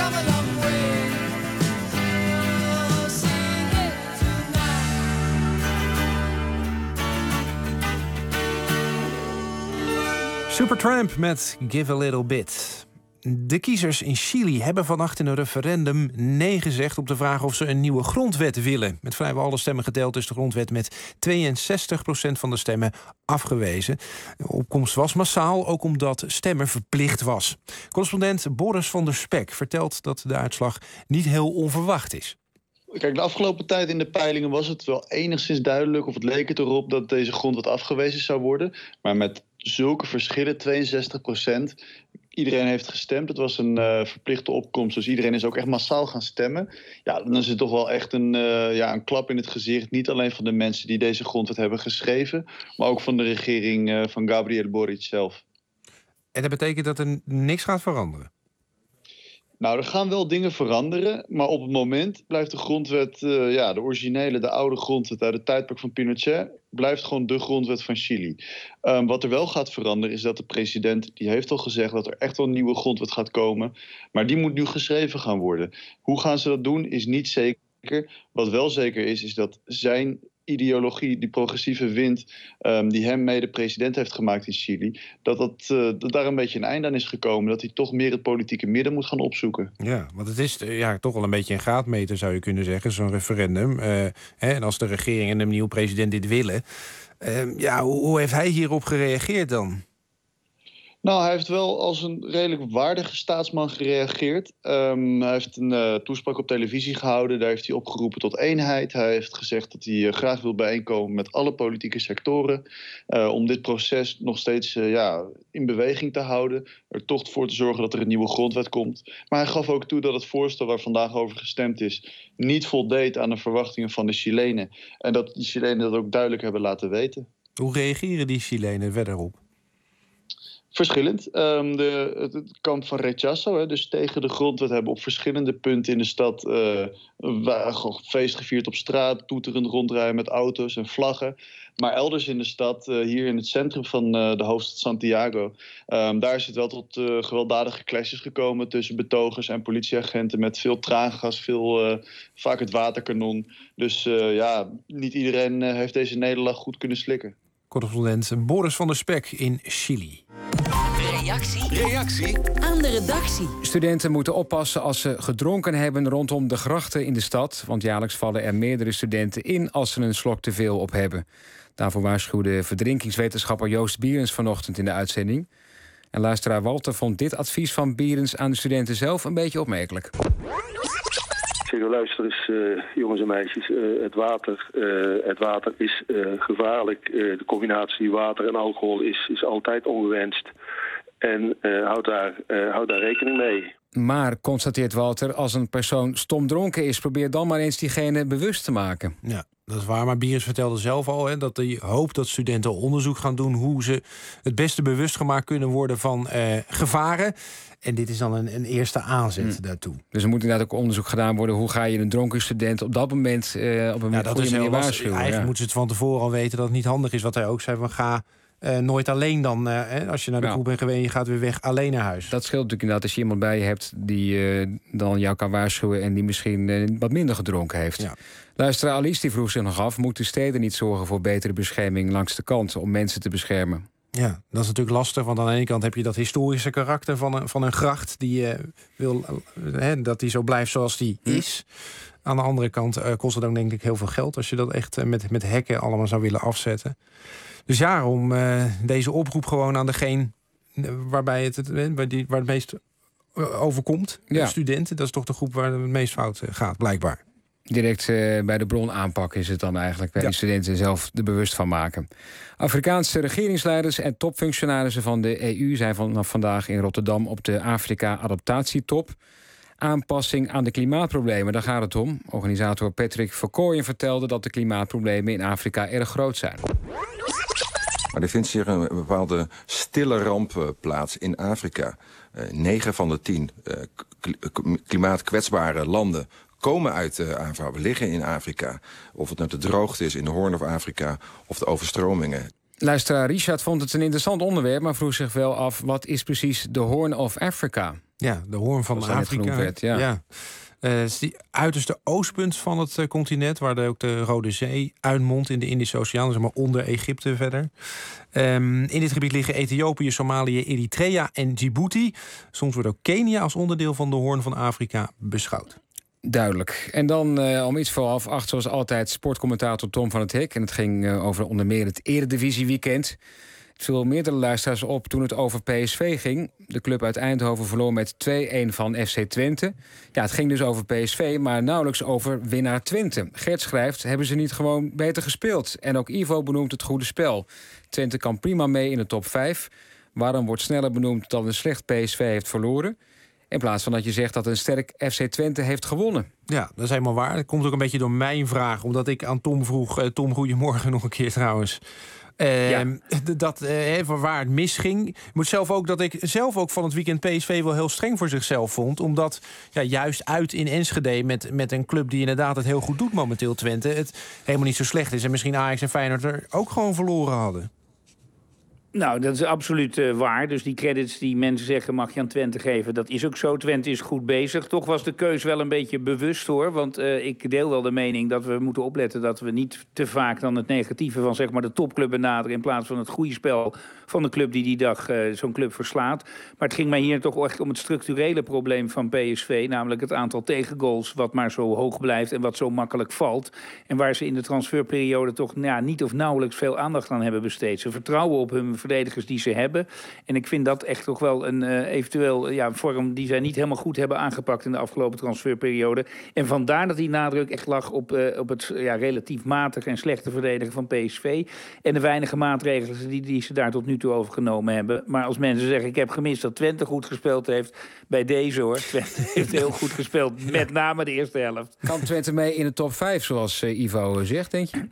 come a long way. Oh, sing it tonight. Supertramp met Give a Little Bit. De kiezers in Chili hebben vannacht in een referendum nee gezegd op de vraag of ze een nieuwe grondwet willen. Met vrijwel alle stemmen geteld is de grondwet met tweeënzestig procent van de stemmen afgewezen. De opkomst was massaal, ook omdat stemmen verplicht was. Correspondent Boris van der Spek vertelt dat de uitslag niet heel onverwacht is. Kijk, de afgelopen tijd in de peilingen was het wel enigszins duidelijk, of het leek het erop dat deze grondwet afgewezen zou worden. Maar met zulke verschillen, tweeënzestig procent... Iedereen heeft gestemd. Het was een uh, verplichte opkomst. Dus iedereen is ook echt massaal gaan stemmen. Ja, dan is het toch wel echt een, uh, ja, een klap in het gezicht. Niet alleen van de mensen die deze grondwet hebben geschreven, maar ook van de regering uh, van Gabriel Boric zelf. En dat betekent dat er niks gaat veranderen? Nou, er gaan wel dingen veranderen. Maar op het moment blijft de grondwet, uh, ja, de originele, de oude grondwet uit het tijdperk van Pinochet, blijft gewoon de grondwet van Chili. Um, wat er wel gaat veranderen is dat de president, die heeft al gezegd dat er echt wel een nieuwe grondwet gaat komen. Maar die moet nu geschreven gaan worden. Hoe gaan ze dat doen is niet zeker. Wat wel zeker is, is dat zijn ideologie, die progressieve wind, um, die hem mede president heeft gemaakt in Chili, dat, dat, uh, dat daar een beetje een einde aan is gekomen. Dat hij toch meer het politieke midden moet gaan opzoeken. Ja, want het is ja, toch wel een beetje een graadmeter, zou je kunnen zeggen, zo'n referendum. Uh, hè, en als de regering en de nieuwe president dit willen, uh, ja, hoe, hoe heeft hij hierop gereageerd dan? Nou, hij heeft wel als een redelijk waardige staatsman gereageerd. Um, hij heeft een uh, toespraak op televisie gehouden. Daar heeft hij opgeroepen tot eenheid. Hij heeft gezegd dat hij uh, graag wil bijeenkomen met alle politieke sectoren. Uh, om dit proces nog steeds uh, ja, in beweging te houden. Er toch voor te zorgen dat er een nieuwe grondwet komt. Maar hij gaf ook toe dat het voorstel waar vandaag over gestemd is niet voldeed aan de verwachtingen van de Chilenen. En dat de Chilenen dat ook duidelijk hebben laten weten. Hoe reageren die Chilenen verder op? Verschillend. Um, de, het, het kamp van Rechazo, hè, dus tegen de grondwet, hebben op verschillende punten in de stad uh, feest gevierd op straat, toeterend rondrijden met auto's en vlaggen. Maar elders in de stad, uh, hier in het centrum van uh, de hoofdstad Santiago, um, daar is het wel tot uh, gewelddadige clashes gekomen tussen betogers en politieagenten met veel traangas, veel, uh, vaak het waterkanon. Dus uh, ja, niet iedereen uh, heeft deze nederlaag goed kunnen slikken. Correspondent Boris van der Spek in Chili. Reactie. Reactie aan de redactie. Studenten moeten oppassen als ze gedronken hebben rondom de grachten in de stad. Want jaarlijks vallen er meerdere studenten in als ze een slok te veel op hebben. Daarvoor waarschuwde verdrinkingswetenschapper Joost Bierens vanochtend in de uitzending. En luisteraar Walter vond dit advies van Bierens aan de studenten zelf een beetje opmerkelijk. Ik zeg, luister eens, uh, jongens en meisjes, uh, het, water, uh, het water is uh, gevaarlijk. Uh, de combinatie water en alcohol is, is altijd ongewenst. En uh, houd, daar, uh, houd daar rekening mee. Maar, constateert Walter, als een persoon stom dronken is, probeer dan maar eens diegene bewust te maken. Ja, dat is waar. Maar Bierens vertelde zelf al hè, dat hij hoopt dat studenten onderzoek gaan doen hoe ze het beste bewust gemaakt kunnen worden van uh, gevaren. En dit is dan een, een eerste aanzet mm. daartoe. Dus er moet inderdaad ook onderzoek gedaan worden. Hoe ga je een dronken student op dat moment uh, op een ja, goede manier waarschuwen? Eigenlijk ja. moeten ze het van tevoren al weten dat het niet handig is. Wat hij ook zei, van ga uh, nooit alleen dan. Uh, hè, als je naar de kroeg bent geweest, je gaat weer weg alleen naar huis. Dat scheelt natuurlijk inderdaad als je iemand bij je hebt die uh, dan jou kan waarschuwen en die misschien uh, wat minder gedronken heeft. Ja. Luisteraar Alice die vroeg zich nog af, moeten steden niet zorgen voor betere bescherming langs de kant om mensen te beschermen? Ja, dat is natuurlijk lastig, want aan de ene kant heb je dat historische karakter van een, van een gracht die uh, wil uh, hè, dat die zo blijft zoals die hm. is. Aan de andere kant uh, kost het ook denk ik heel veel geld als je dat echt uh, met, met hekken allemaal zou willen afzetten. Dus ja, om uh, deze oproep gewoon aan degene uh, waarbij het, het, uh, waar, die, waar het meest uh, overkomt, ja. de studenten, dat is toch de groep waar het meest fout uh, gaat, blijkbaar. Direct uh, bij de bron aanpakken is het dan eigenlijk. Bij ja. die studenten zelf er bewust van maken. Afrikaanse regeringsleiders en topfunctionarissen van de E U zijn vanaf vandaag in Rotterdam op de Afrika-adaptatietop. Aanpassing aan de klimaatproblemen, daar gaat het om. Organisator Patrick Verkooyen vertelde dat de klimaatproblemen in Afrika erg groot zijn. Maar er vindt zich een bepaalde stille ramp plaats in Afrika. Negen uh, van de tien uh, klimaatkwetsbare landen komen uit uh, Afrika, we liggen in Afrika. Of het nou de droogte is in de Horn of Afrika of de overstromingen. Luisteraar Richard vond het een interessant onderwerp, maar vroeg zich wel af, wat is precies de Horn of Africa? Ja, de hoorn van Zoals dat net Afrika. genoemd werd, ja. ja. Uh, het is die uiterste oostpunt van het uh, continent, waar de, ook de Rode Zee uitmondt in de Indische Oceaan, zeg maar onder Egypte verder. Um, in dit gebied liggen Ethiopië, Somalië, Eritrea en Djibouti. Soms wordt ook Kenia als onderdeel van de hoorn van Afrika beschouwd. Duidelijk. En dan uh, om iets voor half acht, zoals altijd, sportcommentator Tom van het Hek. En het ging uh, over onder meer het Eredivisie-weekend. Het viel meerdere luisteraars op toen het over P S V ging. De club uit Eindhoven verloor met twee-een van F C Twente. Ja, het ging dus over P S V, maar nauwelijks over winnaar Twente. Gert schrijft, hebben ze niet gewoon beter gespeeld? En ook Ivo benoemt het goede spel. Twente kan prima mee in de top vijf. Waarom wordt sneller benoemd dat een slecht P S V heeft verloren? In plaats van dat je zegt dat een sterk F C Twente heeft gewonnen. Ja, dat is helemaal waar. Dat komt ook een beetje door mijn vraag. Omdat ik aan Tom vroeg, uh, Tom, goedemorgen nog een keer trouwens. Uh, ja. Dat uh, waar het misging. Ik moet zelf ook dat ik zelf ook van het weekend P S V wel heel streng voor zichzelf vond. Omdat ja, juist uit in Enschede met, met een club die inderdaad het heel goed doet momenteel, Twente, het helemaal niet zo slecht is. En misschien Ajax en Feyenoord er ook gewoon verloren hadden. Nou, dat is absoluut uh, waar. Dus die credits die mensen zeggen mag je aan Twente geven, dat is ook zo. Twente is goed bezig. Toch was de keus wel een beetje bewust hoor. Want uh, ik deel wel de mening dat we moeten opletten dat we niet te vaak dan het negatieve van zeg maar de topclub benaderen in plaats van het goede spel van de club die die dag uh, zo'n club verslaat. Maar het ging mij hier toch echt om het structurele probleem van P S V. Namelijk het aantal tegengoals wat maar zo hoog blijft en wat zo makkelijk valt. En waar ze in de transferperiode toch nou, niet of nauwelijks veel aandacht aan hebben besteed. Ze vertrouwen op hun verdedigers die ze hebben. En ik vind dat echt toch wel een uh, eventueel ja, vorm die zij niet helemaal goed hebben aangepakt in de afgelopen transferperiode. En vandaar dat die nadruk echt lag op, uh, op het ja, relatief matige en slechte verdedigen van P S V. En de weinige maatregelen die, die ze daar tot nu toe overgenomen hebben. Maar als mensen zeggen, ik heb gemist dat Twente goed gespeeld heeft, bij deze hoor. Twente heeft heel goed gespeeld, met name de eerste helft. Kan Twente mee in de top vijf, zoals uh, Ivo zegt, denk je?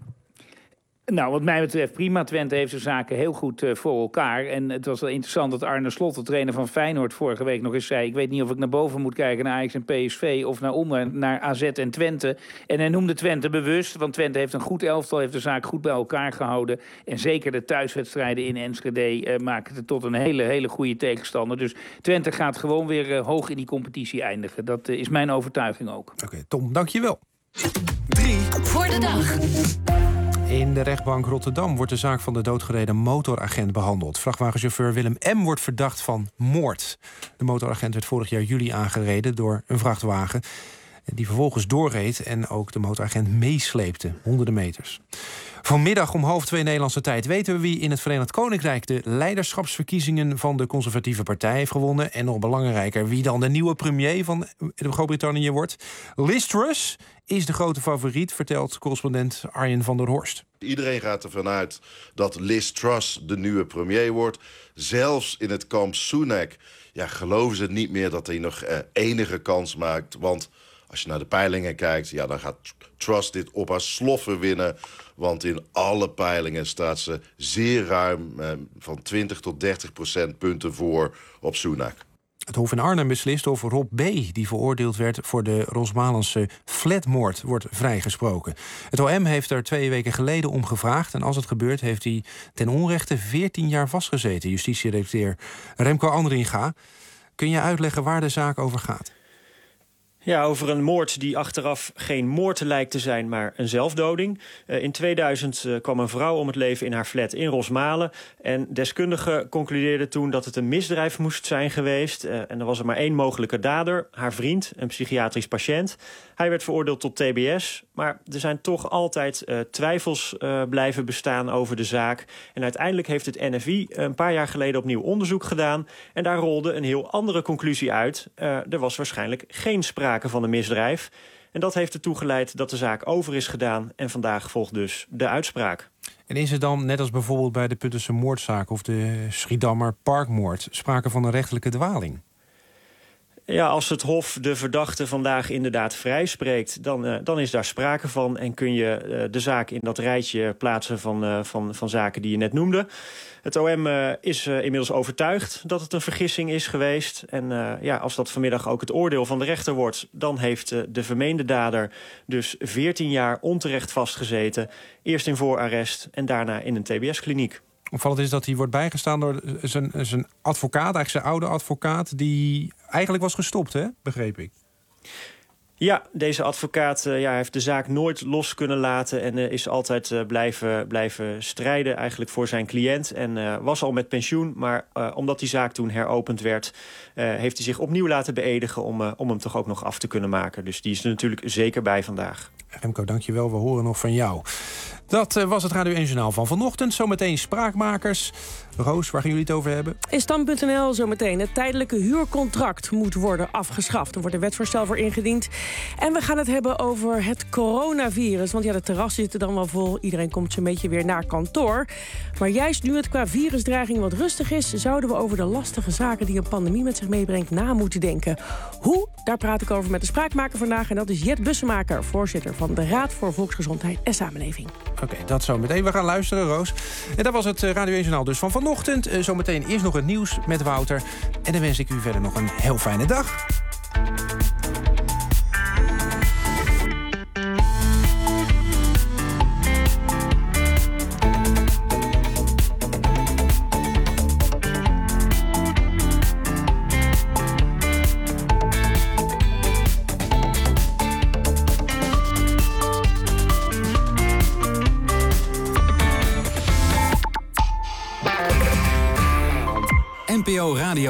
Nou, wat mij betreft prima. Twente heeft zijn zaken heel goed uh, voor elkaar. En het was wel interessant dat Arne Slot, de trainer van Feyenoord, vorige week nog eens zei, ik weet niet of ik naar boven moet kijken naar Ajax en P S V of naar onder, naar A Z en Twente. En hij noemde Twente bewust, want Twente heeft een goed elftal, heeft de zaak goed bij elkaar gehouden. En zeker de thuiswedstrijden in Enschede uh, maken het tot een hele, hele goede tegenstander. Dus Twente gaat gewoon weer uh, hoog in die competitie eindigen. Dat uh, is mijn overtuiging ook. Oké, okay, Tom, dank je wel. Drie voor de dag. In de rechtbank Rotterdam wordt de zaak van de doodgereden motoragent behandeld. Vrachtwagenchauffeur Willem M. wordt verdacht van moord. De motoragent werd vorig jaar juli aangereden door een vrachtwagen die vervolgens doorreed en ook de motoragent meesleepte, honderden meters. Vanmiddag om half twee Nederlandse tijd weten we wie in het Verenigd Koninkrijk de leiderschapsverkiezingen van de Conservatieve Partij heeft gewonnen. En nog belangrijker, wie dan de nieuwe premier van Groot-Brittannië wordt. Liz Truss is de grote favoriet, vertelt correspondent Arjen van der Horst. Iedereen gaat ervan uit dat Liz Truss de nieuwe premier wordt. Zelfs in het kamp Sunak ja, geloven ze niet meer dat hij nog eh, enige kans maakt. Want als je naar de peilingen kijkt, ja, dan gaat Truss dit op haar sloffen winnen. Want in alle peilingen staat ze zeer ruim eh, van twintig tot dertig procent punten voor op Sunak. Het Hof in Arnhem beslist of Rob B., die veroordeeld werd voor de Rosmalense flatmoord, wordt vrijgesproken. Het O M heeft er twee weken geleden om gevraagd. En als het gebeurt, heeft hij ten onrechte veertien jaar vastgezeten. Justitiedirecteur Remco Andringa. Kun je uitleggen waar de zaak over gaat? Ja, over een moord die achteraf geen moord lijkt te zijn, maar een zelfdoding. Uh, in tweeduizend uh, kwam een vrouw om het leven in haar flat in Rosmalen. En deskundigen concludeerden toen dat het een misdrijf moest zijn geweest. Uh, en er was er maar één mogelijke dader, haar vriend, een psychiatrisch patiënt. Hij werd veroordeeld tot T B S. Maar er zijn toch altijd uh, twijfels uh, blijven bestaan over de zaak. En uiteindelijk heeft het N F I een paar jaar geleden opnieuw onderzoek gedaan. En daar rolde een heel andere conclusie uit. Uh, er was waarschijnlijk geen sprake van een misdrijf. En dat heeft ertoe geleid dat de zaak over is gedaan. En vandaag volgt dus de uitspraak. En is er dan, net als bijvoorbeeld bij de Puttense moordzaak of de Schiedammer parkmoord, sprake van een rechtelijke dwaling? Ja, als het Hof de verdachte vandaag inderdaad vrijspreekt, dan, uh, dan is daar sprake van. En kun je uh, de zaak in dat rijtje plaatsen van, uh, van, van zaken die je net noemde. Het O M uh, is uh, inmiddels overtuigd dat het een vergissing is geweest. En uh, ja, als dat vanmiddag ook het oordeel van de rechter wordt, dan heeft uh, de vermeende dader dus veertien jaar onterecht vastgezeten. Eerst in voorarrest en daarna in een T B S-kliniek. Opvallend is dat hij wordt bijgestaan door zijn, zijn advocaat, eigenlijk zijn oude advocaat, die eigenlijk was gestopt, hè? Begreep ik. Ja, deze advocaat uh, ja, heeft de zaak nooit los kunnen laten en uh, is altijd uh, blijven, blijven strijden eigenlijk voor zijn cliënt. En uh, was al met pensioen, maar uh, omdat die zaak toen heropend werd, uh, heeft hij zich opnieuw laten beëdigen om, uh, om hem toch ook nog af te kunnen maken. Dus die is er natuurlijk zeker bij vandaag. Remco, dankjewel. We horen nog van jou. Dat uh, was het Radio één Journaal van vanochtend. Zometeen Spraakmakers. Roos, waar gaan jullie het over hebben? In stand punt n l zometeen. Het tijdelijke huurcontract moet worden afgeschaft. Er wordt een wetsvoorstel voor ingediend. En we gaan het hebben over het coronavirus. Want ja, de terrassen zitten dan wel vol. Iedereen komt zo'n beetje weer naar kantoor. Maar juist nu het qua virusdreiging wat rustig is, zouden we over de lastige zaken die een pandemie met zich meebrengt na moeten denken. Hoe? Daar praat ik over met de spraakmaker vandaag. En dat is Jet Bussemaker, voorzitter van de Raad voor Volksgezondheid en Samenleving. Oké, okay, dat zo meteen. We gaan luisteren, Roos. En dat was het Radio één Journaal dus van vanochtend. Uh, zometeen eerst nog het nieuws met Wouter. En dan wens ik u verder nog een heel fijne dag. N P O Radio